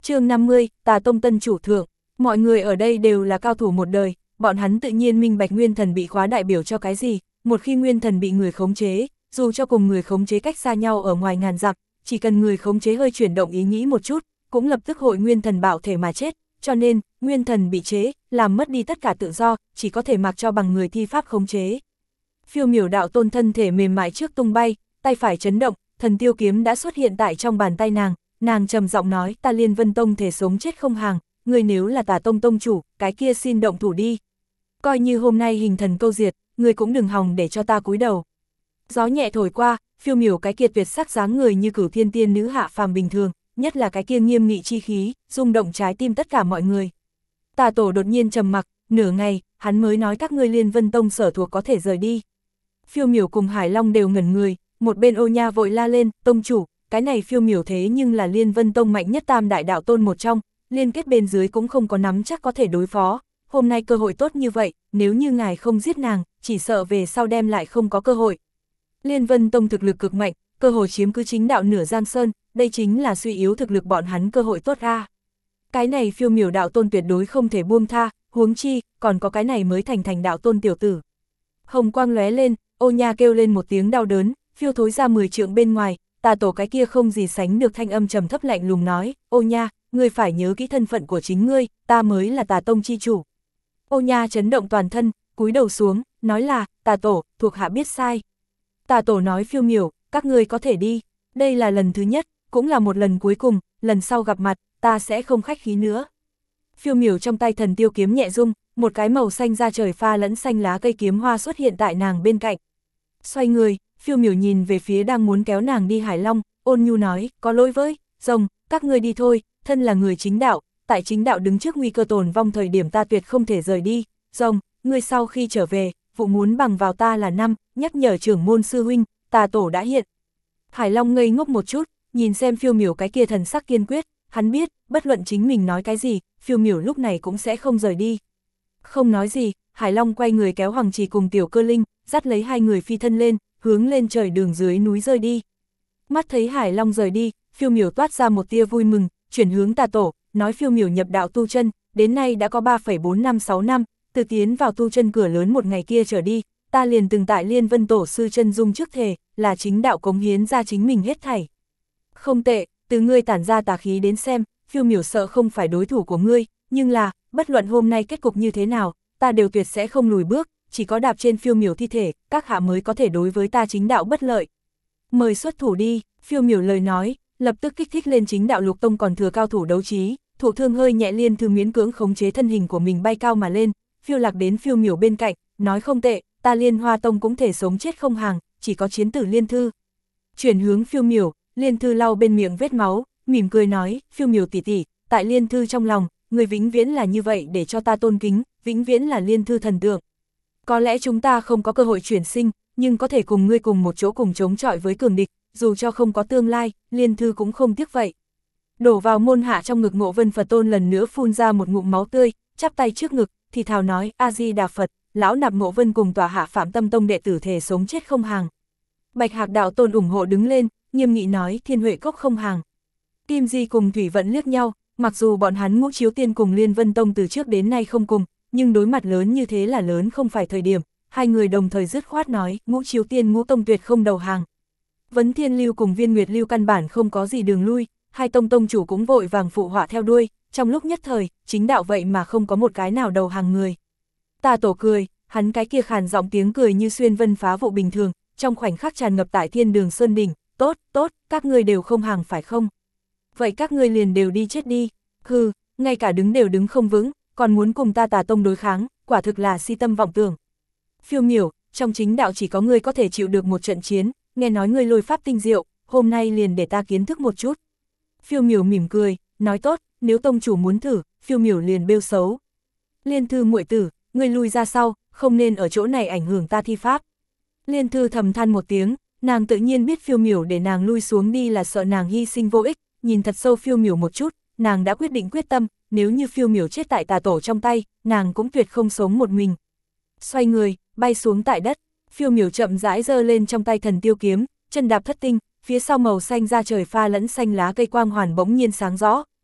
Chương 50, Tà Tông tân chủ thượng. Mọi người ở đây đều là cao thủ một đời, bọn hắn tự nhiên minh bạch nguyên thần bị khóa đại biểu cho cái gì. Một khi nguyên thần bị người khống chế, dù cho cùng người khống chế cách xa nhau ở ngoài ngàn dặm, chỉ cần người khống chế hơi chuyển động ý nghĩ một chút, cũng lập tức hội nguyên thần bạo thể mà chết. Cho nên, nguyên thần bị chế, làm mất đi tất cả tự do, chỉ có thể mặc cho bằng người thi pháp khống chế. Phiêu Miểu đạo tôn thân thể mềm mại trước tung bay, tay phải chấn động, thần tiêu kiếm đã xuất hiện tại trong bàn tay nàng trầm giọng nói, ta Liên Vân Tông thể sống chết không hàng, người nếu là Tà Tông tông chủ, cái kia xin động thủ đi. Coi như hôm nay hình thần câu diệt, người cũng đừng hòng để cho ta cúi đầu. Gió nhẹ thổi qua, Phiêu Miểu cái kia tuyệt sắc dáng người như cửu thiên tiên nữ hạ phàm bình thường, nhất là cái kia nghiêm nghị chi khí, rung động trái tim tất cả mọi người. Tà Tổ đột nhiên trầm mặc, nửa ngày, hắn mới nói các ngươi Liên Vân Tông sở thuộc có thể rời đi. Phiêu Miểu cùng Hải Long đều ngẩn người, một bên Ô Nha vội la lên, tông chủ, cái này Phiêu Miểu thế nhưng là Liên Vân Tông mạnh nhất tam đại đạo tôn một trong, liên kết bên dưới cũng không có nắm chắc có thể đối phó. Hôm nay cơ hội tốt như vậy, nếu như ngài không giết nàng, chỉ sợ về sau đem lại không có cơ hội. Liên Vân Tông thực lực cực mạnh, cơ hội chiếm cứ chính đạo nửa Giang Sơn, đây chính là suy yếu thực lực bọn hắn cơ hội tốt ra. Cái này Phiêu Miểu đạo tôn tuyệt đối không thể buông tha, huống chi, còn có cái này mới thành đạo tôn tiểu tử. Hồng quang lóe lên, Ô Nha kêu lên một tiếng đau đớn, phiêu thối ra 10 trượng bên ngoài, Tà Tổ cái kia không gì sánh được thanh âm trầm thấp lạnh lùng nói, Ô Nha, ngươi phải nhớ kỹ thân phận của chính ngươi, ta mới là Tà Tông chi chủ. Ô Nha chấn động toàn thân, cúi đầu xuống, nói là, Tà Tổ, thuộc hạ biết sai. Tà Tổ nói Phiêu Miểu, các ngươi có thể đi, đây là lần thứ nhất, cũng là một lần cuối cùng, lần sau gặp mặt, ta sẽ không khách khí nữa. Phiêu Miểu trong tay thần tiêu kiếm nhẹ rung, một cái màu xanh da trời pha lẫn xanh lá cây kiếm hoa xuất hiện tại nàng bên cạnh. Xoay người, Phiêu Miểu nhìn về phía đang muốn kéo nàng đi Hải Long, ôn nhu nói, có lỗi với, rồng, các ngươi đi thôi, thân là người chính đạo, tại chính đạo đứng trước nguy cơ tồn vong thời điểm ta tuyệt không thể rời đi, rồng, ngươi sau khi trở về, vụ muốn bằng vào ta là năm, nhắc nhở trưởng môn sư huynh, Tà Tổ đã hiện. Hải Long ngây ngốc một chút, nhìn xem Phiêu Miểu cái kia thần sắc kiên quyết, hắn biết, bất luận chính mình nói cái gì, Phiêu Miểu lúc này cũng sẽ không rời đi. Không nói gì, Hải Long quay người kéo Hoàng Trì cùng Tiểu Cơ Linh, dắt lấy hai người phi thân lên, hướng lên trời đường dưới núi rơi đi. Mắt thấy Hải Long rời đi, Phiêu Miểu toát ra một tia vui mừng, chuyển hướng Tà Tổ, nói Phiêu Miểu nhập đạo tu chân, đến nay đã có 3,456 năm, từ tiến vào tu chân cửa lớn một ngày kia trở đi, ta liền từng tại Liên Vân Tổ sư chân dung trước thề, là chính đạo cống hiến ra chính mình hết thảy. Không tệ, từ ngươi tản ra tà khí đến xem, Phiêu Miểu sợ không phải đối thủ của ngươi, nhưng là, bất luận hôm nay kết cục như thế nào, ta đều tuyệt sẽ không lùi bước, chỉ có đạp trên Phiêu Miểu thi thể, các hạ mới có thể đối với ta chính đạo bất lợi. Mời xuất thủ đi, Phiêu Miểu lời nói, lập tức kích thích lên chính đạo Lục Tông còn thừa cao thủ đấu trí, thụ thương hơi nhẹ Liên Thư miễn cưỡng khống chế thân hình của mình bay cao mà lên, phiêu lạc đến Phiêu Miểu bên cạnh, nói không tệ, ta Liên Hoa Tông cũng thể sống chết không hàng, chỉ có chiến tử Liên Thư. Chuyển hướng Phiêu Miểu, Liên Thư lau bên miệng vết máu, mỉm cười nói, Phiêu Miểu tỷ tỷ, tại Liên Thư trong lòng, người vĩnh viễn là như vậy để cho ta tôn kính, vĩnh viễn là Liên Thư thần tượng. Có lẽ chúng ta không có cơ hội chuyển sinh, nhưng có thể cùng ngươi cùng một chỗ cùng chống chọi với cường địch, dù cho không có tương lai, Liên Thư cũng không tiếc vậy. Đổ vào môn hạ trong ngực Ngộ Vân Phật Tôn lần nữa phun ra một ngụm máu tươi, chắp tay trước ngực, thì thào nói, A-di-đà Phật, lão nạp Ngộ Vân cùng tòa hạ Phạm Tâm Tông đệ tử thể sống chết không hàng. Bạch Hạc đạo tôn ủng hộ đứng lên, nghiêm nghị nói, Thiên Huệ Cốc không hàng. Kim Di cùng Thủy Vận liếc nhau, mặc dù bọn hắn Ngũ Chiếu Tiên cùng Liên Vân Tông từ trước đến nay không cùng, nhưng đối mặt lớn như thế là lớn không phải thời điểm, hai người đồng thời dứt khoát nói, Ngũ Chiếu Tiên Ngũ Tông tuyệt không đầu hàng. Vấn Thiên Lưu cùng Viên Nguyệt Lưu căn bản không có gì đường lui, hai tông tông chủ cũng vội vàng phụ họa theo đuôi, trong lúc nhất thời, chính đạo vậy mà không có một cái nào đầu hàng người. Tà Tổ cười, hắn cái kia khàn giọng tiếng cười như xuyên vân phá vụ bình thường, trong khoảnh khắc tràn ngập tại Thiên Đường Sơn đỉnh, tốt, tốt, các ngươi đều không hàng phải không? Vậy các ngươi liền đều đi chết đi, hừ, ngay cả đứng đều đứng không vững, còn muốn cùng ta Tà Tông đối kháng, quả thực là si tâm vọng tưởng. Phiêu Miểu, trong chính đạo chỉ có ngươi có thể chịu được một trận chiến, nghe nói ngươi lôi pháp tinh diệu, hôm nay liền để ta kiến thức một chút. Phiêu Miểu mỉm cười, nói tốt, nếu tông chủ muốn thử, Phiêu Miểu liền bêu xấu. Liên Thư muội tử, ngươi lui ra sau, không nên ở chỗ này ảnh hưởng ta thi pháp. Liên Thư thầm than một tiếng, nàng tự nhiên biết Phiêu Miểu để nàng lui xuống đi là sợ nàng hy sinh vô ích, nhìn thật sâu Phiêu Miểu một chút, nàng đã quyết định quyết tâm, nếu như Phiêu Miểu chết tại Tà Tổ trong tay, nàng cũng tuyệt không sống một mình. Xoay người, bay xuống tại đất, Phiêu Miểu chậm rãi giơ lên trong tay thần tiêu kiếm, chân đạp thất tinh, phía sau màu xanh da trời pha lẫn xanh lá cây quang hoàn bỗng nhiên sáng rõ,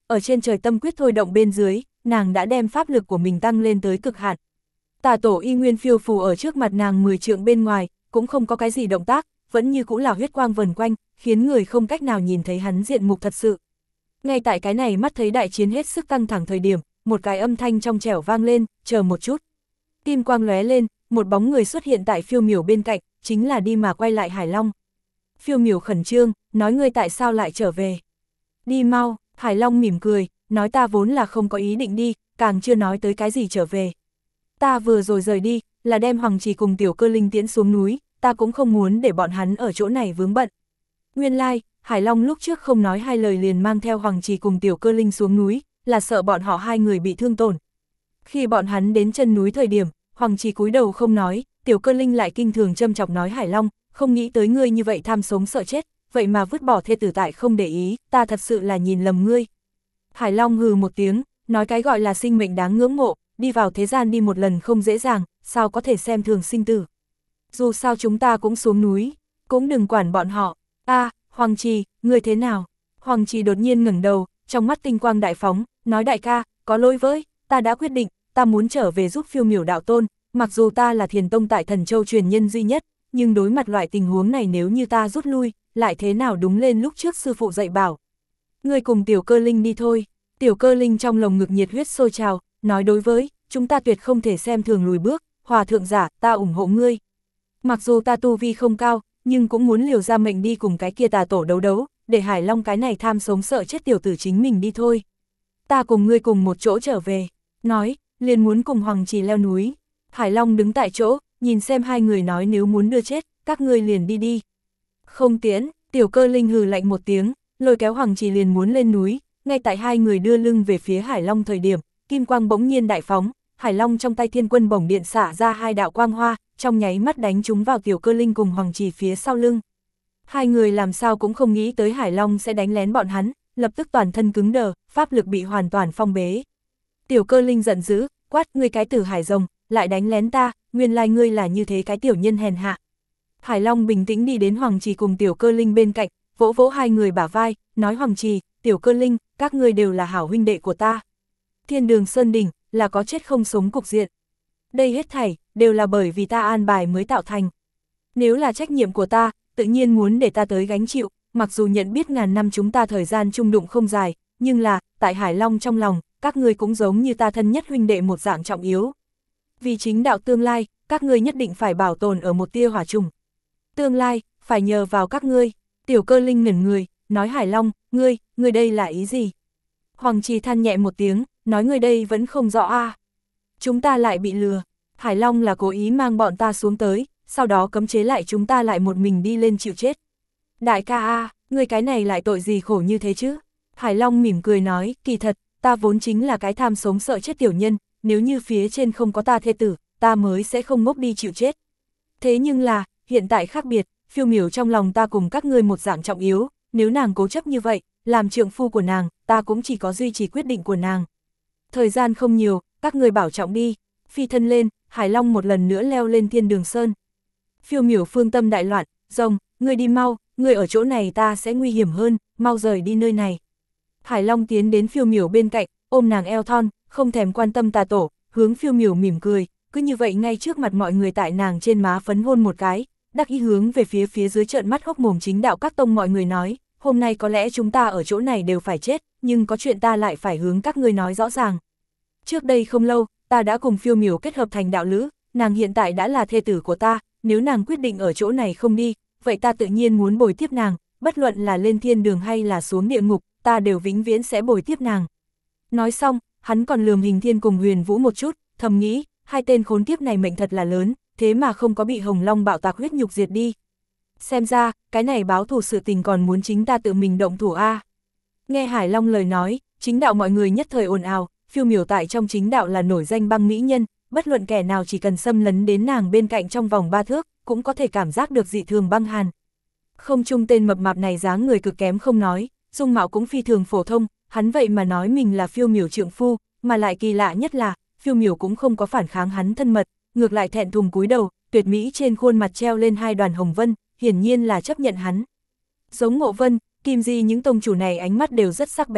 ở trên trời tâm quyết thôi động bên dưới, nàng đã đem pháp lực của mình tăng lên tới cực hạn. Tà tổ y nguyên phiêu phù ở trước mặt nàng 10 trượng bên ngoài, cũng không có cái gì động tác, vẫn như cũ là huyết quang vần quanh, khiến người không cách nào nhìn thấy hắn diện mục thật sự. Ngay tại cái này mắt thấy đại chiến hết sức căng thẳng thời điểm, một cái âm thanh trong trẻo vang lên, chờ một chút. Kim quang lóe lên, một bóng người xuất hiện tại Phiêu Miểu bên cạnh, chính là đi mà quay lại Hải Long. Phiêu Miểu khẩn trương, nói ngươi tại sao lại trở về? Đi mau, Hải Long mỉm cười, nói ta vốn là không có ý định đi, càng chưa nói tới cái gì trở về. Ta vừa rồi rời đi, là đem Hoàng Trì cùng Tiểu Cơ Linh tiễn xuống núi, ta cũng không muốn để bọn hắn ở chỗ này vướng bận. Nguyên lai, Hải Long lúc trước không nói hai lời liền mang theo Hoàng Trì cùng Tiểu Cơ Linh xuống núi, là sợ bọn họ hai người bị thương tổn. Khi bọn hắn đến chân núi thời điểm, Hoàng Trì cúi đầu không nói, Tiểu Cơ Linh lại kinh thường châm chọc nói Hải Long, không nghĩ tới ngươi như vậy tham sống sợ chết, vậy mà vứt bỏ thê tử tại không để ý, ta thật sự là nhìn lầm ngươi. Hải Long hừ một tiếng, nói cái gọi là sinh mệnh đáng ngưỡng mộ, đi vào thế gian đi một lần không dễ dàng, sao có thể xem thường sinh tử. Dù sao chúng ta cũng xuống núi, cũng đừng quản bọn họ. Hoàng Trì, ngươi thế nào? Hoàng Trì đột nhiên ngẩng đầu, trong mắt tinh quang đại phóng, nói đại ca, có lỗi với, ta đã quyết định, ta muốn trở về giúp Phiêu Miểu đạo tôn, mặc dù ta là Thiền Tông tại Thần Châu truyền nhân duy nhất, nhưng đối mặt loại tình huống này nếu như ta rút lui, lại thế nào đúng lên lúc trước sư phụ dạy bảo. Ngươi cùng Tiểu Cơ Linh đi thôi. Tiểu Cơ Linh trong lồng ngực nhiệt huyết sôi trào, nói đối với, chúng ta tuyệt không thể xem thường lùi bước, hòa thượng giả, ta ủng hộ ngươi. Mặc dù ta tu vi không cao, nhưng cũng muốn liều ra mệnh đi cùng cái kia tà tổ đấu, để Hải Long cái này tham sống sợ chết tiểu tử chính mình đi thôi. Ta cùng ngươi cùng một chỗ trở về, nói, liền muốn cùng Hoàng Trì leo núi. Hải Long đứng tại chỗ, nhìn xem hai người nói nếu muốn đưa chết, các ngươi liền đi đi. Không tiễn, Tiểu Cơ Linh hừ lạnh một tiếng, lôi kéo Hoàng Trì liền muốn lên núi, ngay tại hai người đưa lưng về phía Hải Long thời điểm, kim quang bỗng nhiên đại phóng, Hải Long trong tay Thiên Quân Bổng Điện xả ra hai đạo quang hoa, trong nháy mắt đánh chúng vào Tiểu Cơ Linh cùng Hoàng Trì phía sau lưng. Hai người làm sao cũng không nghĩ tới Hải Long sẽ đánh lén bọn hắn, lập tức toàn thân cứng đờ, pháp lực bị hoàn toàn phong bế. Tiểu Cơ Linh giận dữ, quát ngươi cái tử hải rồng, lại đánh lén ta, nguyên lai ngươi là như thế cái tiểu nhân hèn hạ. Hải Long bình tĩnh đi đến Hoàng Trì cùng Tiểu Cơ Linh bên cạnh, vỗ vỗ hai người bả vai, nói Hoàng Trì, Tiểu Cơ Linh, các ngươi đều là hảo huynh đệ của ta. Thiên Đường Sơn Đỉnh, là có chết không sống cục diện. Đây hết thảy, đều là bởi vì ta an bài mới tạo thành. Nếu là trách nhiệm của ta, tự nhiên muốn để ta tới gánh chịu, mặc dù nhận biết ngàn năm chúng ta thời gian chung đụng không dài, nhưng là, tại Hải Long trong lòng, các ngươi cũng giống như ta thân nhất huynh đệ một dạng trọng yếu. Vì chính đạo tương lai, các ngươi nhất định phải bảo tồn ở một tia hỏa trùng. Tương lai, phải nhờ vào các ngươi. Tiểu Cơ Linh ngẩn người, nói Hải Long, ngươi đây là ý gì? Hoàng Trì than nhẹ một tiếng, nói ngươi đây vẫn không rõ Chúng ta lại bị lừa. Hải Long là cố ý mang bọn ta xuống tới, sau đó cấm chế lại chúng ta lại một mình đi lên chịu chết. Đại ca ngươi cái này lại tội gì khổ như thế chứ? Hải Long mỉm cười nói, kỳ thật, ta vốn chính là cái tham sống sợ chết tiểu nhân, nếu như phía trên không có ta thê tử, ta mới sẽ không ngốc đi chịu chết. Thế nhưng là, hiện tại khác biệt, Phiêu Miểu trong lòng ta cùng các ngươi một dạng trọng yếu, nếu nàng cố chấp như vậy, làm trượng phu của nàng, ta cũng chỉ có duy trì quyết định của nàng. Thời gian không nhiều, các ngươi bảo trọng đi. Phi thân lên, Hải Long một lần nữa leo lên Thiên Đường Sơn. Phiêu Miểu phương tâm đại loạn, rồng, ngươi đi mau, ngươi ở chỗ này ta sẽ nguy hiểm hơn, mau rời đi nơi này. Hải Long tiến đến Phiêu Miểu bên cạnh, ôm nàng eo thon, không thèm quan tâm tà tổ, hướng Phiêu Miểu mỉm cười, cứ như vậy ngay trước mặt mọi người tại nàng trên má phấn hôn một cái, đắc ý hướng về phía dưới trợn mắt hốc mồm chính đạo các tông mọi người nói, hôm nay có lẽ chúng ta ở chỗ này đều phải chết, nhưng có chuyện ta lại phải hướng các ngươi nói rõ ràng. Trước đây không lâu, ta đã cùng Phiêu Miểu kết hợp thành đạo lữ, nàng hiện tại đã là thê tử của ta, nếu nàng quyết định ở chỗ này không đi, vậy ta tự nhiên muốn bồi tiếp nàng, bất luận là lên thiên đường hay là xuống địa ngục, ta đều vĩnh viễn sẽ bồi tiếp nàng. Nói xong, hắn còn lườm Hình Thiên cùng Huyền Vũ một chút, thầm nghĩ, hai tên khốn kiếp này mệnh thật là lớn, thế mà không có bị Hồng Long bạo tạc huyết nhục diệt đi. Xem ra, cái này báo thù sự tình còn muốn chính ta tự mình động thủ Nghe Hải Long lời nói, chính đạo mọi người nhất thời ồn ào, Phiêu Miểu tại trong chính đạo là nổi danh băng mỹ nhân, bất luận kẻ nào chỉ cần xâm lấn đến nàng bên cạnh trong vòng 3 thước, cũng có thể cảm giác được dị thường băng hàn. Không chung tên mập mạp này dáng người cực kém không nói, dung mạo cũng phi thường phổ thông, hắn vậy mà nói mình là Phiêu Miểu trượng phu, mà lại kỳ lạ nhất là, Phiêu Miểu cũng không có phản kháng hắn thân mật, ngược lại thẹn thùng cúi đầu, tuyệt mỹ trên khuôn mặt treo lên hai đoàn hồng vân, hiển nhiên là chấp nhận hắn. Giống Ngộ Vân, Kim Di những tông chủ này ánh mắt đều rất sắc bén,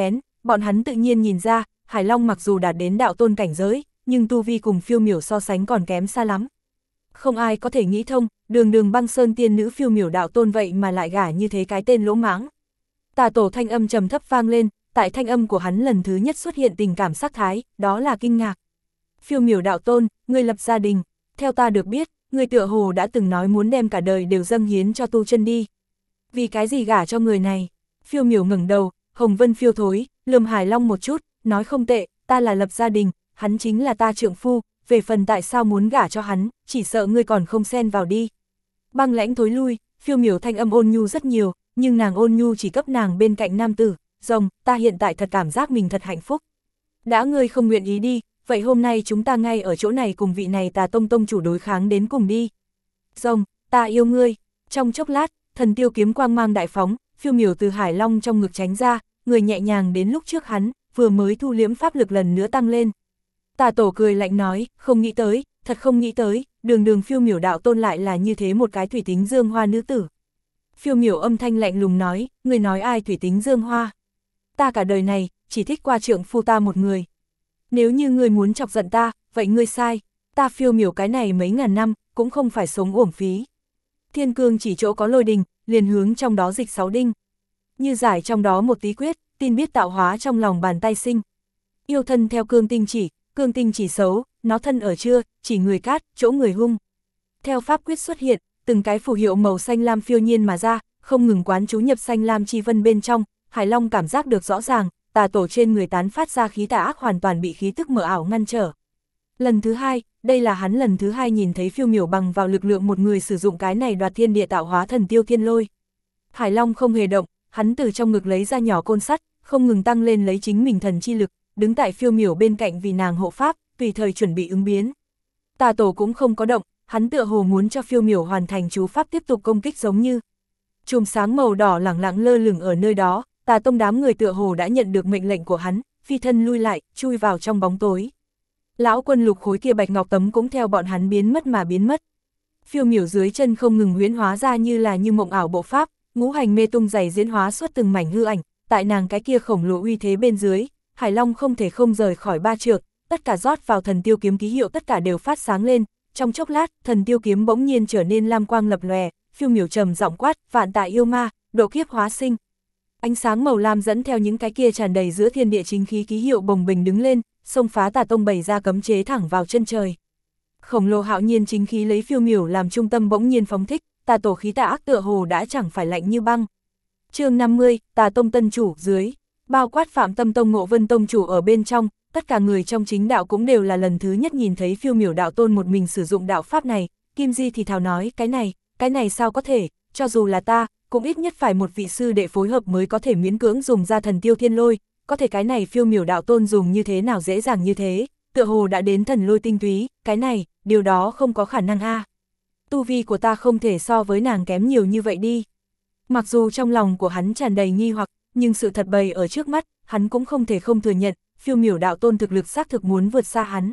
bọn hắn tự nhiên nhìn ra, Hải Long mặc dù đạt đến đạo tôn cảnh giới, nhưng tu vi cùng Phiêu Miểu so sánh còn kém xa lắm. Không ai có thể nghĩ thông, đường đường băng sơn tiên nữ Phiêu Miểu đạo tôn vậy mà lại gả như thế cái tên lỗ mãng. Tà Tổ thanh âm trầm thấp vang lên, tại thanh âm của hắn lần thứ nhất xuất hiện tình cảm sắc thái, đó là kinh ngạc. Phiêu Miểu đạo tôn, ngươi lập gia đình, theo ta được biết, ngươi tựa hồ đã từng nói muốn đem cả đời đều dâng hiến cho tu chân đi. Vì cái gì gả cho người này? Phiêu Miểu ngẩng đầu, hồng vân phiêu thối, lườm Hải Long một chút, nói không tệ, ta là lập gia đình, hắn chính là ta trượng phu, về phần tại sao muốn gả cho hắn, chỉ sợ ngươi còn không xen vào đi. Băng lãnh thối lui, Phiêu Miểu thanh âm ôn nhu rất nhiều, nhưng nàng ôn nhu chỉ cấp nàng bên cạnh nam tử, rồng, ta hiện tại thật cảm giác mình thật hạnh phúc. Đã ngươi không nguyện ý đi, vậy hôm nay chúng ta ngay ở chỗ này cùng vị này Tà Tông tông chủ đối kháng đến cùng đi. Rồng, ta yêu ngươi. Trong chốc lát, thần tiêu kiếm quang mang đại phóng, Phiêu Miểu từ Hải Long trong ngực tránh ra, người nhẹ nhàng đến lúc trước hắn, vừa mới thu liễm pháp lực lần nữa tăng lên. Tà Tổ cười lạnh nói, không nghĩ tới, thật không nghĩ tới, đường đường Phiêu Miểu đạo tôn lại là như thế một cái thủy tính dương hoa nữ tử. Phiêu Miểu âm thanh lạnh lùng nói, người nói ai thủy tính dương hoa? Ta cả đời này, chỉ thích qua trượng phu ta một người. Nếu như ngươi muốn chọc giận ta, vậy ngươi sai, ta Phiêu Miểu cái này mấy ngàn năm, cũng không phải sống uổng phí. Thiên cương chỉ chỗ có lôi đình, liền hướng trong đó dịch 6 đinh. Như giải trong đó một tí quyết, tin biết tạo hóa trong lòng bàn tay sinh. Yêu thân theo cương tinh chỉ xấu, nó thân ở chưa, chỉ người cát, chỗ người hung. Theo pháp quyết xuất hiện, từng cái phù hiệu màu xanh lam phiêu nhiên mà ra, không ngừng quán chú nhập xanh lam chi vân bên trong, Hải Long cảm giác được rõ ràng, Tà Tổ trên người tán phát ra khí tà ác hoàn toàn bị khí tức mờ ảo ngăn trở. Lần thứ hai, đây là hắn lần thứ hai nhìn thấy Phiêu Miểu bằng vào lực lượng một người sử dụng cái này đoạt thiên địa tạo hóa thần tiêu thiên lôi. Hải Long không hề động, hắn từ trong ngực lấy ra nhỏ côn sắt, không ngừng tăng lên lấy chính mình thần chi lực, đứng tại Phiêu Miểu bên cạnh vì nàng hộ pháp, tùy thời chuẩn bị ứng biến. Tà Tổ cũng không có động, hắn tựa hồ muốn cho Phiêu Miểu hoàn thành chú pháp tiếp tục công kích giống như. Chùm sáng màu đỏ lẳng lặng lơ lửng ở nơi đó, Tà Tông đám người tựa hồ đã nhận được mệnh lệnh của hắn, phi thân lui lại, chui vào trong bóng tối. Lão quân lục khối kia bạch ngọc tấm cũng theo bọn hắn biến mất mà biến mất. Phiêu Miểu dưới chân không ngừng huyễn hóa ra như mộng ảo bộ pháp, ngũ hành mê tung dày diễn hóa suốt từng mảnh hư ảnh, tại nàng cái kia khổng lồ uy thế bên dưới, Hải Long không thể không rời khỏi ba trượng, tất cả rót vào thần tiêu kiếm ký hiệu tất cả đều phát sáng lên, trong chốc lát, thần tiêu kiếm bỗng nhiên trở nên lam quang lập lòe, Phiêu Miểu trầm giọng quát, vạn tạ yêu ma, độ kiếp hóa sinh. Ánh sáng màu lam dẫn theo những cái kia tràn đầy giữa thiên địa chính khí ký hiệu bồng bềnh đứng lên, xông phá Tà Tông bày ra cấm chế thẳng vào chân trời. Khổng lồ hạo nhiên chính khí lấy Phiêu Miểu làm trung tâm bỗng nhiên phóng thích, Tà Tổ khí tà ác tựa hồ đã chẳng phải lạnh như băng. Chương 50, Tà Tông tân chủ dưới, bao quát Phạm Tâm Tông Ngộ Vân tông chủ ở bên trong, tất cả người trong chính đạo cũng đều là lần thứ nhất nhìn thấy Phiêu Miểu đạo tôn một mình sử dụng đạo pháp này. Kim Di thì thào nói, cái này sao có thể, cho dù là ta, cũng ít nhất phải một vị sư đệ phối hợp mới có thể miễn cưỡng dùng ra thần tiêu thiên lôi, có thể cái này Phiêu Miểu đạo tôn dùng như thế nào dễ dàng như thế, tựa hồ đã đến thần lôi tinh túy, cái này, điều đó không có khả năng a. Tu vi của ta không thể so với nàng kém nhiều như vậy đi. Mặc dù trong lòng của hắn tràn đầy nghi hoặc, nhưng sự thật bày ở trước mắt, hắn cũng không thể không thừa nhận, Phiêu Miểu đạo tôn thực lực xác thực muốn vượt xa hắn.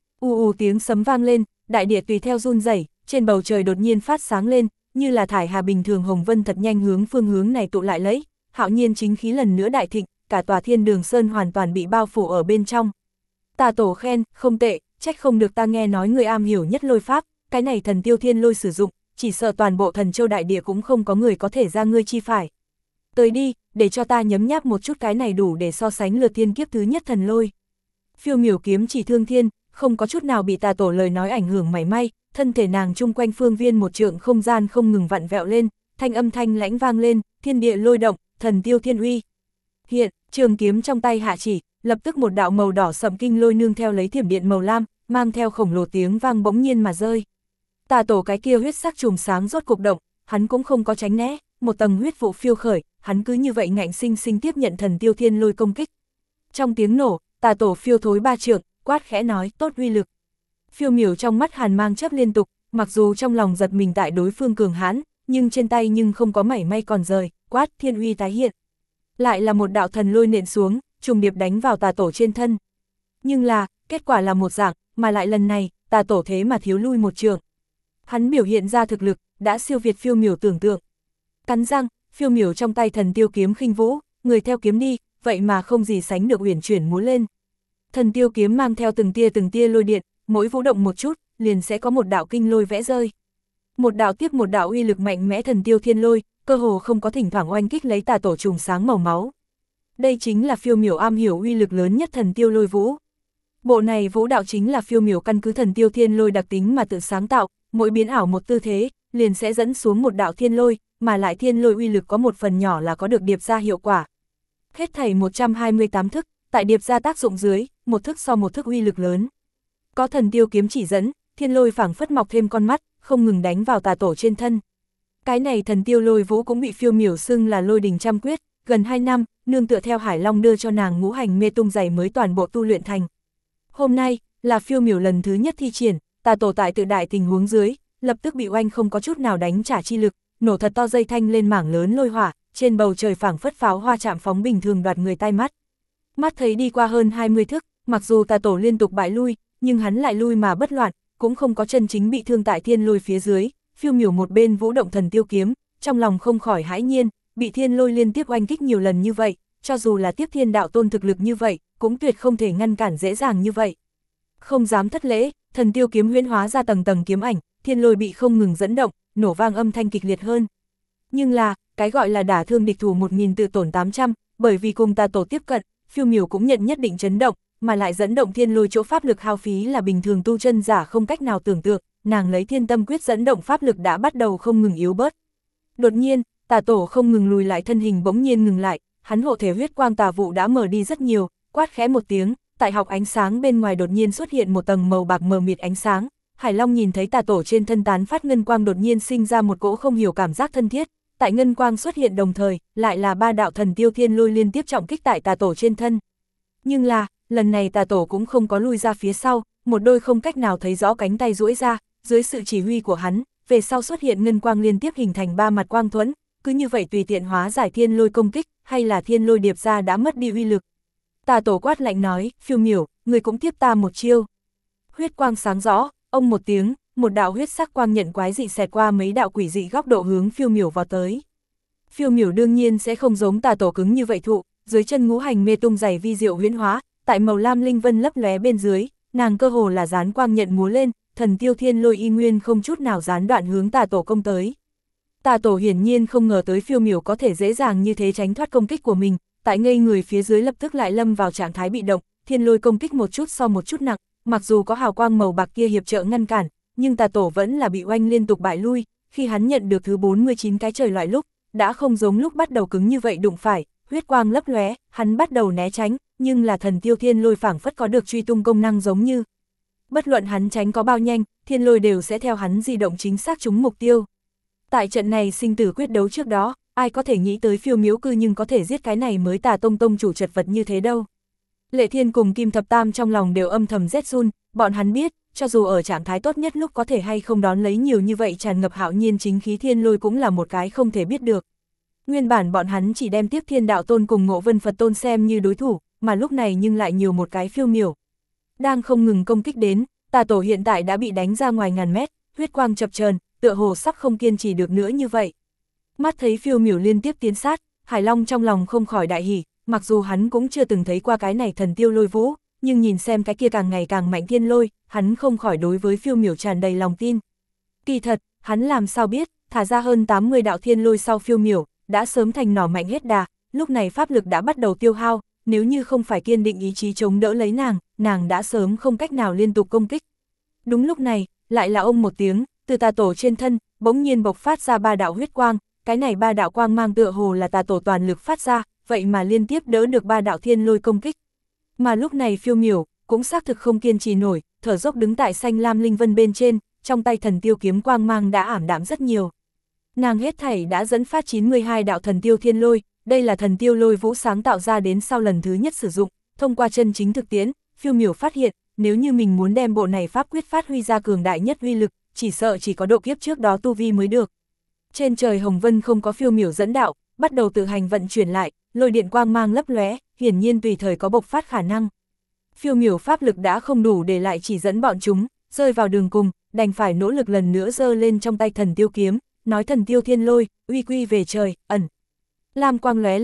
Tiếng sấm vang lên, đại địa tùy theo run rẩy, trên bầu trời đột nhiên phát sáng lên, như là thải hà bình thường hồng vân thật nhanh hướng phương hướng này tụ lại lấy, hạo nhiên chính khí lần nữa đại thịnh, cả tòa Thiên Đường Sơn hoàn toàn bị bao phủ ở bên trong. Tà Tổ khen, không tệ, trách không được ta nghe nói người am hiểu nhất lôi pháp, cái này thần tiêu thiên lôi sử dụng, chỉ sợ toàn bộ Thần Châu đại địa cũng không có người có thể ra ngươi chi phải. Tới đi, để cho ta nhấm nháp một chút cái này đủ để so sánh lượt thiên kiếp thứ nhất thần lôi. Phiêu Miểu kiếm chỉ thương thiên, không có chút nào bị Tà Tổ lời nói ảnh hưởng mảy may, thân thể nàng chung quanh phương viên một trượng không gian không ngừng vặn vẹo lên, thanh âm thanh lãnh vang lên, thiên địa lôi động, thần tiêu thiên uy. Hiện, trường kiếm trong tay hạ chỉ, lập tức một đạo màu đỏ sẫm kinh lôi nương theo lấy thiểm điện màu lam, mang theo khổng lồ tiếng vang bỗng nhiên mà rơi. Tà Tổ cái kia huyết sắc chùm sáng rốt cục động, hắn cũng không có tránh né, một tầng huyết vụ phiêu khởi, hắn cứ như vậy ngạnh sinh sinh tiếp nhận thần tiêu thiên lôi công kích. Trong tiếng nổ, Tà Tổ phiêu thối ba trượng, quát khẽ nói, tốt uy lực. Phiêu Miểu trong mắt hàn mang chớp liên tục, mặc dù trong lòng giật mình tại đối phương cường hãn, nhưng trên tay nhưng không có mảy may còn rời, quát thiên uy tái hiện. Lại là một đạo thần lôi nện xuống, trùng điệp đánh vào Tà Tổ trên thân. Nhưng là, kết quả là một dạng, mà lại lần này, Tà Tổ thế mà thiếu lui một trượng. Hắn biểu hiện ra thực lực, đã siêu việt Phiêu Miểu tưởng tượng. Cắn răng, Phiêu Miểu trong tay thần tiêu kiếm khinh vũ, người theo kiếm đi, vậy mà không gì sánh được uyển chuyển múa lên. Thần tiêu kiếm mang theo từng tia lôi điện, mỗi vũ động một chút, liền sẽ có một đạo kinh lôi vẽ rơi. Một đạo tiếp một đạo uy lực mạnh mẽ thần tiêu thiên lôi, cơ hồ không có thỉnh thoảng oanh kích lấy tà tổ trùng sáng màu máu. Đây chính là phiêu miểu am hiểu uy lực lớn nhất thần tiêu lôi vũ. Bộ này vũ đạo chính là phiêu miểu căn cứ thần tiêu thiên lôi đặc tính mà tự sáng tạo, mỗi biến ảo một tư thế, liền sẽ dẫn xuống một đạo thiên lôi, mà lại thiên lôi uy lực có một phần nhỏ là có được điệp ra hiệu quả. Hết thảy 128 thức, tại điệp ra tác dụng dưới, một thức so một thức uy lực lớn. Có thần tiêu kiếm chỉ dẫn, thiên lôi phảng phất mọc thêm con mắt, không ngừng đánh vào tà tổ trên thân. Cái này thần tiêu lôi vũ cũng bị phiêu miểu xưng là lôi đình trăm quyết, gần 2 năm, nương tựa theo Hải Long đưa cho nàng ngũ hành mê tung giày mới toàn bộ tu luyện thành. Hôm nay, là phiêu miểu lần thứ nhất thi triển, tà tổ tại tự đại tình huống dưới, lập tức bị oanh không có chút nào đánh trả chi lực, nổ thật to dây thanh lên mảng lớn lôi hỏa, trên bầu trời phảng phất pháo hoa chạm phóng bình thường đoạt người tai mắt. Mắt thấy đi qua hơn 20 thức, mặc dù tà tổ liên tục bại lui, nhưng hắn lại lui mà bất loạn, cũng không có chân chính bị thương tại thiên lôi phía dưới. Phiêu miểu một bên vũ động thần tiêu kiếm, trong lòng không khỏi hãi nhiên, bị thiên lôi liên tiếp oanh kích nhiều lần như vậy, cho dù là tiếp thiên đạo tôn thực lực như vậy, cũng tuyệt không thể ngăn cản dễ dàng như vậy. Không dám thất lễ, thần tiêu kiếm huyễn hóa ra tầng tầng kiếm ảnh, thiên lôi bị không ngừng dẫn động, nổ vang âm thanh kịch liệt hơn. Nhưng là, cái gọi là đả thương địch thủ 1000 tự tổn 800, bởi vì cùng tà tổ tiếp cận, phiêu miểu cũng nhận nhất định chấn động, mà lại dẫn động thiên lôi chỗ pháp lực hao phí là bình thường tu chân giả không cách nào tưởng tượng, nàng lấy thiên tâm quyết dẫn động pháp lực đã bắt đầu không ngừng yếu bớt. Đột nhiên, tà tổ không ngừng lùi lại, thân hình bỗng nhiên ngừng lại, hắn hộ thể huyết quang tà vụ đã mở đi rất nhiều, quát khẽ một tiếng, tại học ánh sáng bên ngoài đột nhiên xuất hiện một tầng màu bạc mờ mịt ánh sáng. Hải Long nhìn thấy tà tổ trên thân tán phát ngân quang đột nhiên sinh ra một cỗ không hiểu cảm giác thân thiết, tại ngân quang xuất hiện đồng thời, lại là 3 đạo thần tiêu thiên lôi liên tiếp trọng kích tại tà tổ trên thân. Nhưng là, lần này tà tổ cũng không có lui ra phía sau, một đôi không cách nào thấy rõ cánh tay duỗi ra, dưới sự chỉ huy của hắn, về sau xuất hiện ngân quang liên tiếp hình thành 3 mặt quang thuẫn, cứ như vậy tùy tiện hóa giải thiên lôi công kích, hay là thiên lôi điệp ra đã mất đi uy lực. Tà tổ quát lạnh nói, phiêu miểu, người cũng tiếp ta một chiêu. Huyết quang sáng rõ, ông một tiếng, một đạo huyết sắc quang nhận quái dị xẹt qua mấy đạo quỷ dị góc độ hướng phiêu miểu vào tới. Phiêu miểu đương nhiên sẽ không giống tà tổ cứng như vậy thụ, dưới chân ngũ hành mê tung giày vi diệu huyễn hóa, tại màu lam linh vân lấp lóe bên dưới, nàng cơ hồ là gián quang nhận múa lên, thần tiêu thiên lôi y nguyên không chút nào gián đoạn hướng tà tổ công tới. Tà tổ hiển nhiên không ngờ tới phiêu miểu có thể dễ dàng như thế tránh thoát công kích của mình, tại ngây người phía dưới lập tức lại lâm vào trạng thái bị động, thiên lôi công kích một chút so một chút nặng, mặc dù có hào quang màu bạc kia hiệp trợ ngăn cản, nhưng tà tổ vẫn là bị oanh liên tục bại lui, khi hắn nhận được thứ 49 cái trời loại lúc, đã không giống lúc bắt đầu cứng như vậy đụng phải, huyết quang lấp lóe, hắn bắt đầu né tránh, nhưng là thần tiêu thiên lôi phảng phất có được truy tung công năng giống như. Bất luận hắn tránh có bao nhanh, thiên lôi đều sẽ theo hắn di động chính xác trúng mục tiêu. Tại trận này sinh tử quyết đấu trước đó, ai có thể nghĩ tới phiêu miếu cư nhưng có thể giết cái này mới tà tông tông chủ chật vật như thế đâu. Lệ Thiên cùng Kim Thập Tam trong lòng đều âm thầm rét run, bọn hắn biết, cho dù ở trạng thái tốt nhất lúc có thể hay không đón lấy nhiều như vậy tràn ngập hạo nhiên chính khí thiên lôi cũng là một cái không thể biết được. Nguyên bản bọn hắn chỉ đem tiếp thiên đạo tôn cùng Ngộ Vân Phật tôn xem như đối thủ, mà lúc này nhưng lại nhiều một cái phiêu miểu. Đang không ngừng công kích đến, tà tổ hiện tại đã bị đánh ra ngoài ngàn mét, huyết quang chập chờn, tựa hồ sắp không kiên trì được nữa như vậy. Mắt thấy phiêu miểu liên tiếp tiến sát, Hải Long trong lòng không khỏi đại hỉ, mặc dù hắn cũng chưa từng thấy qua cái này thần tiêu lôi vũ, nhưng nhìn xem cái kia càng ngày càng mạnh thiên lôi, hắn không khỏi đối với phiêu miểu tràn đầy lòng tin. Kỳ thật, hắn làm sao biết, thả ra hơn 80 đạo thiên lôi sau phiêu miểu, đã sớm thành nỏ mạnh hết đà, lúc này pháp lực đã bắt đầu tiêu hao, nếu như không phải kiên định ý chí chống đỡ lấy nàng đã sớm không cách nào liên tục công kích. Đúng lúc này, lại là ông một tiếng, từ tà tổ trên thân, bỗng nhiên bộc phát ra 3 đạo huyết quang, cái này 3 đạo quang mang tựa hồ là tà tổ toàn lực phát ra, vậy mà liên tiếp đỡ được 3 đạo thiên lôi công kích. Mà lúc này phiêu miểu, cũng xác thực không kiên trì nổi, thở dốc đứng tại xanh lam linh vân bên trên, trong tay thần tiêu kiếm quang mang đã ảm đạm rất nhiều. Nàng hết thảy đã dẫn phát 92 đạo thần tiêu thiên lôi, đây là thần tiêu lôi vũ sáng tạo ra đến sau lần thứ nhất sử dụng, thông qua chân chính thực tiễn, phiêu miểu phát hiện, nếu như mình muốn đem bộ này pháp quyết phát huy ra cường đại nhất uy lực, chỉ sợ chỉ có độ kiếp trước đó tu vi mới được. Trên trời hồng vân không có phiêu miểu dẫn đạo, bắt đầu tự hành vận chuyển lại, lôi điện quang mang lấp lóe, hiển nhiên tùy thời có bộc phát khả năng. Phiêu miểu pháp lực đã không đủ để lại chỉ dẫn bọn chúng, rơi vào đường cùng, đành phải nỗ lực lần nữa giơ lên trong tay thần tiêu kiếm, nói thần tiêu thiên lôi, uy quy về trời, ẩn. Lam quang lóe lên,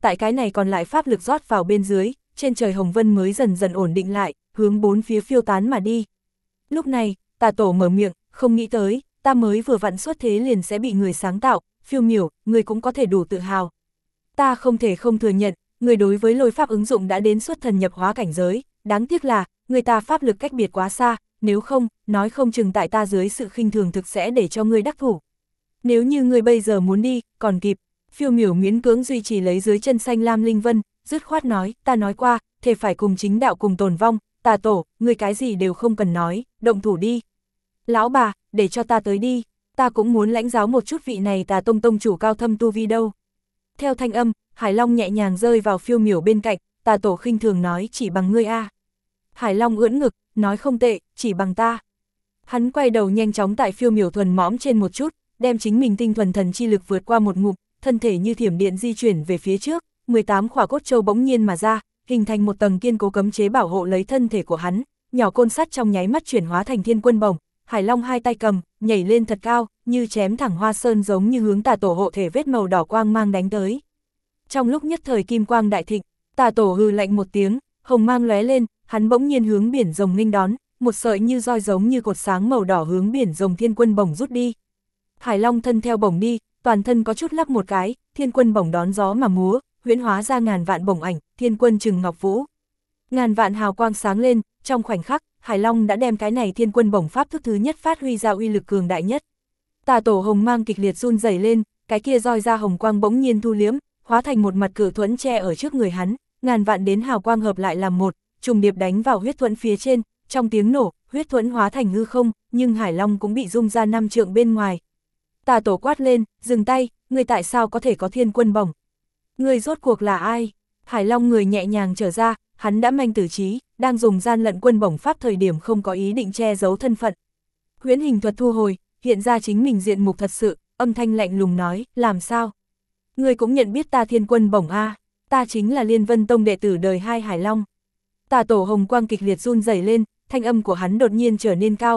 tại cái này còn lại pháp lực rót vào bên dưới, trên trời hồng vân mới dần dần ổn định lại, hướng bốn phía phiêu tán mà đi. Lúc này, Tà Tổ mở miệng, không nghĩ tới, ta mới vừa vặn xuất thế liền sẽ bị người sáng tạo, Phiêu Miểu, người cũng có thể đủ tự hào. Ta không thể không thừa nhận, người đối với lôi pháp ứng dụng đã đến xuất thần nhập hóa cảnh giới, đáng tiếc là, người ta pháp lực cách biệt quá xa, nếu không, nói không chừng tại ta dưới sự khinh thường thực sẽ để cho ngươi đắc thủ. Nếu như người bây giờ muốn đi, còn kịp. Phiêu Miểu miễn cưỡng duy trì lấy dưới chân xanh lam linh vân, dứt khoát nói, ta nói qua, thề phải cùng chính đạo cùng tồn vong, Tà Tổ, người cái gì đều không cần nói, động thủ đi. Lão bà, để cho ta tới đi, ta cũng muốn lãnh giáo một chút vị này Tà Tông tông chủ cao thâm tu vi đâu. Theo thanh âm, Hải Long nhẹ nhàng rơi vào Phiêu Miểu bên cạnh, Tà Tổ khinh thường nói, chỉ bằng ngươi a. Hải Long ưỡn ngực, nói không tệ, chỉ bằng ta. Hắn quay đầu nhanh chóng tại Phiêu Miểu thuần mõm trên một chút, đem chính mình tinh thuần thần chi lực vượt qua một ngụm, thân thể như thiểm điện di chuyển về phía trước, 18 khỏa cốt châu bỗng nhiên mà ra, hình thành một tầng kiên cố cấm chế bảo hộ lấy thân thể của hắn, nhỏ côn sắt trong nháy mắt chuyển hóa thành thiên quân bổng, Hải Long hai tay cầm, nhảy lên thật cao, như chém thẳng hoa sơn giống như hướng Tà Tổ hộ thể vết màu đỏ quang mang đánh tới. Trong lúc nhất thời kim quang đại thịnh, Tà Tổ hừ lạnh một tiếng, hồng mang lóe lên, hắn bỗng nhiên hướng biển rồng nghênh đón, một sợi như roi giống như cột sáng màu đỏ hướng biển rồng thiên quân bổng rút đi. Hải Long thân theo bổng đi, toàn thân có chút lắc một cái, thiên quân bổng đón gió mà múa, huyễn hóa ra ngàn vạn bổng ảnh, thiên quân trừng ngọc vũ. Ngàn vạn hào quang sáng lên, trong khoảnh khắc, Hải Long đã đem cái này thiên quân bổng pháp thức thứ nhất phát huy ra uy lực cường đại nhất. Tà Tổ hồng mang kịch liệt run rẩy lên, cái kia roi ra hồng quang bỗng nhiên thu liếm, hóa thành một mặt cự thuẫn che ở trước người hắn, ngàn vạn đến hào quang hợp lại làm một, trùng điệp đánh vào huyết thuẫn phía trên, trong tiếng nổ, huyết thuẫn hóa thành hư không, nhưng Hải Long cũng bị rung ra 5 trượng bên ngoài. Tà Tổ quát lên, dừng tay, ngươi tại sao có thể có thiên quân bổng? Ngươi rốt cuộc là ai? Hải Long người nhẹ nhàng trở ra, hắn đã manh tử trí, đang dùng gian lận quân bổng pháp thời điểm không có ý định che giấu thân phận. Huyễn hình thuật thu hồi, hiện ra chính mình diện mục thật sự, âm thanh lạnh lùng nói, làm sao? Ngươi cũng nhận biết ta thiên quân bổng a, ta chính là Liên Vân Tông đệ tử đời 2 Hải Long. Tà Tổ hồng quang kịch liệt run rẩy lên, thanh âm của hắn đột nhiên trở nên cao,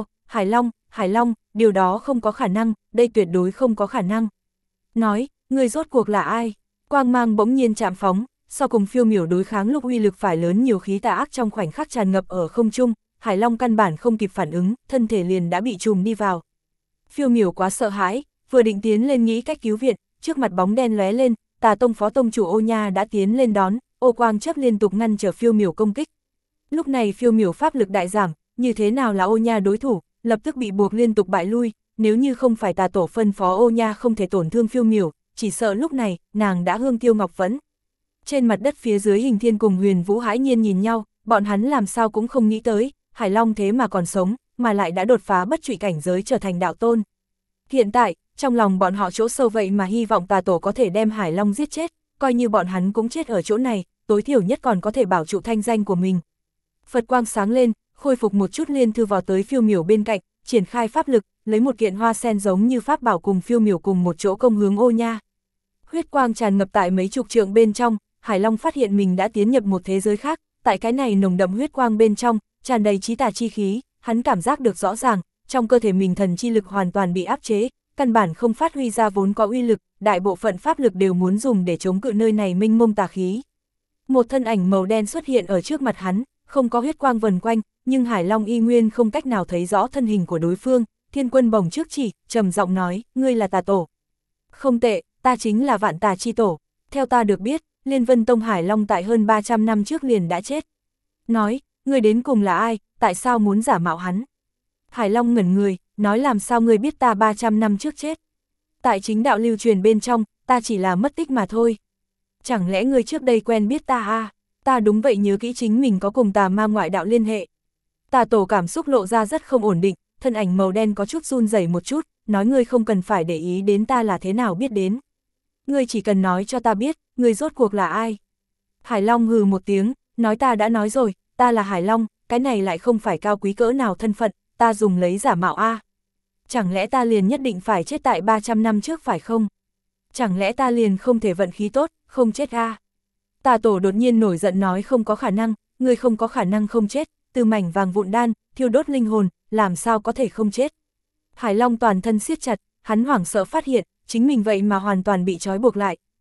Hải Long, điều đó không có khả năng, đây tuyệt đối không có khả năng. Nói, ngươi rốt cuộc là ai? Quang mang bỗng nhiên chạm phóng, so cùng Phiêu Miểu đối kháng lúc uy lực phải lớn nhiều khí tà ác trong khoảnh khắc tràn ngập ở không trung, Hải Long căn bản không kịp phản ứng, thân thể liền đã bị trùm đi vào. Phiêu Miểu quá sợ hãi, vừa định tiến lên nghĩ cách cứu viện, trước mặt bóng đen lóe lên, Tà Tông phó tông chủ Ô Nha đã tiến lên đón, ô quang chớp liên tục ngăn trở Phiêu Miểu công kích. Lúc này Phiêu Miểu pháp lực đại giảm, như thế nào là Ô Nha đối thủ, lập tức bị buộc liên tục bại lui, nếu như không phải Tà Tổ phân phó Ô Nha không thể tổn thương Phiêu Miểu, chỉ sợ lúc này, nàng đã hương tiêu ngọc vẫn. Trên mặt đất phía dưới Hình Thiên cùng Huyền Vũ hãi nhiên nhìn nhau, bọn hắn làm sao cũng không nghĩ tới, Hải Long thế mà còn sống, mà lại đã đột phá bất trụy cảnh giới trở thành đạo tôn. Hiện tại, trong lòng bọn họ chỗ sâu vậy mà hy vọng Tà Tổ có thể đem Hải Long giết chết, coi như bọn hắn cũng chết ở chỗ này, tối thiểu nhất còn có thể bảo trụ thanh danh của mình. Phật quang sáng lên, khôi phục một chút liên thư vào tới Phiêu Miểu bên cạnh, triển khai pháp lực, lấy một kiện hoa sen giống như pháp bảo cùng Phiêu Miểu cùng một chỗ công hướng Ô Nha. Huyết quang tràn ngập tại mấy chục trượng bên trong, Hải Long phát hiện mình đã tiến nhập một thế giới khác, tại cái này nồng đậm huyết quang bên trong, tràn đầy chí tà chi khí, hắn cảm giác được rõ ràng, trong cơ thể mình thần chi lực hoàn toàn bị áp chế, căn bản không phát huy ra vốn có uy lực, đại bộ phận pháp lực đều muốn dùng để chống cự nơi này mênh mông tà khí. Một thân ảnh màu đen xuất hiện ở trước mặt hắn, không có huyết quang vần quanh, nhưng Hải Long y nguyên không cách nào thấy rõ thân hình của đối phương, thiên quân bổng trước chỉ, trầm giọng nói, ngươi là Tà Tổ. Không tệ, ta chính là Vạn Tà Chi Tổ, theo ta được biết, Liên Vân Tông Hải Long tại hơn 300 năm trước liền đã chết. Nói, ngươi đến cùng là ai, tại sao muốn giả mạo hắn? Hải Long ngẩn người, nói làm sao ngươi biết ta 300 năm trước chết? Tại chính đạo lưu truyền bên trong, ta chỉ là mất tích mà thôi. Chẳng lẽ ngươi trước đây quen biết ta à? Ta đúng vậy nhớ kỹ chính mình có cùng tà ma ngoại đạo liên hệ. Tà Tổ cảm xúc lộ ra rất không ổn định, thân ảnh màu đen có chút run rẩy một chút, nói ngươi không cần phải để ý đến ta là thế nào biết đến. Ngươi chỉ cần nói cho ta biết, ngươi rốt cuộc là ai. Hải Long hừ một tiếng, nói ta đã nói rồi, ta là Hải Long, cái này lại không phải cao quý cỡ nào thân phận, ta dùng lấy giả mạo a. Chẳng lẽ ta liền nhất định phải chết tại 300 năm trước phải không? Chẳng lẽ ta liền không thể vận khí tốt, không chết a? Tà Tổ đột nhiên nổi giận nói không có khả năng, ngươi không có khả năng không chết, từ mảnh vàng vụn đan, thiêu đốt linh hồn, làm sao có thể không chết. Hải Long toàn thân siết chặt, hắn hoảng sợ phát hiện, chính mình vậy mà hoàn toàn bị trói buộc lại,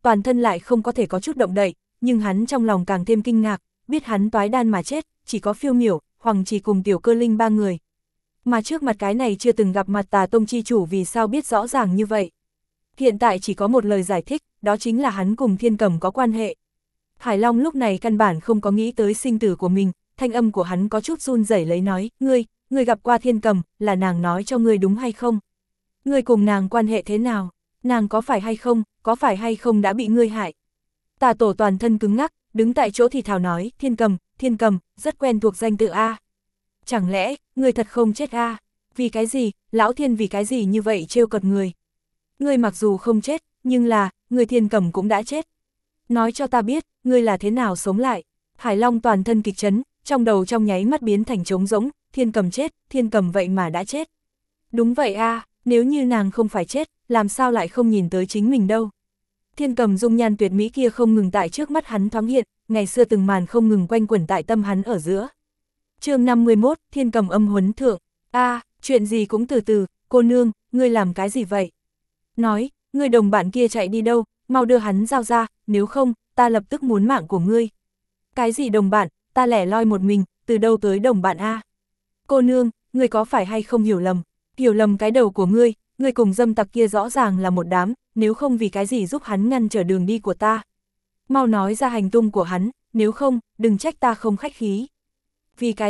toàn thân lại không có thể có chút động đậy, nhưng hắn trong lòng càng thêm kinh ngạc, biết hắn toái đan mà chết, chỉ có Phiêu Miểu, Hoàng Chỉ cùng Tiểu Cơ Linh ba người. Mà trước mặt cái này chưa từng gặp mặt Tà Tông chi chủ vì sao biết rõ ràng như vậy. Hiện tại chỉ có một lời giải thích, đó chính là hắn cùng Thiên Cầm có quan hệ. Hải Long lúc này căn bản không có nghĩ tới sinh tử của mình, thanh âm của hắn có chút run rẩy lấy nói, ngươi gặp qua Thiên Cầm, là nàng nói cho ngươi đúng hay không? Ngươi cùng nàng quan hệ thế nào? Nàng có phải hay không đã bị ngươi hại? Tà Tổ toàn thân cứng ngắc, đứng tại chỗ thì thào nói, Thiên Cầm, rất quen thuộc danh tự A. Chẳng lẽ, ngươi thật không chết A? Vì cái gì, Lão Thiên vì cái gì như vậy trêu cợt người? Ngươi mặc dù không chết, nhưng là, ngươi Thiên Cầm cũng đã chết. Nói cho ta biết, ngươi là thế nào sống lại? Hải Long toàn thân kịch chấn, trong đầu trong nháy mắt biến thành trống rỗng, Thiên Cầm chết, Thiên Cầm vậy mà đã chết. Đúng vậy a, nếu như nàng không phải chết, làm sao lại không nhìn tới chính mình đâu. Thiên Cầm dung nhan tuyệt mỹ kia không ngừng tại trước mắt hắn thoáng hiện, ngày xưa từng màn không ngừng quanh quẩn tại tâm hắn ở giữa. Chương 51, Thiên Cầm âm huấn thượng. Chuyện gì cũng từ từ, cô nương, ngươi làm cái gì vậy? Nói, ngươi đồng bạn kia chạy đi đâu, mau đưa hắn giao ra, nếu không, ta lập tức muốn mạng của ngươi. Cái gì đồng bạn, ta lẻ loi một mình, từ đâu tới đồng bạn a? Cô nương, ngươi có phải hay không hiểu lầm cái đầu của ngươi cùng dâm tặc kia rõ ràng là một đám, nếu không vì cái gì giúp hắn ngăn trở đường đi của ta. Mau nói ra hành tung của hắn, nếu không, đừng trách ta không khách khí. Vì cái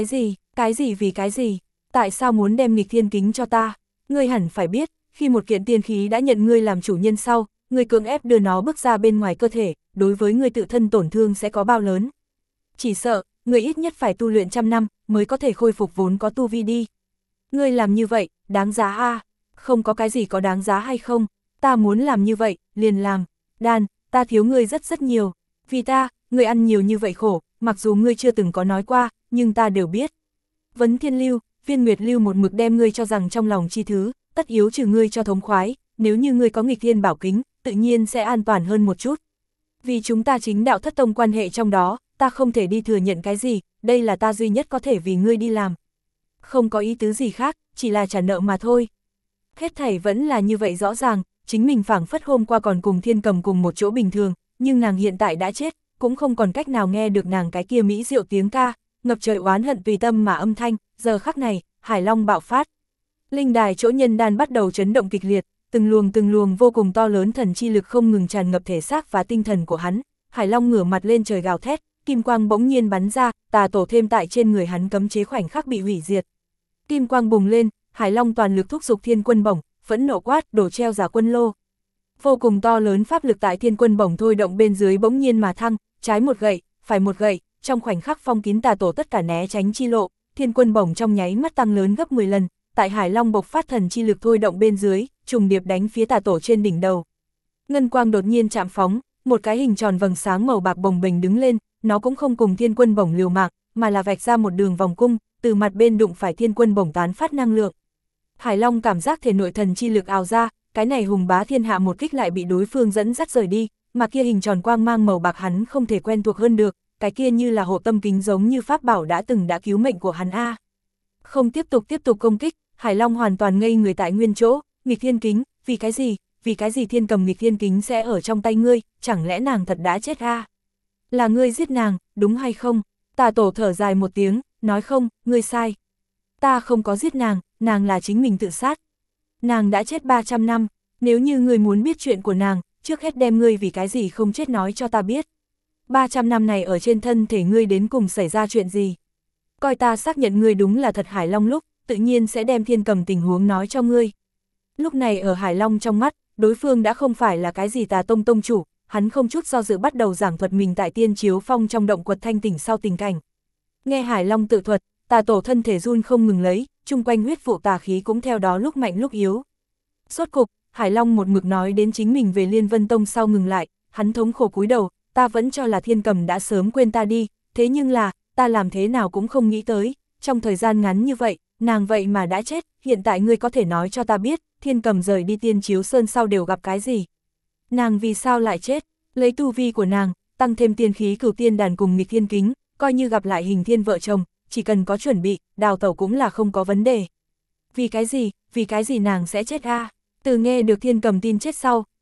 gì, tại sao muốn đem nghịch thiên kính cho ta? Ngươi hẳn phải biết, khi một kiện tiên khí đã nhận ngươi làm chủ nhân sau, ngươi cưỡng ép đưa nó bước ra bên ngoài cơ thể, đối với ngươi tự thân tổn thương sẽ có bao lớn. Chỉ sợ, ngươi ít nhất phải tu luyện 100 năm, mới có thể khôi phục vốn có tu vi đi. Ngươi làm như vậy, đáng giá a? Không có cái gì có đáng giá hay không, ta muốn làm như vậy, liền làm. Đan, ta thiếu ngươi rất nhiều. Vì ta, ngươi ăn nhiều như vậy khổ, mặc dù ngươi chưa từng có nói qua, nhưng ta đều biết. Vấn Thiên Lưu, Viên Nguyệt Lưu một mực đem ngươi cho rằng trong lòng chi thứ, tất yếu trừ ngươi cho thống khoái, nếu như ngươi có nghịch thiên bảo kính, tự nhiên sẽ an toàn hơn một chút. Vì chúng ta chính đạo thất tông quan hệ trong đó, ta không thể đi thừa nhận cái gì, đây là ta duy nhất có thể vì ngươi đi làm. Không có ý tứ gì khác, chỉ là trả nợ mà thôi. Hết thảy vẫn là như vậy rõ ràng, chính mình phảng phất hôm qua còn cùng Thiên Cầm cùng một chỗ bình thường, nhưng nàng hiện tại đã chết, cũng không còn cách nào nghe được nàng cái kia mỹ diệu tiếng ca, ngập trời oán hận tùy tâm mà âm thanh, giờ khắc này, Hải Long bạo phát. Linh đài chỗ nhân đan bắt đầu chấn động kịch liệt, từng luồng vô cùng to lớn thần chi lực không ngừng tràn ngập thể xác và tinh thần của hắn. Hải Long ngửa mặt lên trời gào thét, kim quang bỗng nhiên bắn ra, Tà Tổ thêm tại trên người hắn cấm chế khoảnh khắc bị hủy diệt. Kim quang bùng lên, Hải Long toàn lực thúc giục Thiên Quân Bổng, phẫn nộ quát, đổ treo Giả Quân Lô. Vô cùng to lớn pháp lực tại Thiên Quân Bổng thôi động bên dưới bỗng nhiên mà thăng, trái một gậy, phải một gậy, trong khoảnh khắc phong kín Tà Tổ tất cả né tránh chi lộ, Thiên Quân Bổng trong nháy mắt tăng lớn gấp 10 lần, tại Hải Long bộc phát thần chi lực thôi động bên dưới, trùng điệp đánh phía Tà Tổ trên đỉnh đầu. Ngân quang đột nhiên chạm phóng, một cái hình tròn vầng sáng màu bạc bồng bềnh đứng lên, nó cũng không cùng Thiên Quân Bổng liều mạng, mà là vạch ra một đường vòng cung, từ mặt bên đụng phải Thiên Quân Bổng tán phát năng lượng. Hải Long cảm giác thể nội thần chi lực ào ra, cái này hùng bá thiên hạ một kích lại bị đối phương dẫn dắt rời đi, mà kia hình tròn quang mang màu bạc hắn không thể quen thuộc hơn được, cái kia như là hộ tâm kính giống như pháp bảo đã cứu mệnh của hắn a. Không tiếp tục công kích, Hải Long hoàn toàn ngây người tại nguyên chỗ, nghịch thiên kính, vì cái gì Thiên Cầm nghịch thiên kính sẽ ở trong tay ngươi, chẳng lẽ nàng thật đã chết a? Là ngươi giết nàng, đúng hay không? Tà Tổ thở dài một tiếng, nói không, ngươi sai. Ta không có giết nàng, nàng là chính mình tự sát. Nàng đã chết 300 năm, nếu như ngươi muốn biết chuyện của nàng, trước hết đem ngươi vì cái gì không chết nói cho ta biết. 300 năm này ở trên thân thể ngươi đến cùng xảy ra chuyện gì? Coi ta xác nhận ngươi đúng là thật Hải Long lúc, tự nhiên sẽ đem Thiên Cầm tình huống nói cho ngươi. Lúc này ở Hải Long trong mắt, đối phương đã không phải là cái gì Tà Tông tông chủ, hắn không chút do dự bắt đầu giảng thuật mình tại Tiên Chiếu Phong trong động quật thanh tỉnh sau tình cảnh. Nghe Hải Long tự thuật, Tà Tổ thân thể run không ngừng lấy, chung quanh huyết vụ tà khí cũng theo đó lúc mạnh lúc yếu. Rốt cục, Hải Long một mực nói đến chính mình về Liên Vân Tông sau ngừng lại, hắn thống khổ cúi đầu, ta vẫn cho là Thiên Cầm đã sớm quên ta đi, thế nhưng là, ta làm thế nào cũng không nghĩ tới, trong thời gian ngắn như vậy, nàng vậy mà đã chết, hiện tại ngươi có thể nói cho ta biết, Thiên Cầm rời đi Tiên Chiếu Sơn sau đều gặp cái gì? Nàng vì sao lại chết? Lấy tu vi của nàng, tăng thêm tiên khí Cửu Tiên Đàn cùng nghịch thiên kính, coi như gặp lại Hình Thiên vợ chồng, chỉ cần có chuẩn bị, đào tẩu cũng là không có vấn đề. Vì cái gì nàng sẽ chết a? Từ nghe được Thiên Cầm tin chết sau,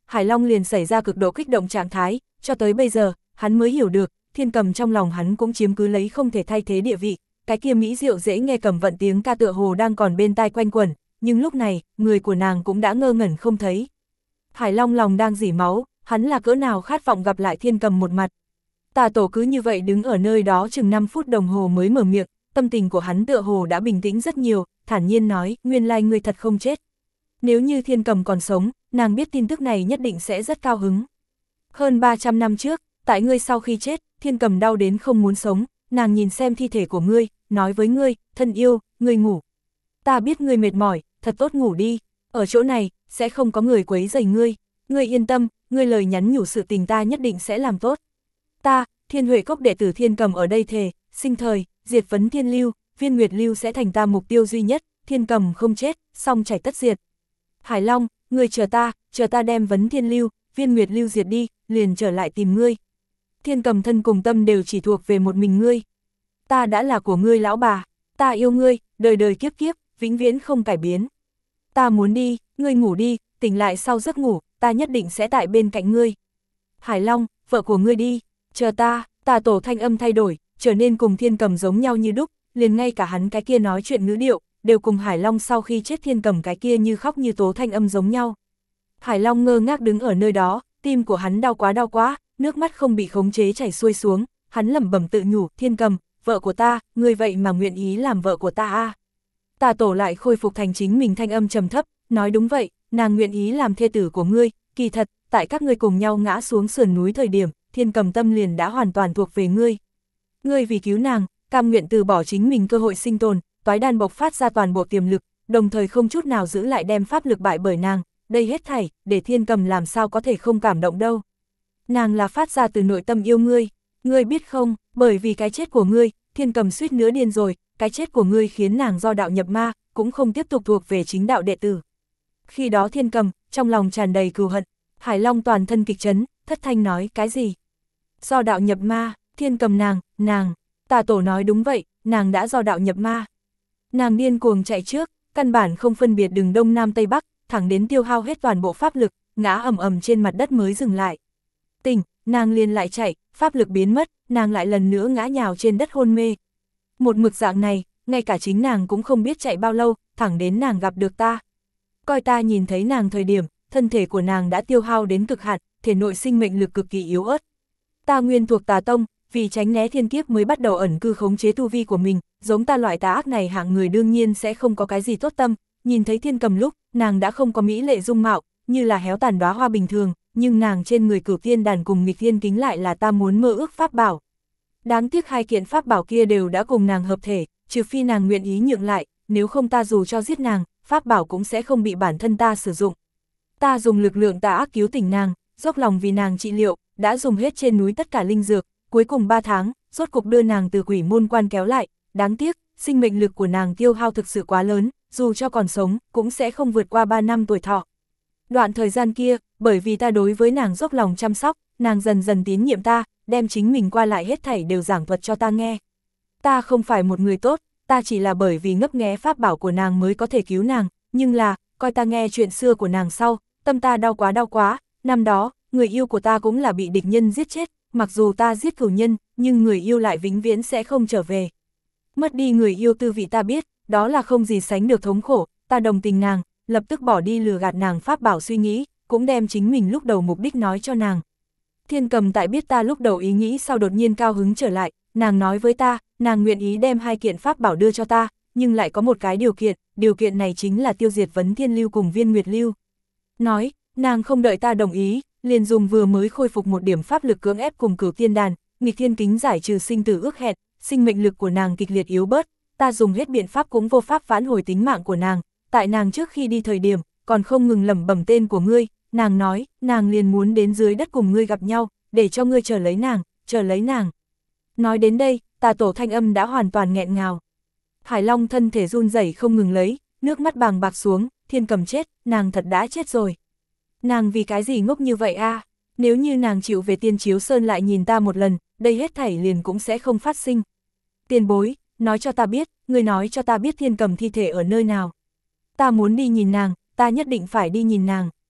Hải Long liền xảy ra cực độ kích động trạng thái, cho tới bây giờ, hắn mới hiểu được, Thiên Cầm trong lòng hắn cũng chiếm cứ lấy không thể thay thế địa vị, cái kia mỹ diệu dễ nghe cầm vận tiếng ca tựa hồ đang còn bên tai quanh quẩn, nhưng lúc này, người của nàng cũng đã ngơ ngẩn không thấy. Hải Long lòng đang rỉ máu, hắn là cỡ nào khát vọng gặp lại Thiên Cầm một mặt. Tà Tổ cứ như vậy đứng ở nơi đó chừng 5 phút đồng hồ mới mở miệng, tâm tình của hắn tựa hồ đã bình tĩnh rất nhiều, thản nhiên nói, nguyên lai ngươi thật không chết. Nếu như Thiên Cầm còn sống, nàng biết tin tức này nhất định sẽ rất cao hứng. Hơn 300 năm trước, tại ngươi sau khi chết, Thiên Cầm đau đến không muốn sống, nàng nhìn xem thi thể của ngươi, nói với ngươi, thân yêu, ngươi ngủ. Ta biết ngươi mệt mỏi, thật tốt ngủ đi, ở chỗ này, sẽ không có người quấy rầy ngươi, ngươi yên tâm, ngươi lời nhắn nhủ sự tình ta nhất định sẽ làm tốt. Ta, Thiên Huệ Cốc đệ tử Thiên Cầm ở đây thề, sinh thời, diệt vấn Thiên Lưu, Viên Nguyệt Lưu sẽ thành ta mục tiêu duy nhất, Thiên Cầm không chết, song chảy tất diệt. Hải Long, ngươi chờ ta đem vấn Thiên Lưu, Viên Nguyệt Lưu diệt đi, liền trở lại tìm ngươi. Thiên Cầm thân cùng tâm đều chỉ thuộc về một mình ngươi. Ta đã là của ngươi lão bà, ta yêu ngươi, đời đời kiếp kiếp, vĩnh viễn không cải biến. Ta muốn đi, ngươi ngủ đi, tỉnh lại sau giấc ngủ, ta nhất định sẽ tại bên cạnh ngươi. Hải Long, vợ của ngươi đi, chờ ta. Tà Tổ thanh âm thay đổi, trở nên cùng Thiên Cầm giống nhau như đúc, liền ngay cả hắn cái kia nói chuyện ngữ điệu, đều cùng Hải Long sau khi chết Thiên Cầm cái kia như khóc như tố thanh âm giống nhau. Hải Long ngơ ngác đứng ở nơi đó, tim của hắn đau quá, nước mắt không bị khống chế chảy xuôi xuống, hắn lẩm bẩm tự nhủ, Thiên Cầm, vợ của ta, ngươi vậy mà nguyện ý làm vợ của ta à. Tà Tổ lại khôi phục thành chính mình thanh âm trầm thấp, nói đúng vậy, nàng nguyện ý làm thê tử của ngươi, kỳ thật, tại các ngươi cùng nhau ngã xuống sườn núi thời điểm, Thiên Cầm tâm liền đã hoàn toàn thuộc về ngươi. Ngươi vì cứu nàng, cam nguyện từ bỏ chính mình cơ hội sinh tồn, toái đan bộc phát ra toàn bộ tiềm lực, đồng thời không chút nào giữ lại đem pháp lực bại bởi nàng, đây hết thảy, để Thiên Cầm làm sao có thể không cảm động đâu. Nàng là phát ra từ nội tâm yêu ngươi, ngươi biết không, bởi vì cái chết của ngươi, Thiên Cầm suýt nữa điên rồi, cái chết của ngươi khiến nàng do đạo nhập ma, cũng không tiếp tục thuộc về chính đạo đệ tử. Khi đó Thiên Cầm, trong lòng tràn đầy cừu hận, Hải Long toàn thân kịch chấn, thất thanh nói, cái gì? Do đạo nhập ma, Thiên Cầm nàng, Tà Tổ nói đúng vậy, nàng đã do đạo nhập ma. Nàng điên cuồng chạy trước, căn bản không phân biệt đường đông nam tây bắc, thẳng đến tiêu hao hết toàn bộ pháp lực, ngã ầm ầm trên mặt đất mới dừng lại. Tỉnh, nàng liền lại chạy, pháp lực biến mất, nàng lại lần nữa ngã nhào trên đất hôn mê. Một mực dạng này, ngay cả chính nàng cũng không biết chạy bao lâu, thẳng đến nàng gặp được ta. Coi ta nhìn thấy nàng thời điểm, thân thể của nàng đã tiêu hao đến cực hạn, thể nội sinh mệnh lực cực kỳ yếu ớt. Ta nguyên thuộc Tà Tông, vì tránh né thiên kiếp mới bắt đầu ẩn cư khống chế tu vi của mình, giống ta loại tà ác này hạng người đương nhiên sẽ không có cái gì tốt tâm, nhìn thấy Thiên Cầm lúc, nàng đã không có mỹ lệ dung mạo, như là héo tàn đóa hoa bình thường, nhưng nàng trên người Cửu Tiên Đàn cùng Nghịch Thiên Kính lại là ta muốn mơ ước pháp bảo. Đáng tiếc hai kiện pháp bảo kia đều đã cùng nàng hợp thể, trừ phi nàng nguyện ý nhượng lại, nếu không ta dù cho giết nàng, pháp bảo cũng sẽ không bị bản thân ta sử dụng. Ta dùng lực lượng tà ác cứu tỉnh nàng, dốc lòng vì nàng trị liệu, đã dùng hết trên núi tất cả linh dược, cuối cùng 3 tháng, rốt cục đưa nàng từ Quỷ Môn Quan kéo lại, đáng tiếc, sinh mệnh lực của nàng tiêu hao thực sự quá lớn, dù cho còn sống, cũng sẽ không vượt qua 3 năm tuổi thọ. Đoạn thời gian kia, bởi vì ta đối với nàng dốc lòng chăm sóc, nàng dần dần tín nhiệm ta, đem chính mình qua lại hết thảy đều giảng thuật cho ta nghe. Ta không phải một người tốt, ta chỉ là bởi vì ngấp nghé pháp bảo của nàng mới có thể cứu nàng, nhưng là, coi ta nghe chuyện xưa của nàng sau, tâm ta đau quá, năm đó, người yêu của ta cũng là bị địch nhân giết chết, mặc dù ta giết cửu nhân, nhưng người yêu lại vĩnh viễn sẽ không trở về. Mất đi người yêu tư vị ta biết, đó là không gì sánh được thống khổ, ta đồng tình nàng, lập tức bỏ đi lừa gạt nàng pháp bảo suy nghĩ, cũng đem chính mình lúc đầu mục đích nói cho nàng. Thiên Cầm tại biết ta lúc đầu ý nghĩ sau đột nhiên cao hứng trở lại, nàng nói với ta, nàng nguyện ý đem 2 kiện pháp bảo đưa cho ta, nhưng lại có một cái điều kiện này chính là tiêu diệt vấn Thiên Lưu cùng Viên Nguyệt Lưu. Nói, nàng không đợi ta đồng ý, liền dùng vừa mới khôi phục một điểm pháp lực cưỡng ép cùng Cửu Tiên Đàn, Nghịch Thiên Kính giải trừ sinh tử ước hẹn, sinh mệnh lực của nàng kịch liệt yếu bớt, ta dùng hết biện pháp cũng vô pháp vãn hồi tính mạng của nàng, tại nàng trước khi đi thời điểm, còn không ngừng lẩm bẩm tên của ngươi, nàng nói, nàng liền muốn đến dưới đất cùng ngươi gặp nhau, để cho ngươi chờ lấy nàng. Nói đến đây, Tà Tổ thanh âm đã hoàn toàn nghẹn ngào. Hải Long thân thể run rẩy không ngừng lấy, nước mắt bàng bạc xuống, Thiên Cầm chết, nàng thật đã chết rồi. Nàng vì cái gì ngốc như vậy a? Nếu như nàng chịu về Tiên Chiếu Sơn lại nhìn ta một lần, đây hết thảy liền cũng sẽ không phát sinh. Tiền bối, nói cho ta biết, ngươi nói cho ta biết Thiên Cầm thi thể ở nơi nào. Ta muốn đi nhìn nàng, ta nhất định phải đi nhìn nàng.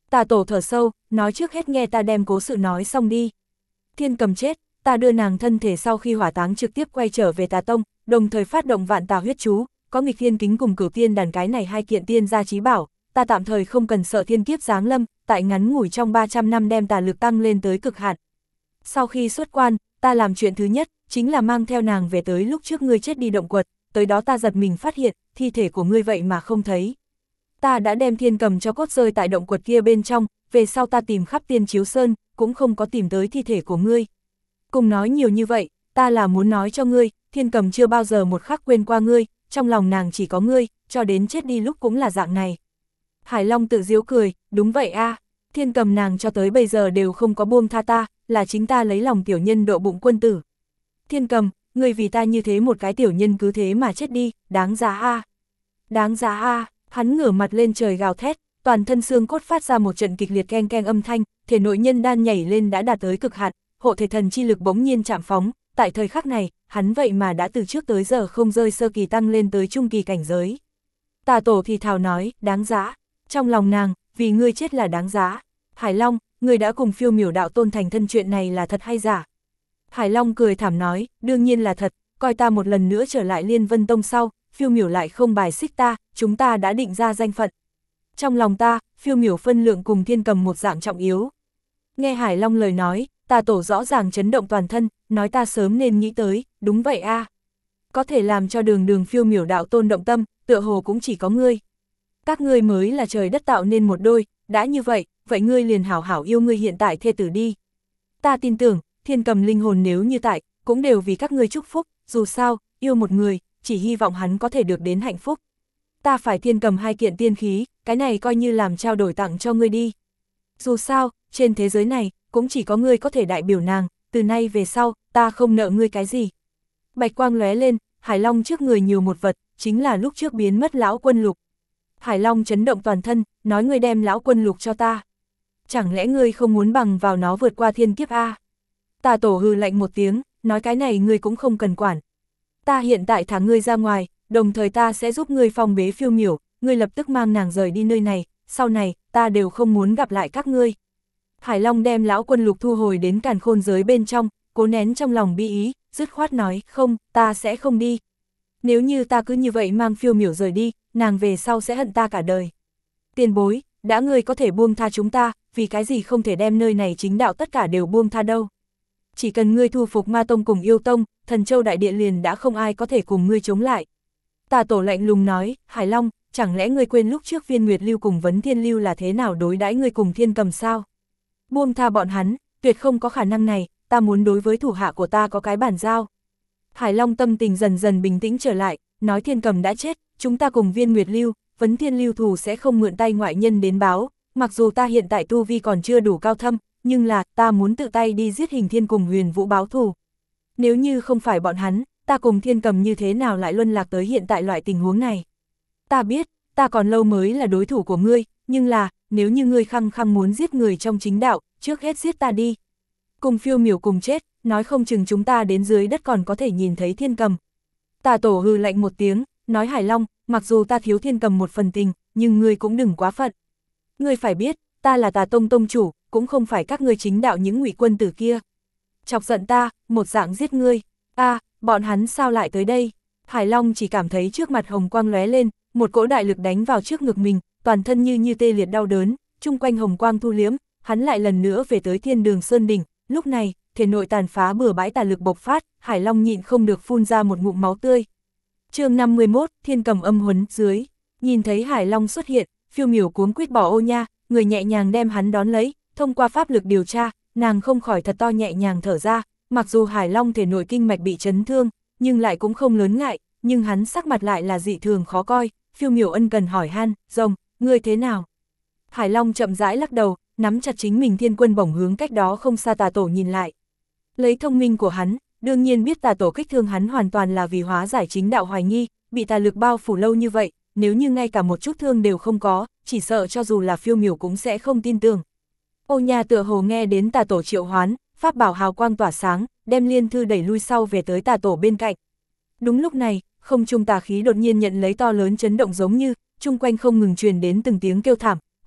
Tà Tổ thở sâu, nói trước hết nghe ta đem cố sự nói xong đi. Thiên Cầm chết, ta đưa nàng thân thể sau khi hỏa táng trực tiếp quay trở về Tà Tông, đồng thời phát động vạn tà huyết chú, có nghịch thiên kính cùng cửu tiên đàn cái này hai kiện tiên gia chí bảo, ta tạm thời không cần sợ thiên kiếp giáng lâm, tại ngắn ngủi trong 300 năm đem tà lực tăng lên tới cực hạn. Sau khi xuất quan, ta làm chuyện thứ nhất, chính là mang theo nàng về tới lúc trước ngươi chết đi động quật, tới đó ta giật mình phát hiện, thi thể của ngươi vậy mà không thấy. Ta đã đem Thiên Cầm cho cốt rơi tại động quật kia bên trong, về sau ta tìm khắp Tiên Chiếu Sơn, cũng không có tìm tới thi thể của ngươi. Cùng nói nhiều như vậy, ta là muốn nói cho ngươi, Thiên Cầm chưa bao giờ một khắc quên qua ngươi, trong lòng nàng chỉ có ngươi, cho đến chết đi lúc cũng là dạng này. Hải Long tự giễu cười, đúng vậy a, Thiên Cầm nàng cho tới bây giờ đều không có buông tha ta, là chính ta lấy lòng tiểu nhân độ bụng quân tử. Thiên Cầm, ngươi vì ta như thế một cái tiểu nhân cứ thế mà chết đi, đáng giá a. Đáng giá a, hắn ngửa mặt lên trời gào thét, toàn thân xương cốt phát ra một trận kịch liệt keng keng âm thanh, thể nội nhân đan nhảy lên đã đạt tới cực hạn, hộ thể thần chi lực bỗng nhiên chạm phóng, tại thời khắc này, hắn vậy mà đã từ trước tới giờ không rơi sơ kỳ tăng lên tới trung kỳ cảnh giới. Tà Tổ thì thào nói, đáng giá, trong lòng nàng, vì ngươi chết là đáng giá. Hải Long, ngươi đã cùng Phiêu Miểu đạo tôn thành thân, chuyện này là thật hay giả? Hải Long cười thảm nói, đương nhiên là thật, coi ta một lần nữa trở lại Liên Vân Tông sau, Phiêu Miểu lại không bài xích ta, chúng ta đã định ra danh phận. Trong lòng ta, Phiêu Miểu phân lượng cùng Thiên Cầm một dạng trọng yếu. Nghe Hải Long lời nói, Tà Tổ rõ ràng chấn động toàn thân, nói ta sớm nên nghĩ tới, đúng vậy a. Có thể làm cho đường Phiêu Miểu đạo tôn động tâm, tựa hồ cũng chỉ có ngươi. Các ngươi mới là trời đất tạo nên một đôi, đã như vậy, vậy ngươi liền hảo hảo yêu ngươi hiện tại thê tử đi. Ta tin tưởng, Thiên Cầm linh hồn nếu như tại, cũng đều vì các ngươi chúc phúc, dù sao, yêu một người, chỉ hy vọng hắn có thể được đến hạnh phúc. Ta phải Thiên Cầm hai kiện tiên khí, cái này coi như làm trao đổi tặng cho ngươi đi. Dù sao, trên thế giới này, cũng chỉ có ngươi có thể đại biểu nàng, từ nay về sau, ta không nợ ngươi cái gì. Bạch quang lóe lên, Hải Long trước người nhiều một vật, chính là lúc trước biến mất lão quân lục. Hải Long chấn động toàn thân, nói ngươi đem lão quân lục cho ta. Chẳng lẽ ngươi không muốn bằng vào nó vượt qua thiên kiếp a? Tà Tổ hừ lạnh một tiếng, nói cái này ngươi cũng không cần quản. Ta hiện tại thả ngươi ra ngoài, đồng thời ta sẽ giúp ngươi phong bế Phiêu Miểu, ngươi lập tức mang nàng rời đi nơi này, sau này, ta đều không muốn gặp lại các ngươi. Hải Long đem lão quân lục thu hồi đến càn khôn giới bên trong, cố nén trong lòng bi ý, dứt khoát nói, không, ta sẽ không đi. Nếu như ta cứ như vậy mang Phiêu Miểu rời đi, nàng về sau sẽ hận ta cả đời. Tiền bối, đã ngươi có thể buông tha chúng ta, vì cái gì không thể đem nơi này chính đạo tất cả đều buông tha đâu. Chỉ cần ngươi thu phục Ma Tông cùng Yêu Tông, Thần Châu đại địa liền đã không ai có thể cùng ngươi chống lại. Tà Tổ lạnh lùng nói, Hải Long, chẳng lẽ ngươi quên lúc trước Viên Nguyệt Lưu cùng Vấn Thiên Lưu là thế nào đối đãi ngươi cùng Thiên Cầm sao? Buông tha bọn hắn, tuyệt không có khả năng này, ta muốn đối với thủ hạ của ta có cái bản giao. Hải Long tâm tình dần dần bình tĩnh trở lại, nói Thiên Cầm đã chết, chúng ta cùng Viên Nguyệt Lưu, Vấn Thiên Lưu thù sẽ không mượn tay ngoại nhân đến báo, mặc dù ta hiện tại tu vi còn chưa đủ cao thâm, nhưng là ta muốn tự tay đi giết Hình Thiên cùng Huyền Vũ báo thù. Nếu như không phải bọn hắn, ta cùng Thiên Cầm như thế nào lại luân lạc tới hiện tại loại tình huống này. Ta biết, ta còn lâu mới là đối thủ của ngươi, nhưng là, nếu như ngươi khăng khăng muốn giết người trong chính đạo, trước hết giết ta đi. Cùng Phiêu Miểu cùng chết, nói không chừng chúng ta đến dưới đất còn có thể nhìn thấy Thiên Cầm. Tà Tổ hừ lạnh một tiếng, nói Hải Long, mặc dù ta thiếu Thiên Cầm một phần tình, nhưng ngươi cũng đừng quá phận. Ngươi phải biết, ta là Tà Tông tông chủ, cũng không phải các ngươi chính đạo những ngụy quân tử kia. Chọc giận ta, một dạng giết ngươi. Bọn hắn sao lại tới đây? Hải Long chỉ cảm thấy trước mặt hồng quang lóe lên, một cỗ đại lực đánh vào trước ngực mình, toàn thân như tê liệt đau đớn, chung quanh hồng quang thu liếm, hắn lại lần nữa về tới Thiên Đường Sơn đỉnh, lúc này, thể nội tàn phá bừa bãi tà lực bộc phát, Hải Long nhịn không được phun ra một ngụm máu tươi. Chương 51, Thiên Cầm âm huấn dưới. Nhìn thấy Hải Long xuất hiện, Phiêu Miểu cuống quýt bỏ ô nha, người nhẹ nhàng đem hắn đón lấy, thông qua pháp lực điều tra, nàng không khỏi thật to nhẹ nhàng thở ra, mặc dù Hải Long thể nội kinh mạch bị chấn thương, nhưng lại cũng không lớn ngại, nhưng hắn sắc mặt lại là dị thường khó coi. Phiêu Miểu ân cần hỏi han, rồng, ngươi thế nào? Hải Long chậm rãi lắc đầu, nắm chặt chính mình thiên quân bổng hướng cách đó không xa Tà Tổ nhìn lại. Lấy thông minh của hắn, đương nhiên biết Tà Tổ kích thương hắn hoàn toàn là vì hóa giải chính đạo hoài nghi, bị tà lực bao phủ lâu như vậy, nếu như ngay cả một chút thương đều không có, chỉ sợ cho dù là Phiêu Miểu cũng sẽ không tin tưởng. Ô Nha tựa hồ nghe đến Tà Tổ triệu hoán, pháp bảo hào quang tỏa sáng, đem Liên Thư đẩy lui sau về tới Tà Tổ bên cạnh. Đúng lúc này, không trung tà khí đột nhiên nhận lấy to lớn chấn động giống như, chung quanh không ngừng truyền đến từng tiếng kêu thảm,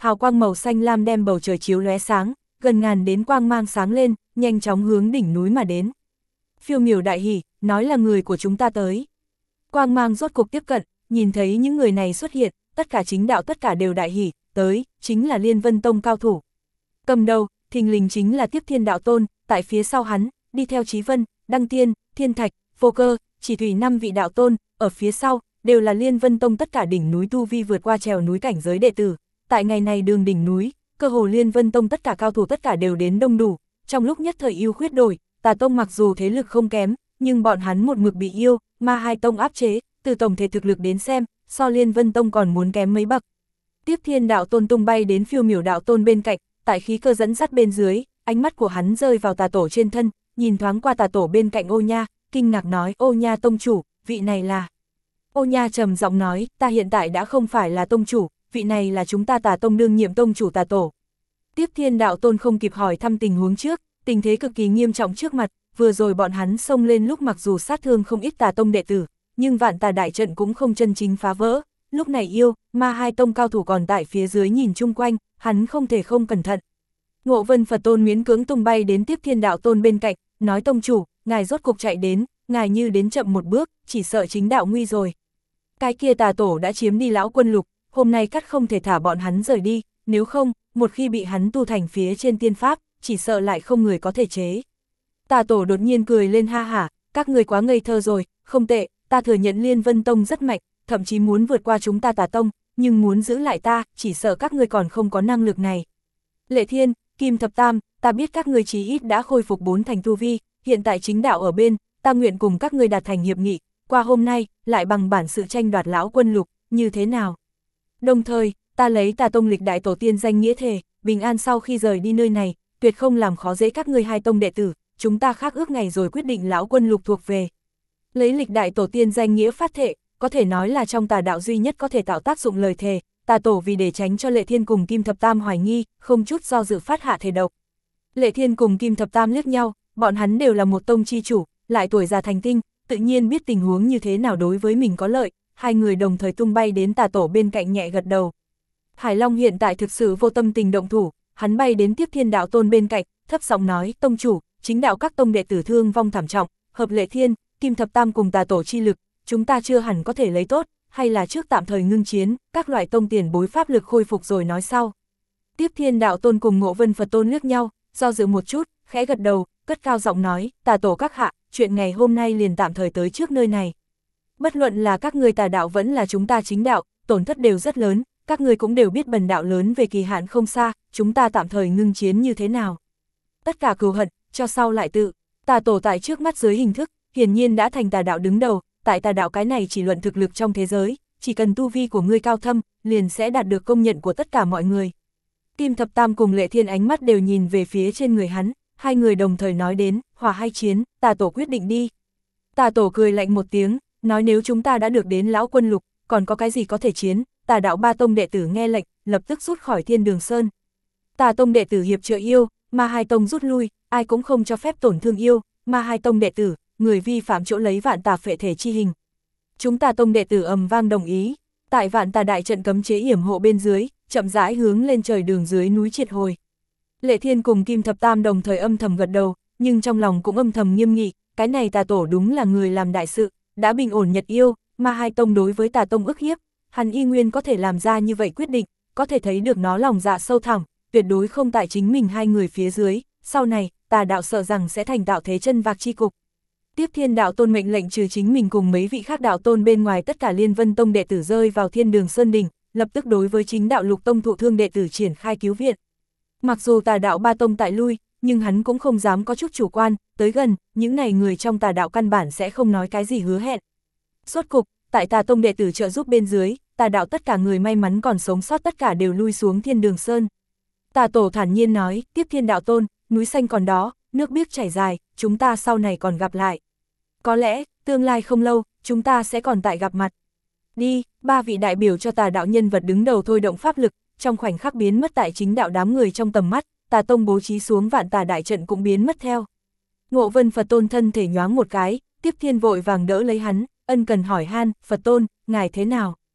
hào quang màu xanh lam đem bầu trời chiếu lóe sáng, gần ngàn đến quang mang sáng lên, nhanh chóng hướng đỉnh núi mà đến. Phiêu Miểu đại hỉ, nói là người của chúng ta tới. Quang mang rốt cục tiếp cận, nhìn thấy những người này xuất hiện, tất cả chính đạo tất cả đều đại hỉ, tới, chính là Liên Vân Tông cao thủ. Cầm đầu, thình lình chính là Tiếp Thiên đạo tôn, tại phía sau hắn, đi theo Chí Vân, Đăng Tiên, Thiên Thạch, Vô Cơ, Chỉ Thủy 5 vị đạo tôn, ở phía sau, đều là Liên Vân Tông tất cả đỉnh núi tu vi vượt qua trèo núi cảnh giới đệ tử. Tại ngày này đường đỉnh núi, cơ hồ Liên Vân Tông tất cả cao thủ tất cả đều đến đông đủ, trong lúc nhất thời ưu khuyết đổi, Tà Tông mặc dù thế lực không kém, nhưng bọn hắn một mực bị yêu, Ma Hai Tông áp chế, từ tổng thể thực lực đến xem, so Liên Vân Tông còn muốn kém mấy bậc. Tiếp Thiên đạo tôn tung bay đến Phiêu Miểu đạo tôn bên cạnh, tại khí cơ dẫn dắt bên dưới, ánh mắt của hắn rơi vào Tà Tổ trên thân, nhìn thoáng qua Tà Tổ bên cạnh Ô Nha, kinh ngạc nói: Ô Nha tông chủ, vị này là... Ô Nha trầm giọng nói: ta hiện tại đã không phải là tông chủ, vị này là chúng ta Tà Tông đương nhiệm tông chủ Tà Tổ. Tiếp Thiên đạo tôn không kịp hỏi thăm tình huống trước, tình thế cực kỳ nghiêm trọng trước mặt, vừa rồi bọn hắn xông lên lúc mặc dù sát thương không ít Tà Tông đệ tử, nhưng vạn tà đại trận cũng không chân chính phá vỡ, lúc này yêu, Ma Hai Tông cao thủ còn tại phía dưới nhìn chung quanh, hắn không thể không cẩn thận. Ngộ Vân Phật Tôn miễn cưỡng tung bay đến Tiếp Thiên đạo tôn bên cạnh, nói: tông chủ, ngài rốt cục chạy đến, ngài như đến chậm một bước, chỉ sợ chính đạo nguy rồi. Cái kia Tà Tổ đã chiếm đi lão quân lục, hôm nay cắt không thể thả bọn hắn rời đi, nếu không, một khi bị hắn tu thành phía trên tiên pháp, chỉ sợ lại không người có thể chế. Tà Tổ đột nhiên cười lên ha hả: các người quá ngây thơ rồi, không tệ, ta thừa nhận Liên Vân Tông rất mạnh, thậm chí muốn vượt qua chúng ta Tà Tông, nhưng muốn giữ lại ta, chỉ sợ các người còn không có năng lực này. Lệ Thiên, Kim Thập Tam, ta biết các người chí ít đã khôi phục 4 thành tu vi, hiện tại chính đạo ở bên, ta nguyện cùng các người đạt thành hiệp nghị, qua hôm nay, lại bằng bản sự tranh đoạt lão quân lục, như thế nào? Đồng thời, ta lấy Tà Tông lịch đại tổ tiên danh nghĩa thề, bình an sau khi rời đi nơi này, tuyệt không làm khó dễ các ngươi Hai Tông đệ tử, chúng ta khác ước ngày rồi quyết định lão quân lục thuộc về. Lấy lịch đại tổ tiên danh nghĩa phát thệ, có thể nói là trong tà đạo duy nhất có thể tạo tác dụng lời thề, Tà Tổ vì để tránh cho Lệ Thiên cùng Kim Thập Tam hoài nghi, không chút do dự phát hạ thề độc. Lệ Thiên cùng Kim Thập Tam liếc nhau, bọn hắn đều là một tông chi chủ, lại tuổi già thành tinh, tự nhiên biết tình huống như thế nào đối với mình có lợi, hai người đồng thời tung bay đến Tà Tổ bên cạnh nhẹ gật đầu. Hải Long hiện tại thực sự vô tâm tình động thủ, hắn bay đến Tiếp Thiên đạo tôn bên cạnh, thấp giọng nói: tông chủ, chính đạo các tông đệ tử thương vong thảm trọng, hợp Lệ Thiên, Kim Thập Tam cùng Tà Tổ chi lực, chúng ta chưa hẳn có thể lấy tốt, hay là trước tạm thời ngưng chiến, các loại tông tiền bối pháp lực khôi phục rồi nói sau. Tiếp Thiên đạo tôn cùng Ngộ Vân Phật Tôn liếc nhau, do dự một chút, khẽ gật đầu, cất cao giọng nói: Tà Tổ các hạ, chuyện ngày hôm nay liền tạm thời tới trước nơi này. Bất luận là các ngươi tà đạo vẫn là chúng ta chính đạo, tổn thất đều rất lớn, các ngươi cũng đều biết bần đạo lớn về kỳ hạn không xa, chúng ta tạm thời ngưng chiến như thế nào. Tất cả cừu hận, cho sau lại tự. Tà Tổ tại trước mắt dưới hình thức, hiển nhiên đã thành tà đạo đứng đầu, tại tà đạo cái này chỉ luận thực lực trong thế giới, chỉ cần tu vi của ngươi cao thâm, liền sẽ đạt được công nhận của tất cả mọi người. Kim Thập Tam cùng Lệ Thiên ánh mắt đều nhìn về phía trên người hắn, hai người đồng thời nói đến: hòa hay chiến, Tà Tổ quyết định đi. Tà Tổ cười lạnh một tiếng, nói: nếu chúng ta đã được đến lão quân lục, còn có cái gì có thể chiến? Tà đạo ba tông đệ tử nghe lệnh, lập tức rút khỏi Thiên Đường Sơn. Tà tông đệ tử hiệp trợ yêu, Ma Hai Tông rút lui, ai cũng không cho phép tổn thương yêu, Ma Hai Tông đệ tử, người vi phạm chỗ lấy vạn tà phệ thể chi hình. Chúng Tà tông đệ tử ầm vang đồng ý, tại vạn tà đại trận cấm chế yểm hộ bên dưới, chậm rãi hướng lên trời đường dưới núi triệt hồi. Lệ Thiên cùng Kim Thập Tam đồng thời âm thầm gật đầu, nhưng trong lòng cũng âm thầm nghiêm nghị, cái này Tà Tổ đúng là người làm đại sự, đã bình ổn Nhật yêu, Ma Hai Tông đối với Tà Tông ức hiếp, hắn y nguyên có thể làm ra như vậy quyết định, có thể thấy được nó lòng dạ sâu thẳm, tuyệt đối không tại chính mình hai người phía dưới, sau này, tà đạo sợ rằng sẽ thành đạo thế chân vạc chi cục. Tiếp Thiên đạo tôn mệnh lệnh trừ chính mình cùng mấy vị khác đạo tôn bên ngoài tất cả Liên Vân Tông đệ tử rơi vào Thiên Đường Sơn Đỉnh, lập tức đối với chính đạo Lục Tông thụ thương đệ tử triển khai cứu viện. Mặc dù tà đạo ba tông tại lui, nhưng hắn cũng không dám có chút chủ quan, tới gần, những này người trong tà đạo căn bản sẽ không nói cái gì hứa hẹn. Rốt cục, tại tà tông đệ tử trợ giúp bên dưới, tà đạo tất cả người may mắn còn sống sót tất cả đều lui xuống Thiên Đường Sơn. Tà Tổ thản nhiên nói: Tiếp Thiên đạo tôn, núi xanh còn đó, nước biếc chảy dài, chúng ta sau này còn gặp lại. Có lẽ, tương lai không lâu, chúng ta sẽ còn tại gặp mặt. Đi, ba vị đại biểu cho tà đạo nhân vật đứng đầu thôi động pháp lực, trong khoảnh khắc biến mất tại chính đạo đám người trong tầm mắt, Tà Tông bố trí xuống vạn tà đại trận cũng biến mất theo. Ngộ Vân Phật Tôn thân thể nhoáng một cái, Tiếp Thiên vội vàng đỡ lấy hắn, ân cần hỏi han: Phật Tôn, ngài thế nào?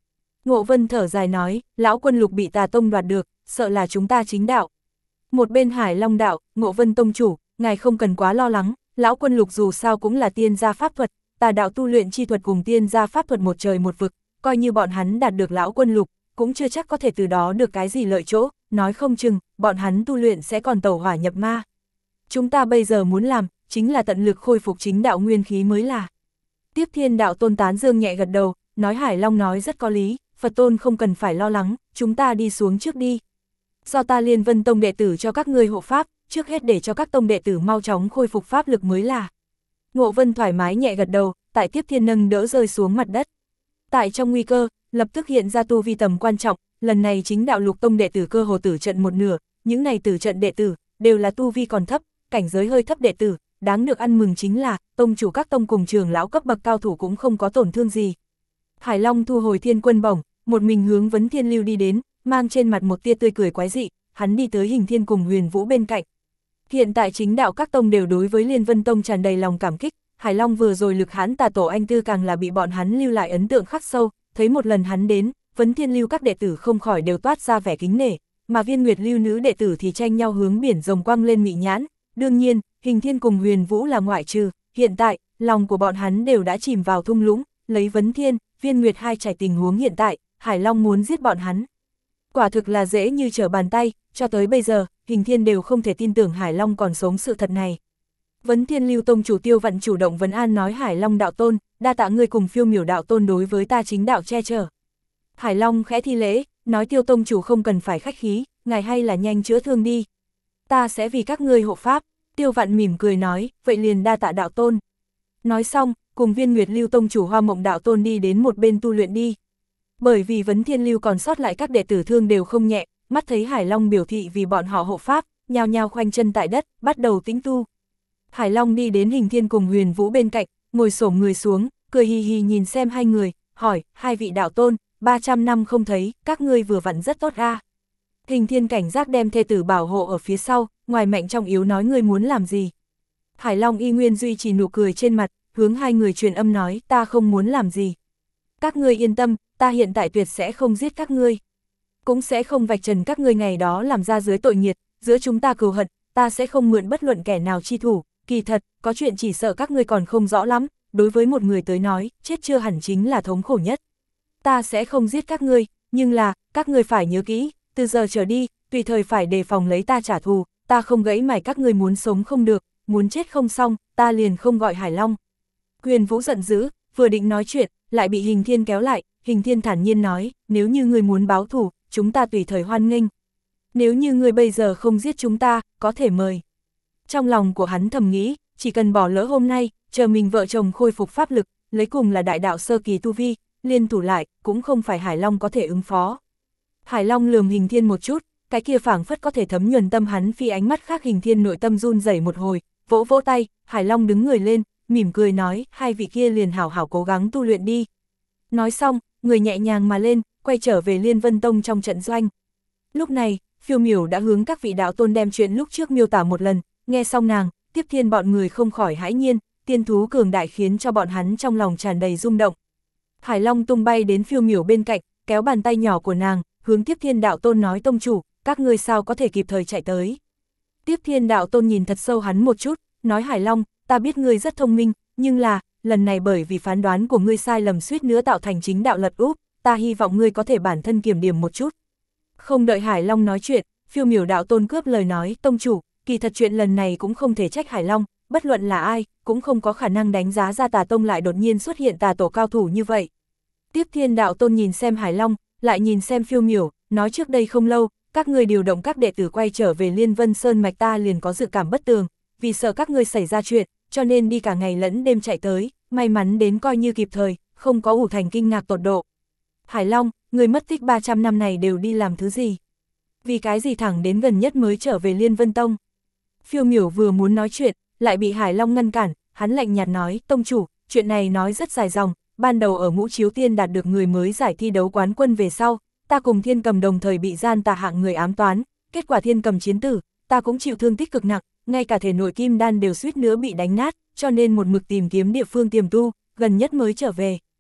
Ngộ Vân thở dài nói, lão quân lục bị Tà Tông đoạt được, sợ là chúng ta chính đạo. Một bên Hải Long đạo, Ngộ Vân tông chủ, ngài không cần quá lo lắng, lão quân lục dù sao cũng là tiên gia pháp thuật, Tà đạo tu luyện chi thuật cùng tiên gia pháp thuật một trời một vực, coi như bọn hắn đạt được lão quân lục, cũng chưa chắc có thể từ đó được cái gì lợi chỗ, nói không chừng, bọn hắn tu luyện sẽ còn tẩu hỏa nhập ma. Chúng ta bây giờ muốn làm, chính là tận lực khôi phục chính đạo nguyên khí mới là. Tiếp Thiên đạo tôn tán dương nhẹ gật đầu, nói Hải Long nói rất có lý, Phật tôn không cần phải lo lắng, chúng ta đi xuống trước đi. Do ta Liên Vân tông đệ tử cho các ngươi hộ pháp, trước hết để cho các tông đệ tử mau chóng khôi phục pháp lực mới là. Ngộ Vân thoải mái nhẹ gật đầu, tại Tiếp Thiên nâng đỡ rơi xuống mặt đất. Tại trong nguy cơ, lập tức hiện ra tu vi tầm quan trọng, lần này chính đạo lục tông đệ tử cơ hồ tử trận một nửa, những này tử trận đệ tử, đều là tu vi còn thấp, cảnh giới hơi thấp đệ tử, đáng được ăn mừng chính là, tông chủ các tông cùng trưởng lão cấp bậc cao thủ cũng không có tổn thương gì. Hải Long thu hồi thiên quân bổng, một mình hướng Vấn Thiên Lưu đi đến, mang trên mặt một tia tươi cười quái dị, hắn đi tới Hình Thiên cùng Huyền Vũ bên cạnh. Hiện tại chính đạo các tông đều đối với Liên Vân tông tràn đầy lòng cảm kích, Hải Long vừa rồi lực hãn Tà tổ anh tư càng là bị bọn hắn lưu lại ấn tượng khắc sâu, thấy một lần hắn đến, Vấn Thiên Lưu các đệ tử không khỏi đều toát ra vẻ kính nể, mà Viên Nguyệt Lưu nữ đệ tử thì tranh nhau hướng biển rồng quang lên mị nhãn. Đương nhiên, Hình Thiên cùng Huyền Vũ là ngoại trừ, hiện tại, lòng của bọn hắn đều đã chìm vào thung lũng, lấy Vấn Thiên, Viên Nguyệt hai trải tình huống hiện tại, Hải Long muốn giết bọn hắn. Quả thực là dễ như trở bàn tay, cho tới bây giờ, Hình Thiên đều không thể tin tưởng Hải Long còn sống sự thật này. Vấn Thiên Lưu tông chủ Tiêu Vạn chủ động vấn an nói Hải Long đạo tôn, đa tạ ngươi cùng Phiêu Miểu đạo tôn đối với ta chính đạo che chở. Hải Long khẽ thi lễ, nói Tiêu tông chủ không cần phải khách khí, ngài hay là nhanh chữa thương đi. Ta sẽ vì các ngươi hộ pháp. Tiêu Vạn mỉm cười nói, vậy liền đa tạ đạo tôn. Nói xong, cùng Viên Nguyệt Lưu tông chủ Hoa Mộng đạo tôn đi đến một bên tu luyện đi. Bởi vì Vấn Thiên Lưu còn sót lại các đệ tử thương đều không nhẹ, mắt thấy Hải Long biểu thị vì bọn họ hộ pháp, nhao nhao khoanh chân tại đất, bắt đầu tĩnh tu. Hải Long đi đến Hình Thiên cùng Huyền Vũ bên cạnh, ngồi xổm người xuống, cười hì hì nhìn xem hai người, hỏi, hai vị đạo tôn, 300 năm không thấy, các ngươi vừa vặn rất tốt a. Hình Thiên cảnh giác đem thê tử bảo hộ ở phía sau, ngoài mạnh trong yếu nói ngươi muốn làm gì. Hải Long y nguyên duy trì nụ cười trên mặt, hướng hai người truyền âm nói, ta không muốn làm gì. Các ngươi yên tâm, ta hiện tại tuyệt sẽ không giết các ngươi. Cũng sẽ không vạch trần các ngươi ngày đó làm ra dưới tội nghiệt, giữa chúng ta cừu hận, ta sẽ không mượn bất luận kẻ nào chi thủ, kỳ thật, có chuyện chỉ sợ các ngươi còn không rõ lắm, đối với một người tới nói, chết chưa hẳn chính là thống khổ nhất. Ta sẽ không giết các ngươi, nhưng là, các ngươi phải nhớ kỹ, từ giờ trở đi, tùy thời phải đề phòng lấy ta trả thù, ta không gãy mày các ngươi muốn sống không được, muốn chết không xong, ta liền không gọi Hải Long. Huyền Vũ giận dữ, vừa định nói chuyện, lại bị Hình Thiên kéo lại, Hình Thiên thản nhiên nói, nếu như ngươi muốn báo thù, chúng ta tùy thời hoan nghênh. Nếu như ngươi bây giờ không giết chúng ta, có thể mời. Trong lòng của hắn thầm nghĩ, chỉ cần bỏ lỡ hôm nay, chờ mình vợ chồng khôi phục pháp lực, lấy cùng là đại đạo sơ kỳ tu vi, liên thủ lại, cũng không phải Hải Long có thể ứng phó. Hải Long lườm Hình Thiên một chút, cái kia phảng phất có thể thấm nhuần tâm hắn phi ánh mắt khác. Hình Thiên nội tâm run rẩy một hồi, vỗ vỗ tay, Hải Long đứng người lên, mỉm cười nói, hai vị kia liền hảo hảo cố gắng tu luyện đi. Nói xong, người nhẹ nhàng mà lên, quay trở về Liên Vân Tông trong trận doanh. Lúc này, Phiêu Miểu đã hướng các vị đạo tôn đem chuyện lúc trước miêu tả một lần, nghe xong nàng, Tiếp Thiên bọn người không khỏi hãi nhiên, tiên thú cường đại khiến cho bọn hắn trong lòng tràn đầy rung động. Hải Long tung bay đến Phiêu Miểu bên cạnh, kéo bàn tay nhỏ của nàng, hướng Tiếp Thiên đạo tôn nói, tông chủ, các ngươi sao có thể kịp thời chạy tới. Tiếp Thiên đạo tôn nhìn thật sâu hắn một chút, nói Hải Long, ta biết ngươi rất thông minh, nhưng là, lần này bởi vì phán đoán của ngươi sai lầm suýt nữa tạo thành chính đạo lật úp, ta hy vọng ngươi có thể bản thân kiểm điểm một chút. Không đợi Hải Long nói chuyện, Phiêu Miểu đạo tôn cướp lời nói, tông chủ, kỳ thật chuyện lần này cũng không thể trách Hải Long, bất luận là ai, cũng không có khả năng đánh giá ra Tà Tông lại đột nhiên xuất hiện tà tổ cao thủ như vậy. Tiếp Thiên đạo tôn nhìn xem Hải Long, lại nhìn xem Phiêu Miểu, nói trước đây không lâu, các ngươi điều động các đệ tử quay trở về Liên Vân Sơn mạch, ta liền có dự cảm bất tường, vì sợ các ngươi xảy ra chuyện, cho nên đi cả ngày lẫn đêm chạy tới, may mắn đến coi như kịp thời, không có ủ thành kinh ngạc tột độ. Hải Long, người mất tích 300 năm này đều đi làm thứ gì? Vì cái gì thẳng đến gần nhất mới trở về Liên Vân Tông? Phiêu Miểu vừa muốn nói chuyện, lại bị Hải Long ngăn cản, hắn lạnh nhạt nói, tông chủ, chuyện này nói rất dài dòng, ban đầu ở Ngũ Chiếu Tiên đạt được người mới giải thi đấu quán quân về sau, ta cùng Thiên Cầm đồng thời bị gian tà hạng người ám toán, kết quả Thiên Cầm chiến tử, ta cũng chịu thương tích cực nặng, ngay cả thể nội kim đan đều suýt nữa bị đánh nát, cho nên một mực tìm kiếm địa phương tiềm tu, gần nhất mới trở về.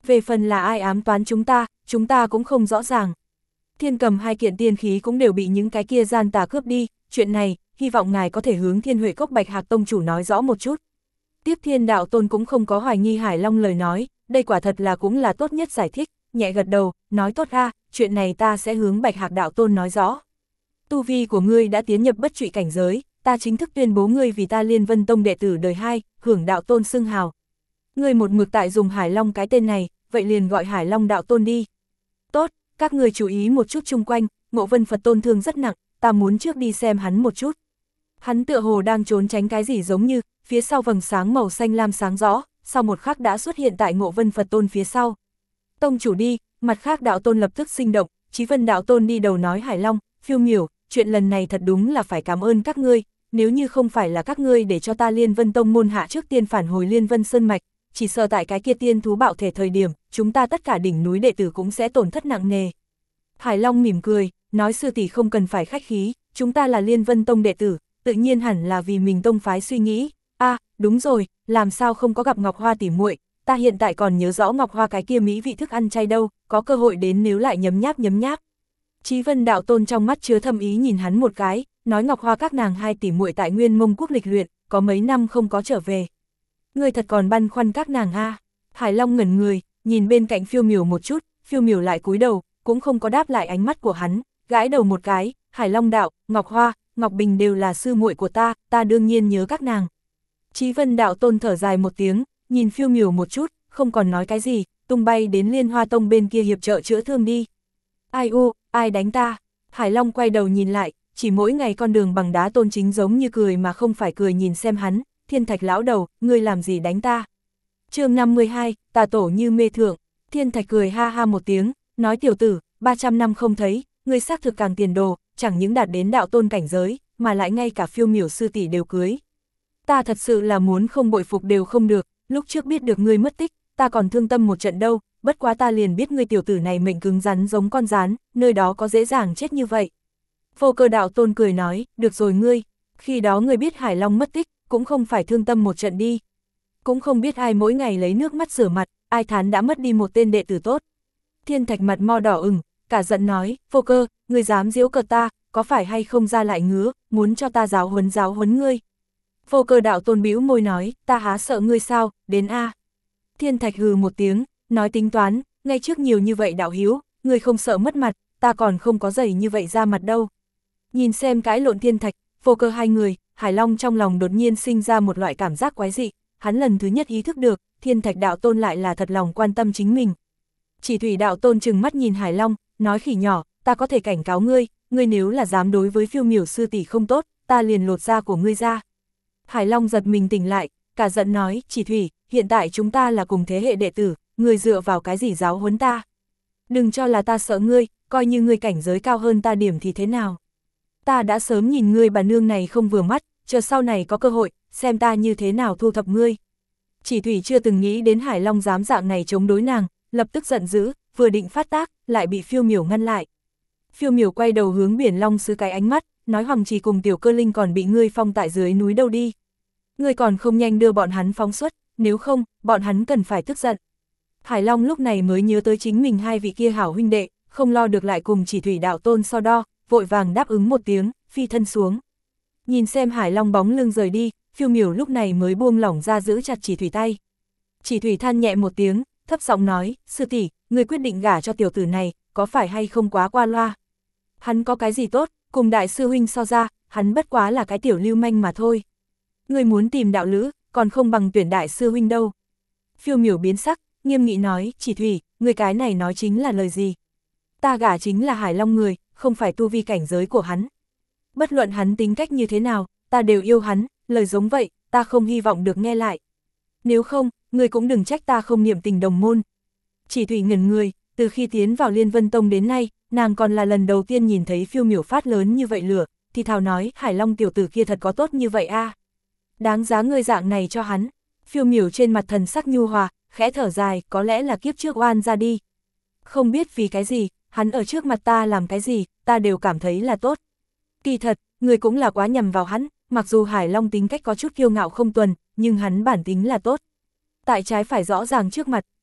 Về phần là ai ám toán chúng ta cũng không rõ ràng. Thiên cầm 2 kiện tiên khí cũng đều bị những cái kia gian tà cướp đi, chuyện này, hy vọng ngài có thể hướng Thiên Huệ Cốc Bạch Hạc tông chủ nói rõ một chút. Tiếp Thiên Đạo Tôn cũng không có hoài nghi Hải Long lời nói, đây quả thật là cũng là tốt nhất giải thích, nhẹ gật đầu, nói tốt ha, chuyện này ta sẽ hướng Bạch Hạc Đạo Tôn nói rõ. Tu vi của ngươi đã tiến nhập bất trụy cảnh giới, ta chính thức tuyên bố ngươi vì ta Liên Vân Tông đệ tử đời 2, hưởng đạo tôn xưng hào. Ngươi một mực tại dùng Hải Long cái tên này, vậy liền gọi Hải Long Đạo Tôn đi. Tốt, các ngươi chú ý một chút chung quanh, Ngộ Vân Phật Tôn thương rất nặng, ta muốn trước đi xem hắn một chút. Hắn tựa hồ đang trốn tránh cái gì giống như, phía sau vầng sáng màu xanh lam sáng rõ, sau một khắc đã xuất hiện tại Ngộ Vân Phật Tôn phía sau. Tông chủ đi, mặt khác đạo tôn lập tức sinh động, Chí Vân Đạo Tôn đi đầu nói Hải Long, Phiêu Miểu, chuyện lần này thật đúng là phải cảm ơn các ngươi, nếu như không phải là các ngươi để cho ta Liên Vân Tông môn hạ trước tiên phản hồi Liên Vân Sơn Mạch, chỉ sợ tại cái kia tiên thú bạo thể thời điểm, chúng ta tất cả đỉnh núi đệ tử cũng sẽ tổn thất nặng nề. Hải Long mỉm cười, nói sư tỷ không cần phải khách khí, chúng ta là Liên Vân Tông đệ tử, tự nhiên hẳn là vì mình tông phái suy nghĩ. Đúng rồi, làm sao không có gặp Ngọc Hoa tỉ muội, ta hiện tại còn nhớ rõ Ngọc Hoa cái kia mỹ vị thức ăn chay đâu, có cơ hội đến nếu lại nhấm nháp. Chí Vân Đạo Tôn trong mắt chứa thâm ý nhìn hắn một cái, nói Ngọc Hoa các nàng 2 tỷ muội tại Nguyên Mông Quốc lịch luyện, có mấy năm không có trở về. Ngươi thật còn băn khoăn các nàng a? Hải Long ngẩn người, nhìn bên cạnh Phiêu Miểu một chút, Phiêu Miểu lại cúi đầu, cũng không có đáp lại ánh mắt của hắn, gãi đầu một cái, Hải Long đạo, Ngọc Hoa, Ngọc Bình đều là sư muội của ta đương nhiên nhớ các nàng. Chí Vân Đạo Tôn thở dài một tiếng, nhìn Phiêu Miểu một chút, không còn nói cái gì, tung bay đến Liên Hoa Tông bên kia hiệp trợ chữa thương đi. Ai đánh ta? Hải Long quay đầu nhìn lại, chỉ mỗi ngày con đường bằng đá Tôn Chính giống như cười mà không phải cười nhìn xem hắn, Thiên Thạch lão đầu, ngươi làm gì đánh ta? Chương 52, tà tổ như mê thượng. Thiên Thạch cười ha ha một tiếng, nói tiểu tử, 300 năm không thấy, ngươi xác thực càng tiền đồ, chẳng những đạt đến đạo tôn cảnh giới, mà lại ngay cả Phiêu Miểu sư tỷ đều cưới. Ta thật sự là muốn không bội phục đều không được, lúc trước biết được ngươi mất tích, ta còn thương tâm một trận đâu, bất quá ta liền biết ngươi tiểu tử này mệnh cứng rắn giống con rán, nơi đó có dễ dàng chết như vậy. Vô Cơ Đạo Tôn cười nói, được rồi ngươi, khi đó ngươi biết Hải Long mất tích, cũng không phải thương tâm một trận đi. Cũng không biết ai mỗi ngày lấy nước mắt rửa mặt, ai thán đã mất đi một tên đệ tử tốt. Thiên Thạch mặt mo đỏ ửng, cả giận nói, Vô Cơ, ngươi dám giễu cợt ta, có phải hay không ra lại ngứa, muốn cho ta giáo huấn ngươi. Vô Cơ Đạo Tôn bĩu môi nói, ta há sợ ngươi sao, đến a. Thiên Thạch hừ một tiếng, nói tính toán, ngay trước nhiều như vậy đạo hiếu, ngươi không sợ mất mặt, ta còn không có dày như vậy ra mặt đâu. Nhìn xem cãi lộn Thiên Thạch, Vô Cơ hai người, Hải Long trong lòng đột nhiên sinh ra một loại cảm giác quái dị, hắn lần thứ nhất ý thức được, Thiên Thạch Đạo Tôn lại là thật lòng quan tâm chính mình. Chỉ Thủy Đạo Tôn trừng mắt nhìn Hải Long, nói khỉ nhỏ, ta có thể cảnh cáo ngươi, ngươi nếu là dám đối với Phiêu Miểu sư tỷ không tốt, ta liền lột da của ngươi ra. Hải Long giật mình tỉnh lại, cả giận nói, Chỉ Thủy, hiện tại chúng ta là cùng thế hệ đệ tử, ngươi dựa vào cái gì giáo huấn ta? Đừng cho là ta sợ ngươi, coi như ngươi cảnh giới cao hơn ta điểm thì thế nào? Ta đã sớm nhìn ngươi bà nương này không vừa mắt, chờ sau này có cơ hội, xem ta như thế nào thu thập ngươi. Chỉ Thủy chưa từng nghĩ đến Hải Long dám dạng này chống đối nàng, lập tức giận dữ, vừa định phát tác, lại bị Phiêu Miểu ngăn lại. Phiêu Miểu quay đầu hướng Biển Long Sứ cái ánh mắt, nói Hoàng Trì cùng Tiểu Cơ Linh còn bị ngươi phong tại dưới núi đâu đi. Ngươi còn không nhanh đưa bọn hắn phóng xuất, nếu không, bọn hắn cần phải tức giận. Hải Long lúc này mới nhớ tới chính mình hai vị kia hảo huynh đệ, không lo được lại cùng Chỉ Thủy Đạo Tôn so đo, vội vàng đáp ứng một tiếng, phi thân xuống. Nhìn xem Hải Long bóng lưng rời đi, Phiêu Miểu lúc này mới buông lỏng ra giữ chặt Chỉ Thủy tay. Chỉ Thủy than nhẹ một tiếng, thấp giọng nói, sư tỷ, ngươi quyết định gả cho tiểu tử này, có phải hay không quá qua loa? Hắn có cái gì tốt, cùng đại sư huynh so ra, hắn bất quá là cái tiểu lưu manh mà thôi. Ngươi muốn tìm đạo lữ, còn không bằng tuyển đại sư huynh đâu. Phiêu Miểu biến sắc, nghiêm nghị nói, Chỉ Thủy, ngươi cái này nói chính là lời gì? Ta gả chính là Hải Long người, không phải tu vi cảnh giới của hắn. Bất luận hắn tính cách như thế nào, ta đều yêu hắn, lời giống vậy, ta không hy vọng được nghe lại. Nếu không, ngươi cũng đừng trách ta không niệm tình đồng môn. Chỉ Thủy ngẩn người, từ khi tiến vào Liên Vân Tông đến nay, nàng còn là lần đầu tiên nhìn thấy Phiêu Miểu phát lớn như vậy lửa, thì thào nói, Hải Long tiểu tử kia thật có tốt như vậy a. Đáng giá ngươi dạng này cho hắn. Phiêu Miểu trên mặt thần sắc nhu hòa, khẽ thở dài, có lẽ là kiếp trước oan ra đi. Không biết vì cái gì, hắn ở trước mặt ta làm cái gì, ta đều cảm thấy là tốt. Kỳ thật, người cũng là quá nhầm vào hắn, mặc dù Hải Long tính cách có chút kiêu ngạo không tuần, nhưng hắn bản tính là tốt. Tại trái phải rõ ràng trước mặt,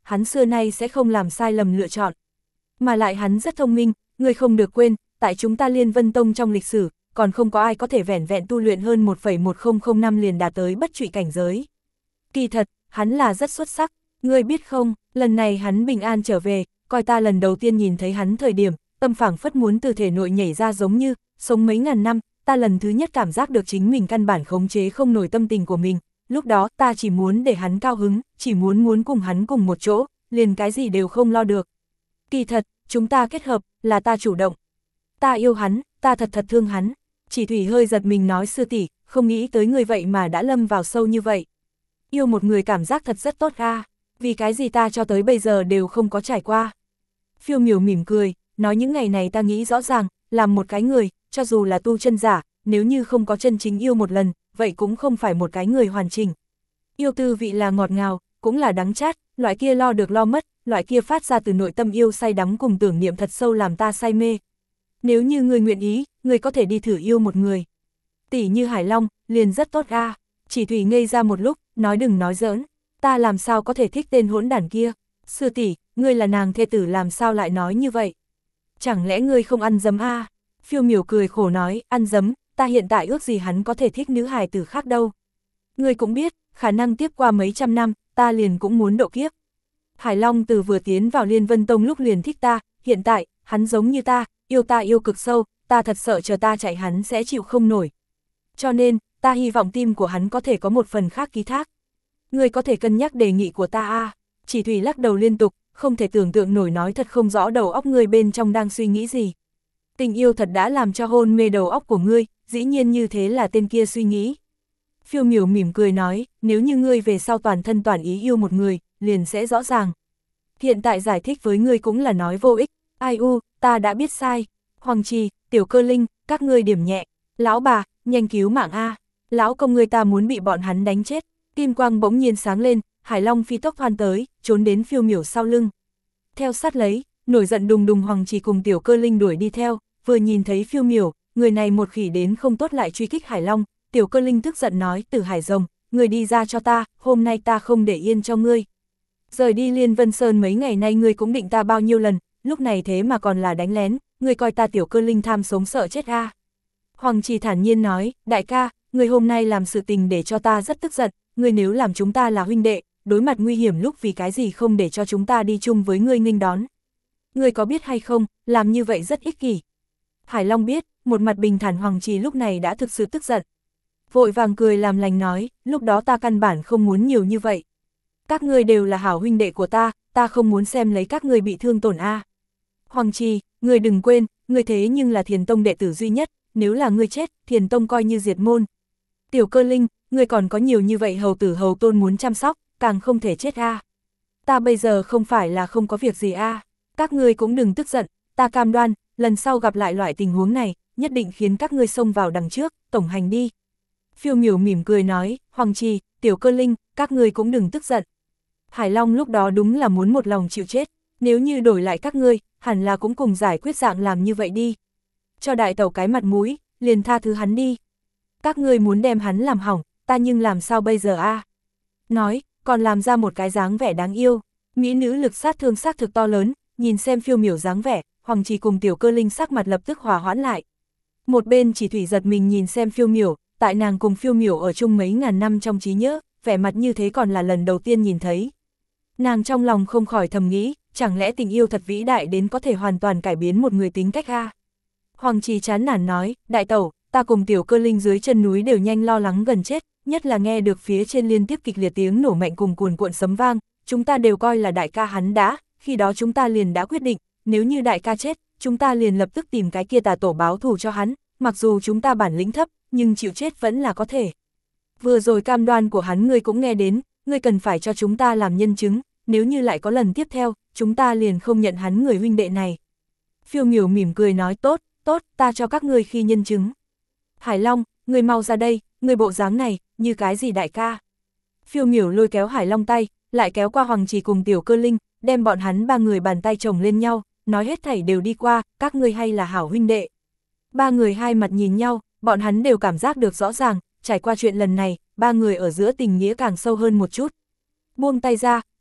hắn xưa nay sẽ không làm sai lầm lựa chọn. Mà lại hắn rất thông minh, ngươi không được quên, tại chúng ta Liên Vân Tông trong lịch sử, còn không có ai có thể vẻn vẹn tu luyện hơn 1,1005 năm liền đạt tới bất trụy cảnh giới. Kỳ thật, hắn là rất xuất sắc, ngươi biết không, lần này hắn bình an trở về, coi ta lần đầu tiên nhìn thấy hắn thời điểm, tâm phảng phất muốn từ thể nội nhảy ra giống như, sống mấy ngàn năm, ta lần thứ nhất cảm giác được chính mình căn bản khống chế không nổi tâm tình của mình, lúc đó ta chỉ muốn để hắn cao hứng, chỉ muốn cùng hắn cùng một chỗ, liền cái gì đều không lo được. Kỳ thật, chúng ta kết hợp, là ta chủ động. Ta yêu hắn, ta thật thương hắn. Chỉ Thủy hơi giật mình nói sư tỷ, không nghĩ tới người vậy mà đã lâm vào sâu như vậy. Yêu một người cảm giác thật rất tốt ra, vì cái gì ta cho tới bây giờ đều không có trải qua. Phiêu Miểu mỉm cười, nói những ngày này ta nghĩ rõ ràng, làm một cái người, cho dù là tu chân giả, nếu như không có chân chính yêu một lần, vậy cũng không phải một cái người hoàn chỉnh. Yêu tư vị là ngọt ngào, cũng là đắng chát, loại kia lo được lo mất, loại kia phát ra từ nội tâm yêu say đắm cùng tưởng niệm thật sâu làm ta say mê. Nếu như người nguyện ý, người có thể đi thử yêu một người. Tỷ như Hải Long, liền rất tốt ra. Chỉ Thủy ngây ra một lúc, nói đừng nói giỡn, ta làm sao có thể thích tên hỗn đản kia. Sư tỷ, ngươi là nàng thê tử làm sao lại nói như vậy? Chẳng lẽ ngươi không ăn dấm a? Phiêu Miểu cười khổ nói, ăn dấm, ta hiện tại ước gì hắn có thể thích nữ hài tử khác đâu. Ngươi cũng biết, khả năng tiếp qua mấy trăm năm, ta liền cũng muốn độ kiếp. Hải Long từ vừa tiến vào Liên Vân Tông lúc liền thích ta, hiện tại, hắn giống như ta yêu cực sâu, ta thật sợ chờ ta chạy hắn sẽ chịu không nổi. Cho nên, ta hy vọng tim của hắn có thể có một phần khác ký thác. Ngươi có thể cân nhắc đề nghị của ta a. Chỉ Thủy lắc đầu liên tục, không thể tưởng tượng nổi, nói thật không rõ đầu óc ngươi bên trong đang suy nghĩ gì. Tình yêu thật đã làm cho hôn mê đầu óc của ngươi, dĩ nhiên như thế là tên kia suy nghĩ. Phiêu Miểu mỉm cười nói, nếu như ngươi về sau toàn thân toàn ý yêu một người, liền sẽ rõ ràng. Hiện tại giải thích với ngươi cũng là nói vô ích, ai u, ta đã biết sai. Hoàng Trì, Tiểu Cơ Linh, các ngươi điểm nhẹ, lão bà, nhanh cứu mạng a, lão công ngươi ta muốn bị bọn hắn đánh chết. Kim quang bỗng nhiên sáng lên, Hải Long phi tốc thoăn tới, trốn đến Phiêu Miểu sau lưng. Theo sát lấy, nổi giận đùng đùng Hoàng Trì cùng Tiểu Cơ Linh đuổi đi theo, vừa nhìn thấy Phiêu Miểu, người này một khỉ đến không tốt lại truy kích Hải Long. Tiểu Cơ Linh tức giận nói, Tử Hải Rồng, người đi ra cho ta, hôm nay ta không để yên cho ngươi. Rời đi Liên Vân Sơn mấy ngày nay ngươi cũng định ta bao nhiêu lần, lúc này thế mà còn là đánh lén, ngươi coi ta Tiểu Cơ Linh tham sống sợ chết a. Hoàng Trì thản nhiên nói, đại ca, ngươi hôm nay làm sự tình để cho ta rất tức giận, ngươi nếu làm chúng ta là huynh đệ, đối mặt nguy hiểm lúc vì cái gì không để cho chúng ta đi chung với ngươi nghênh đón. Ngươi có biết hay không, làm như vậy rất ích kỷ. Hải Long biết, một mặt bình thản Hoàng Trì lúc này đã thực sự tức giận. Vội vàng cười làm lành nói, lúc đó ta căn bản không muốn nhiều như vậy. Các ngươi đều là hảo huynh đệ của ta không muốn xem lấy các ngươi bị thương tổn a. Hoàng Trì, ngươi đừng quên, ngươi thế nhưng là Thiền Tông đệ tử duy nhất, nếu là ngươi chết, Thiền Tông coi như diệt môn. Tiểu Cơ Linh, ngươi còn có nhiều như vậy hầu tử hầu tôn muốn chăm sóc, càng không thể chết a. Ta bây giờ không phải là không có việc gì a. Các ngươi cũng đừng tức giận, ta cam đoan, lần sau gặp lại loại tình huống này, nhất định khiến các ngươi xông vào đằng trước, tổng hành đi. Phiêu Miểu mỉm cười nói, Hoàng Trì, Tiểu Cơ Linh, các ngươi cũng đừng tức giận. Hải Long lúc đó đúng là muốn một lòng chịu chết, nếu như đổi lại các ngươi, hẳn là cũng cùng giải quyết dạng làm như vậy đi. Cho đại tẩu cái mặt mũi, liền tha thứ hắn đi. Các ngươi muốn đem hắn làm hỏng, ta nhưng làm sao bây giờ a? Nói, còn làm ra một cái dáng vẻ đáng yêu, mỹ nữ lực sát thương xác thực to lớn, nhìn xem Phiêu Miểu dáng vẻ, Hoàng Trì cùng Tiểu Cơ Linh sắc mặt lập tức hòa hoãn lại. Một bên Chỉ Thủy giật mình nhìn xem Phiêu Miểu, tại nàng cùng Phiêu Miểu ở chung mấy ngàn năm trong trí nhớ, vẻ mặt như thế còn là lần đầu tiên nhìn thấy. Nàng trong lòng không khỏi thầm nghĩ, chẳng lẽ tình yêu thật vĩ đại đến có thể hoàn toàn cải biến một người tính cách a? Hoàng Trì chán nản nói, đại tẩu, ta cùng Tiểu Cơ Linh dưới chân núi đều nhanh lo lắng gần chết, nhất là nghe được phía trên liên tiếp kịch liệt tiếng nổ mạnh cùng cuồn cuộn sấm vang, chúng ta đều coi là đại ca hắn đã, khi đó chúng ta liền đã quyết định, nếu như đại ca chết, chúng ta liền lập tức tìm cái kia tà tổ báo thù cho hắn, mặc dù chúng ta bản lĩnh thấp, nhưng chịu chết vẫn là có thể. Vừa rồi cam đoan của hắn ngươi cũng nghe đến, ngươi cần phải cho chúng ta làm nhân chứng, nếu như lại có lần tiếp theo, chúng ta liền không nhận hắn người huynh đệ này. Phiêu Miểu mỉm cười nói tốt, ta cho các ngươi khi nhân chứng. Hải Long, ngươi mau ra đây, ngươi bộ dáng này, như cái gì đại ca. Phiêu Miểu lôi kéo Hải Long tay, lại kéo qua Hoàng Trì cùng Tiểu Cơ Linh, đem bọn hắn ba người bàn tay chồng lên nhau, nói hết thảy đều đi qua, các ngươi hay là hảo huynh đệ. Ba người hai mặt nhìn nhau, bọn hắn đều cảm giác được rõ ràng, trải qua chuyện lần này, ba người ở giữa tình nghĩa càng sâu hơn một chút. Buông tay ra,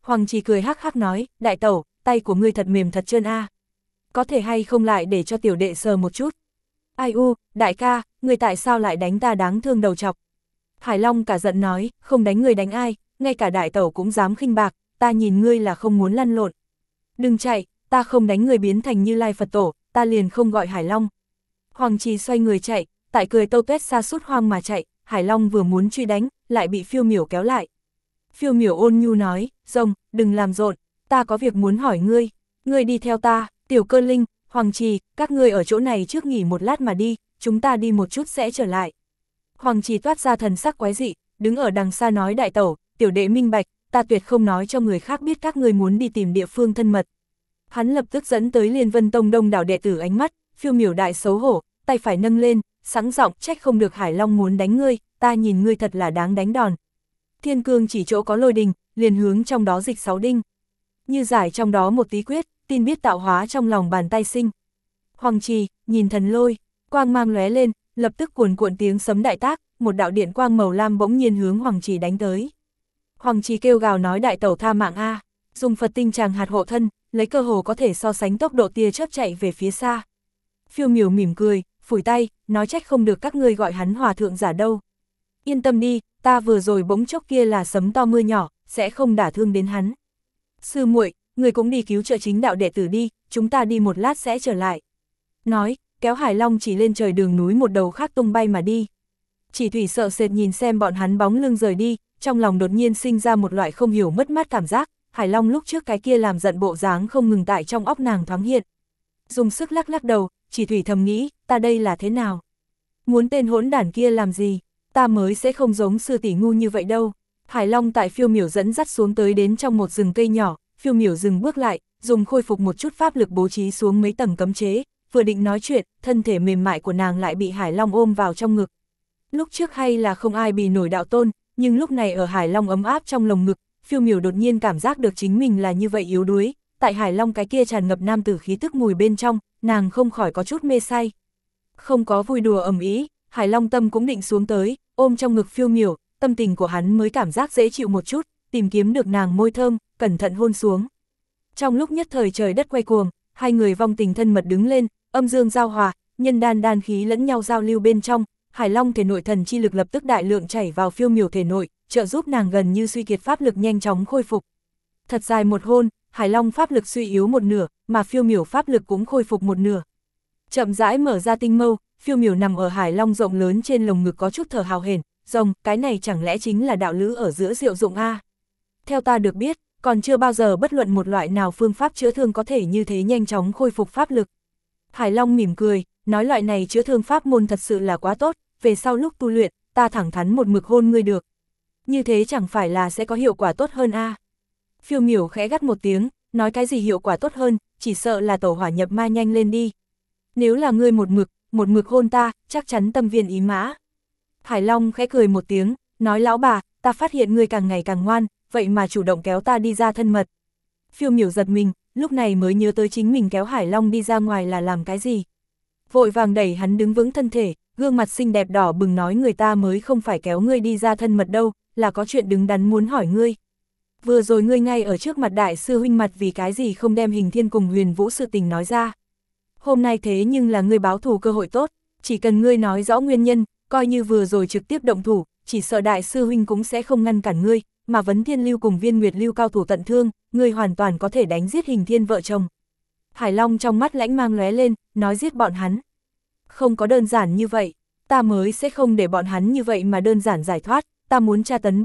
Hoàng Trì cười hắc hắc nói, đại tẩu, tay của ngươi thật mềm thật trơn a. Có thể hay không lại để cho tiểu đệ sờ một chút. Ai u, đại ca, ngươi tại sao lại đánh ta đáng thương đầu chọc. Hải Long cả giận nói, không đánh người đánh ai, ngay cả đại tẩu cũng dám khinh bạc, ta nhìn ngươi là không muốn lăn lộn. Đừng chạy, ta không đánh người biến thành Như Lai Phật Tổ, ta liền không gọi Hải Long. Hoàng Trì xoay người chạy, tại cười tâu tuét xa sút hoang mà chạy, Hải Long vừa muốn truy đánh, lại bị Phiêu Miểu kéo lại. Phiêu Miểu ôn nhu nói, rồng, đừng làm rộn, ta có việc muốn hỏi ngươi đi theo ta, Tiểu Cơ Linh, Hoàng Trì, các ngươi ở chỗ này trước nghỉ một lát mà đi, chúng ta đi một chút sẽ trở lại. Hoàng Trì toát ra thần sắc quái dị, đứng ở đằng xa nói đại tẩu, tiểu đệ minh bạch, ta tuyệt không nói cho người khác biết các ngươi muốn đi tìm địa phương thân mật. Hắn lập tức dẫn tới Liên Vân Tông đông đảo đệ tử ánh mắt, Phiêu Miểu đại xấu hổ, tay phải nâng lên, sẵn giọng trách không được Hải Long muốn đánh ngươi, ta nhìn ngươi thật là đáng đánh đòn. Thiên cương chỉ chỗ có lôi đình, liền hướng trong đó dịch 6 đinh. Như giải trong đó một tí quyết, tin biết tạo hóa trong lòng bàn tay sinh. Hoàng Trì, nhìn thần lôi, quang mang lóe lên, lập tức cuồn cuộn tiếng sấm đại tác, một đạo điện quang màu lam bỗng nhiên hướng Hoàng Trì đánh tới. Hoàng Trì kêu gào nói đại tẩu tha mạng a, dùng Phật tinh tràng hạt hộ thân, lấy cơ hồ có thể so sánh tốc độ tia chớp chạy về phía xa. Phiêu Miểu mỉm cười, phủi tay, nói trách không được các ngươi gọi hắn hòa thượng giả đâu. Yên tâm đi, ta vừa rồi bỗng chốc kia là sấm to mưa nhỏ, sẽ không đả thương đến hắn. Sư muội, người cũng đi cứu trợ chính đạo đệ tử đi, chúng ta đi một lát sẽ trở lại. Nói, kéo Hải Long chỉ lên trời đường núi một đầu khác tung bay mà đi. Chỉ Thủy sợ sệt nhìn xem bọn hắn bóng lưng rời đi, trong lòng đột nhiên sinh ra một loại không hiểu mất mát cảm giác, Hải Long lúc trước cái kia làm giận bộ dáng không ngừng tại trong óc nàng thoáng hiện. Dùng sức lắc lắc đầu, Chỉ Thủy thầm nghĩ, ta đây là thế nào? Muốn tên hỗn đản kia làm gì? Ta mới sẽ không giống sư tỷ ngu như vậy đâu. Hải Long tại Phiêu Miểu dẫn dắt xuống tới đến trong một rừng cây nhỏ, Phiêu Miểu dừng bước lại, dùng khôi phục một chút pháp lực bố trí xuống mấy tầng cấm chế, vừa định nói chuyện, thân thể mềm mại của nàng lại bị Hải Long ôm vào trong ngực. Lúc trước hay là không ai bì nổi đạo tôn, nhưng lúc này ở Hải Long ấm áp trong lồng ngực, Phiêu Miểu đột nhiên cảm giác được chính mình là như vậy yếu đuối, tại Hải Long cái kia tràn ngập nam tử khí tức mùi bên trong, nàng không khỏi có chút mê say. Không có vui đùa ầm ĩ, Hải Long tâm cũng định xuống tới, ôm trong ngực Phiêu Miểu, tâm tình của hắn mới cảm giác dễ chịu một chút, tìm kiếm được nàng môi thơm, cẩn thận hôn xuống. Trong lúc nhất thời trời đất quay cuồng, hai người vong tình thân mật đứng lên, âm dương giao hòa, nhân đan khí lẫn nhau giao lưu bên trong, Hải Long thể nội thần chi lực lập tức đại lượng chảy vào Phiêu Miểu thể nội, trợ giúp nàng gần như suy kiệt pháp lực nhanh chóng khôi phục. Thật dài một hôn, Hải Long pháp lực suy yếu một nửa, mà Phiêu Miểu pháp lực cũng khôi phục một nửa. Chậm rãi mở ra tinh mâu, Phiêu Miểu nằm ở Hải Long rộng lớn trên lồng ngực có chút thở hào hển, rồng, cái này chẳng lẽ chính là đạo lữ ở giữa diệu dụng a? Theo ta được biết, còn chưa bao giờ bất luận một loại nào phương pháp chữa thương có thể như thế nhanh chóng khôi phục pháp lực. Hải Long mỉm cười, nói loại này chữa thương pháp môn thật sự là quá tốt, về sau lúc tu luyện, ta thẳng thắn một mực hôn ngươi được. Như thế chẳng phải là sẽ có hiệu quả tốt hơn a? Phiêu Miểu khẽ gắt một tiếng, nói cái gì hiệu quả tốt hơn, chỉ sợ là tẩu hỏa nhập ma nhanh lên đi. Nếu là ngươi một mực hôn ta, chắc chắn tâm viên ý mã. Hải Long khẽ cười một tiếng, nói lão bà, ta phát hiện ngươi càng ngày càng ngoan, vậy mà chủ động kéo ta đi ra thân mật. Phiêu Miểu giật mình, lúc này mới nhớ tới chính mình kéo Hải Long đi ra ngoài là làm cái gì. Vội vàng đẩy hắn đứng vững thân thể, gương mặt xinh đẹp đỏ bừng nói người ta mới không phải kéo ngươi đi ra thân mật đâu, là có chuyện đứng đắn muốn hỏi ngươi. Vừa rồi ngươi ngay ở trước mặt đại sư huynh mặt vì cái gì không đem Hình Thiên cùng Huyền Vũ sự tình nói ra. Hôm nay thế nhưng là ngươi báo thù cơ hội tốt, chỉ cần ngươi nói rõ nguyên nhân, coi như vừa rồi trực tiếp động thủ, chỉ sợ đại sư huynh cũng sẽ không ngăn cản ngươi, mà Vấn Thiên Lưu cùng Viên Nguyệt Lưu cao thủ tận thương, ngươi hoàn toàn có thể đánh giết Hình Thiên vợ chồng. Hải Long trong mắt lãnh mang lóe lên, nói giết bọn hắn. Không có đơn giản như vậy, ta mới sẽ không để bọn hắn như vậy mà đơn giản giải thoát, ta muốn tra tấn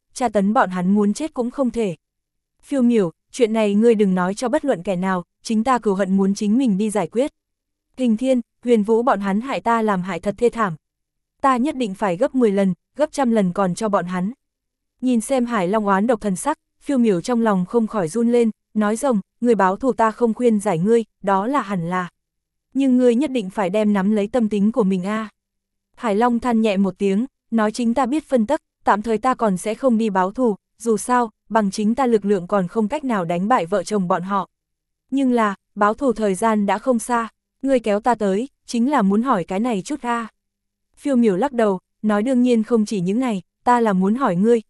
bọn hắn muốn chết cũng không thể. Phiêu Miểu, chuyện này ngươi đừng nói cho bất luận kẻ nào, chính ta cừu hận muốn chính mình đi giải quyết. Hình Thiên, Huyền Vũ bọn hắn hại ta làm hại thật thê thảm. Ta nhất định phải gấp 10 lần, gấp 100 lần còn cho bọn hắn. Nhìn xem Hải Long oán độc thần sắc, Phiêu Miểu trong lòng không khỏi run lên, nói rồng, người báo thù ta không khuyên giải ngươi, đó là hẳn là. Nhưng ngươi nhất định phải đem nắm lấy tâm tính của mình a. Hải Long than nhẹ một tiếng, nói chính ta biết phân tắc, tạm thời ta còn sẽ không đi báo thù, dù sao, bằng chính ta lực lượng còn không cách nào đánh bại vợ chồng bọn họ. Nhưng là, báo thù thời gian đã không xa, ngươi kéo ta tới, chính là muốn hỏi cái này chút a. Phiêu Miểu lắc đầu, nói đương nhiên không chỉ những này, ta là muốn hỏi ngươi,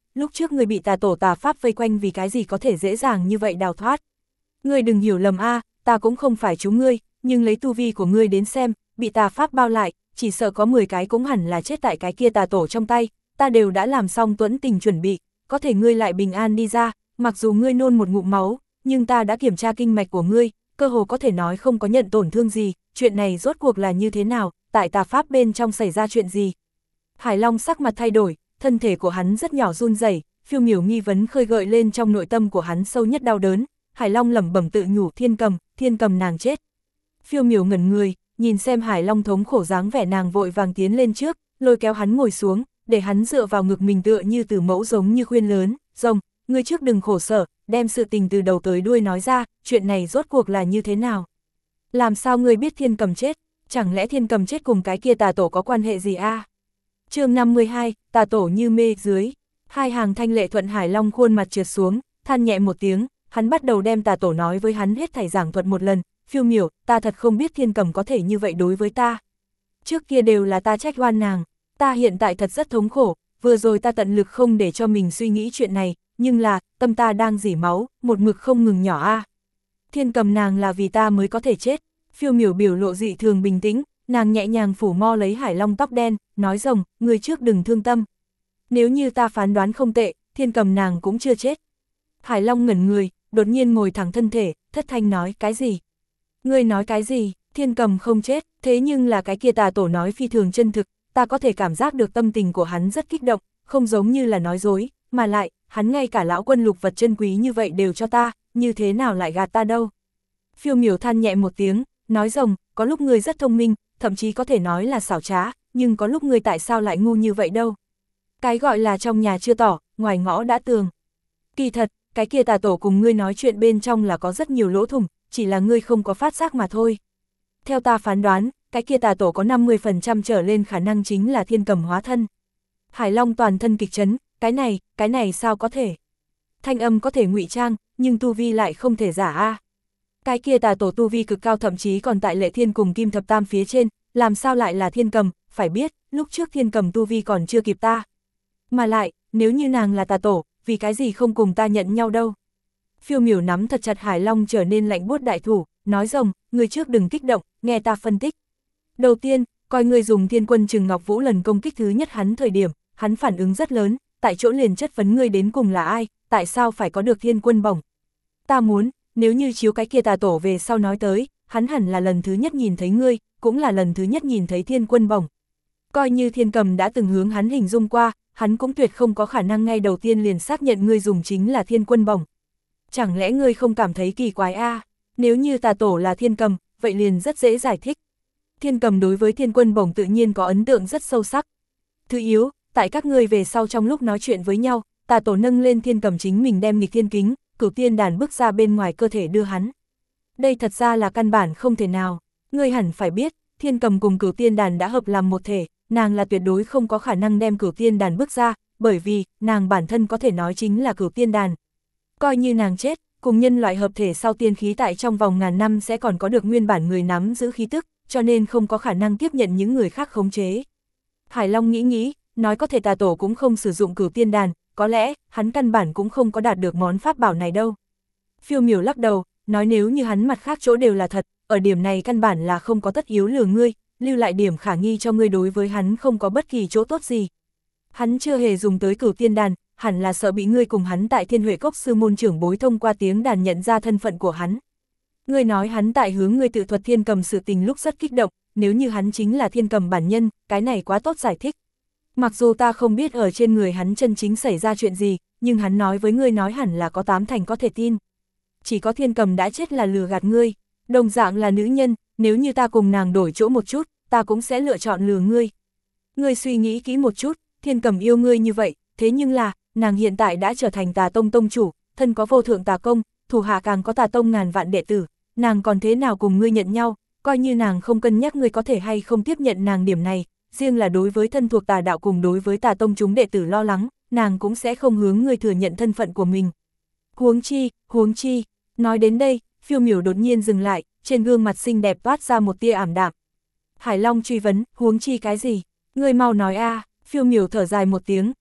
lúc trước ngươi bị tà tổ tà pháp vây quanh vì cái gì có thể dễ dàng như vậy đào thoát. Ngươi đừng hiểu lầm ta cũng không phải chú ngươi, nhưng lấy tu vi của ngươi đến xem, bị tà pháp bao lại, chỉ sợ có 10 cái cũng hẳn là chết tại cái kia tà tổ trong tay, ta đều đã làm xong tuẫn tình chuẩn bị, có thể ngươi lại bình an đi ra, mặc dù ngươi nôn một ngụm máu, nhưng ta đã kiểm tra kinh mạch của ngươi, cơ hồ có thể nói không có nhận tổn thương gì, chuyện này rốt cuộc là như thế nào, tại tà pháp bên trong xảy ra chuyện gì. Hải Long sắc mặt thay đổi, thân thể của hắn rất nhỏ run rẩy, phiêu miểu nghi vấn khơi gợi lên trong nội tâm của hắn sâu nhất đau đớn. Hải Long lẩm bẩm tự nhủ thiên cầm nàng chết. Phiêu miểu ngẩn người, nhìn xem Hải Long thống khổ dáng vẻ, nàng vội vàng tiến lên trước, lôi kéo hắn ngồi xuống, để hắn dựa vào ngực mình tựa như từ mẫu giống như khuyên lớn, rồng, ngươi trước đừng khổ sở, đem sự tình từ đầu tới đuôi nói ra, chuyện này rốt cuộc là như thế nào. Làm sao ngươi biết thiên cầm chết, chẳng lẽ thiên cầm chết cùng cái kia tà tổ có quan hệ gì Chương 52, tà tổ như mê dưới, hai hàng thanh lệ thuận Hải Long khuôn mặt trượt xuống, than nhẹ một tiếng, hắn bắt đầu đem tà tổ nói với hắn hết thảy giảng thuật một lần, phiêu miểu, ta thật không biết thiên cầm có thể như vậy đối với ta. Trước kia đều là ta trách oan nàng, ta hiện tại thật rất thống khổ, vừa rồi ta tận lực không để cho mình suy nghĩ chuyện này, nhưng là, tâm ta đang rỉ máu, một mực không ngừng nhỏ Thiên cầm nàng là vì ta mới có thể chết, phiêu miểu biểu lộ dị thường bình tĩnh, nàng nhẹ nhàng phủ mo lấy Hải Long tóc đen, nói rồng, người trước đừng thương tâm. Nếu như ta phán đoán không tệ, thiên cầm nàng cũng chưa chết. Hải Long ngẩn người, đột nhiên ngồi thẳng thân thể, thất thanh nói, cái gì? Ngươi nói cái gì? Thiên cầm không chết, thế nhưng là cái kia tà tổ nói phi thường chân thực, ta có thể cảm giác được tâm tình của hắn rất kích động, không giống như là nói dối, mà lại, hắn ngay cả lão quân lục vật chân quý như vậy đều cho ta, như thế nào lại gạt ta đâu? Phiêu miểu than nhẹ một tiếng, nói rồng, có lúc ngươi rất thông minh, thậm chí có thể nói là xảo trá, nhưng có lúc ngươi tại sao lại ngu như vậy đâu? Cái gọi là trong nhà chưa tỏ, ngoài ngõ đã tường. Kỳ thật, cái kia tà tổ cùng ngươi nói chuyện bên trong là có rất nhiều lỗ thủng, chỉ là ngươi không có phát giác mà thôi. Theo ta phán đoán, cái kia tà tổ có 50% trở lên khả năng chính là thiên cầm hóa thân. Hải Long toàn thân kịch chấn, cái này sao có thể? Thanh âm có thể ngụy trang, nhưng tu vi lại không thể giả Cái kia tà tổ tu vi cực cao, thậm chí còn tại Lệ Thiên cùng Kim Thập Tam phía trên, làm sao lại là thiên cầm, phải biết, lúc trước thiên cầm tu vi còn chưa kịp ta. Mà lại, nếu như nàng là tà tổ, vì cái gì không cùng ta nhận nhau đâu. Phiêu miểu nắm thật chặt Hải Long trở nên lạnh buốt đại thủ, nói rồng, người trước đừng kích động, nghe ta phân tích. Đầu tiên, coi người dùng Thiên Quân Trừng Ngọc Vũ lần công kích thứ nhất hắn thời điểm, hắn phản ứng rất lớn, tại chỗ liền chất vấn ngươi đến cùng là ai, tại sao phải có được thiên quân bổng. Ta muốn, nếu như chiếu cái kia tà tổ về sau nói tới, hắn hẳn là lần thứ nhất nhìn thấy ngươi, cũng là lần thứ nhất nhìn thấy thiên quân bổng. Coi như thiên cầm đã từng hướng hắn hình dung qua, hắn cũng tuyệt không có khả năng ngay đầu tiên liền xác nhận ngươi dùng chính là thiên quân bổng. Chẳng lẽ ngươi không cảm thấy kỳ quái Nếu như tà tổ là thiên cầm, vậy liền rất dễ giải thích. Thiên cầm đối với thiên quân bổng tự nhiên có ấn tượng rất sâu sắc. Thứ yếu, tại các ngươi về sau trong lúc nói chuyện với nhau, tà tổ nâng lên thiên cầm chính mình đem nghịch thiên kính, cửu tiên đàn bước ra bên ngoài cơ thể đưa hắn. Đây thật ra là căn bản không thể nào, ngươi hẳn phải biết, thiên cầm cùng cửu tiên đàn đã hợp làm một thể, nàng là tuyệt đối không có khả năng đem cửu tiên đàn bước ra, bởi vì, nàng bản thân có thể nói chính là cửu tiên đàn. Coi như nàng chết, cùng nhân loại hợp thể sau tiên khí tại trong vòng ngàn năm sẽ còn có được nguyên bản người nắm giữ khí tức, cho nên không có khả năng tiếp nhận những người khác khống chế. Hải Long nghĩ, nói có thể tà tổ cũng không sử dụng cửu tiên đàn, có lẽ, hắn căn bản cũng không có đạt được món pháp bảo này đâu. Phiêu miểu lắc đầu, nói nếu như hắn mặt khác chỗ đều là thật, ở điểm này căn bản là không có tất yếu lừa ngươi, lưu lại điểm khả nghi cho ngươi đối với hắn không có bất kỳ chỗ tốt gì. Hắn chưa hề dùng tới cửu tiên đàn, hẳn là sợ bị ngươi cùng hắn tại Thiên Huệ Cốc sư môn trưởng bối thông qua tiếng đàn nhận ra thân phận của hắn. Ngươi nói hắn tại hướng ngươi tự thuật thiên cầm sự tình lúc rất kích động, nếu như hắn chính là thiên cầm bản nhân, cái này quá tốt giải thích. Mặc dù ta không biết ở trên người hắn chân chính xảy ra chuyện gì, nhưng hắn nói với ngươi nói hẳn là có 8 thành có thể tin. Chỉ có thiên cầm đã chết là lừa gạt ngươi, đồng dạng là nữ nhân, nếu như ta cùng nàng đổi chỗ một chút, ta cũng sẽ lựa chọn lừa ngươi. Ngươi suy nghĩ kỹ một chút, thiên cầm yêu ngươi như vậy, thế nhưng là, nàng hiện tại đã trở thành tà tông tông chủ, thân có vô thượng tà công, thủ hạ càng có tà tông ngàn vạn đệ tử, nàng còn thế nào cùng ngươi nhận nhau, coi như nàng không cân nhắc ngươi có thể hay không tiếp nhận nàng điểm này, riêng là đối với thân thuộc tà đạo cùng đối với tà tông chúng đệ tử lo lắng, nàng cũng sẽ không hướng ngươi thừa nhận thân phận của mình. Huống chi, nói đến đây, phiêu miểu đột nhiên dừng lại, trên gương mặt xinh đẹp toát ra một tia ảm đạm. Hải Long truy vấn, huống chi cái gì? Ngươi mau nói phiêu miểu thở dài một tiếng,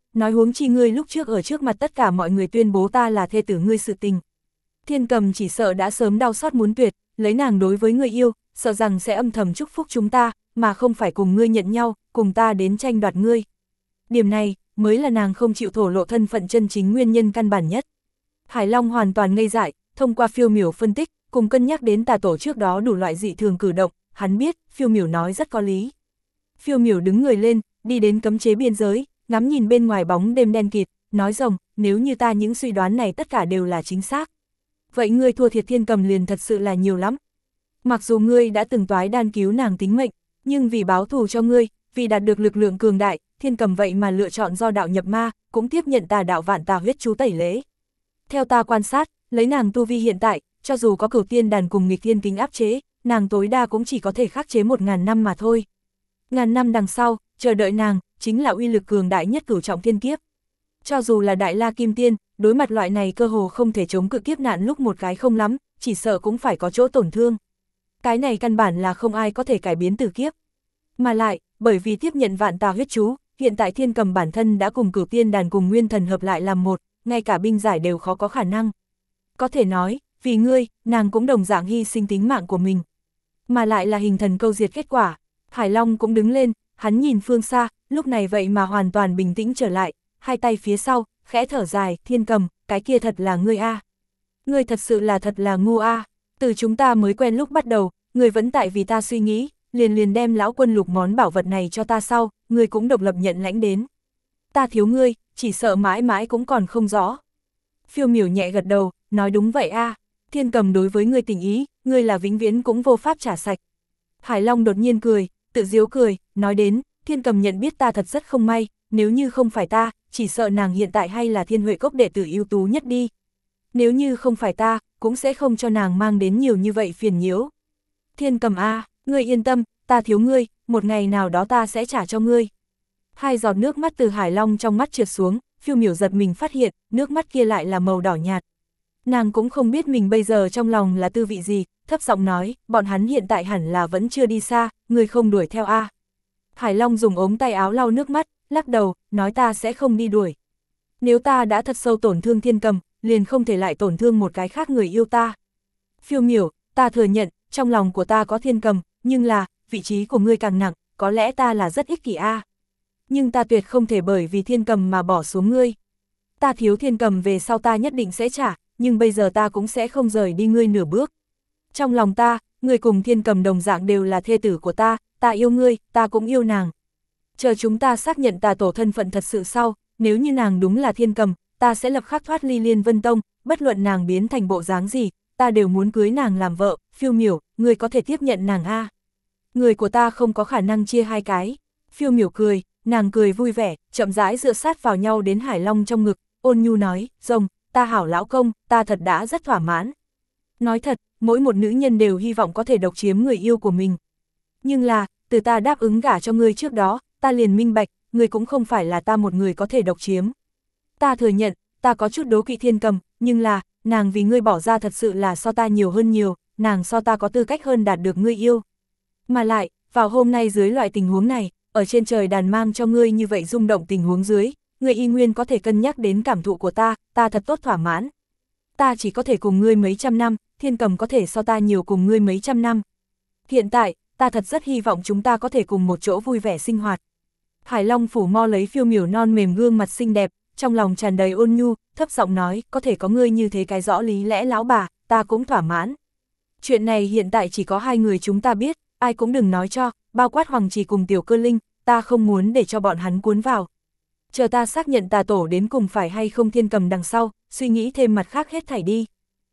nói huống chi ngươi lúc trước ở trước mặt tất cả mọi người tuyên bố ta là thê tử ngươi sự tình. Thiên Cầm chỉ sợ đã sớm đau xót muốn tuyệt, lấy nàng đối với người yêu, sợ rằng sẽ âm thầm chúc phúc chúng ta, mà không phải cùng ngươi nhận nhau, cùng ta đến tranh đoạt ngươi. Điểm này, mới là nàng không chịu thổ lộ thân phận chân chính nguyên nhân căn bản nhất. Hải Long hoàn toàn ngây dại, thông qua Phiêu Miểu phân tích, cùng cân nhắc đến tà tổ trước đó đủ loại dị thường cử động, hắn biết, Phiêu Miểu nói rất có lý. Phiêu Miểu đứng người lên, đi đến cấm chế biên giới, ngắm nhìn bên ngoài bóng đêm đen kịt, nói rồng, nếu như ta những suy đoán này tất cả đều là chính xác. Vậy ngươi thua thiệt Thiên Cầm liền thật sự là nhiều lắm. Mặc dù ngươi đã từng toái đan cứu nàng tính mệnh, nhưng vì báo thù cho ngươi, vì đạt được lực lượng cường đại, Thiên Cầm vậy mà lựa chọn do đạo nhập ma, cũng tiếp nhận tà đạo vạn tà huyết chú tẩy lễ. Theo ta quan sát, lấy nàng tu vi hiện tại, cho dù có Cửu Tiên Đàn cùng nghịch thiên kính áp chế, nàng tối đa cũng chỉ có thể khắc chế 1000 năm mà thôi. Ngàn năm đằng sau, chờ đợi nàng, chính là uy lực cường đại nhất cửu trọng thiên kiếp. Cho dù là Đại La Kim Tiên, đối mặt loại này cơ hồ không thể chống cự kiếp nạn lúc một cái không lắm, chỉ sợ cũng phải có chỗ tổn thương. Cái này căn bản là không ai có thể cải biến từ kiếp. Mà lại, bởi vì tiếp nhận vạn tà huyết chú, hiện tại Thiên Cầm bản thân đã cùng Cửu Tiên Đàn cùng Nguyên Thần hợp lại làm một, ngay cả binh giải đều khó có khả năng. Có thể nói, vì ngươi, nàng cũng đồng dạng hy sinh tính mạng của mình. Mà lại là hình thần câu diệt kết quả. Hải Long cũng đứng lên, hắn nhìn phương xa, lúc này vậy mà hoàn toàn bình tĩnh trở lại, hai tay phía sau, khẽ thở dài, Thiên Cầm, cái kia thật là ngươi a. Ngươi thật sự là thật là ngu a. Từ chúng ta mới quen lúc bắt đầu, ngươi vẫn tại vì ta suy nghĩ, liền đem lão quân lục món bảo vật này cho ta sau, ngươi cũng độc lập nhận lãnh đến. Ta thiếu ngươi, chỉ sợ mãi mãi cũng còn không rõ. Phiêu Miểu nhẹ gật đầu, nói đúng vậy a. Thiên Cầm đối với ngươi tình ý, ngươi là vĩnh viễn cũng vô pháp trả sạch. Hải Long đột nhiên cười, tự giễu cười, nói đến, Thiên Cầm nhận biết ta thật rất không may, nếu như không phải ta, chỉ sợ nàng hiện tại hay là Thiên Huệ Cốc đệ tử ưu tú nhất đi. Nếu như không phải ta, cũng sẽ không cho nàng mang đến nhiều như vậy phiền nhiễu. Thiên Cầm a, ngươi yên tâm, ta thiếu ngươi, một ngày nào đó ta sẽ trả cho ngươi. Hai giọt nước mắt từ Hải Long trong mắt trượt xuống, Phiêu Miểu giật mình phát hiện, nước mắt kia lại là màu đỏ nhạt. Nàng cũng không biết mình bây giờ trong lòng là tư vị gì, thấp giọng nói, bọn hắn hiện tại hẳn là vẫn chưa đi xa, ngươi không đuổi theo a. Hải Long dùng ống tay áo lau nước mắt, lắc đầu, nói ta sẽ không đi đuổi. Nếu ta đã thật sâu tổn thương Thiên Cầm, liền không thể lại tổn thương một cái khác người yêu ta. Phiêu Miểu, ta thừa nhận, trong lòng của ta có Thiên Cầm, nhưng là, vị trí của ngươi càng nặng, có lẽ ta là rất ích kỷ a. Nhưng ta tuyệt không thể bởi vì Thiên Cầm mà bỏ xuống ngươi. Ta thiếu Thiên Cầm về sau ta nhất định sẽ trả, nhưng bây giờ ta cũng sẽ không rời đi ngươi nửa bước. Trong lòng ta, ngươi cùng Thiên Cầm đồng dạng đều là thê tử của ta yêu ngươi, ta cũng yêu nàng. Chờ chúng ta xác nhận tà tổ thân phận thật sự sau, nếu như nàng đúng là Thiên Cầm, ta sẽ lập khắc thoát ly Liên Vân Tông, bất luận nàng biến thành bộ dáng gì, ta đều muốn cưới nàng làm vợ. Phiêu Miểu, ngươi có thể tiếp nhận nàng a? Người của ta không có khả năng chia hai cái. Phiêu Miểu cười, nàng cười vui vẻ, chậm rãi dựa sát vào nhau đến Hải Long trong ngực, ôn nhu nói, rồng, ta hảo lão công, ta thật đã rất thỏa mãn. Nói thật, mỗi một nữ nhân đều hy vọng có thể độc chiếm người yêu của mình. Nhưng là, từ ta đáp ứng gả cho ngươi trước đó, ta liền minh bạch, ngươi cũng không phải là ta một người có thể độc chiếm. Ta thừa nhận, ta có chút đố kỵ Thiên Cầm, nhưng là, nàng vì ngươi bỏ ra thật sự là so ta nhiều hơn nhiều, nàng so ta có tư cách hơn đạt được ngươi yêu. Mà lại, vào hôm nay dưới loại tình huống này, ở trên trời đàn mang cho ngươi như vậy rung động tình huống dưới, ngươi y nguyên có thể cân nhắc đến cảm thụ của ta thật tốt thỏa mãn. Ta chỉ có thể cùng ngươi mấy trăm năm, Thiên Cầm có thể so ta nhiều cùng ngươi mấy trăm năm. Hiện tại, ta thật rất hy vọng chúng ta có thể cùng một chỗ vui vẻ sinh hoạt. Hải Long phủ mo lấy Phiêu Miểu non mềm gương mặt xinh đẹp, trong lòng tràn đầy ôn nhu, thấp giọng nói, có thể có ngươi như thế cái rõ lý lẽ lão bà, ta cũng thỏa mãn. Chuyện này hiện tại chỉ có hai người chúng ta biết, ai cũng đừng nói cho, bao quát Hoàng Chỉ cùng Tiểu Cơ Linh, ta không muốn để cho bọn hắn cuốn vào. Chờ ta xác nhận tà tổ đến cùng phải hay không Thiên Cầm đằng sau, suy nghĩ thêm mặt khác hết thảy đi.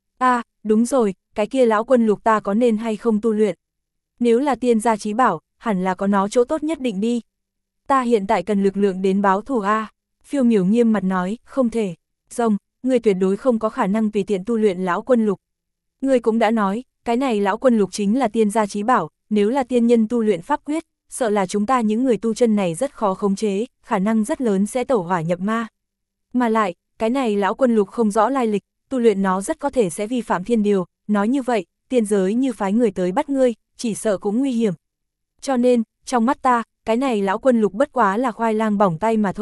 Đúng rồi, cái kia lão quân lục ta có nên hay không tu luyện? Nếu là tiên gia chí bảo, hẳn là có nó chỗ tốt nhất định đi. Ta hiện tại cần lực lượng đến báo thù a. Phiêu Miểu nghiêm mặt nói, không thể. Rồng, ngươi tuyệt đối không có khả năng tùy tiện tu luyện lão quân lục. Ngươi cũng đã nói, cái này lão quân lục chính là tiên gia chí bảo, nếu là tiên nhân tu luyện pháp quyết, sợ là chúng ta những người tu chân này rất khó khống chế, khả năng rất lớn sẽ tẩu hỏa nhập ma. Mà lại, cái này lão quân lục không rõ lai lịch, tu luyện nó rất có thể sẽ vi phạm thiên điều, nói như vậy, tiên giới như phái người tới bắt ngươi, chỉ sợ cũng nguy hiểm. Cho nên, trong mắt ta, cái này lão quân lục bất quá là khoai lang bỏng tay mà thôi,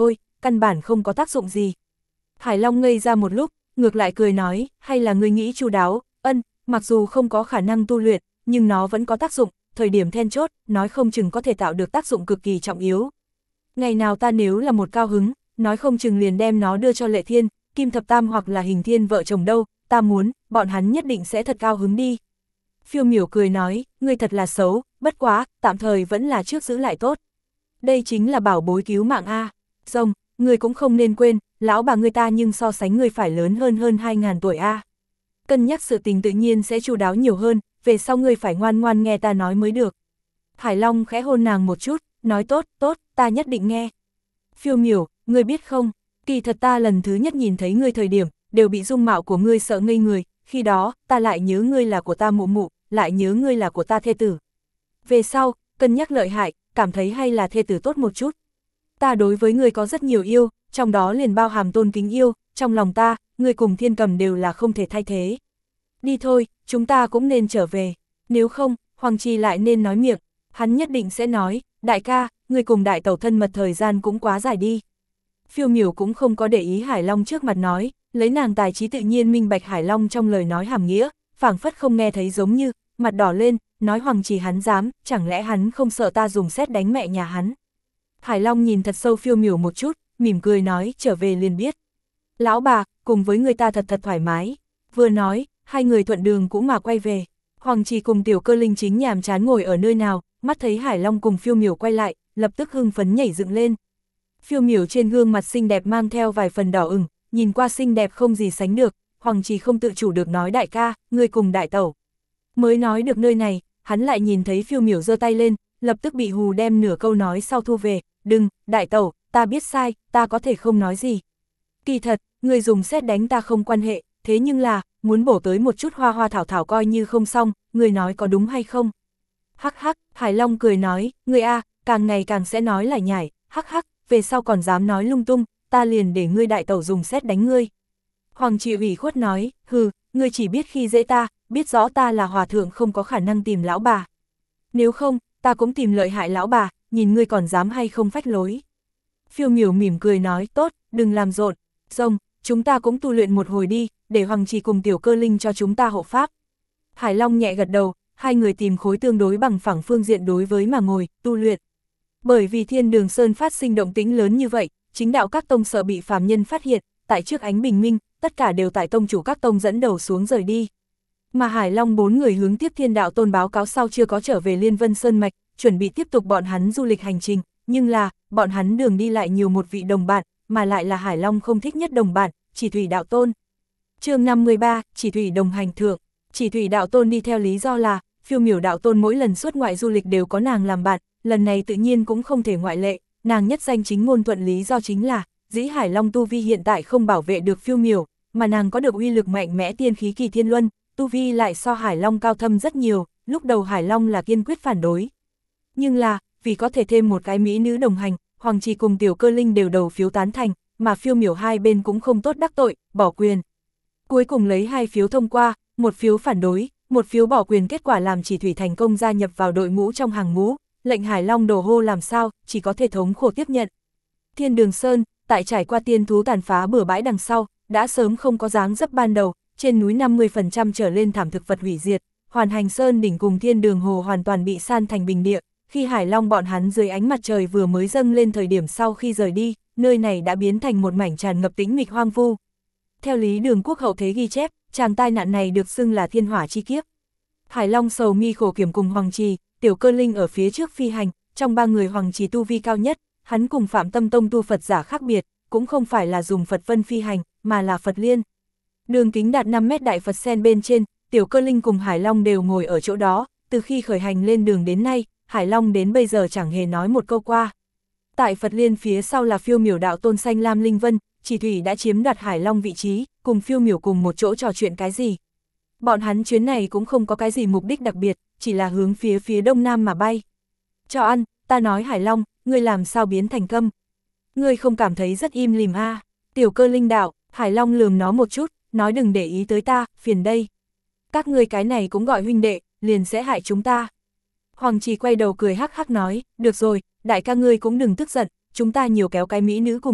căn bản không có tác dụng gì. Hải Long ngây ra một lúc, ngược lại cười nói, hay là ngươi nghĩ chu đáo, mặc dù không có khả năng tu luyện, nhưng nó vẫn có tác dụng, thời điểm then chốt, nói không chừng có thể tạo được tác dụng cực kỳ trọng yếu. Ngày nào ta nếu là một cao hứng, nói không chừng liền đem nó đưa cho Lệ Thiên, Kim Thập Tam hoặc là Hình Thiên vợ chồng đâu, ta muốn, bọn hắn nhất định sẽ thật cao hứng đi. Phiêu Miểu cười nói, ngươi thật là xấu, bất quá, tạm thời vẫn là trước giữ lại tốt. Đây chính là bảo bối cứu mạng a. Rồng, ngươi cũng không nên quên, lão bà ngươi ta nhưng so sánh ngươi phải lớn hơn 2.000 tuổi a. Cân nhắc sự tình tự nhiên sẽ chu đáo nhiều hơn, về sau ngươi phải ngoan ngoan nghe ta nói mới được. Hải Long khẽ hôn nàng một chút, nói tốt, ta nhất định nghe. Phiêu Miểu, ngươi biết không, kỳ thật ta lần thứ nhất nhìn thấy ngươi thời điểm, đều bị dung mạo của ngươi sợ ngây người, khi đó, ta lại nhớ ngươi là của ta mụ mụ, lại nhớ ngươi là của ta thê tử. Về sau, cân nhắc lợi hại, cảm thấy hay là thê tử tốt một chút. Ta đối với ngươi có rất nhiều yêu, trong đó liền bao hàm tôn kính yêu, trong lòng ta, ngươi cùng Thiên Cầm đều là không thể thay thế. Đi thôi, chúng ta cũng nên trở về, nếu không, Hoàng Trì lại nên nói miệng, hắn nhất định sẽ nói, đại ca, ngươi cùng đại tẩu thân mật thời gian cũng quá dài đi. Phiêu Miểu cũng không có để ý Hải Long trước mặt nói, lấy nàng tài trí tự nhiên minh bạch Hải Long trong lời nói hàm nghĩa, phảng phất không nghe thấy giống như, mặt đỏ lên, nói Hoàng Trì hắn dám, chẳng lẽ hắn không sợ ta dùng sét đánh mẹ nhà hắn. Hải Long nhìn thật sâu Phiêu Miểu một chút, mỉm cười nói, trở về liền biết. Lão bà, cùng với người ta thật thoải mái. Vừa nói, hai người thuận đường cũng mà quay về. Hoàng Trì cùng Tiểu Cơ Linh chính nhàm chán ngồi ở nơi nào, mắt thấy Hải Long cùng Phiêu Miểu quay lại, lập tức hưng phấn nhảy dựng lên. Phiêu Miểu trên gương mặt xinh đẹp mang theo vài phần đỏ ửng, nhìn qua xinh đẹp không gì sánh được, Hoàng Trì không tự chủ được nói đại ca, ngươi cùng đại tẩu. Mới nói được nơi này, hắn lại nhìn thấy Phiêu Miểu giơ tay lên, lập tức bị hù đem nửa câu nói sau thu về, đừng, đại tẩu, ta biết sai, ta có thể không nói gì. Kỳ thật, người dùng sét đánh ta không quan hệ, thế nhưng là, muốn bổ tới một chút hoa hoa thảo thảo coi như không xong, người nói có đúng hay không? Hắc hắc, Hải Long cười nói, người a, càng ngày càng sẽ nói lải nhải, hắc hắc, về sau còn dám nói lung tung, ta liền để ngươi đại tẩu dùng sét đánh ngươi. Hoàng Trị ủy khuất nói, hừ, ngươi chỉ biết khi dễ ta, biết rõ ta là hòa thượng không có khả năng tìm lão bà. Nếu không, ta cũng tìm lợi hại lão bà, nhìn ngươi còn dám hay không phách lối. Phiêu Miểu mỉm cười nói, tốt, đừng làm rộn, rồng, chúng ta cũng tu luyện một hồi đi, để Hoàng Trì cùng Tiểu Cơ Linh cho chúng ta hộ pháp. Hải Long nhẹ gật đầu, hai người tìm khối tương đối bằng phẳng phương diện đối với mà ngồi, tu luyện. Bởi vì Thiên Đường Sơn phát sinh động tĩnh lớn như vậy, chính đạo các tông sợ bị phàm nhân phát hiện, tại trước ánh bình minh, tất cả đều tại tông chủ các tông dẫn đầu xuống rời đi. Mà Hải Long 4 người hướng tiếp Thiên Đạo Tôn báo cáo sau chưa có trở về Liên Vân Sơn Mạch, chuẩn bị tiếp tục bọn hắn du lịch hành trình, nhưng là, bọn hắn đường đi lại nhiều một vị đồng bạn, mà lại là Hải Long không thích nhất đồng bạn, Chỉ Thủy Đạo Tôn. Chương 53, Chỉ Thủy đồng hành thượng. Chỉ Thủy Đạo Tôn đi theo lý do là, Phiêu Miểu Đạo Tôn mỗi lần xuất ngoại du lịch đều có nàng làm bạn, lần này tự nhiên cũng không thể ngoại lệ, nàng nhất danh chính ngôn thuận lý do chính là, dĩ Hải Long tu vi hiện tại không bảo vệ được Phiêu Miểu, mà nàng có được uy lực mạnh mẽ tiên khí Kỳ Thiên Luân, tu vi lại so Hải Long cao thâm rất nhiều, lúc đầu Hải Long là kiên quyết phản đối. Nhưng là, vì có thể thêm một cái mỹ nữ đồng hành, Hoàng Trì cùng Tiểu Cơ Linh đều đầu phiếu tán thành, mà Phiêu Miểu hai bên cũng không tốt đắc tội, bỏ quyền. Cuối cùng lấy 2 phiếu thông qua, 1 phiếu phản đối, 1 phiếu bỏ quyền, kết quả làm Chỉ Thủy thành công gia nhập vào đội ngũ trong hàng ngũ, lệnh Hải Long đổ hô làm sao, chỉ có thể thống khổ tiếp nhận. Thiên Đường Sơn, tại trải qua tiên thú tàn phá bừa bãi đằng sau, đã sớm không có dáng dấp ban đầu, trên núi 50% trở lên thảm thực vật hủy diệt, Hoàn Hành Sơn đỉnh cùng Thiên Đường Hồ hoàn toàn bị san thành bình địa. Khi Hải Long bọn hắn dưới ánh mặt trời vừa mới dâng lên thời điểm sau khi rời đi, nơi này đã biến thành một mảnh tràn ngập tĩnh mịch hoang vu. Theo Lý Đường Quốc hậu thế ghi chép, tràng tai nạn này được xưng là thiên hỏa chi kiếp. Hải Long sầu mi khổ kiểm cùng Hoàng Trì, Tiểu Cơ Linh ở phía trước phi hành, trong 3 người Hoàng Trì tu vi cao nhất, hắn cùng Phạm Tâm Tông tu Phật giả khác biệt, cũng không phải là dùng Phật vân phi hành, mà là Phật liên. Đường kính đạt 5 mét đại Phật sen bên trên, Tiểu Cơ Linh cùng Hải Long đều ngồi ở chỗ đó, từ khi khởi hành lên đường đến nay, Hải Long đến bây giờ chẳng hề nói một câu qua. Tại Phật liên phía sau là Phiêu Miểu Đạo Tôn xanh lam linh vân, Chỉ Thủy đã chiếm đoạt Hải Long vị trí, cùng Phiêu Miểu cùng một chỗ trò chuyện cái gì. Bọn hắn chuyến này cũng không có cái gì mục đích đặc biệt, chỉ là hướng phía đông nam mà bay. Cho ăn, ta nói Hải Long, ngươi làm sao biến thành câm? Ngươi không cảm thấy rất im lìm a? Tiểu Cơ Linh đạo, Hải Long lườm nó một chút, nói đừng để ý tới ta, phiền đây. Các ngươi cái này cũng gọi huynh đệ, liền sẽ hại chúng ta. Hoàng Trì quay đầu cười hắc hắc nói, được rồi, đại ca ngươi cũng đừng tức giận, chúng ta nhiều kéo cái mỹ nữ cùng đi,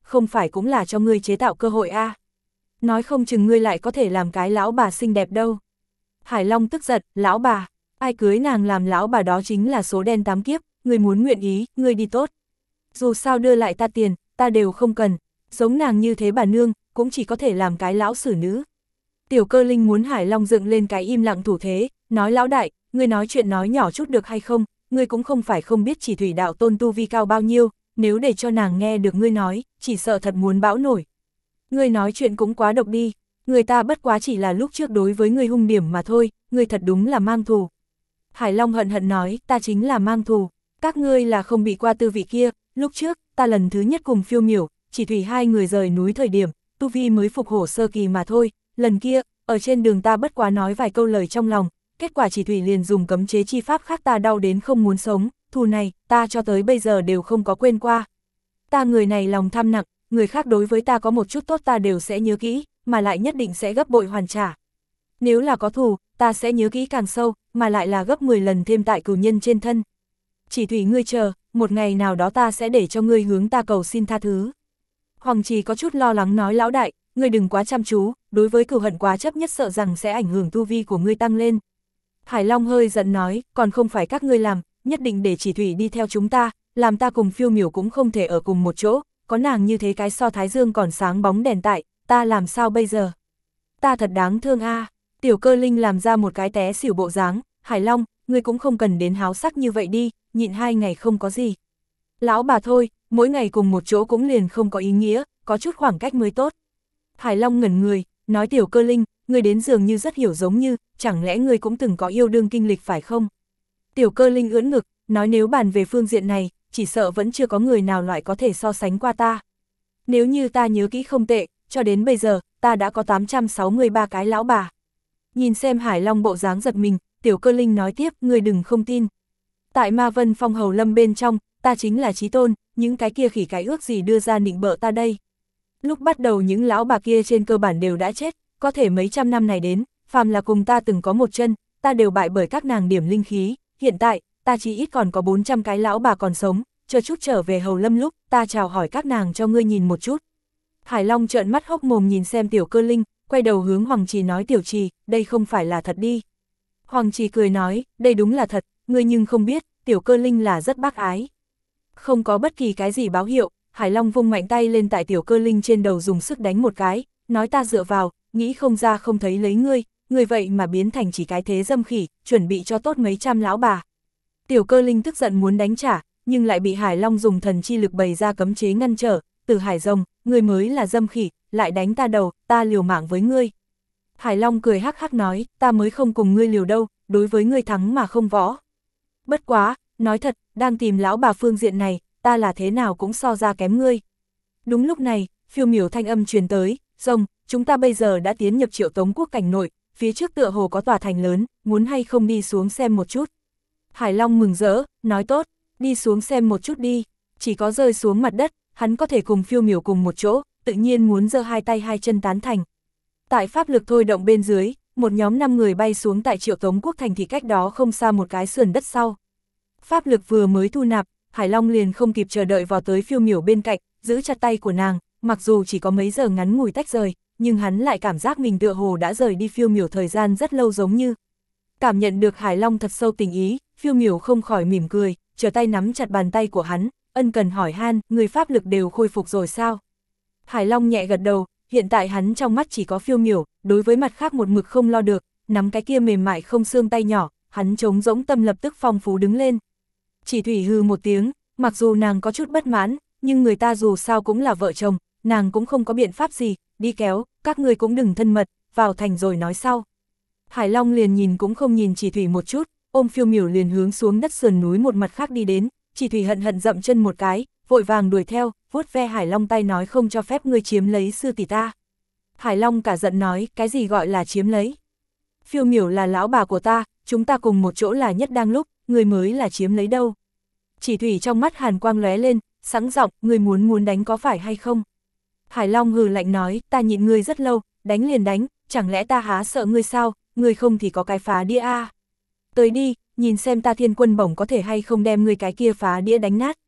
không phải cũng là cho ngươi chế tạo cơ hội a. Nói không chừng ngươi lại có thể làm cái lão bà xinh đẹp đâu. Hải Long tức giận, lão bà, ai cưới nàng làm lão bà đó chính là số đen 8 kiếp, ngươi muốn nguyện ý, ngươi đi tốt. Dù sao đưa lại ta tiền, ta đều không cần, giống nàng như thế bà nương, cũng chỉ có thể làm cái lão xử nữ. Tiểu Cơ Linh muốn Hải Long dựng lên cái im lặng thủ thế, nói lão đại, ngươi nói chuyện nói nhỏ chút được hay không, ngươi cũng không phải không biết Chỉ Thủy đạo tôn tu vi cao bao nhiêu, nếu để cho nàng nghe được ngươi nói, chỉ sợ thật muốn bão nổi. Ngươi nói chuyện cũng quá độc đi, người ta bất quá chỉ là lúc trước đối với ngươi hung điểm mà thôi, ngươi thật đúng là mang thù. Hải Long hận hận nói, ta chính là mang thù, các ngươi là không bị qua tư vị kia, lúc trước, ta lần thứ nhất cùng Phiêu Miểu, Chỉ Thủy hai người rời núi thời điểm, tu vi mới phục hổ sơ kỳ mà thôi, lần kia, ở trên đường ta bất quá nói vài câu lời trong lòng, kết quả Chỉ Thủy liền dùng cấm chế chi pháp khác ta đau đến không muốn sống, thù này, ta cho tới bây giờ đều không có quên qua. Ta người này lòng tham nặng, người khác đối với ta có một chút tốt ta đều sẽ nhớ kỹ, mà lại nhất định sẽ gấp bội hoàn trả. Nếu là có thù, ta sẽ nhớ kỹ càng sâu, mà lại là gấp 10 lần thêm tại cửu nhân trên thân. Chỉ Thủy ngươi chờ, một ngày nào đó ta sẽ để cho ngươi hướng ta cầu xin tha thứ. Hoàng Trì có chút lo lắng nói lão đại, ngươi đừng quá chăm chú, đối với cửu hận quá chấp nhất sợ rằng sẽ ảnh hưởng tu vi của ngươi tăng lên. Hải Long hơi giận nói, còn không phải các ngươi làm, nhất định để Chỉ Thủy đi theo chúng ta, làm ta cùng Phiêu Miểu cũng không thể ở cùng một chỗ, có nàng như thế cái so thái dương còn sáng bóng đèn tại, ta làm sao bây giờ? Ta thật đáng thương a. Tiểu Cơ Linh làm ra một cái té xỉu bộ dáng, Hải Long, ngươi cũng không cần đến háo sắc như vậy đi, nhịn 2 ngày không có gì. Lão bà thôi, mỗi ngày cùng một chỗ cũng liền không có ý nghĩa, có chút khoảng cách mới tốt. Hải Long ngẩn người, nói Tiểu Cơ Linh, ngươi đến dường như rất hiểu giống như, chẳng lẽ ngươi cũng từng có yêu đương kinh lịch phải không? Tiểu Cơ Linh ưỡn ngực, nói nếu bàn về phương diện này, chỉ sợ vẫn chưa có người nào loại có thể so sánh qua ta. Nếu như ta nhớ kỹ không tệ, cho đến bây giờ, ta đã có 863 cái lão bà. Nhìn xem Hải Long bộ dáng giật mình, Tiểu Cơ Linh nói tiếp, ngươi đừng không tin. Tại Ma Vân Phong Hầu Lâm bên trong, ta chính là chí tôn, những cái kia khỉ cái ước gì đưa ra nịnh bợ ta đây. Lúc bắt đầu những lão bà kia trên cơ bản đều đã chết, có thể mấy trăm năm này đến, phàm là cùng ta từng có một chân, ta đều bại bởi các nàng điểm linh khí, hiện tại, ta chỉ ít còn có 400 cái lão bà còn sống, chờ chút trở về Hầu Lâm lúc, ta chào hỏi các nàng cho ngươi nhìn một chút. Hải Long trợn mắt hốc mồm nhìn xem Tiểu Cơ Linh, quay đầu hướng Hoàng Trì nói Tiểu Trì, đây không phải là thật đi. Hoàng Trì cười nói, đây đúng là thật, ngươi nhưng không biết, Tiểu Cơ Linh là rất bác ái. Không có bất kỳ cái gì báo hiệu, Hải Long vung mạnh tay lên tại Tiểu Cơ Linh trên đầu dùng sức đánh một cái, nói ta dựa vào, nghĩ không ra không thấy lấy ngươi vậy mà biến thành chỉ cái thế dâm khỉ, chuẩn bị cho tốt mấy trăm lão bà. Tiểu Cơ Linh tức giận muốn đánh trả, nhưng lại bị Hải Long dùng thần chi lực bày ra cấm chế ngăn trở, Từ Hải Rồng, ngươi mới là dâm khỉ, lại đánh ta đầu, ta liều mạng với ngươi. Hải Long cười hắc hắc nói, ta mới không cùng ngươi liều đâu, đối với ngươi thắng mà không võ. Bất quá, nói thật, đang tìm lão bà phương diện này, ta là thế nào cũng so ra kém ngươi. Đúng lúc này, Phiêu Miểu thanh âm truyền tới, Rồng, chúng ta bây giờ đã tiến nhập Triệu Tống quốc cảnh nội, phía trước tựa hồ có tòa thành lớn, muốn hay không đi xuống xem một chút. Hải Long mừng rỡ, nói tốt, đi xuống xem một chút đi, chỉ có rơi xuống mặt đất, hắn có thể cùng Phiêu Miểu cùng một chỗ, tự nhiên muốn giơ hai tay hai chân tán thành. Tại pháp lực thôi động bên dưới, một nhóm 5 người bay xuống tại Triệu Tống quốc thành thì cách đó không xa một cái sườn đất sau. Pháp lực vừa mới thu nạp, Hải Long liền không kịp chờ đợi vào tới Phiêu Miểu bên cạnh, giữ chặt tay của nàng, mặc dù chỉ có mấy giờ ngắn ngủi tách rời, nhưng hắn lại cảm giác mình tựa hồ đã rời đi Phiêu Miểu thời gian rất lâu giống như. Cảm nhận được Hải Long thật sâu tình ý, Phiêu Miểu không khỏi mỉm cười, trở tay nắm chặt bàn tay của hắn, ân cần hỏi han, người pháp lực đều khôi phục rồi sao? Hải Long nhẹ gật đầu, hiện tại hắn trong mắt chỉ có Phiêu Miểu, đối với mặt khác một mực không lo được, nắm cái kia mềm mại không xương tay nhỏ, hắn trống rỗng tâm lập tức phong phú đứng lên. Chỉ Thủy hừ một tiếng, mặc dù nàng có chút bất mãn, nhưng người ta dù sao cũng là vợ chồng, nàng cũng không có biện pháp gì, đi kéo, các ngươi cũng đừng thân mật, vào thành rồi nói sau. Hải Long liền nhìn cũng không nhìn Chỉ Thủy một chút, ôm Phiêu Miểu liền hướng xuống đất sườn núi một mặt khác đi đến, Chỉ Thủy hận hận dậm chân một cái, vội vàng đuổi theo, vuốt ve Hải Long tay nói không cho phép ngươi chiếm lấy sư tỷ ta. Hải Long cả giận nói, cái gì gọi là chiếm lấy? Phiêu Miểu là lão bà của ta, chúng ta cùng một chỗ là nhất đang lúc, ngươi mới là chiếm lấy đâu. Chỉ Thủy trong mắt hàn quang lóe lên, sẵn giọng, ngươi muốn đánh có phải hay không? Hải Long hừ lạnh nói, ta nhịn ngươi rất lâu, đánh liền đánh, chẳng lẽ ta há sợ ngươi sao, ngươi không thì có cái phá đĩa a. Tới đi, nhìn xem ta Thiên Quân bổng có thể hay không đem ngươi cái kia phá đĩa đánh nát.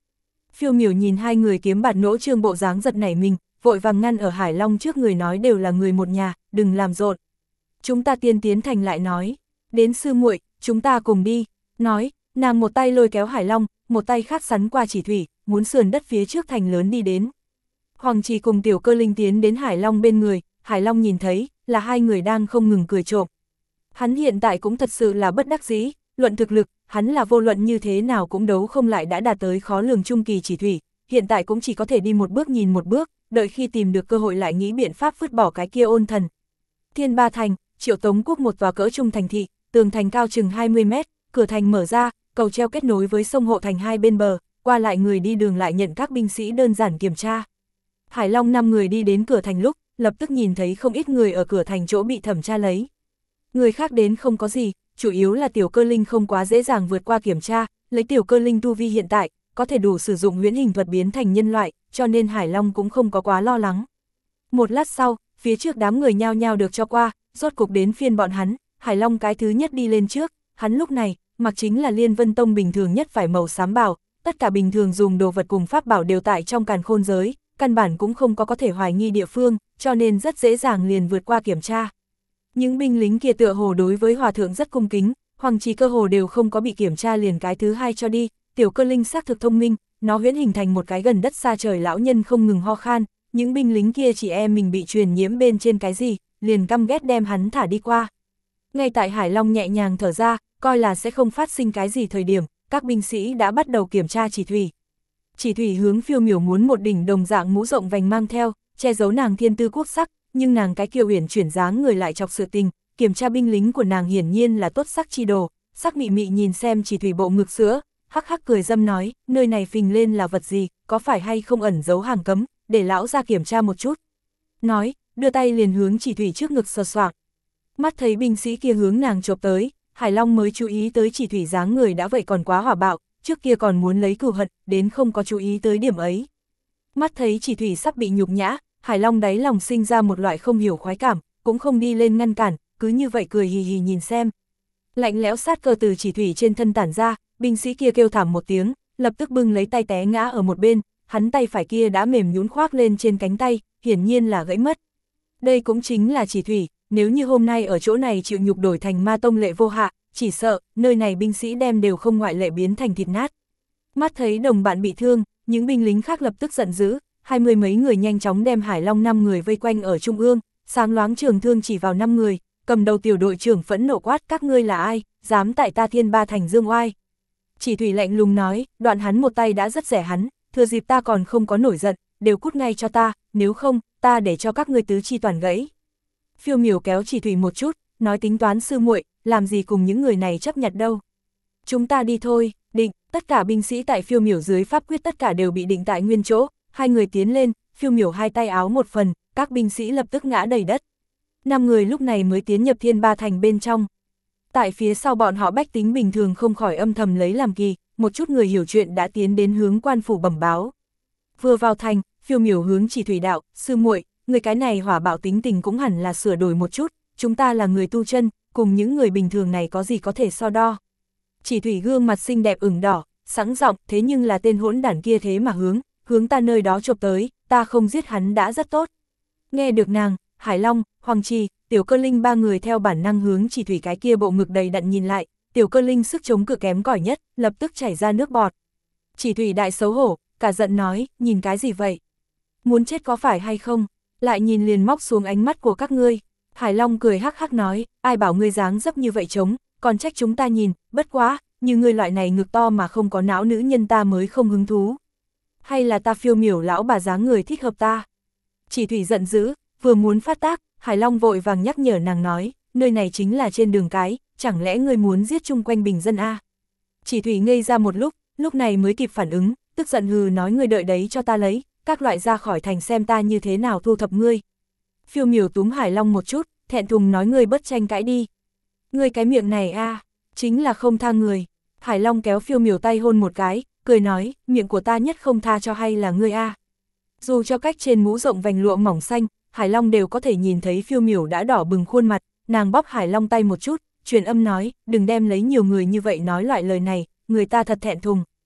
Phiêu Miểu nhìn hai người kiếm bạt nỗ trương bộ dáng giật nảy mình, vội vàng ngăn ở Hải Long trước người nói đều là người một nhà, đừng làm rộn. Chúng ta tiến thành lại nói, đến sư muội, chúng ta cùng đi. Nói, nàng một tay lôi kéo Hải Long, một tay khác sắn qua chỉ thủy, muốn sườn đất phía trước thành lớn đi đến. Hoàng Trì cùng Tiểu Cơ Linh tiến đến Hải Long bên người, Hải Long nhìn thấy, là hai người đang không ngừng cười trộm. Hắn hiện tại cũng thật sự là bất đắc dĩ, luận thực lực, hắn là vô luận như thế nào cũng đấu không lại đã đạt tới khó lường trung kỳ chỉ thủy, hiện tại cũng chỉ có thể đi một bước nhìn một bước, đợi khi tìm được cơ hội lại nghĩ biện pháp vứt bỏ cái kia ôn thần. Thiên Ba Thành, Triệu Tống Quốc một tòa cỡ trung thành thị, tường thành cao chừng 20 mét, cửa thành mở ra, cầu treo kết nối với sông hộ thành hai bên bờ, qua lại người đi đường lại nhận các binh sĩ đơn giản kiểm tra. Hải Long 5 người đi đến cửa thành lúc, lập tức nhìn thấy không ít người ở cửa thành chỗ bị thẩm tra lấy. Người khác đến không có gì, chủ yếu là Tiểu Cơ Linh không quá dễ dàng vượt qua kiểm tra, lấy Tiểu Cơ Linh tu vi hiện tại, có thể đủ sử dụng huyễn hình thuật biến thành nhân loại, cho nên Hải Long cũng không có quá lo lắng. Một lát sau, phía trước đám người nhao nhao được cho qua, rốt cục đến phiên bọn hắn, Hải Long cái thứ nhất đi lên trước, hắn lúc này, mặc chính là Liên Vân Tông bình thường nhất phải màu xám bảo, tất cả bình thường dùng đồ vật cùng pháp bảo đều tại trong càn khôn giới, căn bản cũng không có thể hoài nghi địa phương, cho nên rất dễ dàng liền vượt qua kiểm tra. Những binh lính kia tựa hồ đối với hòa thượng rất cung kính, Hoàng Trì cơ hồ đều không có bị kiểm tra liền cái thứ hai cho đi, Tiểu Cơ Linh xác thực thông minh, nó huyễn hình thành một cái gần đất xa trời lão nhân không ngừng ho khan, những binh lính kia chỉ mình bị truyền nhiễm bên trên cái gì, liền căm ghét đem hắn thả đi qua. Ngay tại Hải Long nhẹ nhàng thở ra, coi là sẽ không phát sinh cái gì thời điểm, các binh sĩ đã bắt đầu kiểm tra chỉ thủy. Chỉ thủy hướng Phiêu Miểu muốn một đỉnh đồng dạng mũ rộng vành mang theo, che giấu nàng thiên tư quốc sắc, nhưng nàng cái kiều uyển chuyển dáng người lại chọc sự tình, kiểm tra binh lính của nàng hiển nhiên là tốt sắc chi đồ, sắc mị mị nhìn xem chỉ thủy bộ ngực sữa, hắc hắc cười dâm nói, nơi này phình lên là vật gì, có phải hay không ẩn giấu hàng cấm, để lão ra kiểm tra một chút. Nói, đưa tay liền hướng chỉ thủy trước ngực sờ soạng. Mắt thấy binh sĩ kia hướng nàng chộp tới, Hải Long mới chú ý tới chỉ thủy dáng người đã vậy còn quá hỏa bạo, trước kia còn muốn lấy cừu hận, đến không có chú ý tới điểm ấy. Mắt thấy chỉ thủy sắp bị nhục nhã, Hải Long đáy lòng sinh ra một loại không hiểu khoái cảm, cũng không đi lên ngăn cản, cứ như vậy cười hì hì nhìn xem. Lạnh lẽo sát cơ từ chỉ thủy trên thân tản ra, binh sĩ kia kêu thảm một tiếng, lập tức bưng lấy tay té ngã ở một bên, hắn tay phải kia đã mềm nhũn khoác lên trên cánh tay, hiển nhiên là gãy mất. Đây cũng chính là chỉ thủy, nếu như hôm nay ở chỗ này chịu nhục đổi thành ma tông lệ vô hạ, chỉ sợ, nơi này binh sĩ đem đều không ngoại lệ biến thành thịt nát. Mắt thấy đồng bạn bị thương, những binh lính khác lập tức giận dữ, 20 mấy người nhanh chóng đem Hải Long 5 người vây quanh ở trung ương, sáng loáng trường thương chỉ vào 5 người, cầm đầu tiểu đội trưởng phẫn nộ quát các ngươi là ai, dám tại ta Thiên Ba Thành dương oai. Chỉ thủy lạnh lùng nói, đoạn hắn một tay đã rất rẻ hắn, thừa dịp ta còn không có nổi giận, đều cút ngay cho ta, nếu không, ta để cho các ngươi tứ chi toàn gãy. Phiêu Miểu kéo chỉ thủy một chút, nói tính toán sư muội, làm gì cùng những người này chấp nhặt đâu. Chúng ta đi thôi, định, tất cả binh sĩ tại Phiêu Miểu dưới pháp quyết tất cả đều bị định tại nguyên chỗ, hai người tiến lên, Phiêu Miểu hai tay áo một phần, các binh sĩ lập tức ngã đầy đất. 5 người lúc này mới tiến nhập Thiên Ba Thành bên trong. Tại phía sau bọn họ bách tính bình thường không khỏi âm thầm lấy làm kỳ, một chút người hiểu chuyện đã tiến đến hướng quan phủ bẩm báo. Vừa vào thành, Phiêu Miểu hướng chỉ thủy đạo, sư muội, người cái này hỏa bạo tính tình cũng hẳn là sửa đổi một chút, chúng ta là người tu chân, cùng những người bình thường này có gì có thể so đo. Chỉ thủy gương mặt xinh đẹp ửng đỏ, sẵn giọng, thế nhưng là tên hỗn đản kia thế mà hướng ta nơi đó chộp tới, ta không giết hắn đã rất tốt. Nghe được nàng, Hải Long, Hoàng Trì, Tiểu Cơ Linh ba người theo bản năng hướng chỉ thủy cái kia bộ ngực đầy đặn nhìn lại, Tiểu Cơ Linh sức chống cự kém cỏi nhất, lập tức chảy ra nước bọt. Chỉ thủy đại xấu hổ, cả giận nói, nhìn cái gì vậy? Muốn chết có phải hay không? Lại nhìn liền móc xuống ánh mắt của các ngươi. Hải Long cười hắc hắc nói, ai bảo ngươi dáng dấp như vậy trống, còn trách chúng ta nhìn, bất quá, như ngươi loại này ngực to mà không có não nữ nhân ta mới không hứng thú. Hay là ta Phiêu Miểu lão bà dáng người thích hợp ta? Chỉ thủy giận dữ, vừa muốn phát tác, Hải Long vội vàng nhắc nhở nàng nói, nơi này chính là trên đường cái, chẳng lẽ ngươi muốn giết chung quanh bình dân a? Chỉ thủy ngây ra một lúc này mới kịp phản ứng, tức giận hừ nói ngươi đợi đấy cho ta lấy, các loại ra khỏi thành xem ta như thế nào thu thập ngươi. Phiêu Miểu túm Hải Long một chút, thẹn thùng nói ngươi bất tranh cãi đi. Ngươi cái miệng này a, chính là không tha người. Hải Long kéo Phiêu Miểu tay hôn một cái, cười nói, miệng của ta nhất không tha cho hay là ngươi a. Dù cho cách trên mũ rộng vành lụa mỏng xanh, Hải Long đều có thể nhìn thấy Phiêu Miểu đã đỏ bừng khuôn mặt, nàng bóp Hải Long tay một chút, truyền âm nói, đừng đem lấy nhiều người như vậy nói loại lời này, người ta thật thẹn thùng.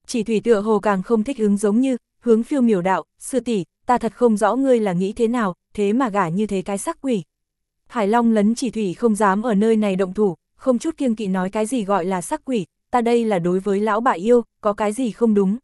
Chỉ thủy tựa hồ càng không thích ứng giống như, hướng Phiêu Miểu đạo, sư tỷ, ta thật không rõ ngươi là nghĩ thế nào, thế mà gả như thế cái sắc quỷ. Hải Long lấn chỉ thủy không dám ở nơi này động thủ, không chút kiêng kỵ nói cái gì gọi là sắc quỷ, ta đây là đối với lão bà yêu, có cái gì không đúng.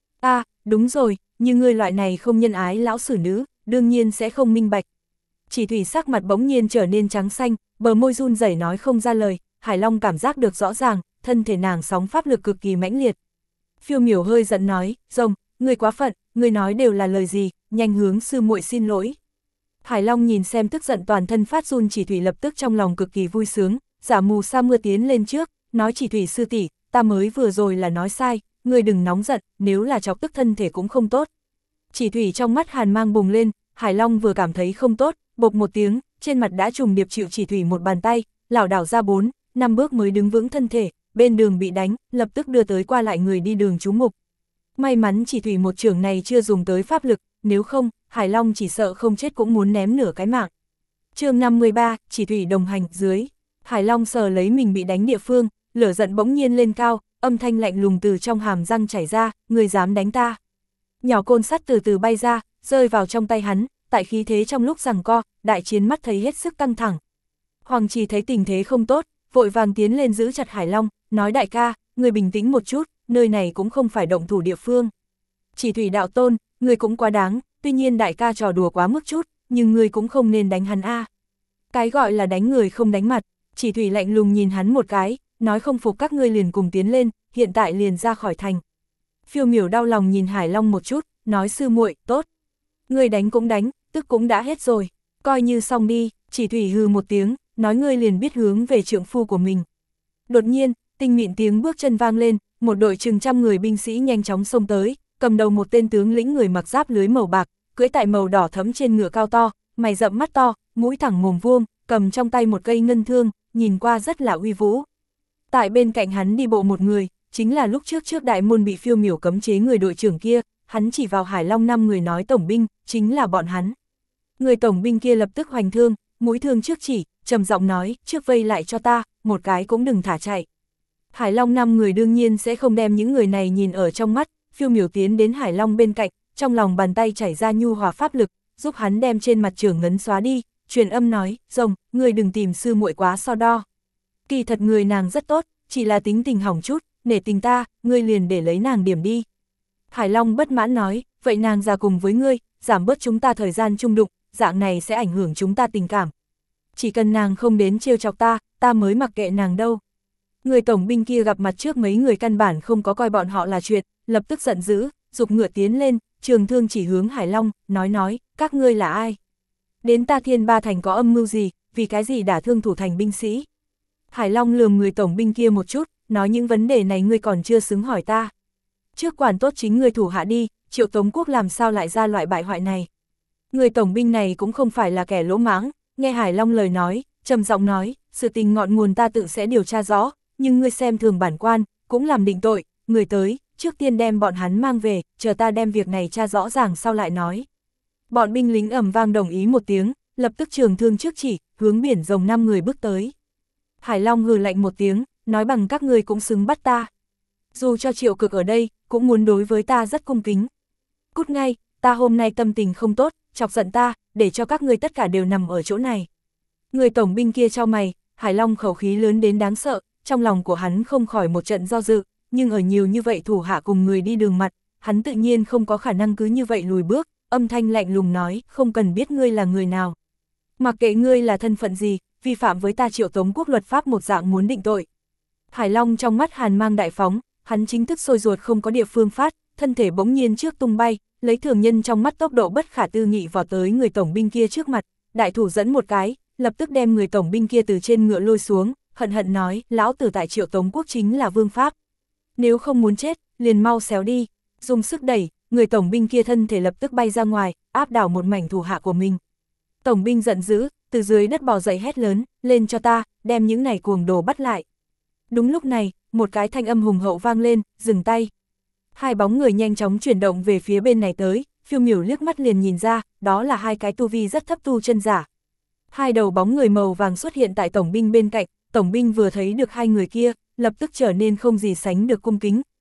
Đúng rồi, như ngươi loại này không nhân ái lão xử nữ, đương nhiên sẽ không minh bạch. Chỉ thủy sắc mặt bỗng nhiên trở nên trắng xanh, bờ môi run rẩy nói không ra lời, Hải Long cảm giác được rõ ràng, thân thể nàng sóng pháp lực cực kỳ mãnh liệt. Phiêu Miểu hơi giận nói, rồng, ngươi quá phận, ngươi nói đều là lời gì, nhanh hướng sư muội xin lỗi. Hải Long nhìn xem tức giận toàn thân phát run chỉ thủy lập tức trong lòng cực kỳ vui sướng, giả mù sa mưa tiến lên trước, nói chỉ thủy sư tỷ, ta mới vừa rồi là nói sai, ngươi đừng nóng giận, nếu là chọc tức thân thể cũng không tốt. Chỉ thủy trong mắt hàn mang bùng lên, Hải Long vừa cảm thấy không tốt, bộp một tiếng, trên mặt đã trùng điệp chịu chỉ thủy một bàn tay, lảo đảo ra 4-5 bước mới đứng vững thân thể, bên đường bị đánh, lập tức đưa tới qua lại người đi đường trú mục. May mắn chỉ thủy một chưởng này chưa dùng tới pháp lực, nếu không, Hải Long chỉ sợ không chết cũng muốn ném nửa cái mạng. Chương 53, chỉ thủy đồng hành dưới. Hải Long sờ lấy mình bị đánh địa phương, lửa giận bỗng nhiên lên cao, âm thanh lạnh lùng từ trong hàm răng chảy ra, người dám đánh ta. Nhỏ côn sắt từ từ bay ra, rơi vào trong tay hắn, tại khí thế trong lúc giằng co, đại chiến mắt thấy hết sức căng thẳng. Hoàng Trì thấy tình thế không tốt, vội vàng tiến lên giữ chặt Hải Long, nói đại ca, người bình tĩnh một chút, nơi này cũng không phải động thủ địa phương. Chỉ thủy đạo tôn, người cũng quá đáng, tuy nhiên đại ca trò đùa quá mức chút, nhưng người cũng không nên đánh hắn a. Cái gọi là đánh người không đánh mặt, chỉ thủy lạnh lùng nhìn hắn một cái, nói không phục các ngươi liền cùng tiến lên, hiện tại liền ra khỏi thành. Phiêu Miểu đau lòng nhìn Hải Long một chút, nói sư muội, tốt. Ngươi đánh cũng đánh, tức cũng đã hết rồi, coi như xong đi, chỉ thủy hừ một tiếng, nói ngươi liền biết hướng về trượng phu của mình. Đột nhiên, tinh mịn tiếng bước chân vang lên, một đội chừng trăm người binh sĩ nhanh chóng xông tới, cầm đầu một tên tướng lĩnh người mặc giáp lưới màu bạc, cưỡi tại màu đỏ thẫm trên ngựa cao to, mày rậm mắt to, mũi thẳng mồm vuông, cầm trong tay một cây ngân thương, nhìn qua rất là uy vũ. Tại bên cạnh hắn đi bộ một người, chính là lúc trước đại môn bị Phiêu Miểu cấm chế người đội trưởng kia, hắn chỉ vào Hải Long 5 người nói tổng binh, chính là bọn hắn. Người tổng binh kia lập tức hoành thương, mũi thương trước chỉ, trầm giọng nói, trước vây lại cho ta, một cái cũng đừng thả chạy. Hải Long 5 người đương nhiên sẽ không đem những người này nhìn ở trong mắt, Phiêu Miểu tiến đến Hải Long bên cạnh, trong lòng bàn tay chảy ra nhu hòa pháp lực, giúp hắn đem trên mặt trưởng ngấn xóa đi, truyền âm nói, rồng, người đừng tìm sư muội quá so đo. Kỳ thật người nàng rất tốt, chỉ là tính tình hỏng chút, nể tình ta, ngươi liền để lấy nàng điểm đi. Hải Long bất mãn nói, vậy nàng ra cùng với ngươi, giảm bớt chúng ta thời gian chung đụng, dạng này sẽ ảnh hưởng chúng ta tình cảm. Chỉ cần nàng không đến trêu chọc ta mới mặc kệ nàng đâu. Người tổng binh kia gặp mặt trước mấy người căn bản không có coi bọn họ là chuyện, lập tức giận dữ, giục ngựa tiến lên, trường thương chỉ hướng Hải Long, nói, các ngươi là ai? Đến ta Thiên Ba Thành có âm mưu gì, vì cái gì đả thương thủ thành binh sĩ? Hải Long lườm người tổng binh kia một chút, nói những vấn đề này ngươi còn chưa xứng hỏi ta. Trước quản tốt chính ngươi thủ hạ đi, Triệu Tống Quốc làm sao lại ra loại bại hoại này? Người tổng binh này cũng không phải là kẻ lỗ mãng, nghe Hải Long lời nói, trầm giọng nói, sự tình ngọn nguồn ta tự sẽ điều tra rõ, nhưng ngươi xem thường bản quan, cũng làm định tội, người tới, trước tiên đem bọn hắn mang về, chờ ta đem việc này tra rõ ràng sau lại nói. Bọn binh lính ầm vang đồng ý một tiếng, lập tức trường thương trước chỉ, hướng biển rồng 5 người bước tới. Hải Long hừ lạnh một tiếng, nói bằng các ngươi cũng xứng bắt ta. Dù cho Triệu Cực ở đây, cũng muốn đối với ta rất cung kính. Cút ngay, ta hôm nay tâm tình không tốt, chọc giận ta, để cho các ngươi tất cả đều nằm ở chỗ này. Người tổng binh kia chau mày, Hải Long khẩu khí lớn đến đáng sợ, trong lòng của hắn không khỏi một trận do dự, nhưng ở nhiều như vậy thủ hạ cùng người đi đường mặt, hắn tự nhiên không có khả năng cứ như vậy lùi bước, âm thanh lạnh lùng nói, không cần biết ngươi là người nào. Mặc kệ ngươi là thân phận gì, vi phạm với ta Triệu Tống Quốc luật pháp một dạng muốn định tội. Hải Long trong mắt hàn mang đại phóng, hắn chính thức sôi ruột không có địa phương phát, thân thể bỗng nhiên trước tung bay, lấy thường nhân trong mắt tốc độ bất khả tư nghị vào tới người tổng binh kia trước mặt, đại thủ dẫn một cái, lập tức đem người tổng binh kia từ trên ngựa lôi xuống, hận hận nói, lão tử tại Triệu Tống Quốc chính là vương pháp. Nếu không muốn chết, liền mau xéo đi, dùng sức đẩy, người tổng binh kia thân thể lập tức bay ra ngoài, áp đảo một mảnh thủ hạ của mình. Tổng binh giận dữ, từ dưới đất bò dậy hét lớn, lên cho ta, đem những này cuồng đồ bắt lại. Đúng lúc này, một cái thanh âm hùng hậu vang lên, dừng tay. Hai bóng người nhanh chóng chuyển động về phía bên này tới, Phiêu Miểu liếc mắt liền nhìn ra, đó là hai cái tu vi rất thấp tu chân giả. Hai đầu bóng người màu vàng xuất hiện tại tổng binh bên cạnh, tổng binh vừa thấy được hai người kia, lập tức trở nên không gì sánh được cung kính,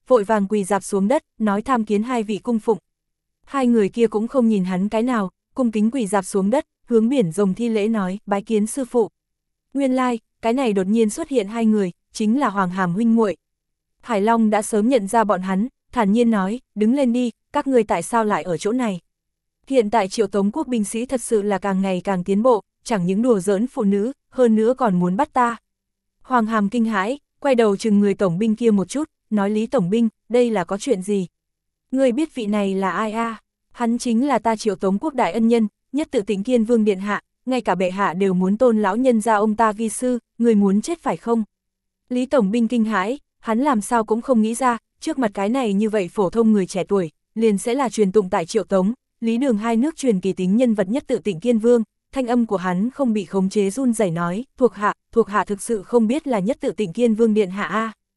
vội vàng quỳ rạp xuống đất, nói tham kiến hai vị cung phụng. Hai người kia cũng không nhìn hắn cái nào, cung kính quỳ rạp xuống đất, hướng Biển Rồng thi lễ nói, bái kiến sư phụ. Nguyên lai, cái này đột nhiên xuất hiện hai người, chính là Hoàng Hàm huynh muội. Hải Long đã sớm nhận ra bọn hắn, thản nhiên nói, đứng lên đi, các ngươi tại sao lại ở chỗ này? Hiện tại Triệu Tống quốc binh sĩ thật sự là càng ngày càng tiến bộ, chẳng những đùa giỡn phụ nữ, hơn nữa còn muốn bắt ta. Hoàng Hàm kinh hãi, quay đầu chừng người tổng binh kia một chút, nói Lý tổng binh, đây là có chuyện gì? Ngươi biết vị này là ai a? Hắn chính là ta Triệu Tống quốc đại ân nhân, nhất tự Tịnh Kiên Vương điện hạ, ngay cả bệ hạ đều muốn tôn lão nhân ra ông ta vi sư, người muốn chết phải không? Lý tổng binh kinh hãi, hắn làm sao cũng không nghĩ ra, trước mặt cái này như vậy phổ thông người trẻ tuổi, liền sẽ là truyền tụng tại Triệu Tống, Lý Đường hai nước truyền kỳ tính nhân vật nhất tự Tịnh Kiên Vương. Thanh âm của hắn không bị khống chế run rẩy nói, thuộc hạ thực sự không biết là nhất tự Tịnh Kiên Vương điện hạ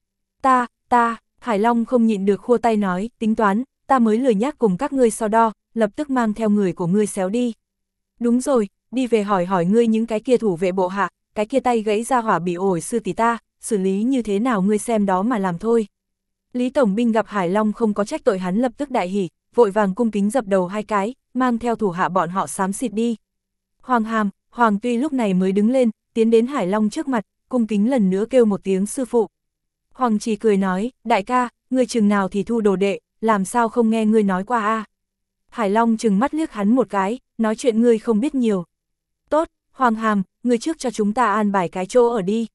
a. Ta, Hải Long không nhịn được khua tay nói, tính toán, ta mới lười nhác cùng các ngươi so đo, lập tức mang theo người của ngươi xéo đi. Đúng rồi, đi về hỏi ngươi những cái kia thủ vệ bộ hạ, cái kia tay gãy ra hỏa bị ổi sư tỷ ta, xử lý như thế nào ngươi xem đó mà làm thôi. Lý tổng binh gặp Hải Long không có trách tội hắn lập tức đại hỉ, vội vàng cung kính dập đầu hai cái, mang theo thủ hạ bọn họ xám xịt đi. Hoàng Hàm, Hoàng Tuy lúc này mới đứng lên, tiến đến Hải Long trước mặt, cung kính lần nữa kêu một tiếng sư phụ. Hoàng Trì cười nói, đại ca, ngươi chừng nào thì thu đồ đệ, làm sao không nghe ngươi nói qua a? Hải Long chừng mắt liếc hắn một cái, nói chuyện ngươi không biết nhiều. Tốt, Hoàng Hàm, ngươi trước cho chúng ta an bài cái chỗ ở đi.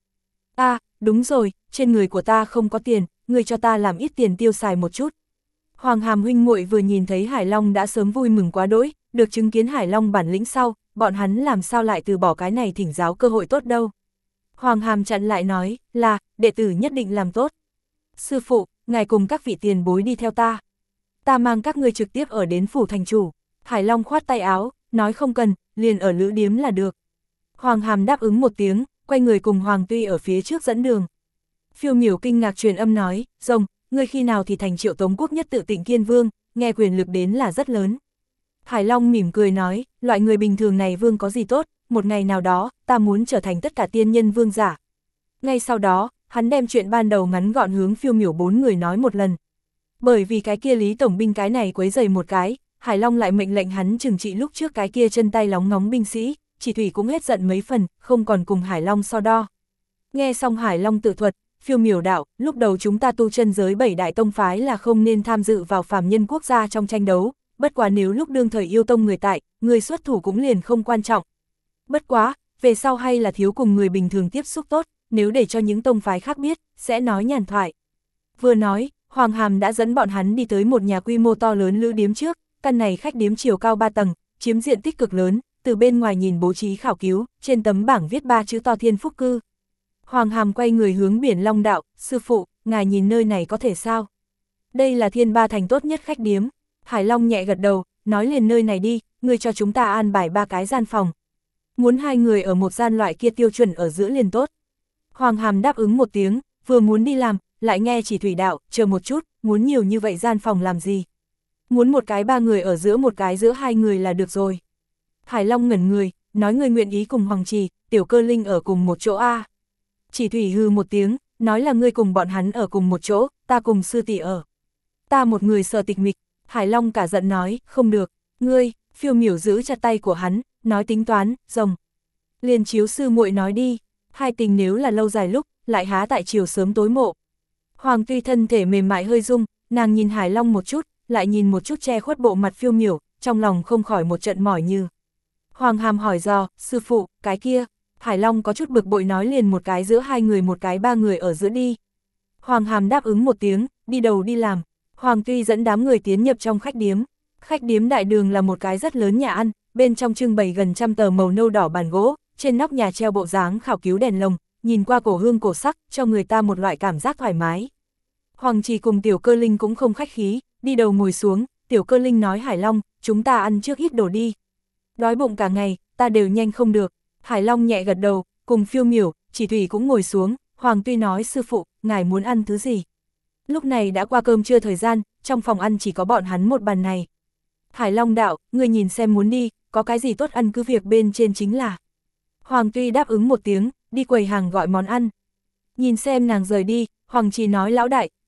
Đúng rồi, trên người của ta không có tiền, ngươi cho ta làm ít tiền tiêu xài một chút. Hoàng Hàm huynh muội vừa nhìn thấy Hải Long đã sớm vui mừng quá đỗi, được chứng kiến Hải Long bản lĩnh sau, bọn hắn làm sao lại từ bỏ cái này thỉnh giáo cơ hội tốt đâu. Hoàng Hàm chặn lại nói, là, đệ tử nhất định làm tốt. Sư phụ, ngài cùng các vị tiền bối đi theo ta. Ta mang các ngươi trực tiếp ở đến phủ thành chủ. Hải Long khoát tay áo, nói không cần, liền ở lữ điếm là được. Hoàng Hàm đáp ứng một tiếng, quay người cùng Hoàng Tuy ở phía trước dẫn đường. Phiêu Miểu kinh ngạc truyền âm nói, Rồng, ngươi khi nào thì thành Triệu Tống quốc nhất tự Tịnh Kiên Vương, nghe quyền lực đến là rất lớn. Hải Long mỉm cười nói, loại người bình thường này vương có gì tốt, một ngày nào đó, ta muốn trở thành tất cả tiên nhân vương giả. Ngay sau đó, hắn đem chuyện ban đầu ngắn gọn hướng Phiêu Miểu bốn người nói một lần. Bởi vì cái kia Lý tổng binh cái này quấy rầy một cái, Hải Long lại mệnh lệnh hắn trừng trị lúc trước cái kia chân tay lóng ngóng binh sĩ, Chỉ Thủy cũng hết giận mấy phần, không còn cùng Hải Long so đo. Nghe xong Hải Long tự thuật, Phiêu Miểu đạo, lúc đầu chúng ta tu chân giới 7 đại tông phái là không nên tham dự vào phàm nhân quốc gia trong tranh đấu, bất quá nếu lúc đương thời yêu tông người tại, người xuất thủ cũng liền không quan trọng. Bất quá, về sau hay là thiếu cùng người bình thường tiếp xúc tốt, nếu để cho những tông phái khác biết, sẽ nói nhàn thoại. Vừa nói, Hoàng Hàm đã dẫn bọn hắn đi tới một nhà quy mô to lớn lữ điếm trước, căn này khách điếm chiều cao 3 tầng, chiếm diện tích cực lớn, từ bên ngoài nhìn bố trí khảo cứu, trên tấm bảng viết 3 chữ to Thiên Phúc Cư. Hoàng Hàm quay người hướng Biển Long đạo, sư phụ, ngài nhìn nơi này có thể sao? Đây là Thiên Ba thành tốt nhất khách điếm. Hải Long nhẹ gật đầu, nói liền nơi này đi, người cho chúng ta an bài 3 cái gian phòng. Muốn 2 người ở một gian loại kia tiêu chuẩn ở giữa liền tốt. Hoàng Hàm đáp ứng một tiếng, vừa muốn đi làm, lại nghe Chỉ Thủy đạo, chờ một chút, muốn nhiều như vậy gian phòng làm gì? Muốn một cái 3 người ở giữa một cái giữa 2 người là được rồi. Hải Long ngẩn người, nói người nguyện ý cùng Hoàng Trì, Tiểu Cơ Linh ở cùng một chỗ a. Chỉ Thủy hư một tiếng, nói là ngươi cùng bọn hắn ở cùng một chỗ, ta cùng sư tỷ ở. Ta một người sợ tịch mịch. Hải Long cả giận nói, không được, ngươi. Phiêu Miểu giữ chặt tay của hắn, nói tính toán, Rồng. Liền chiếu sư muội nói đi, hai tình nếu là lâu dài lúc, lại há tại chiều sớm tối mộ. Hoàng Tuy thân thể mềm mại hơi rung, nàng nhìn Hải Long một chút, lại nhìn một chút che khuất bộ mặt Phiêu Miểu, trong lòng không khỏi một trận mỏi như. Hoàng Hàm hỏi dò, sư phụ, cái kia. Hải Long có chút bực bội nói liền một cái giữa 2 người một cái 3 người ở giữa đi. Hoàng Hàm đáp ứng một tiếng, đi đầu đi làm. Hoàng Tuy dẫn đám người tiến nhập trong khách điếm. Khách điếm đại đường là một cái rất lớn nhà ăn, bên trong trưng bày gần 100 tờ màu nâu đỏ bàn gỗ, trên nóc nhà treo bộ dáng khảo cứu đèn lồng, nhìn qua cổ hương cổ sắc, cho người ta một loại cảm giác thoải mái. Hoàng Trì cùng Tiểu Cơ Linh cũng không khách khí, đi đầu ngồi xuống, Tiểu Cơ Linh nói Hải Long, chúng ta ăn trước ít đồ đi. Đói bụng cả ngày, ta đều nhanh không được. Hải Long nhẹ gật đầu, cùng Phiêu Miểu, Chỉ Thủy cũng ngồi xuống, Hoàng Tuy nói sư phụ, ngài muốn ăn thứ gì? Lúc này đã qua cơm trưa thời gian, trong phòng ăn chỉ có bọn hắn một bàn này. Hải Long đạo, người nhìn xem muốn đi, có cái gì tốt ăn cứ việc bên trên chính là. Hoàng Tuy đáp ứng một tiếng, đi quầy hàng gọi món ăn. Nhìn xem nàng rời đi, Hoàng Trì nói lão đại,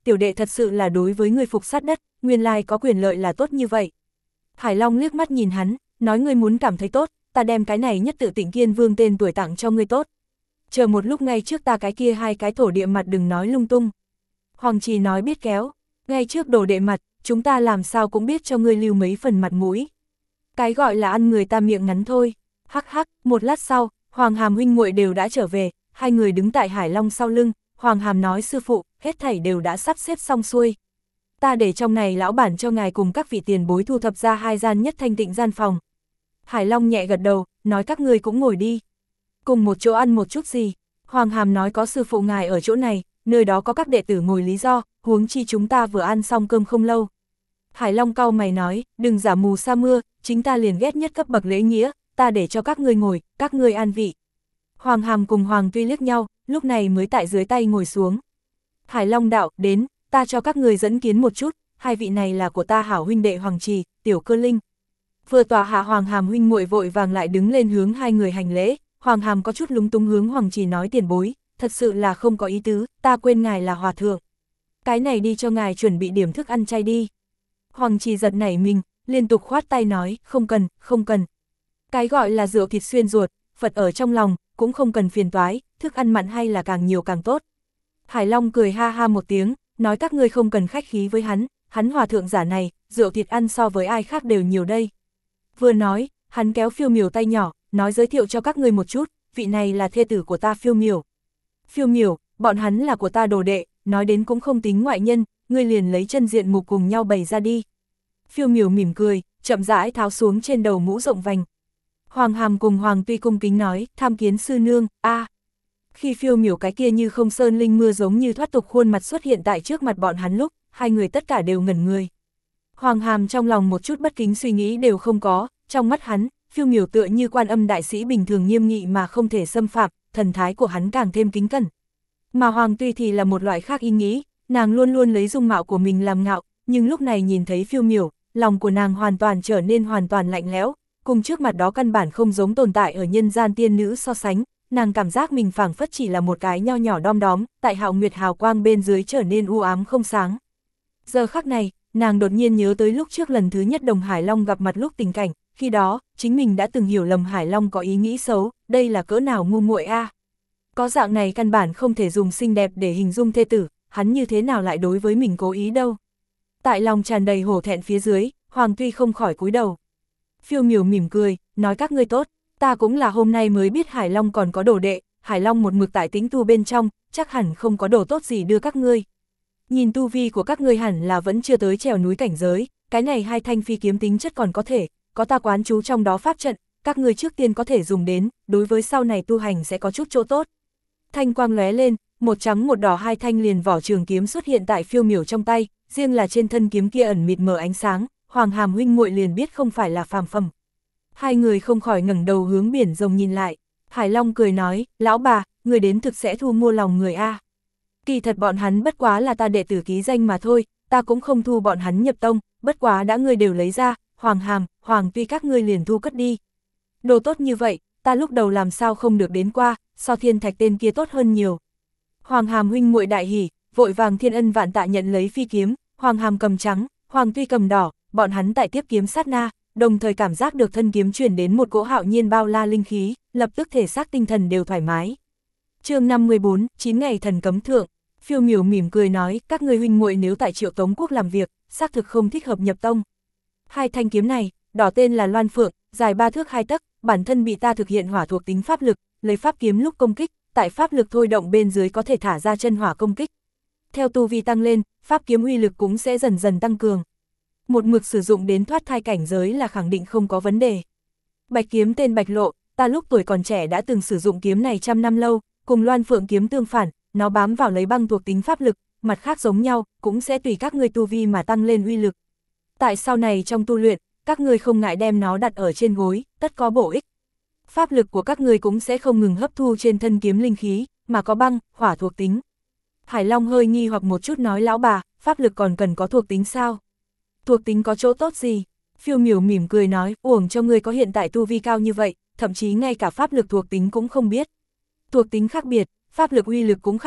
tiểu đệ thật sự là đối với người phục sát đất, nguyên lai có quyền lợi là tốt như vậy. Hải Long liếc mắt nhìn hắn, nói ngươi muốn cảm thấy tốt, ta đem cái này nhất tự Tịnh Kiên Vương tên tuổi tặng cho ngươi tốt. Chờ một lúc ngay trước ta cái kia hai cái thổ địa mặt đừng nói lung tung. Hoàng Trì nói biết kéo, ngay trước đồ đệ mặt, chúng ta làm sao cũng biết cho ngươi lưu mấy phần mặt mũi. Cái gọi là ăn người ta miệng ngắn thôi. Hắc hắc, một lát sau, Hoàng Hàm huynh muội đều đã trở về, hai người đứng tại Hải Long sau lưng, Hoàng Hàm nói sư phụ, hết thảy đều đã sắp xếp xong xuôi. Ta để trong này lão bản cho ngài cùng các vị tiền bối thu thập ra hai gian nhất thanh tịnh gian phòng. Hải Long nhẹ gật đầu, nói các ngươi cũng ngồi đi. Cùng một chỗ ăn một chút gì. Hoàng Hàm nói có sư phụ ngài ở chỗ này, nơi đó có các đệ tử ngồi lý do, huống chi chúng ta vừa ăn xong cơm không lâu. Hải Long cau mày nói, đừng giả mù sa mưa, chính ta liền ghét nhất cấp bậc lễ nghĩa, ta để cho các ngươi ngồi, các ngươi an vị. Hoàng Hàm cùng Hoàng Tuy liếc nhau, lúc này mới tại dưới tay ngồi xuống. Hải Long đạo, đến, ta cho các ngươi dẫn kiến một chút, hai vị này là của ta hảo huynh đệ Hoàng Trì, Tiểu Cơ Linh. Vừa tòa hạ Hoàng Hàm huynh muội vội vàng lại đứng lên hướng hai người hành lễ, Hoàng Hàm có chút lúng túng hướng Hoàng Trì nói tiền bối, thật sự là không có ý tứ, ta quên ngài là hòa thượng. Cái này đi cho ngài chuẩn bị điểm thức ăn chay đi. Hoàng Trì giật nảy mình, liên tục khoát tay nói, không cần, không cần. Cái gọi là rượu thịt xuyên ruột, Phật ở trong lòng, cũng không cần phiền toái, thức ăn mặn hay là càng nhiều càng tốt. Hải Long cười ha ha một tiếng, nói các ngươi không cần khách khí với hắn hòa thượng giả này, rượu thịt ăn so với ai khác đều nhiều đây. Vừa nói, hắn kéo Phiêu Miểu tay nhỏ, nói giới thiệu cho các ngươi một chút, vị này là thê tử của ta Phiêu Miểu. Phiêu Miểu, bọn hắn là của ta đồ đệ, nói đến cũng không tính ngoại nhân, ngươi liền lấy chân diện mục cùng nhau bày ra đi. Phiêu Miểu mỉm cười, chậm rãi tháo xuống trên đầu mũ rộng vành. Hoàng Hàm cùng Hoàng Tuy cung kính nói, tham kiến sư nương, a. Khi Phiêu Miểu cái kia như không sơn linh mưa giống như thoát tục khuôn mặt xuất hiện tại trước mặt bọn hắn lúc, hai người tất cả đều ngẩn người. Hoàng Hàm trong lòng một chút bất kính suy nghĩ đều không có, trong mắt hắn, Phiêu Miểu tựa như Quan Âm đại sĩ bình thường nghiêm nghị mà không thể xâm phạm, thần thái của hắn càng thêm kính cẩn. Mà Hoàng Tuy thì là một loại khác ý nghĩ, nàng luôn luôn lấy dung mạo của mình làm ngạo, nhưng lúc này nhìn thấy Phiêu Miểu, lòng của nàng hoàn toàn trở nên hoàn toàn lạnh lẽo, cùng trước mặt đó căn bản không giống tồn tại ở nhân gian tiên nữ so sánh, nàng cảm giác mình phảng phất chỉ là một cái nho nhỏ đom đóm, tại hạo nguyệt hào quang bên dưới trở nên u ám không sáng. Giờ khắc này, nàng đột nhiên nhớ tới lúc trước lần thứ nhất đồng Hải Long gặp mặt lúc tình cảnh, khi đó, chính mình đã từng hiểu lầm Hải Long có ý nghĩ xấu, đây là cỡ nào ngu muội a. Có dạng này căn bản không thể dùng xinh đẹp để hình dung thê tử, hắn như thế nào lại đối với mình cố ý đâu. Tại lòng tràn đầy hổ thẹn phía dưới, Hoàng Tuy không khỏi cúi đầu. Phiêu Miểu mỉm cười, nói các ngươi tốt, ta cũng là hôm nay mới biết Hải Long còn có đồ đệ, Hải Long một mực tại tĩnh tu bên trong, chắc hẳn không có đồ tốt gì đưa các ngươi. Nhìn tu vi của các ngươi hẳn là vẫn chưa tới trèo núi cảnh giới, cái này hai thanh phi kiếm tính chất còn có thể, có ta quán chú trong đó pháp trận, các ngươi trước tiên có thể dùng đến, đối với sau này tu hành sẽ có chút chỗ tốt. Thanh quang lóe lên, một trắng một đỏ hai thanh liền vỏ trường kiếm xuất hiện tại Phiêu Miểu trong tay, riêng là trên thân kiếm kia ẩn mịt mờ ánh sáng, Hoàng Hàm huynh muội liền biết không phải là phàm phẩm. Hai người không khỏi ngẩng đầu hướng biển rồng nhìn lại, Hải Long cười nói, lão bà, người đến thực sẽ thu mua lòng người a. Kỳ thật bọn hắn bất quá là ta đệ tử ký danh mà thôi, ta cũng không thu bọn hắn nhập tông, bất quá đã ngươi đều lấy ra, Hoàng Hàm, Hoàng Tuy các ngươi liền thu cất đi. Đồ tốt như vậy, ta lúc đầu làm sao không được đến qua, so Thiên Thạch tên kia tốt hơn nhiều. Hoàng Hàm huynh muội đại hỉ, vội vàng thiên ân vạn tạ nhận lấy phi kiếm, Hoàng Hàm cầm trắng, Hoàng Tuy cầm đỏ, bọn hắn tại tiếp kiếm sát na, đồng thời cảm giác được thân kiếm truyền đến một cỗ hạo nhiên bao la linh khí, lập tức thể xác tinh thần đều thoải mái. Chương 54, 9 ngày thần cấm thượng, Phiêu Miểu mỉm cười nói, các ngươi huynh muội nếu tại Triệu Tống quốc làm việc, xác thực không thích hợp nhập tông. Hai thanh kiếm này, đỏ tên là Loan Phượng, dài 3 thước 2 tấc, bản thân bị ta thực hiện hỏa thuộc tính pháp lực, lấy pháp kiếm lúc công kích, tại pháp lực thôi động bên dưới có thể thả ra chân hỏa công kích. Theo tu vi tăng lên, pháp kiếm uy lực cũng sẽ dần dần tăng cường. Một mực sử dụng đến thoát thai cảnh giới là khẳng định không có vấn đề. Bạch kiếm tên Bạch Lộ, ta lúc tuổi còn trẻ đã từng sử dụng kiếm này trăm năm lâu, cùng Loan Phượng kiếm tương phản, nó bám vào lấy băng thuộc tính pháp lực, mặt khác giống nhau, cũng sẽ tùy các ngươi tu vi mà tăng lên uy lực. Tại sau này trong tu luyện, các ngươi không ngại đem nó đặt ở trên gối, tất có bổ ích. Pháp lực của các ngươi cũng sẽ không ngừng hấp thu trên thân kiếm linh khí, mà có băng, hỏa thuộc tính. Hải Long hơi nghi hoặc một chút nói lão bà, pháp lực còn cần có thuộc tính sao? Thuộc tính có chỗ tốt gì? Phiêu Miểu mỉm cười nói, uổng cho ngươi có hiện tại tu vi cao như vậy, thậm chí ngay cả pháp lực thuộc tính cũng không biết. Thuộc tính khác biệt, pháp lực uy lực cũng khác biệt,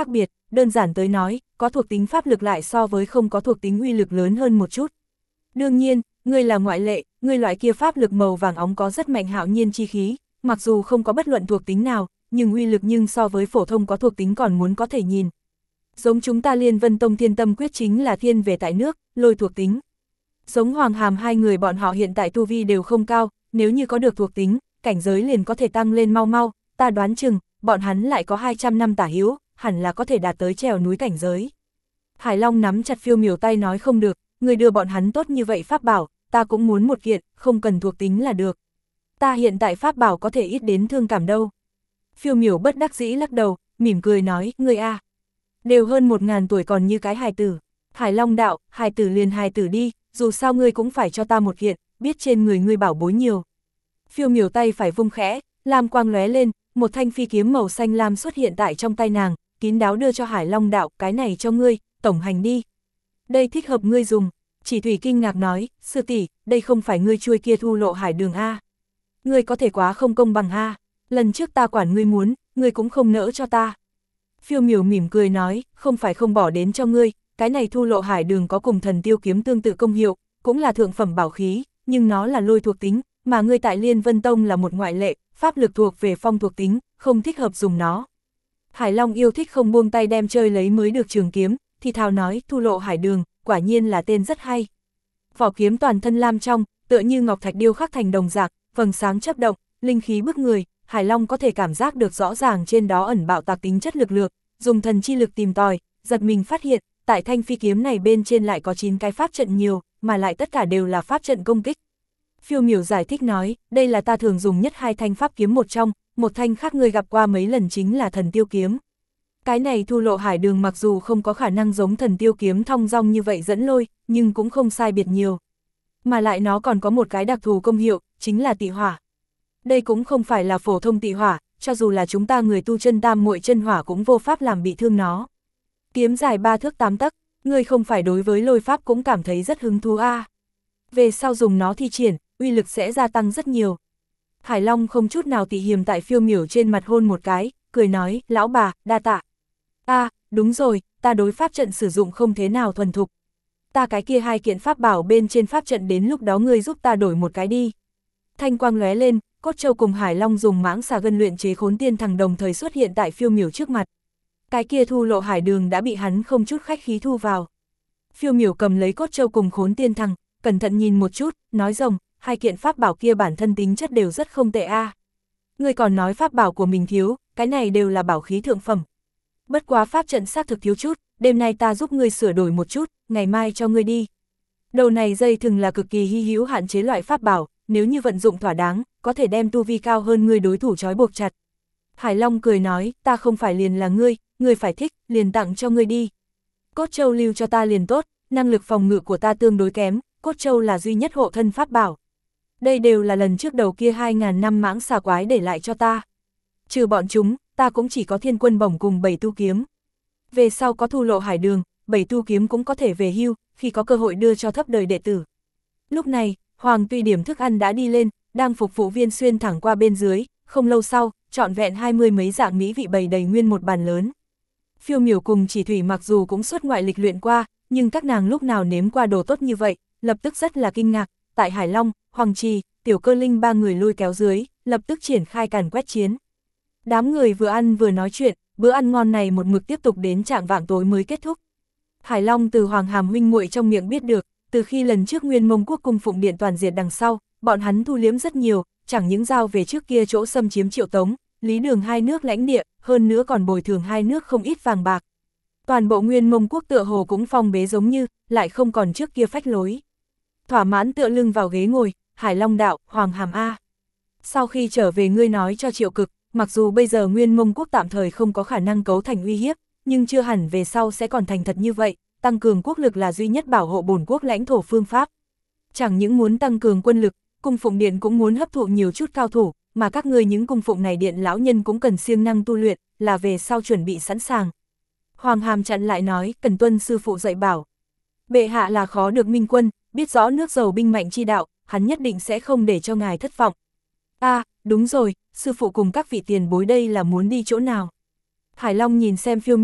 đơn giản tới nói, có thuộc tính pháp lực lại so với không có thuộc tính uy lực lớn hơn một chút. Đương nhiên, ngươi là ngoại lệ, ngươi loại kia pháp lực màu vàng óng có rất mạnh hạo nhiên chi khí, mặc dù không có bất luận thuộc tính nào, nhưng uy lực nhưng so với phổ thông có thuộc tính còn muốn có thể nhìn. Giống chúng ta Liên Vân Tông Thiên Tâm Quyết chính là thiên về tại nước, lôi thuộc tính. Giống Hoàng Hàm hai người bọn họ hiện tại tu vi đều không cao, nếu như có được thuộc tính, cảnh giới liền có thể tăng lên mau mau, ta đoán chừng, bọn hắn lại có 200 năm tả hữu, hẳn là có thể đạt tới trèo núi cảnh giới. Hải Long nắm chặt Phiêu Miểu tay nói không được, người đưa bọn hắn tốt như vậy pháp bảo, ta cũng muốn một kiện, không cần thuộc tính là được. Ta hiện tại pháp bảo có thể ít đến thương cảm đâu. Phiêu Miểu bất đắc dĩ lắc đầu, mỉm cười nói, ngươi a, đều hơn 1000 tuổi còn như cái hài tử. Hải Long đạo, hài tử liền hài tử đi, dù sao ngươi cũng phải cho ta một kiện, biết trên người ngươi bảo bối nhiều. Phiêu Miểu tay phải vung khẽ, lam quang lóe lên, một thanh phi kiếm màu xanh lam xuất hiện tại trong tay nàng, kín đáo đưa cho Hải Long đạo, cái này cho ngươi, tổng hành đi. Đây thích hợp ngươi dùng. Chỉ Thủy kinh ngạc nói, sư tỷ, đây không phải ngươi chuôi kia Thu Lộ Hải Đường a? Ngươi có thể quá không công bằng a, lần trước ta quản ngươi muốn, ngươi cũng không nỡ cho ta. Phiêu Miểu mỉm cười nói, không phải không bỏ đến cho ngươi, cái này Thu Lộ Hải Đường có cùng Thần Tiêu kiếm tương tự công hiệu, cũng là thượng phẩm bảo khí, nhưng nó là lôi thuộc tính, mà ngươi tại Liên Vân Tông là một ngoại lệ, pháp lực thuộc về phong thuộc tính, không thích hợp dùng nó. Hải Long yêu thích không buông tay đem chơi lấy mới được trường kiếm, thì thào nói, Thu Lộ Hải Đường, quả nhiên là tên rất hay. Vỏ kiếm toàn thân lam trong, tựa như ngọc thạch điêu khắc thành đồng dạng, vầng sáng chớp động, linh khí bức người, Hải Long có thể cảm giác được rõ ràng trên đó ẩn bạo tạc tính chất lực lượng, dùng thần chi lực tìm tòi, giật mình phát hiện, tại thanh phi kiếm này bên trên lại có 9 cái pháp trận nhiều, mà lại tất cả đều là pháp trận công kích. Phiêu Miểu giải thích nói, đây là ta thường dùng nhất 2 thanh pháp kiếm một trong, một thanh khác người gặp qua mấy lần chính là Thần Tiêu kiếm. Cái này Thu Lộ Hải Đường mặc dù không có khả năng giống Thần Tiêu kiếm thong dong như vậy dẫn lôi, nhưng cũng không sai biệt nhiều. Mà lại nó còn có một cái đặc thù công hiệu, chính là tị hỏa. Đây cũng không phải là phổ thông tị hỏa, cho dù là chúng ta người tu chân tam muội chân hỏa cũng vô pháp làm bị thương nó. Kiếm dài 3 thước 8 tấc, ngươi không phải đối với lôi pháp cũng cảm thấy rất hứng thú a? Về sau dùng nó thi triển, uy lực sẽ gia tăng rất nhiều. Hải Long không chút nào tị hiềm tại Phiêu Miểu trên mặt hôn một cái, cười nói, lão bà, đa tạ. Đúng rồi, ta đối pháp trận sử dụng không thế nào thuần thục. Ta cái kia 2 kiện pháp bảo bên trên pháp trận đến lúc đó ngươi giúp ta đổi một cái đi. Thanh quang lóe lên, Cốt Châu cùng Hải Long dùng mãng xà gân luyện chế Khốn Tiên Thằng đồng thời xuất hiện tại Phiêu Miểu trước mặt. Cái kia Thu Lộ Hải Đường đã bị hắn không chút khách khí thu vào. Phiêu Miểu cầm lấy Cốt Châu cùng Khốn Tiên Thằng, cẩn thận nhìn một chút, nói rồng, 2 kiện pháp bảo kia bản thân tính chất đều rất không tệ a. Ngươi còn nói pháp bảo của mình thiếu, cái này đều là bảo khí thượng phẩm. Bất quá pháp trận xác thực thiếu chút, đêm nay ta giúp ngươi sửa đổi một chút, ngày mai cho ngươi đi. Đầu này dây thừng là cực kỳ hy hữu hạn chế loại pháp bảo, nếu như vận dụng thỏa đáng, có thể đem tu vi cao hơn ngươi đối thủ trói buộc chặt. Hải Long cười nói, ta không phải liền là ngươi phải thích, liền tặng cho ngươi đi. Cốt Châu lưu cho ta liền tốt, năng lực phòng ngự của ta tương đối kém, Cốt Châu là duy nhất hộ thân pháp bảo. Đây đều là lần trước đầu kia 2000 năm mãng xà quái để lại cho ta. Trừ bọn chúng, ta cũng chỉ có Thiên Quân Bổng cùng 7 tu kiếm. Về sau có Thu Lộ Hải Đường, 7 tu kiếm cũng có thể về hưu, khi có cơ hội đưa cho thấp đời đệ tử. Lúc này, Hoàng Tuy điểm thức ăn đã đi lên, đang phục vụ viên xuyên thẳng qua bên dưới, không lâu sau, trọn vẹn 20 mấy dạng mỹ vị bày đầy nguyên một bàn lớn. Phiêu Miểu cùng Chỉ Thủy mặc dù cũng xuất ngoại lịch luyện qua, nhưng các nàng lúc nào nếm qua đồ tốt như vậy, lập tức rất là kinh ngạc, tại Hải Long, Hoàng Trì, Tiểu Cơ Linh 3 người lôi kéo dưới, lập tức triển khai càn quét chiến. Đám người vừa ăn vừa nói chuyện, bữa ăn ngon này một mực tiếp tục đến trạng vạng tối mới kết thúc. Hải Long từ Hoàng Hàm huynh muội trong miệng biết được, từ khi lần trước Nguyên Mông Quốc cung phụng điện toàn diệt đằng sau, bọn hắn thu liếm rất nhiều, chẳng những giao về trước kia chỗ xâm chiếm Triệu Tống, Lý Đường 2 nước lãnh địa, hơn nữa còn bồi thường 2 nước không ít vàng bạc. Toàn bộ Nguyên Mông Quốc tựa hồ cũng phong bế giống như, lại không còn trước kia phách lối. Thỏa mãn tựa lưng vào ghế ngồi, Hải Long đạo, Hoàng Hàm a. Sau khi trở về ngươi nói cho Triệu Cực, mặc dù bây giờ Nguyên Mông Quốc tạm thời không có khả năng cấu thành uy hiếp, nhưng chưa hẳn về sau sẽ còn thành thật như vậy, tăng cường quốc lực là duy nhất bảo hộ bổn quốc lãnh thổ phương pháp. Chẳng những muốn tăng cường quân lực, cung phụng điện cũng muốn hấp thụ nhiều chút cao thủ, mà các ngươi những cung phụng này điện lão nhân cũng cần siêng năng tu luyện, là về sau chuẩn bị sẵn sàng. Hoàng Hàm chặn lại nói, cần tuân sư phụ dạy bảo. Bệ hạ là khó được minh quân, biết rõ nước giàu binh mạnh chi đạo, hắn nhất định sẽ không để cho ngài thất vọng. Đúng rồi, sư phụ cùng các vị tiền bối đây là muốn đi chỗ nào? Hải Long nhìn xem Phiêu Miểu,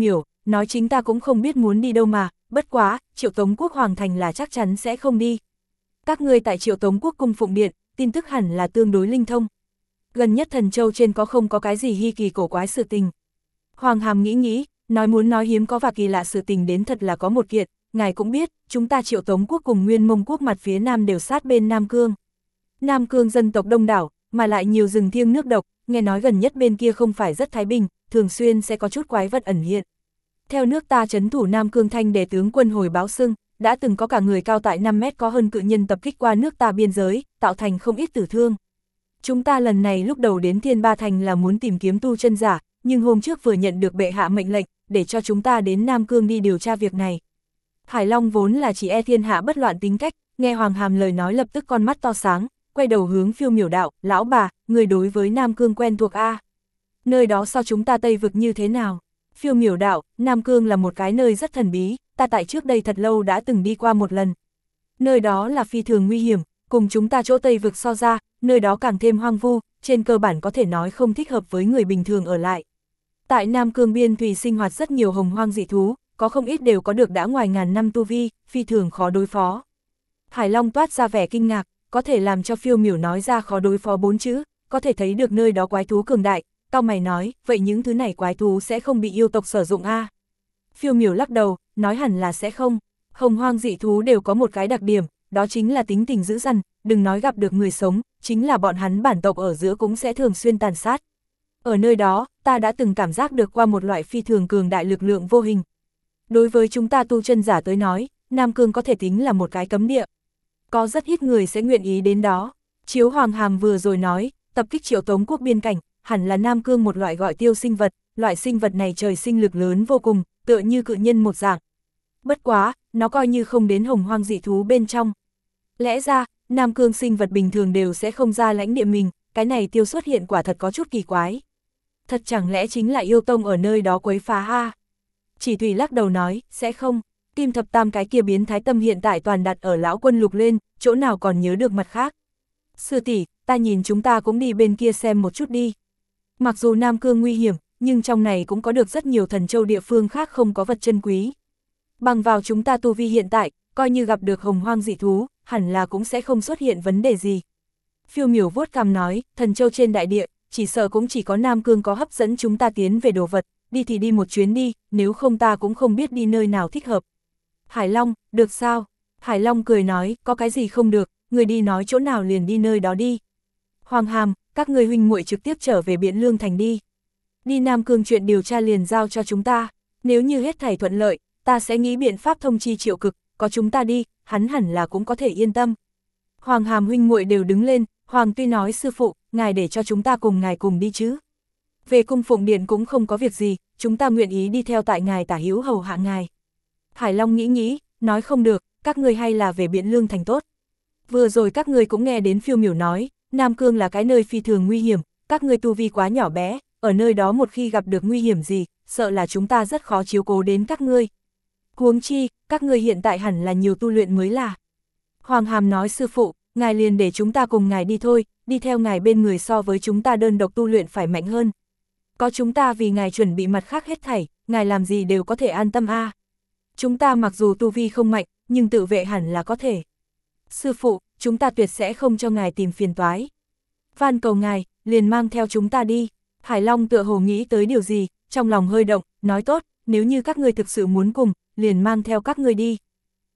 nói chính ta cũng không biết muốn đi đâu mà, bất quá, Triệu Tống Quốc Hoàng Thành là chắc chắn sẽ không đi. Các ngươi tại Triệu Tống Quốc cung phụng điện, tin tức hẳn là tương đối linh thông. Gần nhất Thần Châu trên có không có cái gì hy kỳ cổ quái sự tình. Hoàng Hàm nghĩ, nói muốn nói hiếm có và kỳ lạ sự tình đến thật là có một kiện, ngài cũng biết, chúng ta Triệu Tống Quốc cùng Nguyên Mông Quốc mặt phía nam đều sát bên Nam Cương. Nam Cương dân tộc đông đảo, mà lại nhiều rừng thiêng nước độc, nghe nói gần nhất bên kia không phải rất thái bình, thường xuyên sẽ có chút quái vật ẩn hiện. Theo nước ta trấn thủ Nam Cương Thanh Đề tướng quân hồi báo xưng, đã từng có cả người cao tại 5 mét có hơn cự nhân tập kích qua nước ta biên giới, tạo thành không ít tử thương. Chúng ta lần này lúc đầu đến Thiên Ba Thành là muốn tìm kiếm tu chân giả, nhưng hôm trước vừa nhận được bệ hạ mệnh lệnh, để cho chúng ta đến Nam Cương đi điều tra việc này. Hải Long vốn là chỉ thiên hạ bất loạn tính cách, nghe Hoàng Hàm lời nói lập tức con mắt to sáng, quay đầu hướng Phiêu Miểu đạo, lão bà, người đối với Nam Cương quen thuộc a. Nơi đó sao chúng ta Tây vực như thế nào? Phiêu Miểu đạo, Nam Cương là một cái nơi rất thần bí, ta tại trước đây thật lâu đã từng đi qua một lần. Nơi đó là phi thường nguy hiểm, cùng chúng ta chỗ Tây vực so ra, nơi đó càng thêm hoang vu, trên cơ bản có thể nói không thích hợp với người bình thường ở lại. Tại Nam Cương biên thủy sinh hoạt rất nhiều hồng hoang dị thú, có không ít đều có được đã ngoài ngàn năm tu vi, phi thường khó đối phó. Hải Long toát ra vẻ kinh ngạc, có thể làm cho Phiêu Miểu nói ra khó đối phó 4 chữ, có thể thấy được nơi đó quái thú cường đại, cao mày nói, vậy những thứ này quái thú sẽ không bị yêu tộc sử dụng a? Phiêu Miểu lắc đầu, nói hẳn là sẽ không, hồng hoang dị thú đều có một cái đặc điểm, đó chính là tính tình dữ dằn, đừng nói gặp được người sống, chính là bọn hắn bản tộc ở giữa cũng sẽ thường xuyên tàn sát. Ở nơi đó, ta đã từng cảm giác được qua một loại phi thường cường đại lực lượng vô hình. Đối với chúng ta tu chân giả tới nói, Nam Cương có thể tính là một cái cấm địa. Có rất ít người sẽ nguyện ý đến đó. Chiếu Hoàng Hàm vừa rồi nói, tập kích Triệu Tống Quốc biên cảnh, hẳn là Nam Cương một loại gọi tiêu sinh vật, loại sinh vật này trời sinh lực lớn vô cùng, tựa như cự nhân một dạng. Bất quá, nó coi như không đến hồng hoang dị thú bên trong. Lẽ ra, Nam Cương sinh vật bình thường đều sẽ không ra lãnh địa mình, cái này tiêu xuất hiện quả thật có chút kỳ quái. Thật chẳng lẽ chính là yêu tông ở nơi đó quấy phá ha? Chỉ Thủy lắc đầu nói, sẽ không, Kim Thập Tam cái kia biến thái tâm hiện tại toàn đặt ở lão quân lục lên, chỗ nào còn nhớ được mặt khác. Sư tỷ, ta nhìn chúng ta cũng đi bên kia xem một chút đi. Mặc dù Nam Cương nguy hiểm, nhưng trong này cũng có được rất nhiều thần châu địa phương khác không có vật chân quý. Bằng vào chúng ta tu vi hiện tại, coi như gặp được hồng hoang dị thú, hẳn là cũng sẽ không xuất hiện vấn đề gì. Phiêu Miểu vuốt cằm nói, thần châu trên đại địa, chỉ sợ cũng chỉ có Nam Cương có hấp dẫn chúng ta tiến về đồ vật, đi thì đi một chuyến đi, nếu không ta cũng không biết đi nơi nào thích hợp. Hải Long, được sao? Hải Long cười nói, có cái gì không được, người đi nói chỗ nào liền đi nơi đó đi. Hoàng Hàm, các người huynh muội trực tiếp trở về Biện Lương Thành đi. Đi Nam Cương chuyện điều tra liền giao cho chúng ta, nếu như hết thảy thuận lợi, ta sẽ nghĩ biện pháp thông chi Triệu Cực, có chúng ta đi, hắn hẳn là cũng có thể yên tâm. Hoàng Hàm huynh muội đều đứng lên, Hoàng Tuy nói sư phụ, ngài để cho chúng ta cùng ngài cùng đi chứ. Về cung phụng điện cũng không có việc gì, chúng ta nguyện ý đi theo tại ngài tả hữu hầu hạ ngài. Hải Long nghĩ, nói không được, các ngươi hay là về Biện Lương Thành tốt. Vừa rồi các ngươi cũng nghe đến Phiêu Miểu nói, Nam Cương là cái nơi phi thường nguy hiểm, các ngươi tu vi quá nhỏ bé, ở nơi đó một khi gặp được nguy hiểm gì, sợ là chúng ta rất khó chiếu cố đến các ngươi. Huống chi, các ngươi hiện tại hẳn là nhiều tu luyện mới là. Hoàng Hàm nói sư phụ, ngài liền để chúng ta cùng ngài đi thôi, đi theo ngài bên người so với chúng ta đơn độc tu luyện phải mạnh hơn. Có chúng ta vì ngài chuẩn bị mặt khác hết thảy, ngài làm gì đều có thể an tâm a. Chúng ta mặc dù tu vi không mạnh, nhưng tự vệ hẳn là có thể. Sư phụ, chúng ta tuyệt sẽ không cho ngài tìm phiền toái. Van cầu ngài, liền mang theo chúng ta đi. Hải Long tựa hồ nghĩ tới điều gì, trong lòng hơi động, nói tốt, nếu như các ngươi thực sự muốn cùng, liền mang theo các ngươi đi.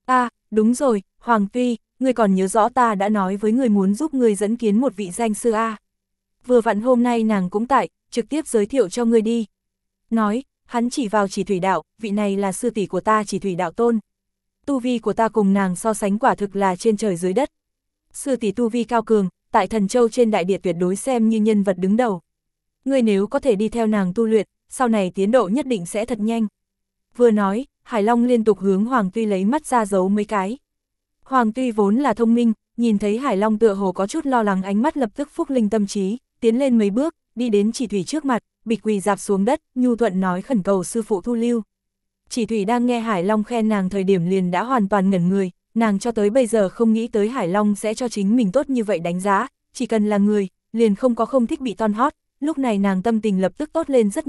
Đúng rồi, Hoàng Tuy, ngươi còn nhớ rõ ta đã nói với người muốn giúp ngươi dẫn kiến một vị danh sư a. Vừa vặn hôm nay nàng cũng tại, trực tiếp giới thiệu cho ngươi đi. Nói, hắn chỉ vào Chỉ Thủy đạo, vị này là sư tỷ của ta Chỉ Thủy đạo tôn. Tu vi của ta cùng nàng so sánh quả thực là trên trời dưới đất. Sư tỷ tu vi cao cường, tại Thần Châu trên đại địa tuyệt đối xem như nhân vật đứng đầu. Ngươi nếu có thể đi theo nàng tu luyện, sau này tiến độ nhất định sẽ thật nhanh. Vừa nói, Hải Long liên tục hướng Hoàng Tuy lấy mắt ra giấu mấy cái. Hoàng Tuy vốn là thông minh, nhìn thấy Hải Long tựa hồ có chút lo lắng ánh mắt lập tức phúc linh tâm trí, tiến lên mấy bước, đi đến Chỉ Thủy trước mặt, bịch quỳ dạp xuống đất, nhu thuận nói khẩn cầu sư phụ thu lưu. Chỉ Thủy đang nghe Hải Long khen nàng thời điểm liền đã hoàn toàn ngẩn người, nàng cho tới bây giờ không nghĩ tới Hải Long sẽ cho chính mình tốt như vậy đánh giá, chỉ cần là người, liền không có không thích bị ton hót, lúc này nàng tâm tình lập tức tốt lên rất nhiều,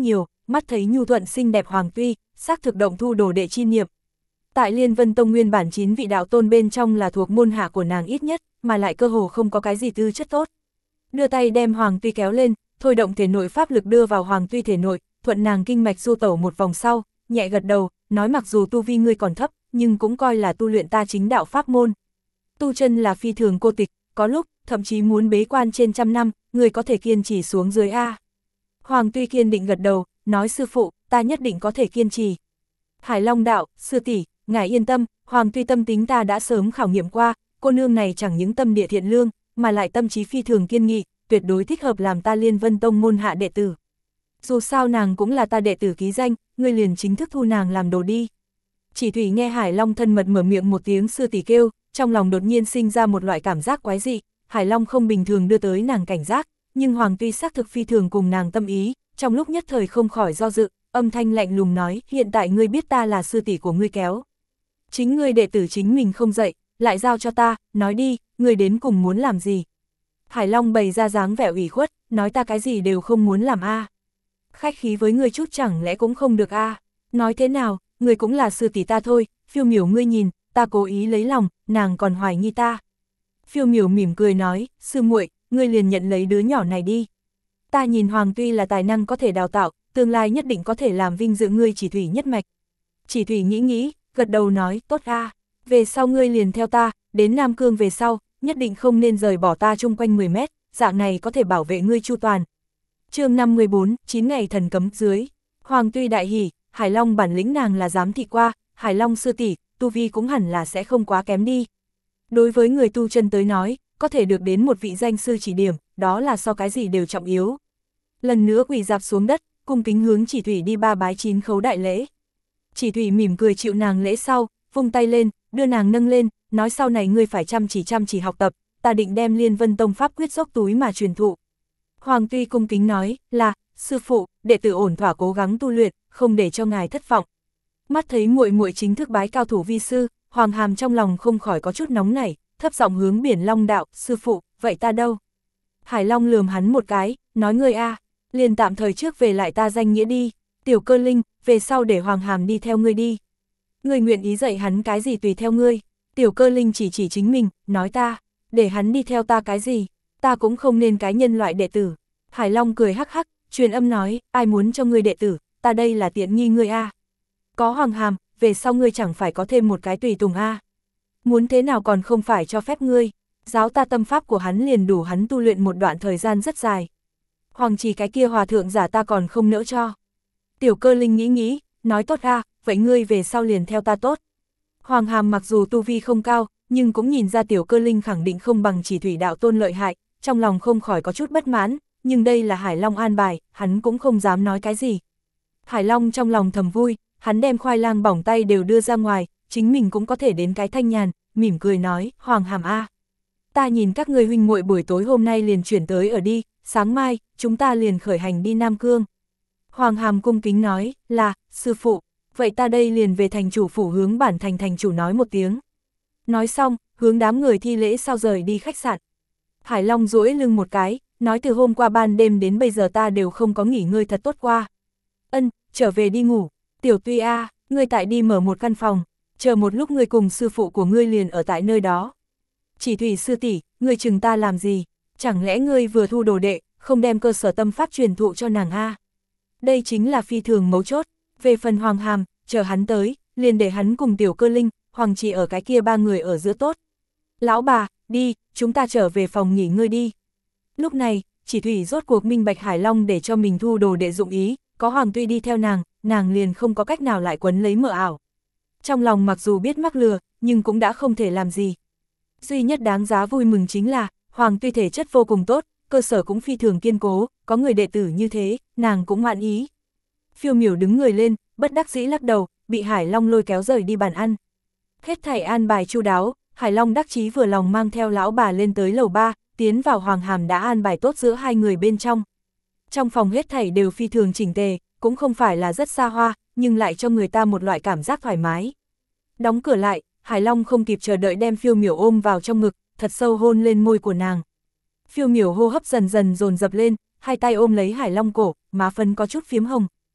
mắt thấy nhu thuận xinh đẹp Hoàng Tuy, xác thực động thu đồ đệ chi niệm. Tại Liên Vân Tông nguyên bản 9 vị đạo tôn bên trong là thuộc môn hạ của nàng ít nhất, mà lại cơ hồ không có cái gì tư chất tốt. Đưa tay đem Hoàng Tuy kéo lên, thôi động thể nội pháp lực đưa vào Hoàng Tuy thể nội, thuận nàng kinh mạch du tẩu một vòng sau, nhẹ gật đầu, nói mặc dù tu vi ngươi còn thấp, nhưng cũng coi là tu luyện ta chính đạo pháp môn. Tu chân là phi thường cô tịch, có lúc, thậm chí muốn bế quan trên 100 năm, người có thể kiên trì xuống dưới A. Hoàng Tuy kiên định gật đầu, nói sư phụ, ta nhất định có thể kiên trì. Hải Long đạo, sư tỷ, ngài yên tâm, Hoàng Tuy tâm tính ta đã sớm khảo nghiệm qua, cô nương này chẳng những tâm địa thiện lương, mà lại tâm trí phi thường kiên nghị, tuyệt đối thích hợp làm ta Liên Vân Tông môn hạ đệ tử. Dù sao nàng cũng là ta đệ tử ký danh, ngươi liền chính thức thu nàng làm đồ đi. Chỉ Thủy nghe Hải Long thân mật mở miệng một tiếng sư tỷ kêu, trong lòng đột nhiên sinh ra một loại cảm giác quái dị, Hải Long không bình thường đưa tới nàng cảnh giác, nhưng Hoàng Tuy xác thực phi thường cùng nàng tâm ý, trong lúc nhất thời không khỏi do dự, âm thanh lạnh lùng nói, hiện tại ngươi biết ta là sư tỷ của ngươi kéo. Chính ngươi đệ tử chính mình không dạy, lại giao cho ta, nói đi, ngươi đến cùng muốn làm gì? Hải Long bày ra dáng vẻ ủy khuất, nói ta cái gì đều không muốn làm a. Khách khí với ngươi chút chẳng lẽ cũng không được a? Nói thế nào, ngươi cũng là sư tỷ ta thôi, Phiêu Miểu ngươi nhìn, ta cố ý lấy lòng, nàng còn hoài nghi ta. Phiêu Miểu mỉm cười nói, sư muội, ngươi liền nhận lấy đứa nhỏ này đi. Ta nhìn Hoàng Tuy là tài năng có thể đào tạo, tương lai nhất định có thể làm vinh dự ngươi Chỉ Thủy nhất mạch. Chỉ Thủy nghĩ, gật đầu nói, tốt a, về sau ngươi liền theo ta, đến Nam Cương về sau, nhất định không nên rời bỏ ta chung quanh 10 mét, dạng này có thể bảo vệ ngươi chu toàn. Chương 54, 9 ngày thần cấm dưới. Hoàng Tuy đại hỉ, Hải Long bản lĩnh nàng là giám thị qua, Hải Long sư tỷ, tu vi cũng hẳn là sẽ không quá kém đi. Đối với người tu chân tới nói, có thể được đến một vị danh sư chỉ điểm, đó là so cái gì đều trọng yếu. Lần nữa quỳ dạp xuống đất, cung kính hướng Chỉ Thủy đi 3 bái 9 khấu đại lễ. Chỉ Thủy mỉm cười chịu nàng lễ sau, vung tay lên, đưa nàng nâng lên, nói sau này ngươi phải chăm chỉ học tập, ta định đem Liên Vân Tông pháp quyết dốc túi mà truyền thụ. Hoàng Tuy cung kính nói, là, sư phụ, đệ tử ổn thỏa cố gắng tu luyện, không để cho ngài thất vọng. Mắt thấy muội muội chính thức bái cao thủ vi sư, Hoàng Hàm trong lòng không khỏi có chút nóng nảy, thấp giọng hướng Biển Long đạo, sư phụ, vậy ta đâu? Hải Long lườm hắn một cái, nói ngươi a, liền tạm thời trước về lại ta danh nghĩa đi, Tiểu Cơ Linh, về sau để Hoàng Hàm đi theo ngươi đi. Ngươi nguyện ý dạy hắn cái gì tùy theo ngươi. Tiểu Cơ Linh chỉ chính mình, nói ta, để hắn đi theo ta cái gì, ta cũng không nên cái nhân loại đệ tử. Hải Long cười hắc hắc, truyền âm nói, ai muốn cho ngươi đệ tử, ta đây là tiện nghi ngươi a. Có Hoàng Hàm, về sau ngươi chẳng phải có thêm một cái tùy tùng a. Muốn thế nào còn không phải cho phép ngươi, giáo ta tâm pháp của hắn liền đủ hắn tu luyện một đoạn thời gian rất dài. Hoàng chỉ cái kia hòa thượng giả ta còn không nỡ cho. Tiểu Cơ Linh nghĩ, nói tốt a, vậy ngươi về sau liền theo ta tốt. Hoàng Hàm mặc dù tu vi không cao, nhưng cũng nhìn ra Tiểu Cơ Linh khẳng định không bằng Chỉ Thủy đạo tôn lợi hại, trong lòng không khỏi có chút bất mãn, nhưng đây là Hải Long an bài, hắn cũng không dám nói cái gì. Hải Long trong lòng thầm vui, hắn đem khoai lang bỏng tay đều đưa ra ngoài, chính mình cũng có thể đến cái thanh nhàn, mỉm cười nói, Hoàng Hàm a, ta nhìn các ngươi huynh muội buổi tối hôm nay liền chuyển tới ở đi, sáng mai, chúng ta liền khởi hành đi Nam Cương. Hoàng Hàm cung kính nói, là, sư phụ, vậy ta đây liền về thành chủ phủ hướng bản thành chủ nói một tiếng. Nói xong, hướng đám người thi lễ sau rời đi khách sạn. Hải Long duỗi lưng một cái, nói từ hôm qua ban đêm đến bây giờ ta đều không có nghỉ ngơi thật tốt qua. Ân, trở về đi ngủ, Tiểu Tuy a, ngươi tại đi mở một căn phòng, chờ một lúc ngươi cùng sư phụ của ngươi liền ở tại nơi đó. Chỉ Thủy sư tỷ, ngươi chừng ta làm gì, chẳng lẽ ngươi vừa thu đồ đệ, không đem cơ sở tâm pháp truyền thụ cho nàng a? Đây chính là phi thường mấu chốt, về phần Hoàng Hàm, chờ hắn tới, liền để hắn cùng Tiểu Cơ Linh, Hoàng Chỉ ở cái kia 3 người ở giữa tốt. Lão bà, đi, chúng ta trở về phòng nghỉ ngơi đi. Lúc này, Chỉ Thủy rốt cuộc minh bạch Hải Long để cho mình thu đồ đệ dụng ý, có Hoàng Tuy đi theo nàng liền không có cách nào lại quấn lấy mờ ảo. Trong lòng mặc dù biết mắc lừa, nhưng cũng đã không thể làm gì. Duy nhất đáng giá vui mừng chính là, Hoàng Tuy thể chất vô cùng tốt, cơ sở cũng phi thường kiên cố, có người đệ tử như thế, nàng cũng mãn ý. Phiêu Miểu đứng người lên, bất đắc dĩ lắc đầu, bị Hải Long lôi kéo rời đi bàn ăn. Hết thảy an bài chu đáo, Hải Long đắc chí vừa lòng mang theo lão bà lên tới lầu 3, tiến vào Hoàng Hàm đã an bài tốt giữa hai người bên trong. Trong phòng hết thảy đều phi thường chỉnh tề, cũng không phải là rất xa hoa, nhưng lại cho người ta một loại cảm giác thoải mái. Đóng cửa lại, Hải Long không kịp chờ đợi đem Phiêu Miểu ôm vào trong ngực, thật sâu hôn lên môi của nàng. Phiêu Miểu hô hấp dần dần dồn dập lên, hai tay ôm lấy Hải Long cổ, má phấn có chút phiếm hồng.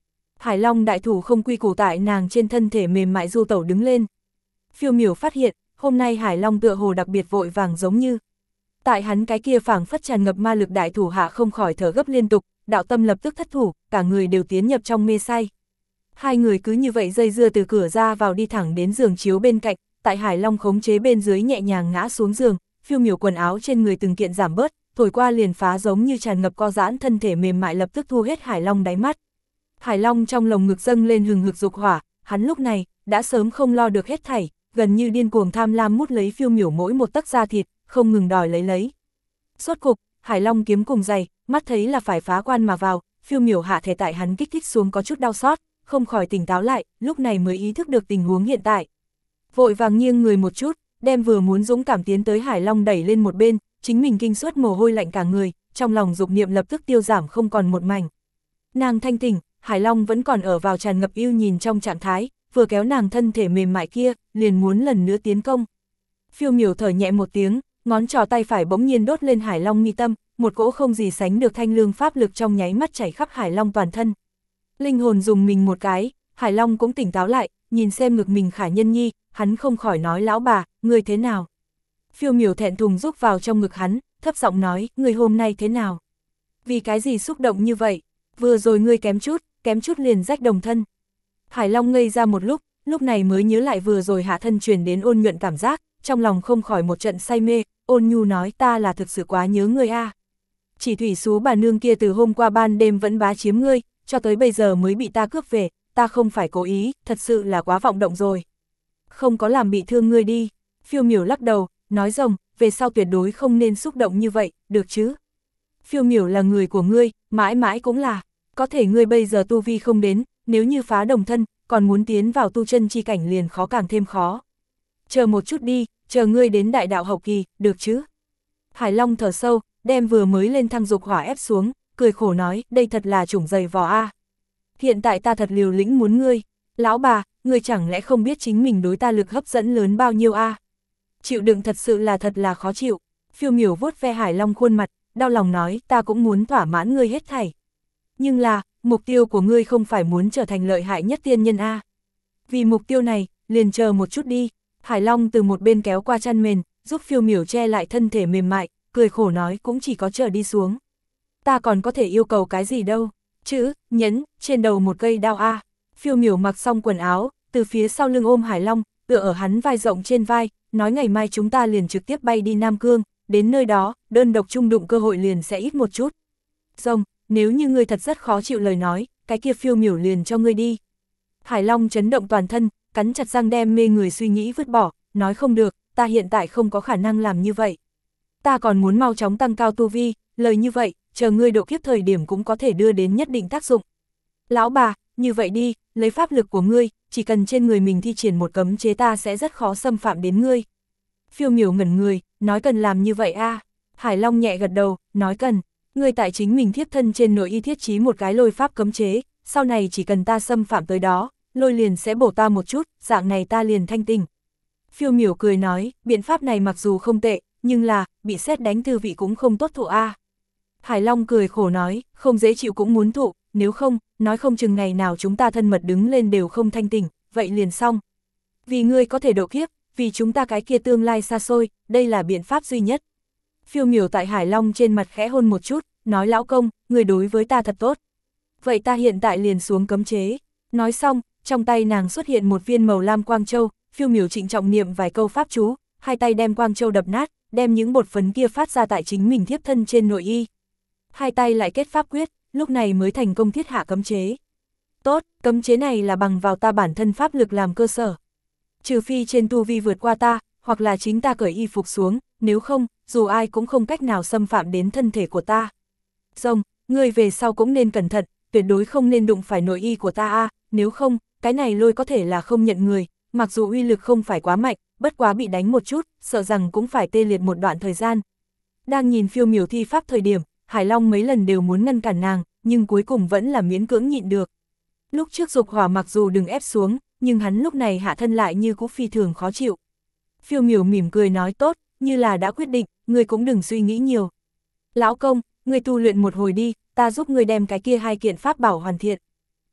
Hải Long đại thủ không quy củ tại nàng trên thân thể mềm mại du tẩu đứng lên. Phiêu Miểu phát hiện, hôm nay Hải Long tựa hồ đặc biệt vội vàng giống như. Tại hắn cái kia phảng phất tràn ngập ma lực đại thủ hạ không khỏi thở gấp liên tục, đạo tâm lập tức thất thủ, cả người đều tiến nhập trong mê say. Hai người cứ như vậy dây dưa từ cửa ra vào đi thẳng đến giường chiếu bên cạnh, tại Hải Long khống chế bên dưới nhẹ nhàng ngã xuống giường, Phiêu Miểu quần áo trên người từng kiện giảm bớt, thổi qua liền phá giống như tràn ngập co giãn thân thể mềm mại lập tức thu hết Hải Long đáy mắt. Hải Long trong lồng ngực dâng lên hừng hực dục hỏa, hắn lúc này đã sớm không lo được hết thảy, gần như điên cuồng tham lam mút lấy Phiêu Miểu mỗi một tấc da thịt, không ngừng đòi lấy. Rốt cục, Hải Long kiếm cùng giày, mắt thấy là phải phá quan mà vào, Phiêu Miểu hạ thể tại hắn kích thích xuống có chút đau xót, không khỏi tỉnh táo lại, lúc này mới ý thức được tình huống hiện tại. Vội vàng nghiêng người một chút, đem vừa muốn dũng cảm tiến tới Hải Long đẩy lên một bên, chính mình kinh suốt mồ hôi lạnh cả người, trong lòng dục niệm lập tức tiêu giảm không còn một mảnh. Nàng thanh tỉnh, Hải Long vẫn còn ở vào tràn ngập yêu nhìn trong trạng thái, vừa kéo nàng thân thể mềm mại kia, liền muốn lần nữa tiến công. Phiêu Miểu thở nhẹ một tiếng, ngón trỏ tay phải bỗng nhiên đốt lên Hải Long mi tâm, một cỗ không gì sánh được thanh lương pháp lực trong nháy mắt chảy khắp Hải Long toàn thân. Linh hồn dùng mình một cái, Hải Long cũng tỉnh táo lại, nhìn xem ngực mình Khả Nhân Nhi, hắn không khỏi nói lão bà, người thế nào? Phiêu Miểu thẹn thùng rúc vào trong ngực hắn, thấp giọng nói, người hôm nay thế nào? Vì cái gì xúc động như vậy? Vừa rồi ngươi kém chút liền rách đồng thân. Hải Long ngây ra một lúc này mới nhớ lại vừa rồi hạ thân truyền đến ôn nhuận cảm giác, trong lòng không khỏi một trận say mê, ôn nhu nói ta là thực sự quá nhớ ngươi a. Chỉ thủy xú bà nương kia từ hôm qua ban đêm vẫn bá chiếm ngươi, cho tới bây giờ mới bị ta cướp về, ta không phải cố ý, thật sự là quá vọng động rồi. Không có làm bị thương ngươi đi. Phiêu Miểu lắc đầu, nói rồng, về sau tuyệt đối không nên xúc động như vậy, được chứ? Phiêu Miểu là người của ngươi, mãi mãi cũng là. Có thể ngươi bây giờ tu vi không đến, nếu như phá đồng thân, còn muốn tiến vào tu chân chi cảnh liền khó càng thêm khó. Chờ một chút đi, chờ ngươi đến đại đạo hậu kỳ, được chứ? Hải Long thở sâu, đem vừa mới lên thăng dục hỏa ép xuống, cười khổ nói, đây thật là chủng giày vò a. Hiện tại ta thật liều lĩnh muốn ngươi. Lão bà, ngươi chẳng lẽ không biết chính mình đối ta lực hấp dẫn lớn bao nhiêu a? Chịu đựng thật sự là thật là khó chịu. Phiêu Miểu vuốt ve Hải Long khuôn mặt, đau lòng nói, ta cũng muốn thỏa mãn ngươi hết thảy. Nhưng là, mục tiêu của ngươi không phải muốn trở thành lợi hại nhất tiên nhân a. Vì mục tiêu này, liền chờ một chút đi. Hải Long từ một bên kéo qua chăn mền, giúp Phiêu Miểu che lại thân thể mềm mại, cười khổ nói cũng chỉ có chờ đi xuống. Ta còn có thể yêu cầu cái gì đâu, chữ, nhấn, trên đầu một cây đao a. Phiêu Miểu mặc xong quần áo, từ phía sau lưng ôm Hải Long, tựa ở hắn vai rộng trên vai, nói ngày mai chúng ta liền trực tiếp bay đi Nam Cương, đến nơi đó, đơn độc chung đụng cơ hội liền sẽ ít một chút. Rồng, nếu như ngươi thật rất khó chịu lời nói, cái kia Phiêu Miểu liền cho ngươi đi. Hải Long chấn động toàn thân, cắn chặt răng đem mê người suy nghĩ vứt bỏ, nói không được, ta hiện tại không có khả năng làm như vậy. Ta còn muốn mau chóng tăng cao tu vi, lời như vậy, chờ ngươi độ kiếp thời điểm cũng có thể đưa đến nhất định tác dụng. Lão bà, như vậy đi, lấy pháp lực của ngươi, chỉ cần trên người mình thi triển một cấm chế ta sẽ rất khó xâm phạm đến ngươi. Phiêu Miểu ngẩn người, nói cần làm như vậy a. Hải Long nhẹ gật đầu, nói cần, ngươi tại chính mình thiếp thân trên nội y thiết trí một cái lôi pháp cấm chế, sau này chỉ cần ta xâm phạm tới đó, lôi liền sẽ bổ ta một chút, dạng này ta liền thanh tình. Phiêu Miểu cười nói, biện pháp này mặc dù không tệ, nhưng là, bị sét đánh thư vị cũng không tốt thụ a. Hải Long cười khổ nói, không dễ chịu cũng muốn thụ, nếu không, nói không chừng ngày nào chúng ta thân mật đứng lên đều không thanh tỉnh, vậy liền xong. Vì ngươi có thể độ kiếp, vì chúng ta cái kia tương lai xa xôi, đây là biện pháp duy nhất. Phiêu Miểu tại Hải Long trên mặt khẽ hôn một chút, nói lão công, người đối với ta thật tốt. Vậy ta hiện tại liền xuống cấm chế. Nói xong, trong tay nàng xuất hiện một viên màu lam quang châu, Phiêu Miểu trịnh trọng niệm vài câu pháp chú, hai tay đem quang châu đập nát, đem những bột phấn kia phát ra tại chính mình thiếp thân trên nội y. Hai tay lại kết pháp quyết, lúc này mới thành công thiết hạ cấm chế. Tốt, cấm chế này là bằng vào ta bản thân pháp lực làm cơ sở. Trừ phi trên tu vi vượt qua ta, hoặc là chính ta cởi y phục xuống, nếu không, dù ai cũng không cách nào xâm phạm đến thân thể của ta. Rồng, ngươi về sau cũng nên cẩn thận, tuyệt đối không nên đụng phải nội y của ta a, nếu không, cái này lôi có thể là không nhận người, mặc dù uy lực không phải quá mạnh, bất quá bị đánh một chút, sợ rằng cũng phải tê liệt một đoạn thời gian. Đang nhìn Phiêu Miểu thi pháp thời điểm, Hải Long mấy lần đều muốn ngăn cản nàng, nhưng cuối cùng vẫn là miễn cưỡng nhịn được. Lúc trước dục hỏa mặc dù đừng ép xuống, nhưng hắn lúc này hạ thân lại như cũ phi thường khó chịu. Phiêu Miểu mỉm cười nói tốt, như là đã quyết định, ngươi cũng đừng suy nghĩ nhiều. Lão công, ngươi tu luyện một hồi đi, ta giúp ngươi đem cái kia hai kiện pháp bảo hoàn thiện.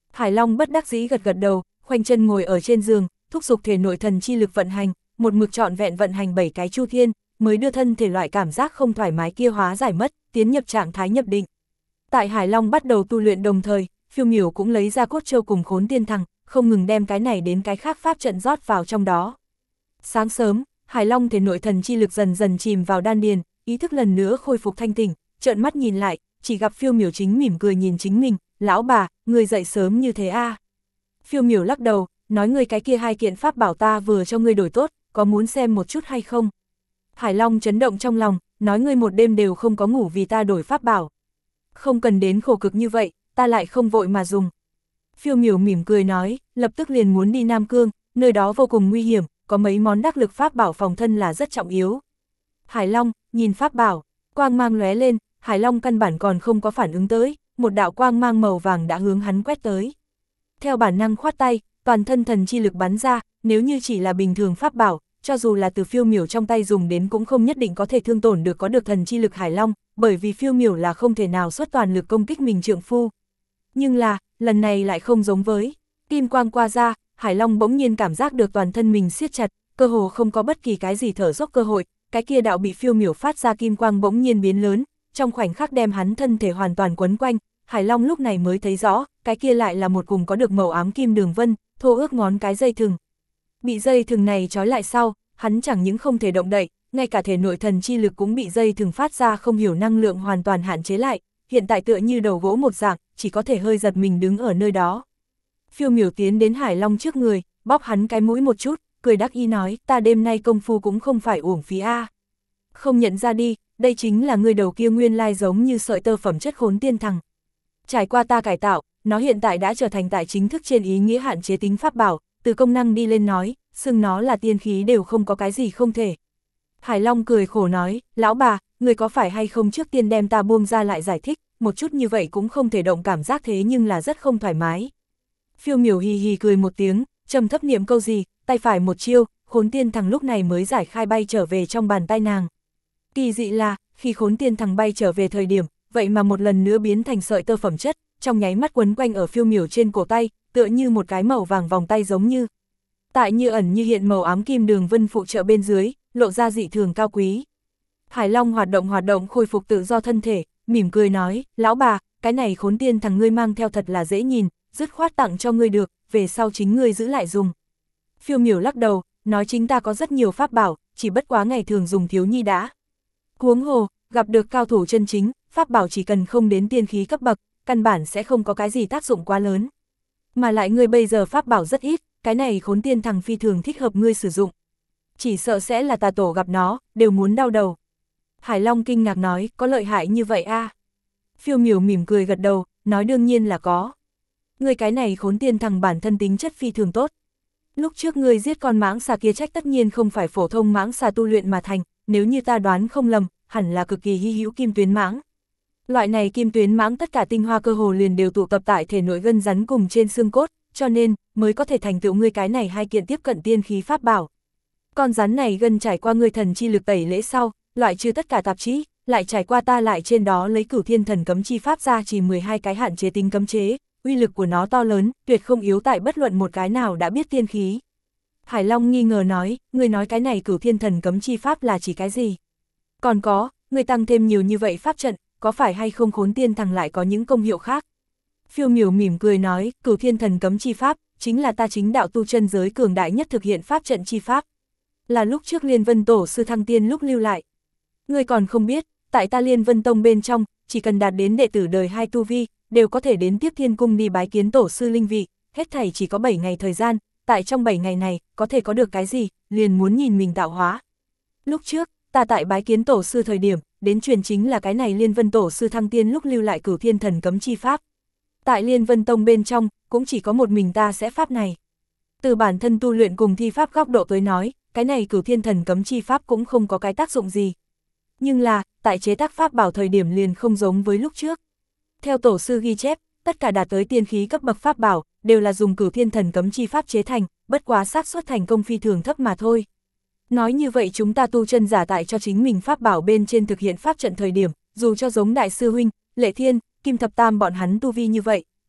Hải Long bất đắc dĩ gật gật đầu, khoanh chân ngồi ở trên giường, thúc giục thể nội thần chi lực vận hành, một mực trọn vẹn vận hành 7 cái chu thiên, mới đưa thân thể loại cảm giác không thoải mái kia hóa giải mất, tiến nhập trạng thái nhập định. Tại Hải Long bắt đầu tu luyện đồng thời, Phiêu Miểu cũng lấy ra cốt châu cùng Khốn Tiên Thằng, không ngừng đem cái này đến cái khác pháp trận rót vào trong đó. Sáng sớm, Hải Long thể nội thần chi lực dần dần chìm vào đan điền, ý thức lần nữa khôi phục thanh tỉnh, trợn mắt nhìn lại, chỉ gặp Phiêu Miểu chính mỉm cười nhìn chính mình, lão bà, người dậy sớm như thế à. Phiêu Miểu lắc đầu, nói người cái kia 2 kiện pháp bảo ta vừa cho ngươi đổi tốt, có muốn xem một chút hay không? Hải Long chấn động trong lòng, nói ngươi một đêm đều không có ngủ vì ta đổi pháp bảo. Không cần đến khổ cực như vậy, ta lại không vội mà dùng. Phiêu Miểu mỉm cười nói, lập tức liền muốn đi Nam Cương, nơi đó vô cùng nguy hiểm, có mấy món đắc lực pháp bảo phòng thân là rất trọng yếu. Hải Long, nhìn pháp bảo, quang mang lóe lên, Hải Long căn bản còn không có phản ứng tới, một đạo quang mang màu vàng đã hướng hắn quét tới. Theo bản năng khoát tay, toàn thân thần chi lực bắn ra, nếu như chỉ là bình thường pháp bảo, cho dù là từ Phiêu Miểu trong tay dùng đến cũng không nhất định có thể thương tổn được có được thần chi lực Hải Long, bởi vì Phiêu Miểu là không thể nào xuất toàn lực công kích mình trượng phu. Nhưng là, lần này lại không giống với, kim quang qua ra, Hải Long bỗng nhiên cảm giác được toàn thân mình siết chặt, cơ hồ không có bất kỳ cái gì thở dốc cơ hội, cái kia đạo bị Phiêu Miểu phát ra kim quang bỗng nhiên biến lớn, trong khoảnh khắc đem hắn thân thể hoàn toàn quấn quanh, Hải Long lúc này mới thấy rõ, cái kia lại là một cùng có được màu ám kim đường vân, thô ước ngón cái dây thừng. Bị dây thừng này trói lại sau, hắn chẳng những không thể động đậy, ngay cả thể nội thần chi lực cũng bị dây thừng phát ra không hiểu năng lượng hoàn toàn hạn chế lại, hiện tại tựa như đầu gỗ một dạng, chỉ có thể hơi giật mình đứng ở nơi đó. Phiêu Miểu tiến đến Hải Long trước người, bóp hắn cái mũi một chút, cười đắc ý nói, ta đêm nay công phu cũng không phải uổng phí a. Không nhận ra đi, đây chính là người đầu kia nguyên lai giống như sợi tơ phẩm chất Khốn Tiên Thằng. Trải qua ta cải tạo, nó hiện tại đã trở thành tại chính thức trên ý nghĩa hạn chế tính pháp bảo, từ công năng đi lên nói, xưng nó là tiên khí đều không có cái gì không thể. Hải Long cười khổ nói, lão bà, người có phải hay không trước tiên đem ta buông ra lại giải thích, một chút như vậy cũng không thể động cảm giác thế nhưng là rất không thoải mái. Phiêu Miểu hì hì cười một tiếng, trầm thấp niệm câu gì, tay phải một chiêu, Khốn Tiên Thằng lúc này mới giải khai bay trở về trong bàn tay nàng. Kỳ dị là, khi Khốn Tiên Thằng bay trở về thời điểm, vậy mà một lần nữa biến thành sợi tơ phẩm chất, trong nháy mắt quấn quanh ở Phiêu Miểu trên cổ tay, tựa như một cái màu vàng vòng tay giống như. Tại như ẩn như hiện màu ám kim đường vân phụ trợ bên dưới, lộ ra dị thường cao quý. Hải Long hoạt động khôi phục tự do thân thể, mỉm cười nói, lão bà, cái này Khốn Tiên Thằng ngươi mang theo thật là dễ nhìn, dứt khoát tặng cho ngươi được, về sau chính ngươi giữ lại dùng. Phiêu Miểu lắc đầu, nói chính ta có rất nhiều pháp bảo, chỉ bất quá ngày thường dùng thiếu nhi đã. Huống hồ, gặp được cao thủ chân chính, pháp bảo chỉ cần không đến tiên khí cấp bậc, căn bản sẽ không có cái gì tác dụng quá lớn. Mà lại ngươi bây giờ pháp bảo rất ít, cái này Khốn Tiên Thằng phi thường thích hợp ngươi sử dụng. Chỉ sợ sẽ là tà tổ gặp nó, đều muốn đau đầu. Hải Long kinh ngạc nói, có lợi hại như vậy a? Phiêu Miểu mỉm cười gật đầu, nói đương nhiên là có. Ngươi cái này Khốn Tiên Thằng bản thân tính chất phi thường tốt. Lúc trước ngươi giết con mãng xà kia trách tất nhiên không phải phổ thông mãng xà tu luyện mà thành, nếu như ta đoán không lầm, hẳn là cực kỳ hy hữu kim tuyến mãng. Loại này kim tuyến mãng tất cả tinh hoa cơ hồ liền đều tụ tập tại thể nội gân rắn cùng trên xương cốt, cho nên mới có thể thành tựu ngươi cái này 2 kiện tiếp cận tiên khí pháp bảo. Con rắn này gân trải qua ngươi thần chi lực tẩy lễ sau, loại trừ tất cả tạp chí, lại trải qua ta lại trên đó lấy Cửu Thiên Thần Cấm Chi pháp ra chỉ 12 cái hạn chế tính cấm chế, uy lực của nó to lớn, tuyệt không yếu tại bất luận một cái nào đã biết tiên khí. Hải Long nghi ngờ nói, ngươi nói cái này Cửu Thiên Thần Cấm Chi pháp là chỉ cái gì? Còn có, ngươi tăng thêm nhiều như vậy pháp trận, có phải hay không Khốn Tiên Thằng lại có những công hiệu khác? Phiêu Miểu mỉm cười nói, Cửu Thiên Thần Cấm Chi pháp, chính là ta chính đạo tu chân giới cường đại nhất thực hiện pháp trận chi pháp. Là lúc trước Liên Vân Tổ sư thăng tiên lúc lưu lại. Ngươi còn không biết, tại ta Liên Vân Tông bên trong, chỉ cần đạt đến đệ tử đời 2 tu vi, đều có thể đến Tiếp Thiên Cung đi bái kiến tổ sư linh vị, hết thảy chỉ có 7 ngày thời gian, tại trong 7 ngày này, có thể có được cái gì, liền muốn nhìn mình tạo hóa. Lúc trước, ta tại bái kiến tổ sư thời điểm, đến truyền chính là cái này Liên Vân Tổ sư thăng tiên lúc lưu lại Cửu Thiên Thần Cấm Chi pháp. Tại Liên Vân Tông bên trong, cũng chỉ có một mình ta sẽ pháp này. Từ bản thân tu luyện cùng thi pháp góc độ tới nói, cái này Cửu Thiên Thần Cấm Chi pháp cũng không có cái tác dụng gì. Nhưng là, tại chế tác pháp bảo thời điểm liền không giống với lúc trước. Theo tổ sư ghi chép, tất cả đạt tới tiên khí cấp bậc pháp bảo, đều là dùng Cửu Thiên Thần Cấm Chi pháp chế thành, bất quá xác suất thành công phi thường thấp mà thôi. Nói như vậy chúng ta tu chân giả tại cho chính mình pháp bảo bên trên thực hiện pháp trận thời điểm, dù cho giống Đại sư huynh, Lệ Thiên, Kim Thập Tam bọn hắn tu vi như vậy,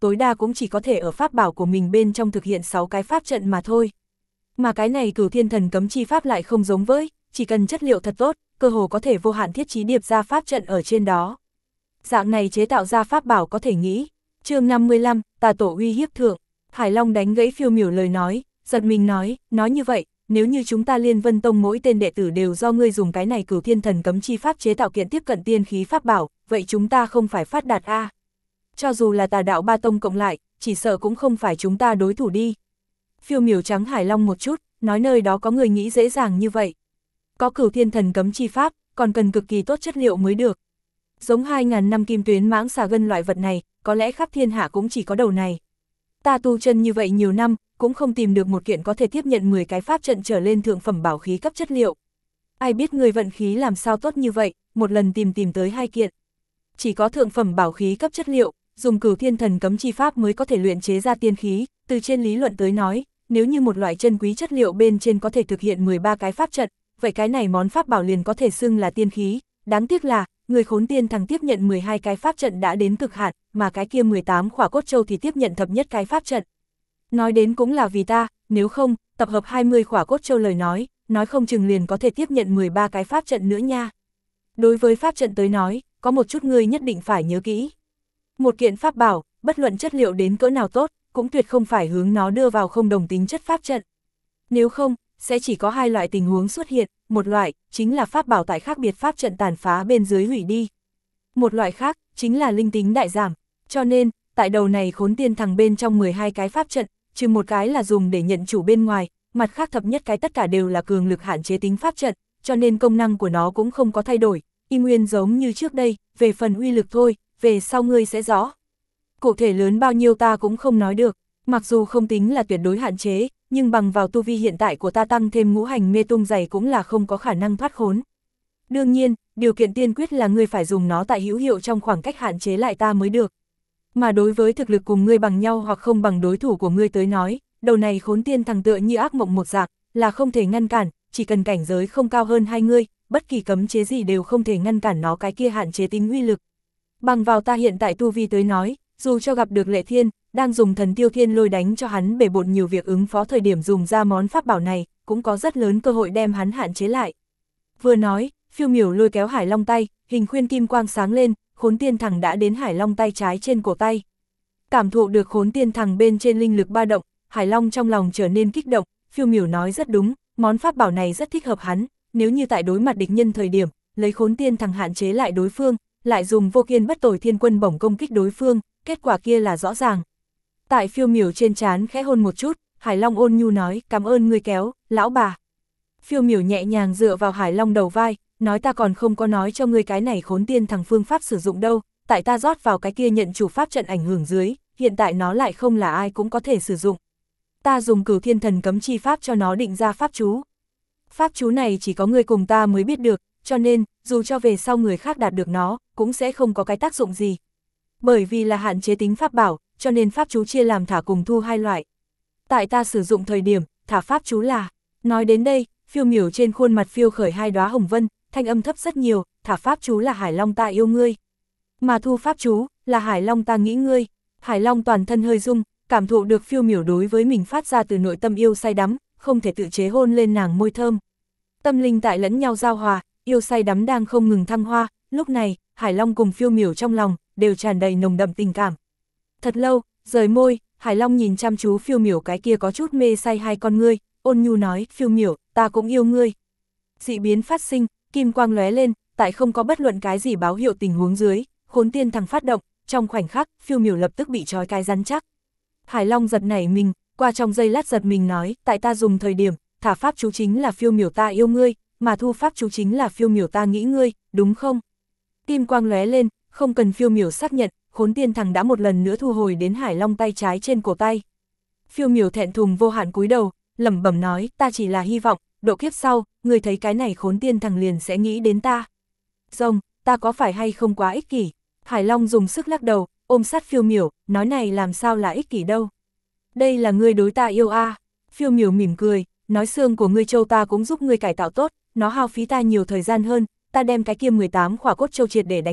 tối đa cũng chỉ có thể ở pháp bảo của mình bên trong thực hiện 6 cái pháp trận mà thôi. Mà cái này Cửu Thiên Thần Cấm Chi Pháp lại không giống với, chỉ cần chất liệu thật tốt, cơ hồ có thể vô hạn thiết trí điệp ra pháp trận ở trên đó. Dạng này chế tạo ra pháp bảo có thể nghĩ. Chương 55, Tà Tổ uy hiếp thượng. Hải Long đánh gãy Phiêu Miểu lời nói, giật mình nói như vậy, nếu như chúng ta Liên Vân Tông mỗi tên đệ tử đều do ngươi dùng cái này Cửu Thiên Thần Cấm Chi Pháp chế tạo kiện tiếp cận tiên khí pháp bảo, vậy chúng ta không phải phát đạt a? Cho dù là Tà Đạo ba tông cộng lại, chỉ sợ cũng không phải chúng ta đối thủ đi. Phiêu Miểu trắng Hải Long một chút, nói nơi đó có người nghĩ dễ dàng như vậy. Có Cửu Thiên Thần Cấm Chi Pháp, còn cần cực kỳ tốt chất liệu mới được. Giống 2000 năm kim tuyến mãng xà gân loại vật này, có lẽ khắp thiên hạ cũng chỉ có đầu này. Ta tu chân như vậy nhiều năm, cũng không tìm được một kiện có thể tiếp nhận 10 cái pháp trận trở lên thượng phẩm bảo khí cấp chất liệu. Ai biết người vận khí làm sao tốt như vậy, một lần tìm tới 2 kiện. Chỉ có thượng phẩm bảo khí cấp chất liệu, dùng Cửu Thiên Thần Cấm Chi Pháp mới có thể luyện chế ra tiên khí, từ trên lý luận tới nói, nếu như một loại chân quý chất liệu bên trên có thể thực hiện 13 cái pháp trận, vậy cái này món pháp bảo liền có thể xưng là tiên khí, đáng tiếc là, người Khốn Tiên Thằng tiếp nhận 12 cái pháp trận đã đến cực hạn, mà cái kia 18 khỏa cốt châu thì tiếp nhận thập nhất cái pháp trận. Nói đến cũng là vì ta, nếu không, tập hợp 20 khỏa cốt châu lời nói không chừng liền có thể tiếp nhận 13 cái pháp trận nữa nha. Đối với pháp trận tới nói, có một chút ngươi nhất định phải nhớ kỹ. Một kiện pháp bảo, bất luận chất liệu đến cỡ nào tốt, cũng tuyệt không phải hướng nó đưa vào không đồng tính chất pháp trận. Nếu không, sẽ chỉ có 2 loại tình huống xuất hiện, một loại, chính là pháp bảo tại khác biệt pháp trận tàn phá bên dưới hủy đi. Một loại khác, chính là linh tính đại giảm, cho nên, tại đầu này Khốn Tiên Thằng bên trong 12 cái pháp trận, trừ một cái là dùng để nhận chủ bên ngoài, mặt khác thập nhất cái tất cả đều là cường lực hạn chế tính pháp trận, cho nên công năng của nó cũng không có thay đổi, y nguyên giống như trước đây, về phần uy lực thôi, về sau ngươi sẽ rõ. Cụ thể lớn bao nhiêu ta cũng không nói được, mặc dù không tính là tuyệt đối hạn chế, nhưng bằng vào tu vi hiện tại của ta tăng thêm ngũ hành mê tung dày cũng là không có khả năng thoát khốn. Đương nhiên, điều kiện tiên quyết là ngươi phải dùng nó tại hữu hiệu trong khoảng cách hạn chế lại ta mới được. Mà đối với thực lực cùng ngươi bằng nhau hoặc không bằng đối thủ của ngươi tới nói, đầu này Khốn Tiên Thằng tựa như ác mộng một dạng, là không thể ngăn cản, chỉ cần cảnh giới không cao hơn hai ngươi, bất kỳ cấm chế gì đều không thể ngăn cản nó cái kia hạn chế tính uy lực. Bằng vào ta hiện tại tu vi tới nói, dù cho gặp được Lệ Thiên, đang dùng Thần Tiêu Thiên Lôi đánh cho hắn bể bộn nhiều việc ứng phó thời điểm dùng ra món pháp bảo này, cũng có rất lớn cơ hội đem hắn hạn chế lại. Vừa nói, Phiêu Miểu lôi kéo Hải Long tay, hình khuyên kim quang sáng lên, Khốn Tiên Thằng đã đến Hải Long tay trái trên cổ tay. Cảm thụ được Khốn Tiên Thằng bên trên linh lực ba động, Hải Long trong lòng trở nên kích động, Phiêu Miểu nói rất đúng, món pháp bảo này rất thích hợp hắn, nếu như tại đối mặt địch nhân thời điểm, lấy Khốn Tiên Thằng hạn chế lại đối phương, lại dùng Vô Kiên Bất Tồi Thiên Quân bổng công kích đối phương, kết quả kia là rõ ràng. Tại Phiêu Miểu trên trán khẽ hôn một chút, Hải Long ôn nhu nói, cảm ơn ngươi kéo, lão bà. Phiêu Miểu nhẹ nhàng dựa vào Hải Long đầu vai, nói ta còn không có nói cho ngươi cái này Khốn Tiên Thằng phương pháp sử dụng đâu, tại ta rót vào cái kia nhận chủ pháp trận ảnh hưởng dưới, hiện tại nó lại không là ai cũng có thể sử dụng. Ta dùng Cửu Thiên Thần Cấm Chi Pháp cho nó định ra pháp chú. Pháp chú này chỉ có ngươi cùng ta mới biết được, cho nên, dù cho về sau người khác đạt được nó, cũng sẽ không có cái tác dụng gì. Bởi vì là hạn chế tính pháp bảo, cho nên pháp chú chia làm thả cùng thu 2 loại. Tại ta sử dụng thời điểm, thả pháp chú là, nói đến đây, Phiêu Miểu trên khuôn mặt phiêu khởi 2 đóa hồng vân, thanh âm thấp rất nhiều, thả pháp chú là Hải Long ta yêu ngươi. Mà thu pháp chú, là Hải Long ta nghĩ ngươi. Hải Long toàn thân hơi rung, cảm thụ được Phiêu Miểu đối với mình phát ra từ nội tâm yêu say đắm, không thể tự chế hôn lên nàng môi thơm. Tâm linh tại lẫn nhau giao hòa, yêu say đắm đang không ngừng thăng hoa, lúc này, Hải Long cùng Phiêu Miểu trong lòng, đều tràn đầy nồng đậm tình cảm. Thật lâu, rời môi, Hải Long nhìn chăm chú Phiêu Miểu cái kia có chút mê say 2 con ngươi, ôn nhu nói, Phiêu Miểu, ta cũng yêu ngươi. Dị biến phát sinh, kim quang lóe lên, tại không có bất luận cái gì báo hiệu tình huống dưới, Khốn Tiên Thằng phát động, trong khoảnh khắc, Phiêu Miểu lập tức bị trói cái rắn chắc. Hải Long giật nảy mình, qua trong giây lát giật mình nói, tại ta dùng thời điểm, thả pháp chú chính là Phiêu Miểu ta yêu ngươi, mà thu pháp chú chính là Phiêu Miểu ta nghĩ ngươi, đúng không? Kim quang lóe lên, không cần Phiêu Miểu xác nhận, Khốn Tiên Thằng đã một lần nữa thu hồi đến Hải Long tay trái trên cổ tay. Phiêu Miểu thẹn thùng vô hạn cúi đầu, lẩm bẩm nói, ta chỉ là hy vọng, độ kiếp sau, người thấy cái này Khốn Tiên Thằng liền sẽ nghĩ đến ta. Rồng, ta có phải hay không quá ích kỷ? Hải Long dùng sức lắc đầu, ôm sát Phiêu Miểu, nói này làm sao là ích kỷ đâu. Đây là ngươi đối ta yêu a. Phiêu Miểu mỉm cười, nói xương của ngươi châu ta cũng giúp ngươi cải tạo tốt, nó hao phí ta nhiều thời gian hơn, ta đem cái kia 18 khỏa cốt châu triệt để đánh nát,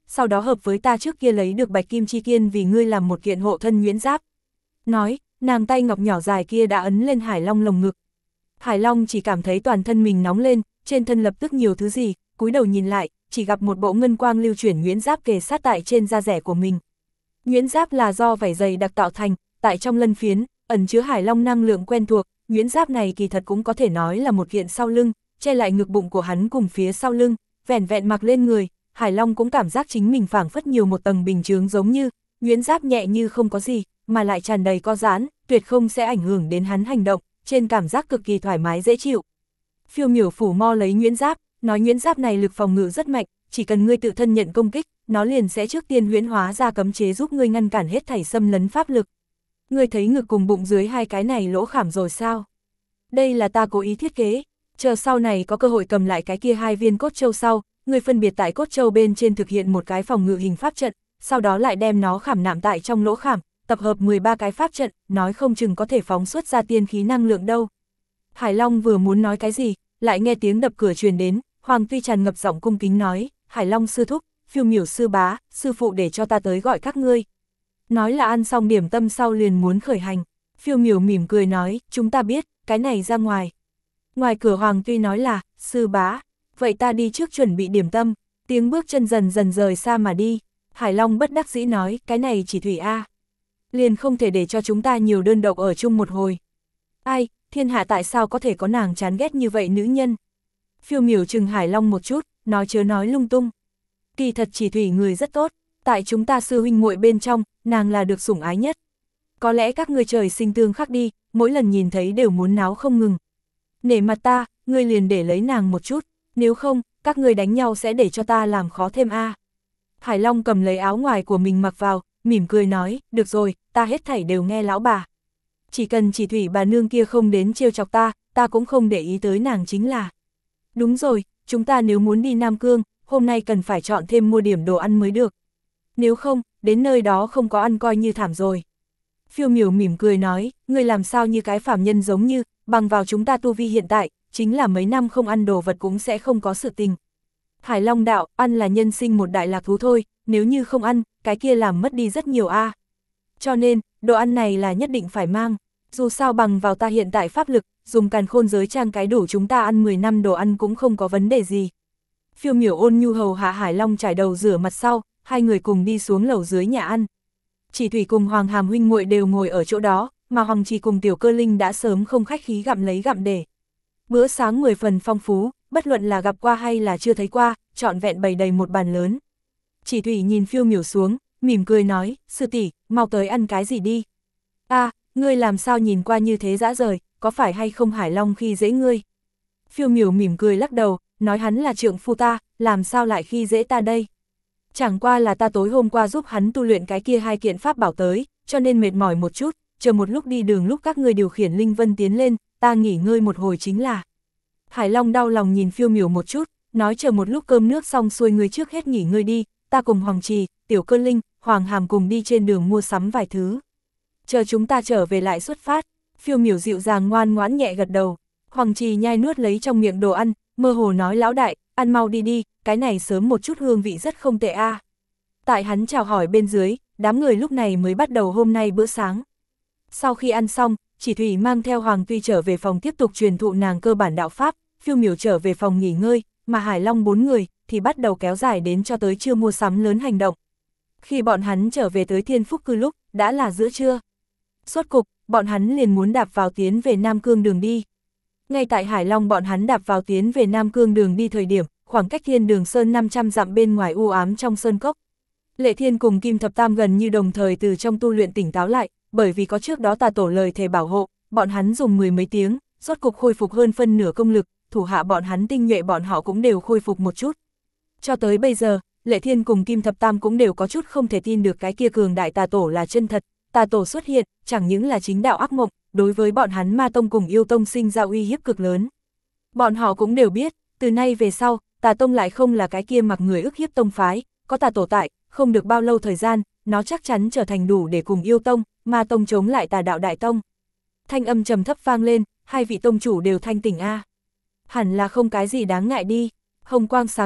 sau đó hợp với ta trước kia lấy được bạch kim chi kiên vì ngươi làm một kiện hộ thân nhuyễn giáp. Nói, nàng tay ngọc nhỏ dài kia đã ấn lên Hải Long lồng ngực. Hải Long chỉ cảm thấy toàn thân mình nóng lên, trên thân lập tức nhiều thứ gì, cúi đầu nhìn lại, chỉ gặp một bộ ngân quang lưu chuyển nhuyễn giáp kề sát tại trên da rẻ của mình. Nhuyễn giáp là do vảy dày đặc tạo thành, tại trong lân phiến, ẩn chứa Hải Long năng lượng quen thuộc, nhuyễn giáp này kỳ thật cũng có thể nói là một kiện sau lưng, che lại ngực bụng của hắn cùng phía sau lưng, vẻn vẹn mặc lên người, Hải Long cũng cảm giác chính mình phảng phất nhiều một tầng bình chướng giống như, nhuyễn giáp nhẹ như không có gì, mà lại tràn đầy co giãn, tuyệt không sẽ ảnh hưởng đến hắn hành động, trên cảm giác cực kỳ thoải mái dễ chịu. Phiêu Miểu phủ mo lấy nhuyễn giáp, nói nhuyễn giáp này lực phòng ngự rất mạnh, chỉ cần ngươi tự thân nhận công kích, nó liền sẽ trước tiên huyễn hóa ra cấm chế giúp ngươi ngăn cản hết thảy xâm lấn pháp lực. Ngươi thấy ngực cùng bụng dưới hai cái này lỗ khảm rồi sao? Đây là ta cố ý thiết kế, chờ sau này có cơ hội cầm lại cái kia hai viên cốt châu sau, ngươi phân biệt tại cốt châu bên trên thực hiện một cái phòng ngự hình pháp trận, sau đó lại đem nó khảm nạm tại trong lỗ khảm, tập hợp 13 cái pháp trận, nói không chừng có thể phóng xuất ra tiên khí năng lượng đâu. Hải Long vừa muốn nói cái gì, lại nghe tiếng đập cửa truyền đến, Hoàng Tuy tràn ngập giọng cung kính nói, Hải Long sư thúc, Phiêu Miểu sư bá, sư phụ để cho ta tới gọi các ngươi. Nói là ăn xong điểm tâm sau liền muốn khởi hành, Phiêu Miểu mỉm cười nói, chúng ta biết, cái này ra ngoài. Ngoài cửa Hoàng Tuy nói là, sư bá, vậy ta đi trước chuẩn bị điểm tâm, tiếng bước chân dần dần rời xa mà đi. Hải Long bất đắc dĩ nói, cái này chỉ thủy a, liền không thể để cho chúng ta nhiều đơn độc ở chung một hồi. Ai, thiên hạ tại sao có thể có nàng chán ghét như vậy nữ nhân? Phiêu Miểu chừng Hải Long một chút, nói chớ nói lung tung. Kỳ thật chỉ thủy người rất tốt, tại chúng ta sư huynh muội bên trong, nàng là được sủng ái nhất. Có lẽ các ngươi trời sinh tương khắc đi, mỗi lần nhìn thấy đều muốn náo không ngừng. Nể mặt ta, ngươi liền để lấy nàng một chút, nếu không, các ngươi đánh nhau sẽ để cho ta làm khó thêm a. Hải Long cầm lấy áo ngoài của mình mặc vào, mỉm cười nói, được rồi, ta hết thảy đều nghe lão bà. Chỉ cần chỉ thủy bà nương kia không đến trêu chọc ta cũng không để ý tới nàng chính là. Đúng rồi, chúng ta nếu muốn đi Nam Cương, hôm nay cần phải chọn thêm mua điểm đồ ăn mới được. Nếu không, đến nơi đó không có ăn coi như thảm rồi. Phiêu Miểu mỉm cười nói, ngươi làm sao như cái phàm nhân giống như, bằng vào chúng ta tu vi hiện tại, chính là mấy năm không ăn đồ vật cũng sẽ không có sự tình. Hải Long đạo, ăn là nhân sinh một đại lạc thú thôi, nếu như không ăn, cái kia làm mất đi rất nhiều a. Cho nên, đồ ăn này là nhất định phải mang, dù sao bằng vào ta hiện tại pháp lực, dùng càn khôn giới trang cái đủ chúng ta ăn 10 năm đồ ăn cũng không có vấn đề gì. Phiêu Miểu ôn nhu hầu hạ Hải Long trải đầu rửa mặt sau, hai người cùng đi xuống lầu dưới nhà ăn. Chỉ thủy cùng Hoàng Hàm huynh muội đều ngồi ở chỗ đó, mà Hoàng Trì cùng Tiểu Cơ Linh đã sớm không khách khí gặm lấy gặm để. Bữa sáng 10 phần phong phú, bất luận là gặp qua hay là chưa thấy qua, trọn vẹn bày đầy một bàn lớn. Chỉ thủy nhìn Phiêu Miểu xuống, mỉm cười nói, sư tỷ, mau tới ăn cái gì đi. À, ngươi làm sao nhìn qua như thế dã rời, có phải hay không Hải Long khi dễ ngươi? Phiêu Miểu mỉm cười lắc đầu, nói hắn là trượng phu ta, làm sao lại khi dễ ta đây? Chẳng qua là ta tối hôm qua giúp hắn tu luyện cái kia hai kiện pháp bảo tới, cho nên mệt mỏi một chút, chờ một lúc đi đường lúc các ngươi điều khiển Linh Vân tiến lên, ta nghỉ ngơi một hồi chính là. Hải Long đau lòng nhìn Phiêu Miểu một chút, nói chờ một lúc cơm nước xong xuôi ngươi trước hết nghỉ ngơi đi, ta cùng Hoàng Trì, Tiểu Cơ Linh, Hoàng Hàm cùng đi trên đường mua sắm vài thứ. Chờ chúng ta trở về lại xuất phát. Phiêu Miểu dịu dàng ngoan ngoãn nhẹ gật đầu. Hoàng Trì nhai nuốt lấy trong miệng đồ ăn, mơ hồ nói lão đại, ăn mau đi đi, cái này sớm một chút hương vị rất không tệ a. Tại hắn chào hỏi bên dưới, đám người lúc này mới bắt đầu hôm nay bữa sáng. Sau khi ăn xong, Chỉ Thủy mang theo Hoàng Tuy trở về phòng tiếp tục truyền thụ nàng cơ bản đạo pháp, Phiêu Miểu trở về phòng nghỉ ngơi, mà Hải Long 4 người thì bắt đầu kéo dài đến cho tới trưa mua sắm lớn hành động. Khi bọn hắn trở về tới Thiên Phúc Cư lúc, đã là giữa trưa. Rốt cục, bọn hắn liền muốn đạp vào tiến về Nam Cương đường đi. Ngay tại Hải Long bọn hắn đạp vào tiến về Nam Cương đường đi thời điểm, khoảng cách Thiên Đường Sơn 500 dặm bên ngoài u ám trong sơn cốc. Lệ Thiên cùng Kim Thập Tam gần như đồng thời từ trong tu luyện tỉnh táo lại, bởi vì có trước đó Tà Tổ lời thề bảo hộ, bọn hắn dùng 10 mấy tiếng, rốt cục khôi phục hơn phân nửa công lực, thủ hạ bọn hắn tinh nhuệ bọn họ cũng đều khôi phục một chút. Cho tới bây giờ, Lệ Thiên cùng Kim Thập Tam cũng đều có chút không thể tin được cái kia cường đại Tà Tổ là chân thật. Tà Tổ xuất hiện, chẳng những là chính đạo ác mộng, đối với bọn hắn Ma Tông cùng Yêu Tông sinh ra uy hiếp cực lớn. Bọn họ cũng đều biết, từ nay về sau, Tà Tông lại không là cái kia mặc người ức hiếp tông phái, có Tà Tổ tại, không được bao lâu thời gian, nó chắc chắn trở thành đủ để cùng Yêu Tông, Ma Tông chống lại Tà Đạo Đại Tông. Thanh âm trầm thấp vang lên, hai vị tông chủ đều thanh tỉnh a. Hẳn là không cái gì đáng ngại đi. Hồng quang sáng lên,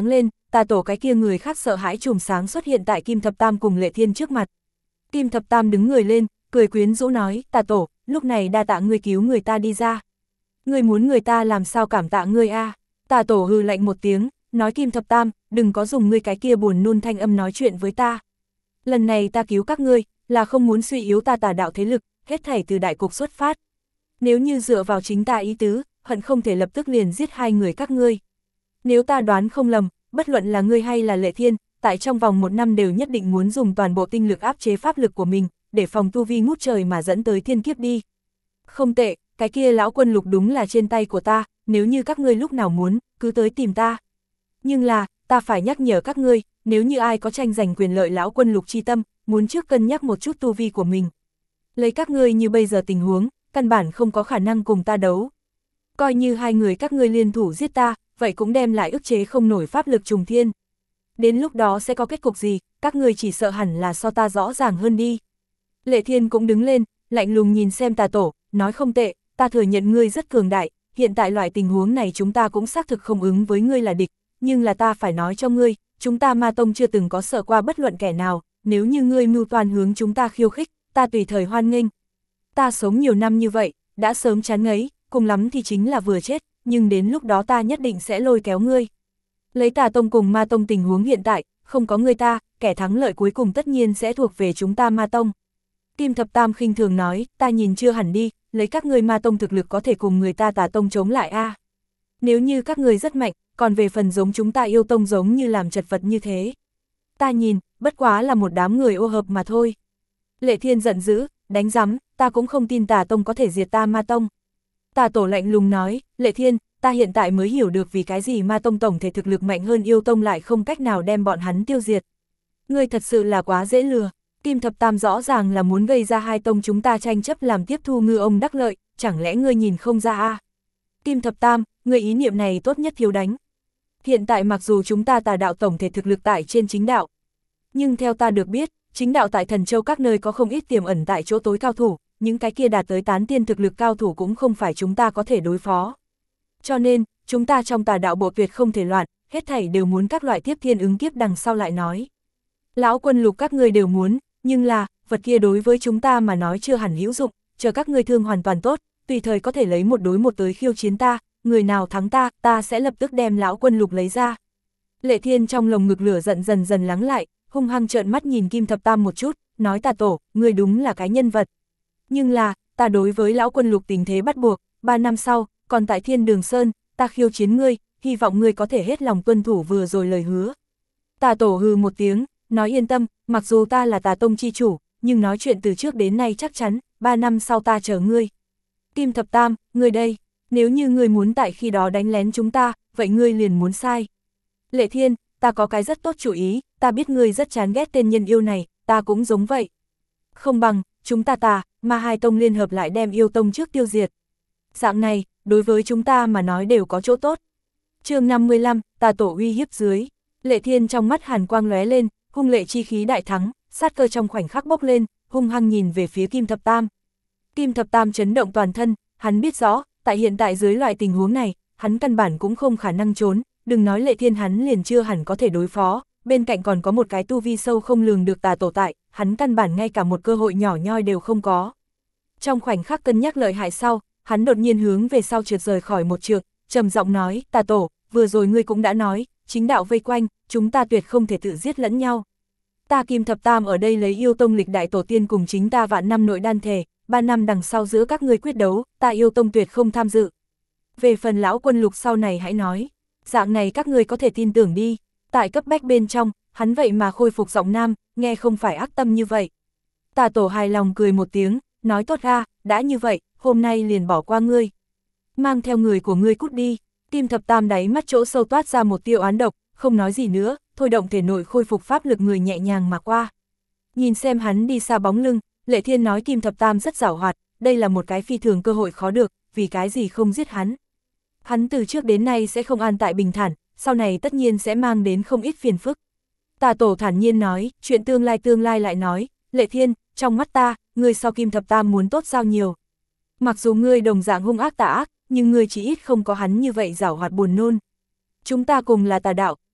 Tà Tổ cái kia người khác sợ hãi chùm sáng xuất hiện tại Kim Thập Tam cùng Lệ Thiên trước mặt. Kim Thập Tam đứng người lên, cười quyến rũ nói, Tà Tổ, lúc này đa tạ ngươi cứu người ta đi ra. Ngươi muốn người ta làm sao cảm tạ ngươi a? Tà Tổ hừ lạnh một tiếng, nói Kim Thập Tam, đừng có dùng ngươi cái kia buồn nôn thanh âm nói chuyện với ta. Lần này ta cứu các ngươi, là không muốn suy yếu ta Tà đạo thế lực, hết thảy từ đại cục xuất phát. Nếu như dựa vào chính ta ý tứ, hận không thể lập tức liền giết hai người các ngươi. Nếu ta đoán không lầm, bất luận là ngươi hay là Lệ Thiên, tại trong vòng 1 năm đều nhất định muốn dùng toàn bộ tinh lực áp chế pháp lực của mình, để phòng tu vi ngút trời mà dẫn tới thiên kiếp đi. Không tệ, cái kia lão quân lục đúng là trên tay của ta, nếu như các ngươi lúc nào muốn, cứ tới tìm ta. Nhưng là, ta phải nhắc nhở các ngươi, nếu như ai có tranh giành quyền lợi lão quân lục chi tâm, muốn trước cân nhắc một chút tu vi của mình. Lấy các ngươi như bây giờ tình huống, căn bản không có khả năng cùng ta đấu. Coi như hai người các ngươi liên thủ giết ta, vậy cũng đem lại ức chế không nổi pháp lực trùng thiên. Đến lúc đó sẽ có kết cục gì, các ngươi chỉ sợ hẳn là so ta rõ ràng hơn đi. Lệ Thiên cũng đứng lên, lạnh lùng nhìn xem Tà Tổ, nói không tệ, ta thừa nhận ngươi rất cường đại, hiện tại loại tình huống này chúng ta cũng xác thực không ứng với ngươi là địch, nhưng là ta phải nói cho ngươi, chúng ta Ma Tông chưa từng có sợ qua bất luận kẻ nào, nếu như ngươi mưu toan hướng chúng ta khiêu khích, ta tùy thời hoan nghênh. Ta sống nhiều năm như vậy, đã sớm chán ngấy, cùng lắm thì chính là vừa chết, nhưng đến lúc đó ta nhất định sẽ lôi kéo ngươi. Lấy Tà Tông cùng Ma Tông tình huống hiện tại, không có ngươi ta, kẻ thắng lợi cuối cùng tất nhiên sẽ thuộc về chúng ta Ma Tông. Kim Thập Tam khinh thường nói, ta nhìn chưa hẳn đi, lấy các ngươi Ma Tông thực lực có thể cùng người ta Tà Tông chống lại a. Nếu như các ngươi rất mạnh, còn về phần giống chúng ta Yêu Tông giống như làm chật vật như thế. Ta nhìn, bất quá là một đám người ô hợp mà thôi. Lệ Thiên giận dữ, đánh rắm, ta cũng không tin Tà Tông có thể diệt ta Ma Tông. Tà Tổ lạnh lùng nói, Lệ Thiên, ta hiện tại mới hiểu được vì cái gì Ma Tông tổng thể thực lực mạnh hơn Yêu Tông lại không cách nào đem bọn hắn tiêu diệt. Ngươi thật sự là quá dễ lừa. Kim Thập Tam rõ ràng là muốn gây ra hai tông chúng ta tranh chấp làm tiếp thu ngư ông đắc lợi, chẳng lẽ ngươi nhìn không ra à? Kim Thập Tam, ngươi ý niệm này tốt nhất thiếu đánh. Hiện tại mặc dù chúng ta Tà đạo tổng thể thực lực tại trên chính đạo, nhưng theo ta được biết, chính đạo tại Thần Châu các nơi có không ít tiềm ẩn tại chỗ tối cao thủ, những cái kia đạt tới tán tiên thực lực cao thủ cũng không phải chúng ta có thể đối phó. Cho nên, chúng ta trong Tà đạo bộ tuyệt không thể loạn, hết thảy đều muốn các loại tiếp thiên ứng kiếp đằng sau lại nói. Lão quân lục các ngươi đều muốn, nhưng là, vật kia đối với chúng ta mà nói chưa hẳn hữu dụng, chờ các ngươi thương hoàn toàn tốt, tùy thời có thể lấy 1 đối 1 tới khiêu chiến ta, người nào thắng ta, ta sẽ lập tức đem lão quân lục lấy ra. Lệ Thiên trong lồng ngực lửa giận dần dần lắng lại, hung hăng trợn mắt nhìn Kim Thập Tam một chút, nói Tà Tổ, ngươi đúng là cái nhân vật. Nhưng là, ta đối với lão quân lục tình thế bắt buộc, 3 năm sau, còn tại Thiên Đường Sơn, ta khiêu chiến ngươi, hy vọng ngươi có thể hết lòng tuân thủ vừa rồi lời hứa. Tà Tổ hừ một tiếng, nói yên tâm, mặc dù ta là Tà Tông chi chủ, nhưng nói chuyện từ trước đến nay chắc chắn, 3 năm sau ta chờ ngươi. Kim Thập Tam, ngươi đây, nếu như ngươi muốn tại khi đó đánh lén chúng ta, vậy ngươi liền muốn sai. Lệ Thiên, ta có cái rất tốt chủ ý, ta biết ngươi rất chán ghét tên nhân yêu này, ta cũng giống vậy. Không bằng, chúng ta Tà, Ma hai tông liên hợp lại đem Yêu Tông trước tiêu diệt. Dạng này, đối với chúng ta mà nói đều có chỗ tốt. Chương 55, Tà Tổ uy hiếp dưới. Lệ Thiên trong mắt hàn quang lóe lên, hung lệ chi khí đại thắng, sát cơ trong khoảnh khắc bốc lên, hung hăng nhìn về phía Kim Thập Tam. Kim Thập Tam chấn động toàn thân, hắn biết rõ, tại hiện tại dưới loại tình huống này, hắn căn bản cũng không khả năng trốn, đừng nói Lệ Thiên hắn liền chưa hẳn có thể đối phó, bên cạnh còn có một cái tu vi sâu không lường được Tà Tổ tại, hắn căn bản ngay cả một cơ hội nhỏ nhoi đều không có. Trong khoảnh khắc cân nhắc lợi hại sau, hắn đột nhiên hướng về sau trượt rời khỏi một trượng, trầm giọng nói, Tà Tổ, vừa rồi ngươi cũng đã nói, chính đạo vây quanh, chúng ta tuyệt không thể tự giết lẫn nhau. Ta Kim Thập Tam ở đây lấy Yêu Tông lịch đại tổ tiên cùng chính ta vạn năm nội đan thể, 3 năm đằng sau giữa các ngươi quyết đấu, ta Yêu Tông tuyệt không tham dự. Về phần lão quân lục sau này hãy nói, dạng này các ngươi có thể tin tưởng đi, tại cấp bách bên trong, hắn vậy mà khôi phục giọng nam, nghe không phải ác tâm như vậy. Tà Tổ hài lòng cười một tiếng, nói tốt ra, đã như vậy, hôm nay liền bỏ qua ngươi. Mang theo người của ngươi cút đi. Kim Thập Tam đáy mắt chỗ sâu toát ra một tia oán độc, không nói gì nữa, thôi động thể nội khôi phục pháp lực người nhẹ nhàng mà qua. Nhìn xem hắn đi xa bóng lưng, Lệ Thiên nói Kim Thập Tam rất giàu hoạt, đây là một cái phi thường cơ hội khó được, vì cái gì không giết hắn. Hắn từ trước đến nay sẽ không an tại bình thản, sau này tất nhiên sẽ mang đến không ít phiền phức. Tà Tổ thản nhiên nói, chuyện tương lai lại nói, Lệ Thiên, trong mắt ta, ngươi so Kim Thập Tam muốn tốt sao nhiều. Mặc dù ngươi đồng dạng hung ác tà ác, nhưng ngươi chỉ ít không có hắn như vậy giảo hoạt buồn nôn. Chúng ta cùng là Tà đạo,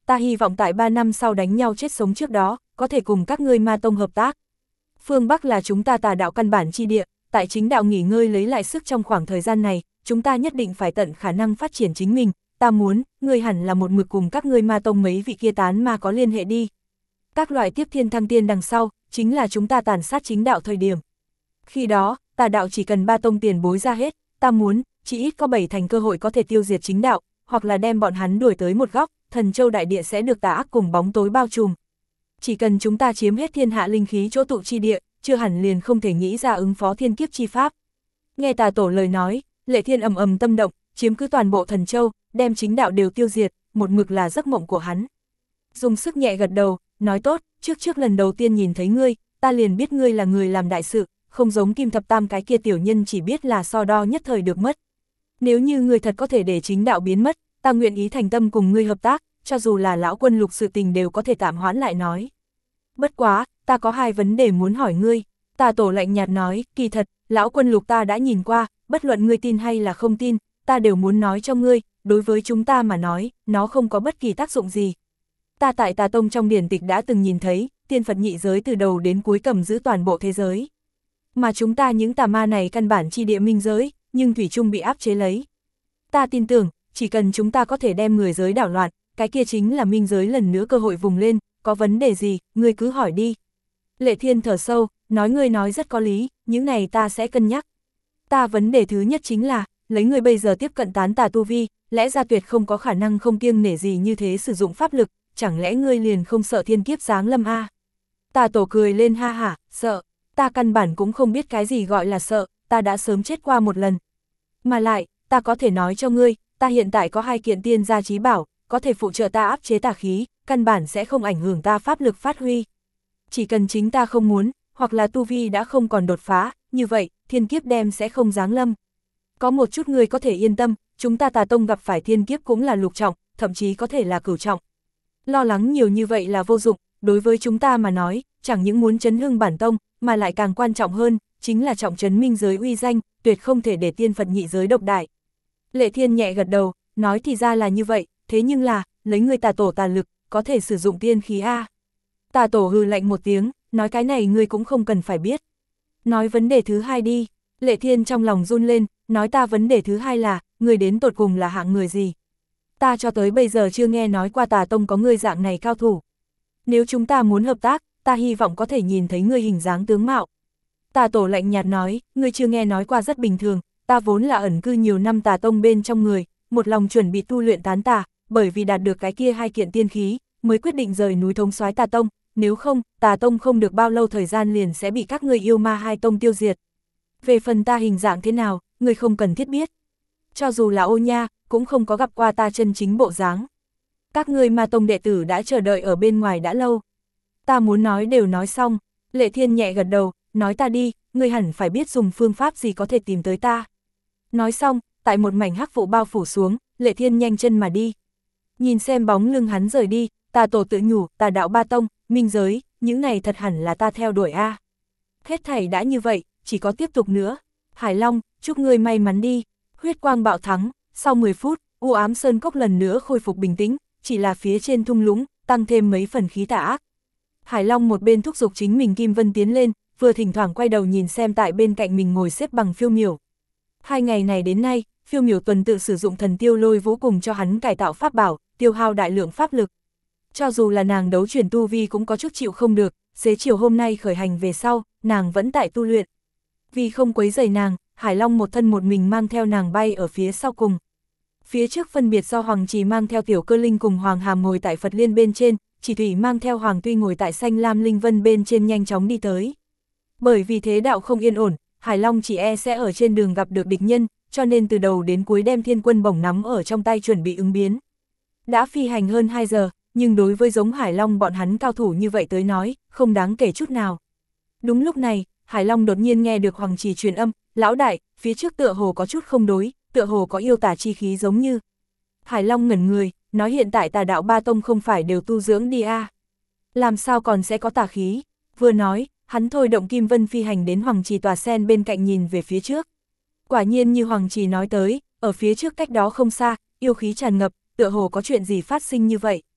ta hy vọng tại 3 năm sau đánh nhau chết sống trước đó, có thể cùng các ngươi ma tông hợp tác. Phương Bắc là chúng ta tà đạo căn bản chi địa, tại chính đạo nghỉ ngơi lấy lại sức trong khoảng thời gian này, chúng ta nhất định phải tận khả năng phát triển chính mình, ta muốn, ngươi hẳn là một mực cùng các ngươi ma tông mấy vị kia tán ma có liên hệ đi. Các loại tiếp thiên thăng tiên đằng sau, chính là chúng ta tàn sát chính đạo thời điểm. Khi đó, tà đạo chỉ cần 3 tông tiền bối ra hết, ta muốn, chỉ ít có 7 thành cơ hội có thể tiêu diệt chính đạo, hoặc là đem bọn hắn đuổi tới một góc, Thần Châu đại địa sẽ được tà ác cùng bóng tối bao trùm. Chỉ cần chúng ta chiếm hết thiên hạ linh khí chỗ tụ chi địa, chưa hẳn liền không thể nghĩ ra ứng phó thiên kiếp chi pháp. Nghe Tà Tổ lời nói, Lệ Thiên ầm ầm tâm động, chiếm cứ toàn bộ Thần Châu, đem chính đạo đều tiêu diệt, một mực là giấc mộng của hắn. Dùng sức nhẹ gật đầu, nói tốt, trước lần đầu tiên nhìn thấy ngươi, ta liền biết ngươi là người làm đại sự, không giống Kim Thập Tam cái kia tiểu nhân chỉ biết là so đo nhất thời được mất. Nếu như ngươi thật có thể để chính đạo biến mất, ta nguyện ý thành tâm cùng ngươi hợp tác, cho dù là lão quân lục sự tình đều có thể tạm hoãn lại nói. Bất quá, ta có 2 vấn đề muốn hỏi ngươi. Tà Tổ lạnh nhạt nói, kỳ thật, lão quân lục ta đã nhìn qua, bất luận ngươi tin hay là không tin, ta đều muốn nói cho ngươi, đối với chúng ta mà nói, nó không có bất kỳ tác dụng gì. Ta tại Tà Tông trong điển tịch đã từng nhìn thấy, tiên Phật nhị giới từ đầu đến cuối cầm giữ toàn bộ thế giới. Mà chúng ta những tà ma này căn bản chi địa minh giới, nhưng thủy chung bị áp chế lấy. Ta tin tưởng, chỉ cần chúng ta có thể đem người giới đảo loạn, cái kia chính là minh giới lần nữa cơ hội vùng lên, có vấn đề gì, ngươi cứ hỏi đi. Lệ Thiên thở sâu, nói ngươi nói rất có lý, những này ta sẽ cân nhắc. Ta vấn đề thứ nhất chính là, lấy ngươi bây giờ tiếp cận tán tà tu vi, lẽ ra tuyệt không có khả năng không kiêng nể gì như thế sử dụng pháp lực, chẳng lẽ ngươi liền không sợ thiên kiếp giáng lâm a? Tà Tổ cười lên ha hả, sợ, ta căn bản cũng không biết cái gì gọi là sợ, ta đã sớm chết qua một lần. Mà lại, ta có thể nói cho ngươi, ta hiện tại có 2 kiện tiên gia chí bảo, có thể phụ trợ ta áp chế tà khí, căn bản sẽ không ảnh hưởng ta pháp lực phát huy. Chỉ cần chính ta không muốn, hoặc là tu vi đã không còn đột phá, như vậy, thiên kiếp đem sẽ không giáng lâm. Có một chút người có thể yên tâm, chúng ta Tà Tông gặp phải thiên kiếp cũng là lục trọng, thậm chí có thể là cửu trọng. Lo lắng nhiều như vậy là vô dụng, đối với chúng ta mà nói, chẳng những muốn chấn hưng bản tông, mà lại càng quan trọng hơn, chính là trọng trấn minh giới uy danh, tuyệt không thể để tiên Phật nhị giới độc đại. Lệ Thiên nhẹ gật đầu, nói thì ra là như vậy, thế nhưng là, lấy người Tà Tổ tà lực, có thể sử dụng tiên khí a. Tà Tổ hừ lạnh một tiếng, nói cái này ngươi cũng không cần phải biết. Nói vấn đề thứ 2 đi. Lệ Thiên trong lòng run lên, nói ta vấn đề thứ 2 là, ngươi đến tột cùng là hạng người gì? Ta cho tới bây giờ chưa nghe nói qua Tà Tông có ngươi dạng này cao thủ. Nếu chúng ta muốn hợp tác, ta hy vọng có thể nhìn thấy ngươi hình dáng tướng mạo. Tà Tổ lạnh nhạt nói, ngươi chưa nghe nói qua rất bình thường, ta vốn là ẩn cư nhiều năm Tà Tông bên trong người, một lòng chuẩn bị tu luyện tán tà, bởi vì đạt được cái kia 2 kiện tiên khí, mới quyết định rời núi thống soái Tà Tông, nếu không, Tà Tông không được bao lâu thời gian liền sẽ bị các ngươi yêu ma 2 tông tiêu diệt. Về phần ta hình dạng thế nào, ngươi không cần thiết biết. Cho dù là Ô Nha, cũng không có gặp qua ta chân chính bộ dáng. Các ngươi ma tông đệ tử đã chờ đợi ở bên ngoài đã lâu. Ta muốn nói đều nói xong, Lệ Thiên nhẹ gật đầu, nói ta đi, ngươi hẳn phải biết dùng phương pháp gì có thể tìm tới ta. Nói xong, tại một mảnh hắc vụ bao phủ xuống, Lệ Thiên nhanh chân mà đi. Nhìn xem bóng lưng hắn rời đi, Tà Tổ tự nhủ, Tà đạo 3 tông, minh giới, những này thật hẳn là ta theo đuổi a. Hết thảy đã như vậy, chỉ có tiếp tục nữa. Hải Long, chúc ngươi may mắn đi. Huyết quang bạo thắng, sau 10 phút, u ám sơn cốc lần nữa khôi phục bình tĩnh, chỉ là phía trên thung lũng, tăng thêm mấy phần khí tà ác. Hải Long một bên thúc giục chính mình Kim Vân tiến lên, vừa thỉnh thoảng quay đầu nhìn xem tại bên cạnh mình ngồi xếp bằng Phiêu Miểu. 2 ngày này đến nay, Phiêu Miểu tuần tự sử dụng thần tiêu lôi vũ cùng cho hắn cải tạo pháp bảo, tiêu hao đại lượng pháp lực. Cho dù là nàng đấu chuyển tu vi cũng có chút chịu không được, xế chiều hôm nay khởi hành về sau, nàng vẫn tại tu luyện. Vì không quấy rầy nàng, Hải Long một thân một mình mang theo nàng bay ở phía sau cùng. Phía trước phân biệt do Hoàng Trì mang theo Tiểu Cơ Linh cùng Hoàng Hàm ngồi tại Phật Liên bên trên, Chỉ Thủy mang theo Hoàng Tuy ngồi tại xanh lam linh vân bên trên nhanh chóng đi tới. Bởi vì thế đạo không yên ổn, Hải Long chỉ sẽ ở trên đường gặp được địch nhân, cho nên từ đầu đến cuối đem thiên quân bổng nắm ở trong tay chuẩn bị ứng biến. Đã phi hành hơn 2 giờ, nhưng đối với giống Hải Long bọn hắn cao thủ như vậy tới nói, không đáng kể chút nào. Đúng lúc này, Hải Long đột nhiên nghe được Hoàng Trì truyền âm, lão đại, phía trước tựa hồ có chút không đối, tựa hồ có yêu tà chi khí giống như. Hải Long ngẩn người, nói hiện tại Tà đạo 3 tông không phải đều tu dưỡng đi a? Làm sao còn sẽ có tà khí? Vừa nói, hắn thôi động Kim Vân phi hành đến Hoàng Trì tòa sen bên cạnh nhìn về phía trước. Quả nhiên như Hoàng Trì nói tới, ở phía trước cách đó không xa, yêu khí tràn ngập, tựa hồ có chuyện gì phát sinh như vậy.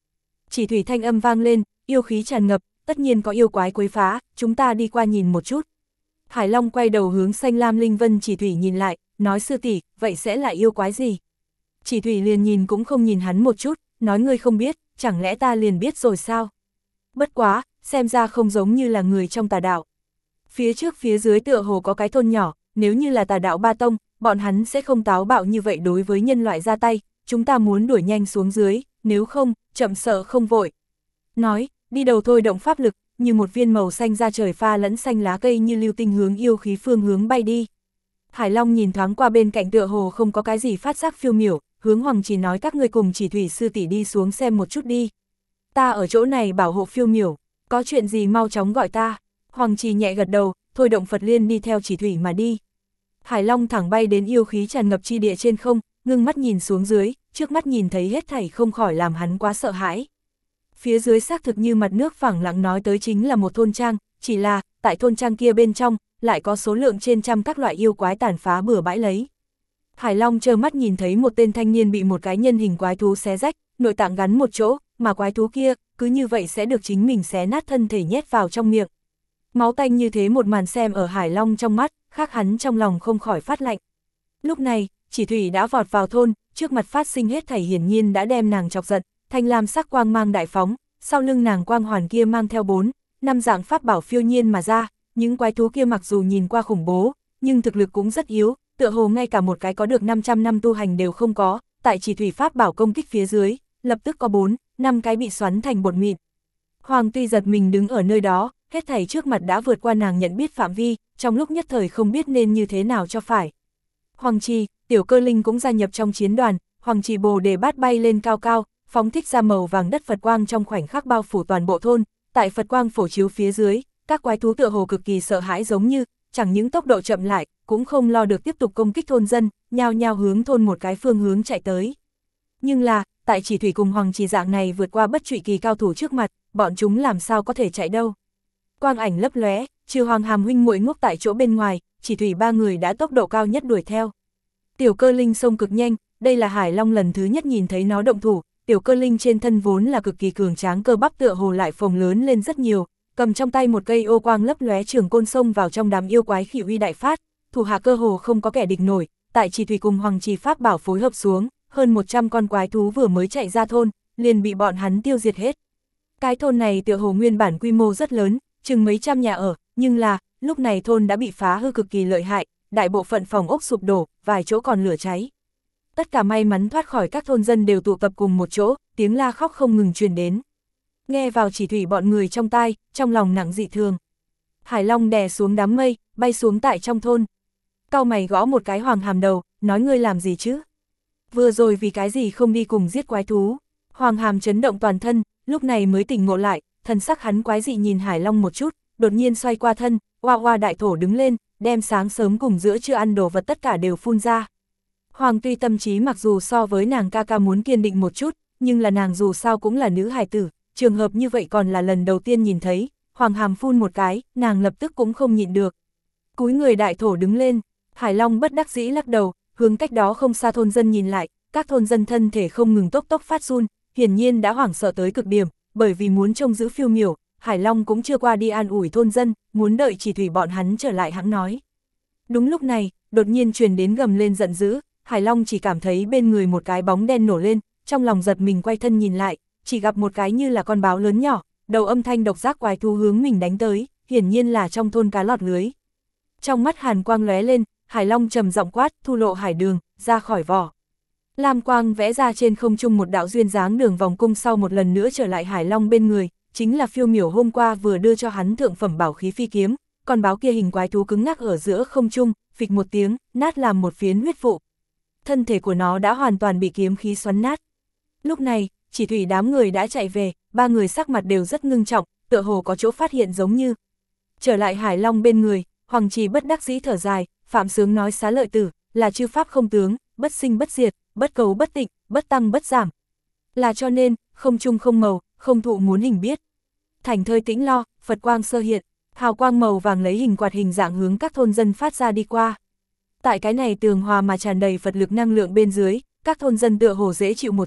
Chỉ thủy thanh âm vang lên, yêu khí tràn ngập, tất nhiên có yêu quái quấy phá, chúng ta đi qua nhìn một chút. Hải Long quay đầu hướng xanh lam linh vân chỉ thủy nhìn lại, nói sư tỷ, vậy sẽ là yêu quái gì? Chỉ thủy liền nhìn cũng không nhìn hắn một chút, nói ngươi không biết, chẳng lẽ ta liền biết rồi sao? Bất quá, xem ra không giống như là người trong tà đạo. Phía trước phía dưới tựa hồ có cái thôn nhỏ, nếu như là tà đạo ba tông, bọn hắn sẽ không táo bạo như vậy đối với nhân loại ra tay, chúng ta muốn đuổi nhanh xuống dưới, nếu không, chậm sợ không vội. Nói, đi đầu thôi động pháp lực, như một viên màu xanh ra trời pha lẫn xanh lá cây như lưu tinh hướng yêu khí phương hướng bay đi. Hải Long nhìn thoáng qua bên cạnh tựa hồ không có cái gì phát giác phiêu miểu, hướng Hoàng Trì nói các ngươi cùng chỉ thủy sư tỷ đi xuống xem một chút đi. Ta ở chỗ này bảo hộ phiêu miểu, có chuyện gì mau chóng gọi ta. Hoàng Trì nhẹ gật đầu, thôi động Phật Liên đi theo chỉ thủy mà đi. Hải Long thẳng bay đến yêu khí tràn ngập chi địa trên không, ngưng mắt nhìn xuống dưới, trước mắt nhìn thấy hết thảy không khỏi làm hắn quá sợ hãi. Phía dưới xác thực như mặt nước phẳng lặng nói tới chính là một thôn trang, chỉ là, tại thôn trang kia bên trong, lại có số lượng trên trăm các loại yêu quái tàn phá bừa bãi lấy. Hải Long trơ mắt nhìn thấy một tên thanh niên bị một cái nhân hình quái thú xé rách, nội tạng gắn một chỗ, mà quái thú kia, cứ như vậy sẽ được chính mình xé nát thân thể nhét vào trong miệng. Máu tanh như thế một màn xem ở Hải Long trong mắt, khác hắn trong lòng không khỏi phát lạnh. Lúc này, chỉ thủy đã vọt vào thôn, trước mặt phát sinh hết thảy hiển nhiên đã đem nàng chọc giận, thanh lam sắc quang mang đại phóng, sau lưng nàng quang hoàn kia mang theo 4-5 dạng pháp bảo phiêu nhiên mà ra, những quái thú kia mặc dù nhìn qua khủng bố, nhưng thực lực cũng rất yếu, tựa hồ ngay cả một cái có được 500 năm tu hành đều không có, tại chỉ thủy pháp bảo công kích phía dưới, lập tức có 4-5 cái bị xoắn thành bột mịn. Hoàng tuy giật mình đứng ở nơi đó, hết thảy trước mặt đã vượt qua nàng nhận biết phạm vi, trong lúc nhất thời không biết nên như thế nào cho phải. Hoàng Trì, Tiểu Cơ Linh cũng gia nhập trong chiến đoàn, Hoàng Trì bồ đề bát bay lên cao cao, phóng thích ra màu vàng đất Phật quang trong khoảnh khắc bao phủ toàn bộ thôn, tại Phật quang phổ chiếu phía dưới, các quái thú tựa hồ cực kỳ sợ hãi giống như, chẳng những tốc độ chậm lại, cũng không lo được tiếp tục công kích thôn dân, nhao nhao hướng thôn một cái phương hướng chạy tới. Nhưng là, tại chỉ thủy cùng Hoàng Trì dạng này vượt qua bất trụy kỳ cao thủ trước mặt, bọn chúng làm sao có thể chạy đâu. Quang ảnh lấp lóe, trừ Hoàng Hàm huynh muội ngốc tại chỗ bên ngoài, chỉ thủy ba người đã tốc độ cao nhất đuổi theo. Tiểu Cơ Linh xông cực nhanh, đây là Hải Long lần thứ nhất nhìn thấy nó động thủ, Tiểu Cơ Linh trên thân vốn là cực kỳ cường tráng cơ bắp tựa hồ lại phồng lớn lên rất nhiều, cầm trong tay một cây ô quang lấp lóe trường côn xông vào trong đám yêu quái khỉ uy đại phát, thủ hạ cơ hồ không có kẻ địch nổi, tại chỉ thủy cùng Hoàng Trì pháp bảo phối hợp xuống, hơn 100 con quái thú vừa mới chạy ra thôn, liền bị bọn hắn tiêu diệt hết. Cái thôn này tựa hồ nguyên bản quy mô rất lớn, chừng mấy trăm nhà ở, nhưng là, lúc này thôn đã bị phá hư cực kỳ lợi hại, đại bộ phận phòng ốc sụp đổ, vài chỗ còn lửa cháy. Tất cả may mắn thoát khỏi các thôn dân đều tụ tập cùng một chỗ, tiếng la khóc không ngừng truyền đến. Nghe vào chỉ thủy bọn người trong tai, trong lòng nặng dị thường. Hải Long đè xuống đám mây, bay xuống tại trong thôn. Cau mày gõ một cái Hoàng Hàm đầu, nói ngươi làm gì chứ? Vừa rồi vì cái gì không đi cùng giết quái thú? Hoàng Hàm chấn động toàn thân, lúc này mới tỉnh ngộ lại, thần sắc hắn quái dị nhìn Hải Long một chút, đột nhiên xoay qua thân, oa oa đại thổ đứng lên, đem sáng sớm cùng giữa trưa ăn đồ vật tất cả đều phun ra. Hoàng tuy tâm trí mặc dù so với nàng ca ca muốn kiên định một chút, nhưng là nàng dù sao cũng là nữ hài tử, trường hợp như vậy còn là lần đầu tiên nhìn thấy, Hoàng Hàm phun một cái, nàng lập tức cũng không nhịn được. Cúi người đại thổ đứng lên, Hải Long bất đắc dĩ lắc đầu, hướng cách đó không xa thôn dân nhìn lại, các thôn dân thân thể không ngừng tốc tốc phát run, hiển nhiên đã hoảng sợ tới cực điểm, bởi vì muốn trông giữ phiêu miểu, Hải Long cũng chưa qua đi an ủi thôn dân, muốn đợi chỉ thủy bọn hắn trở lại hãng nói. Đúng lúc này, đột nhiên truyền đến gầm lên giận dữ, Hải Long chỉ cảm thấy bên người một cái bóng đen nổ lên, trong lòng giật mình quay thân nhìn lại, chỉ gặp một cái như là con báo lớn nhỏ, đầu âm thanh độc giác quái thú hướng mình đánh tới, hiển nhiên là trong thôn cá lọt lưới. Trong mắt hàn quang lóe lên, Hải Long trầm giọng quát, thu lộ hải đường, ra khỏi vỏ. Lam quang vẽ ra trên không trung một đạo duyên dáng đường vòng cung sau một lần nữa trở lại Hải Long bên người, chính là phiêu miểu hôm qua vừa đưa cho hắn thượng phẩm bảo khí phi kiếm, con báo kia hình quái thú cứng ngắc ở giữa không trung, phịch một tiếng, nát làm một phiến huyết vụ. Thân thể của nó đã hoàn toàn bị kiếm khí xoắn nát. Lúc này, chỉ thủy đám người đã chạy về, ba người sắc mặt đều rất ngưng trọng, tựa hồ có chỗ phát hiện giống như. Trở lại Hải Long bên người, Hoàng Trì bất đắc dĩ thở dài, Phạm Sướng nói xá lợi tử, là chư pháp không tướng, bất sinh bất diệt, bất cầu bất tịnh, bất tăng bất giảm. Là cho nên, không chung không màu, không thụ muốn hình biết. Thành thơi tĩnh lo, Phật quang sơ hiện, hào quang màu vàng lấy hình quạt hình dạng hướng các thôn dân phát ra đi qua. Tại cái này tường hòa mà tràn đầy Phật lực năng lượng bên dưới, các thôn dân tựa hồ dễ chịu một chút,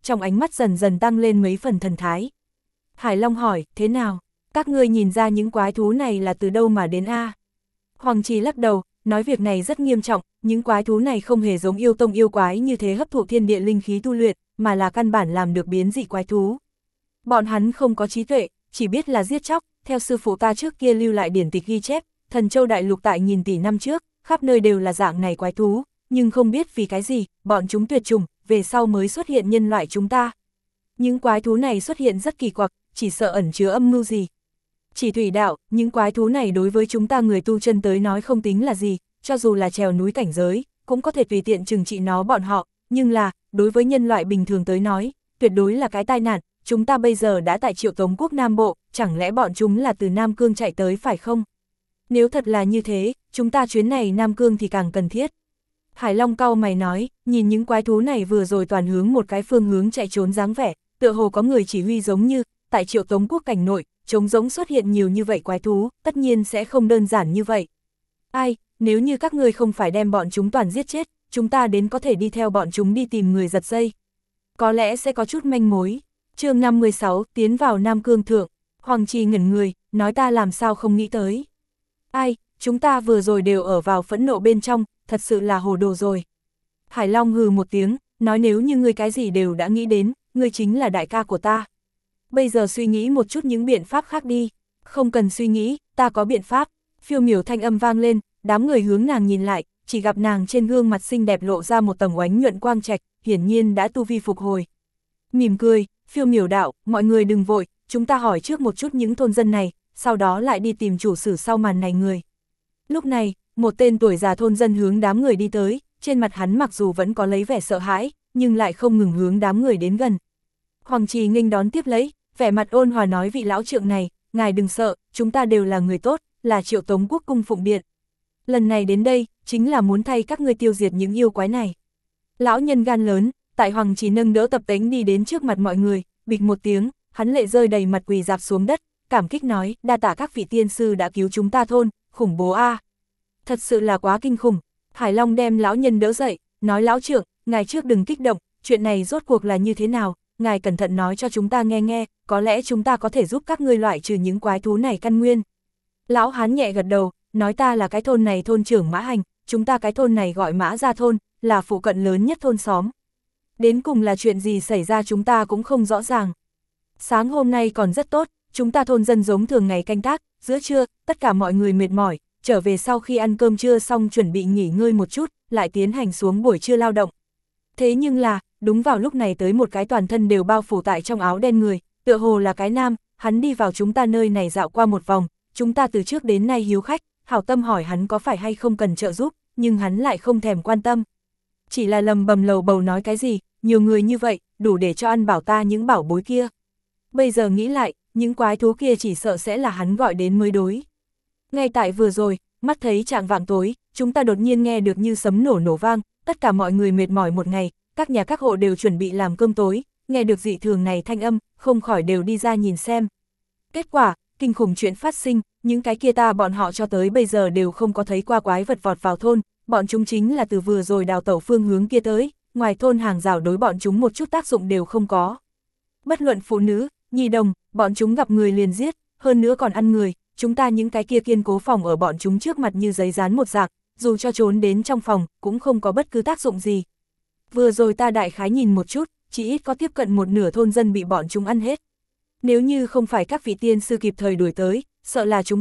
trong ánh mắt dần dần tăng lên mấy phần thần thái. Hải Long hỏi, thế nào? Các ngươi nhìn ra những quái thú này là từ đâu mà đến a? Hoàng Trì lắc đầu, nói việc này rất nghiêm trọng, những quái thú này không hề giống yêu tông yêu quái như thế hấp thụ thiên địa linh khí tu luyện, mà là căn bản làm được biến dị quái thú. Bọn hắn không có trí tuệ, chỉ biết là giết chóc, theo sư phụ ta trước kia lưu lại điển tịch ghi chép, Thần Châu đại lục tại nghìn tỷ năm trước, khắp nơi đều là dạng này quái thú, nhưng không biết vì cái gì, bọn chúng tuyệt chủng, về sau mới xuất hiện nhân loại chúng ta. Những quái thú này xuất hiện rất kỳ quặc, chỉ sợ ẩn chứa âm mưu gì. Chỉ thủy đạo, những quái thú này đối với chúng ta người tu chân tới nói không tính là gì, cho dù là trèo núi cảnh giới, cũng có thể tùy tiện trừng trị nó bọn họ, nhưng là, đối với nhân loại bình thường tới nói, tuyệt đối là cái tai nạn, chúng ta bây giờ đã tại Triệu Tống quốc Nam Bộ, chẳng lẽ bọn chúng là từ Nam Cương chạy tới phải không? Nếu thật là như thế, chúng ta chuyến này Nam Cương thì càng cần thiết. Hải Long cau mày nói, nhìn những quái thú này vừa rồi toàn hướng một cái phương hướng chạy trốn dáng vẻ, tựa hồ có người chỉ huy giống như, tại Triệu Tống quốc cảnh nội, trống rỗng xuất hiện nhiều như vậy quái thú, tất nhiên sẽ không đơn giản như vậy. Ai, nếu như các ngươi không phải đem bọn chúng toàn giết chết, chúng ta đến có thể đi theo bọn chúng đi tìm người giật dây. Có lẽ sẽ có chút manh mối. Chương 56, tiến vào Nam Cương thượng. Hoàng Trì ngẩn người, nói ta làm sao không nghĩ tới. Ai, chúng ta vừa rồi đều ở vào phẫn nộ bên trong, thật sự là hồ đồ rồi. Hải Long hừ một tiếng, nói nếu như ngươi cái gì đều đã nghĩ đến, ngươi chính là đại ca của ta. Bây giờ suy nghĩ một chút những biện pháp khác đi. Không cần suy nghĩ, ta có biện pháp. Phiêu miểu thanh âm vang lên, đám người hướng nàng nhìn lại, chỉ gặp nàng trên gương mặt xinh đẹp lộ ra một tầng oánh nhuận quang trạch, hiển nhiên đã tu vi phục hồi. Mỉm cười, phiêu miểu đạo, mọi người đừng vội, chúng ta hỏi trước một chút những thôn dân này, sau đó lại đi tìm chủ sử sau màn này người. Lúc này, một tên tuổi già thôn dân hướng đám người đi tới, trên mặt hắn mặc dù vẫn có lấy vẻ sợ hãi, nhưng lại không ngừng hướng đám người đến gần. Hoàng Trì nghênh đón tiếp lấy, vẻ mặt ôn hòa nói vị lão trượng này, ngài đừng sợ, chúng ta đều là người tốt, là Triệu Tống quốc cung phụng điện. Lần này đến đây, chính là muốn thay các ngươi tiêu diệt những yêu quái này. Lão nhân gan lớn, tại Hoàng Trì nâng đỡ tập tễnh đi đến trước mặt mọi người, bịch một tiếng, hắn lệ rơi đầy mặt quỳ dạp xuống đất, cảm kích nói, đa tạ các vị tiên sư đã cứu chúng ta thôn, khủng bố a. Thật sự là quá kinh khủng. Hải Long đem lão nhân đỡ dậy, nói lão trưởng, ngài trước đừng kích động, chuyện này rốt cuộc là như thế nào, ngài cẩn thận nói cho chúng ta nghe nghe, có lẽ chúng ta có thể giúp các ngươi loại trừ những quái thú này căn nguyên. Lão hán nhẹ gật đầu, nói ta là cái thôn này thôn trưởng Mã Hành, chúng ta cái thôn này gọi Mã Gia thôn, là phụ cận lớn nhất thôn xóm. Đến cùng là chuyện gì xảy ra chúng ta cũng không rõ ràng. Sáng hôm nay còn rất tốt, chúng ta thôn dân giống thường ngày canh tác, giữa trưa, tất cả mọi người mệt mỏi, trở về sau khi ăn cơm trưa xong chuẩn bị nghỉ ngơi một chút, lại tiến hành xuống buổi trưa lao động. Thế nhưng là, đúng vào lúc này tới một cái toàn thân đều bao phủ tại trong áo đen người, tựa hồ là cái nam, hắn đi vào chúng ta nơi này dạo qua một vòng, chúng ta từ trước đến nay hiếu khách, hảo tâm hỏi hắn có phải hay không cần trợ giúp, nhưng hắn lại không thèm quan tâm. Chỉ là lầm bầm lầu bầu nói cái gì, nhiều người như vậy, đủ để cho ăn bảo ta những bảo bối kia. Bây giờ nghĩ lại, những quái thú kia chỉ sợ sẽ là hắn gọi đến mới đối. Ngay tại vừa rồi, mắt thấy trạng vạng tối, chúng ta đột nhiên nghe được như sấm nổ nổ vang, tất cả mọi người mệt mỏi một ngày, các nhà các hộ đều chuẩn bị làm cơm tối, nghe được dị thường này thanh âm, không khỏi đều đi ra nhìn xem. Kết quả, kinh khủng chuyện phát sinh, những cái kia bọn họ cho tới bây giờ đều không có thấy qua quái vật vọt vào thôn, bọn chúng chính là từ vừa rồi đào tẩu phương hướng kia tới, ngoài thôn hàng rào đối bọn chúng một chút tác dụng đều không có. Bất luận phụ nữ, nhi đồng, bọn chúng gặp người liền giết, hơn nữa còn ăn người, chúng ta những cái kia kiên cố phòng ở bọn chúng trước mặt như giấy dán một dạng, dù cho trốn đến trong phòng, cũng không có bất cứ tác dụng gì. Vừa rồi ta đại khái nhìn một chút, chỉ ít có tiếp cận một nửa thôn dân bị bọn chúng ăn hết. Nếu như không phải các vị tiên sư kịp thời đuổi tới, sợ là chúng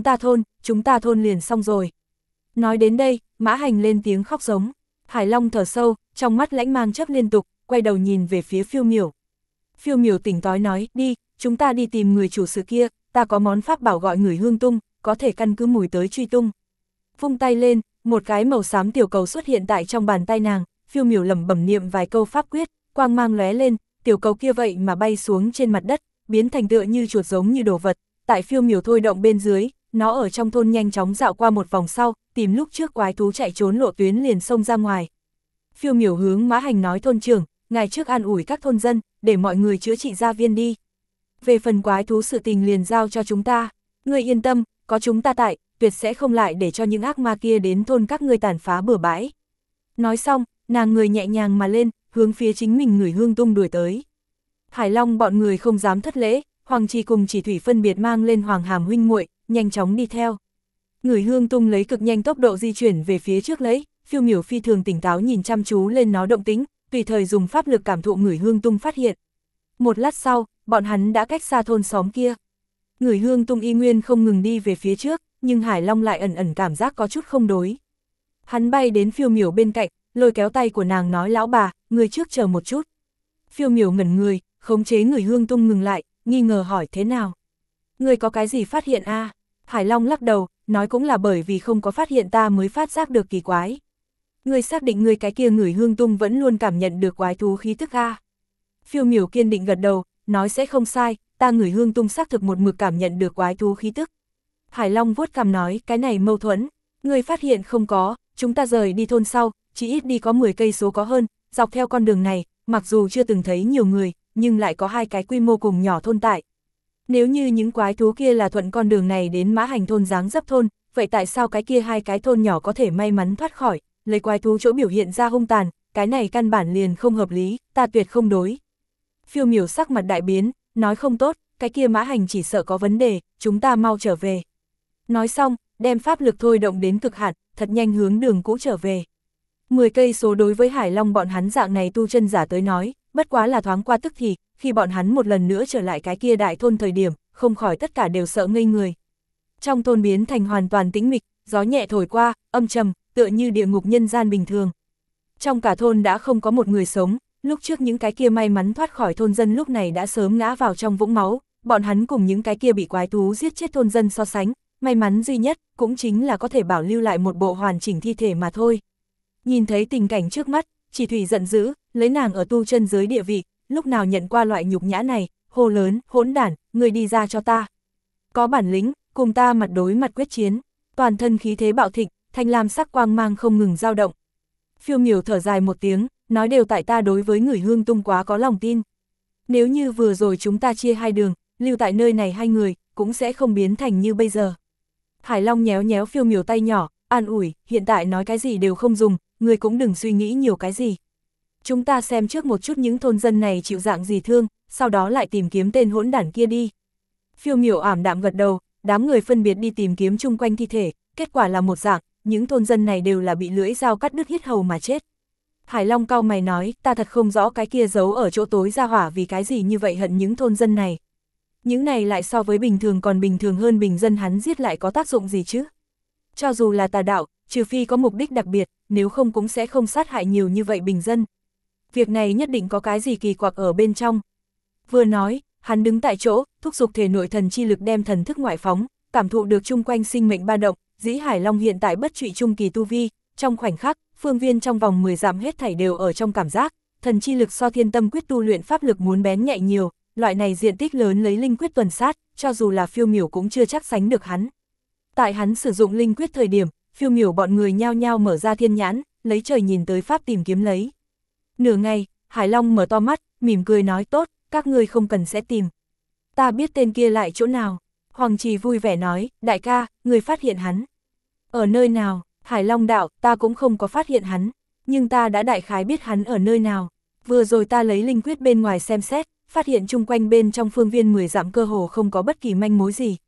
ta thôn liền xong rồi. Nói đến đây, Mã Hành lên tiếng khóc giống. Hải Long thở sâu, trong mắt lãnh mang chớp liên tục, quay đầu nhìn về phía Phiêu Miểu. Phiêu Miểu tỉnh táo nói, đi, chúng ta đi tìm người chủ sự kia, ta có món pháp bảo gọi người hương tung, có thể căn cứ mùi tới truy tung. Vung tay lên, một cái màu xám tiểu cầu xuất hiện tại trong bàn tay nàng, Phiêu Miểu lẩm bẩm niệm vài câu pháp quyết, quang mang lóe lên, tiểu cầu kia vậy mà bay xuống trên mặt đất, biến thành tựa như chuột giống như đồ vật, tại Phiêu Miểu thôi động bên dưới, nó ở trong thôn nhanh chóng dạo qua một vòng sau, tìm lúc trước quái thú chạy trốn lộ tuyến liền xông ra ngoài. Phiêu Miểu hướng Mã Hành nói thôn trưởng, ngài trước an ủi các thôn dân, để mọi người chữa trị gia viên đi. Về phần quái thú sự tình liền giao cho chúng ta, ngươi yên tâm, có chúng ta tại, tuyệt sẽ không lại để cho những ác ma kia đến thôn các ngươi tàn phá bừa bãi. Nói xong, nàng người nhẹ nhàng mà lên, hướng phía chính mình người hương tung đuổi tới. Hải Long bọn người không dám thất lễ, Hoàng Trì cùng Chỉ Thủy phân biệt mang lên Hoàng Hàm huynh muội, nhanh chóng đi theo. Người Hương Tung lấy cực nhanh tốc độ di chuyển về phía trước lấy, Phiêu Miểu phi thường tỉnh táo nhìn chăm chú lên nó động tĩnh, tùy thời dùng pháp lực cảm thụ Người Hương Tung phát hiện. Một lát sau, bọn hắn đã cách xa thôn xóm kia. Người Hương Tung y nguyên không ngừng đi về phía trước, nhưng Hải Long lại ẩn ẩn cảm giác có chút không đối. Hắn bay đến Phiêu Miểu bên cạnh, lôi kéo tay của nàng nói lão bà, người trước chờ một chút. Phiêu Miểu ngẩn người, khống chế Người Hương Tung ngừng lại, nghi ngờ hỏi thế nào. Người có cái gì phát hiện a? Hải Long lắc đầu, nói cũng là bởi vì không có phát hiện ta mới phát giác được kỳ quái. Người xác định người cái kia Người Hương Tung vẫn luôn cảm nhận được quái thú khí tức a? Phiêu Miểu kiên định gật đầu, nói sẽ không sai, ta Người Hương Tung xác thực một mực cảm nhận được quái thú khí tức. Hải Long vuốt cằm nói, cái này mâu thuẫn, người phát hiện không có, chúng ta rời đi thôn sau, chỉ ít đi có 10 cây số có hơn, dọc theo con đường này, mặc dù chưa từng thấy nhiều người, nhưng lại có 2 cái quy mô cùng nhỏ thôn tại. Nếu như những quái thú kia là thuận con đường này đến Mã Hành thôn dáng dấp thôn, vậy tại sao cái kia 2 cái thôn nhỏ có thể may mắn thoát khỏi, lấy quái thú chỗ biểu hiện ra hung tàn, cái này căn bản liền không hợp lý, ta tuyệt không đối. Phiêu Miểu sắc mặt đại biến, nói không tốt, cái kia Mã Hành chỉ sợ có vấn đề, chúng ta mau trở về. Nói xong, đem pháp lực thôi động đến cực hạn, thật nhanh hướng đường cũ trở về. 10 cây số đối với Hải Long bọn hắn dạng này tu chân giả tới nói, bất quá là thoáng qua tức thì, khi bọn hắn một lần nữa trở lại cái kia đại thôn thời điểm, không khỏi tất cả đều sợ ngây người. Trong thôn biến thành hoàn toàn tĩnh mịch, gió nhẹ thổi qua, âm trầm, tựa như địa ngục nhân gian bình thường. Trong cả thôn đã không có một người sống, lúc trước những cái kia may mắn thoát khỏi thôn dân lúc này đã sớm ngã vào trong vũng máu, bọn hắn cùng những cái kia bị quái thú giết chết thôn dân so sánh, may mắn duy nhất cũng chính là có thể bảo lưu lại một bộ hoàn chỉnh thi thể mà thôi. Nhìn thấy tình cảnh trước mắt, Chỉ Thủy giận dữ, lấy nàng ở tu chân giới địa vị, lúc nào nhận qua loại nhục nhã này, hô lớn, hỗn đản, người đi ra cho ta. Có bản lĩnh, cùng ta mặt đối mặt quyết chiến, toàn thân khí thế bạo thịnh, thanh lam sắc quang mang không ngừng dao động. Phiêu Miểu thở dài một tiếng, nói đều tại ta đối với Người Hương Tung quá có lòng tin. Nếu như vừa rồi chúng ta chia 2 đường, lưu tại nơi này 2 người, cũng sẽ không biến thành như bây giờ. Hải Long nhéo nhéo Phiêu Miểu tay nhỏ, an ủi, hiện tại nói cái gì đều không dùng, người cũng đừng suy nghĩ nhiều cái gì. Chúng ta xem trước một chút những thôn dân này chịu dạng gì thương, sau đó lại tìm kiếm tên hỗn đản kia đi. Phiêu Miểu ảm đạm gật đầu, đám người phân biệt đi tìm kiếm chung quanh thi thể, kết quả là một dạng, những thôn dân này đều là bị lưỡi dao cắt đứt yết hầu mà chết. Hải Long cau mày nói, ta thật không rõ cái kia giấu ở chỗ tối ra hỏa vì cái gì như vậy hận những thôn dân này. Những này lại so với bình thường còn bình thường hơn bình dân hắn giết lại có tác dụng gì chứ? Cho dù là tà đạo, trừ phi có mục đích đặc biệt, nếu không cũng sẽ không sát hại nhiều như vậy bình dân. Việc này nhất định có cái gì kỳ quặc ở bên trong. Vừa nói, hắn đứng tại chỗ, thúc giục thể nội thần chi lực đem thần thức ngoại phóng, cảm thụ được chung quanh sinh mệnh ba động, dĩ Hải Long hiện tại bất trụy trung kỳ tu vi, trong khoảnh khắc, phương viên trong vòng 10 dặm hết thảy đều ở trong cảm giác, thần chi lực so Thiên Tâm quyết tu luyện pháp lực muốn bén nhạy nhiều, loại này diện tích lớn lấy linh quyết tuần sát, cho dù là Phiêu Miểu cũng chưa chắc sánh được hắn. Tại hắn sử dụng linh quyết thời điểm, Phiêu Miểu bọn người nhao nhao mở ra thiên nhãn, lấy trời nhìn tới pháp tìm kiếm lấy. Nửa ngày, Hải Long mở to mắt, mỉm cười nói tốt, các ngươi không cần sẽ tìm. Ta biết tên kia lại chỗ nào. Hoàng Trì vui vẻ nói, đại ca, người phát hiện hắn. Ở nơi nào? Hải Long đạo, ta cũng không có phát hiện hắn, nhưng ta đã đại khái biết hắn ở nơi nào. Vừa rồi ta lấy linh quyết bên ngoài xem xét, phát hiện chung quanh bên trong phương viên 10 dặm cơ hồ không có bất kỳ manh mối gì.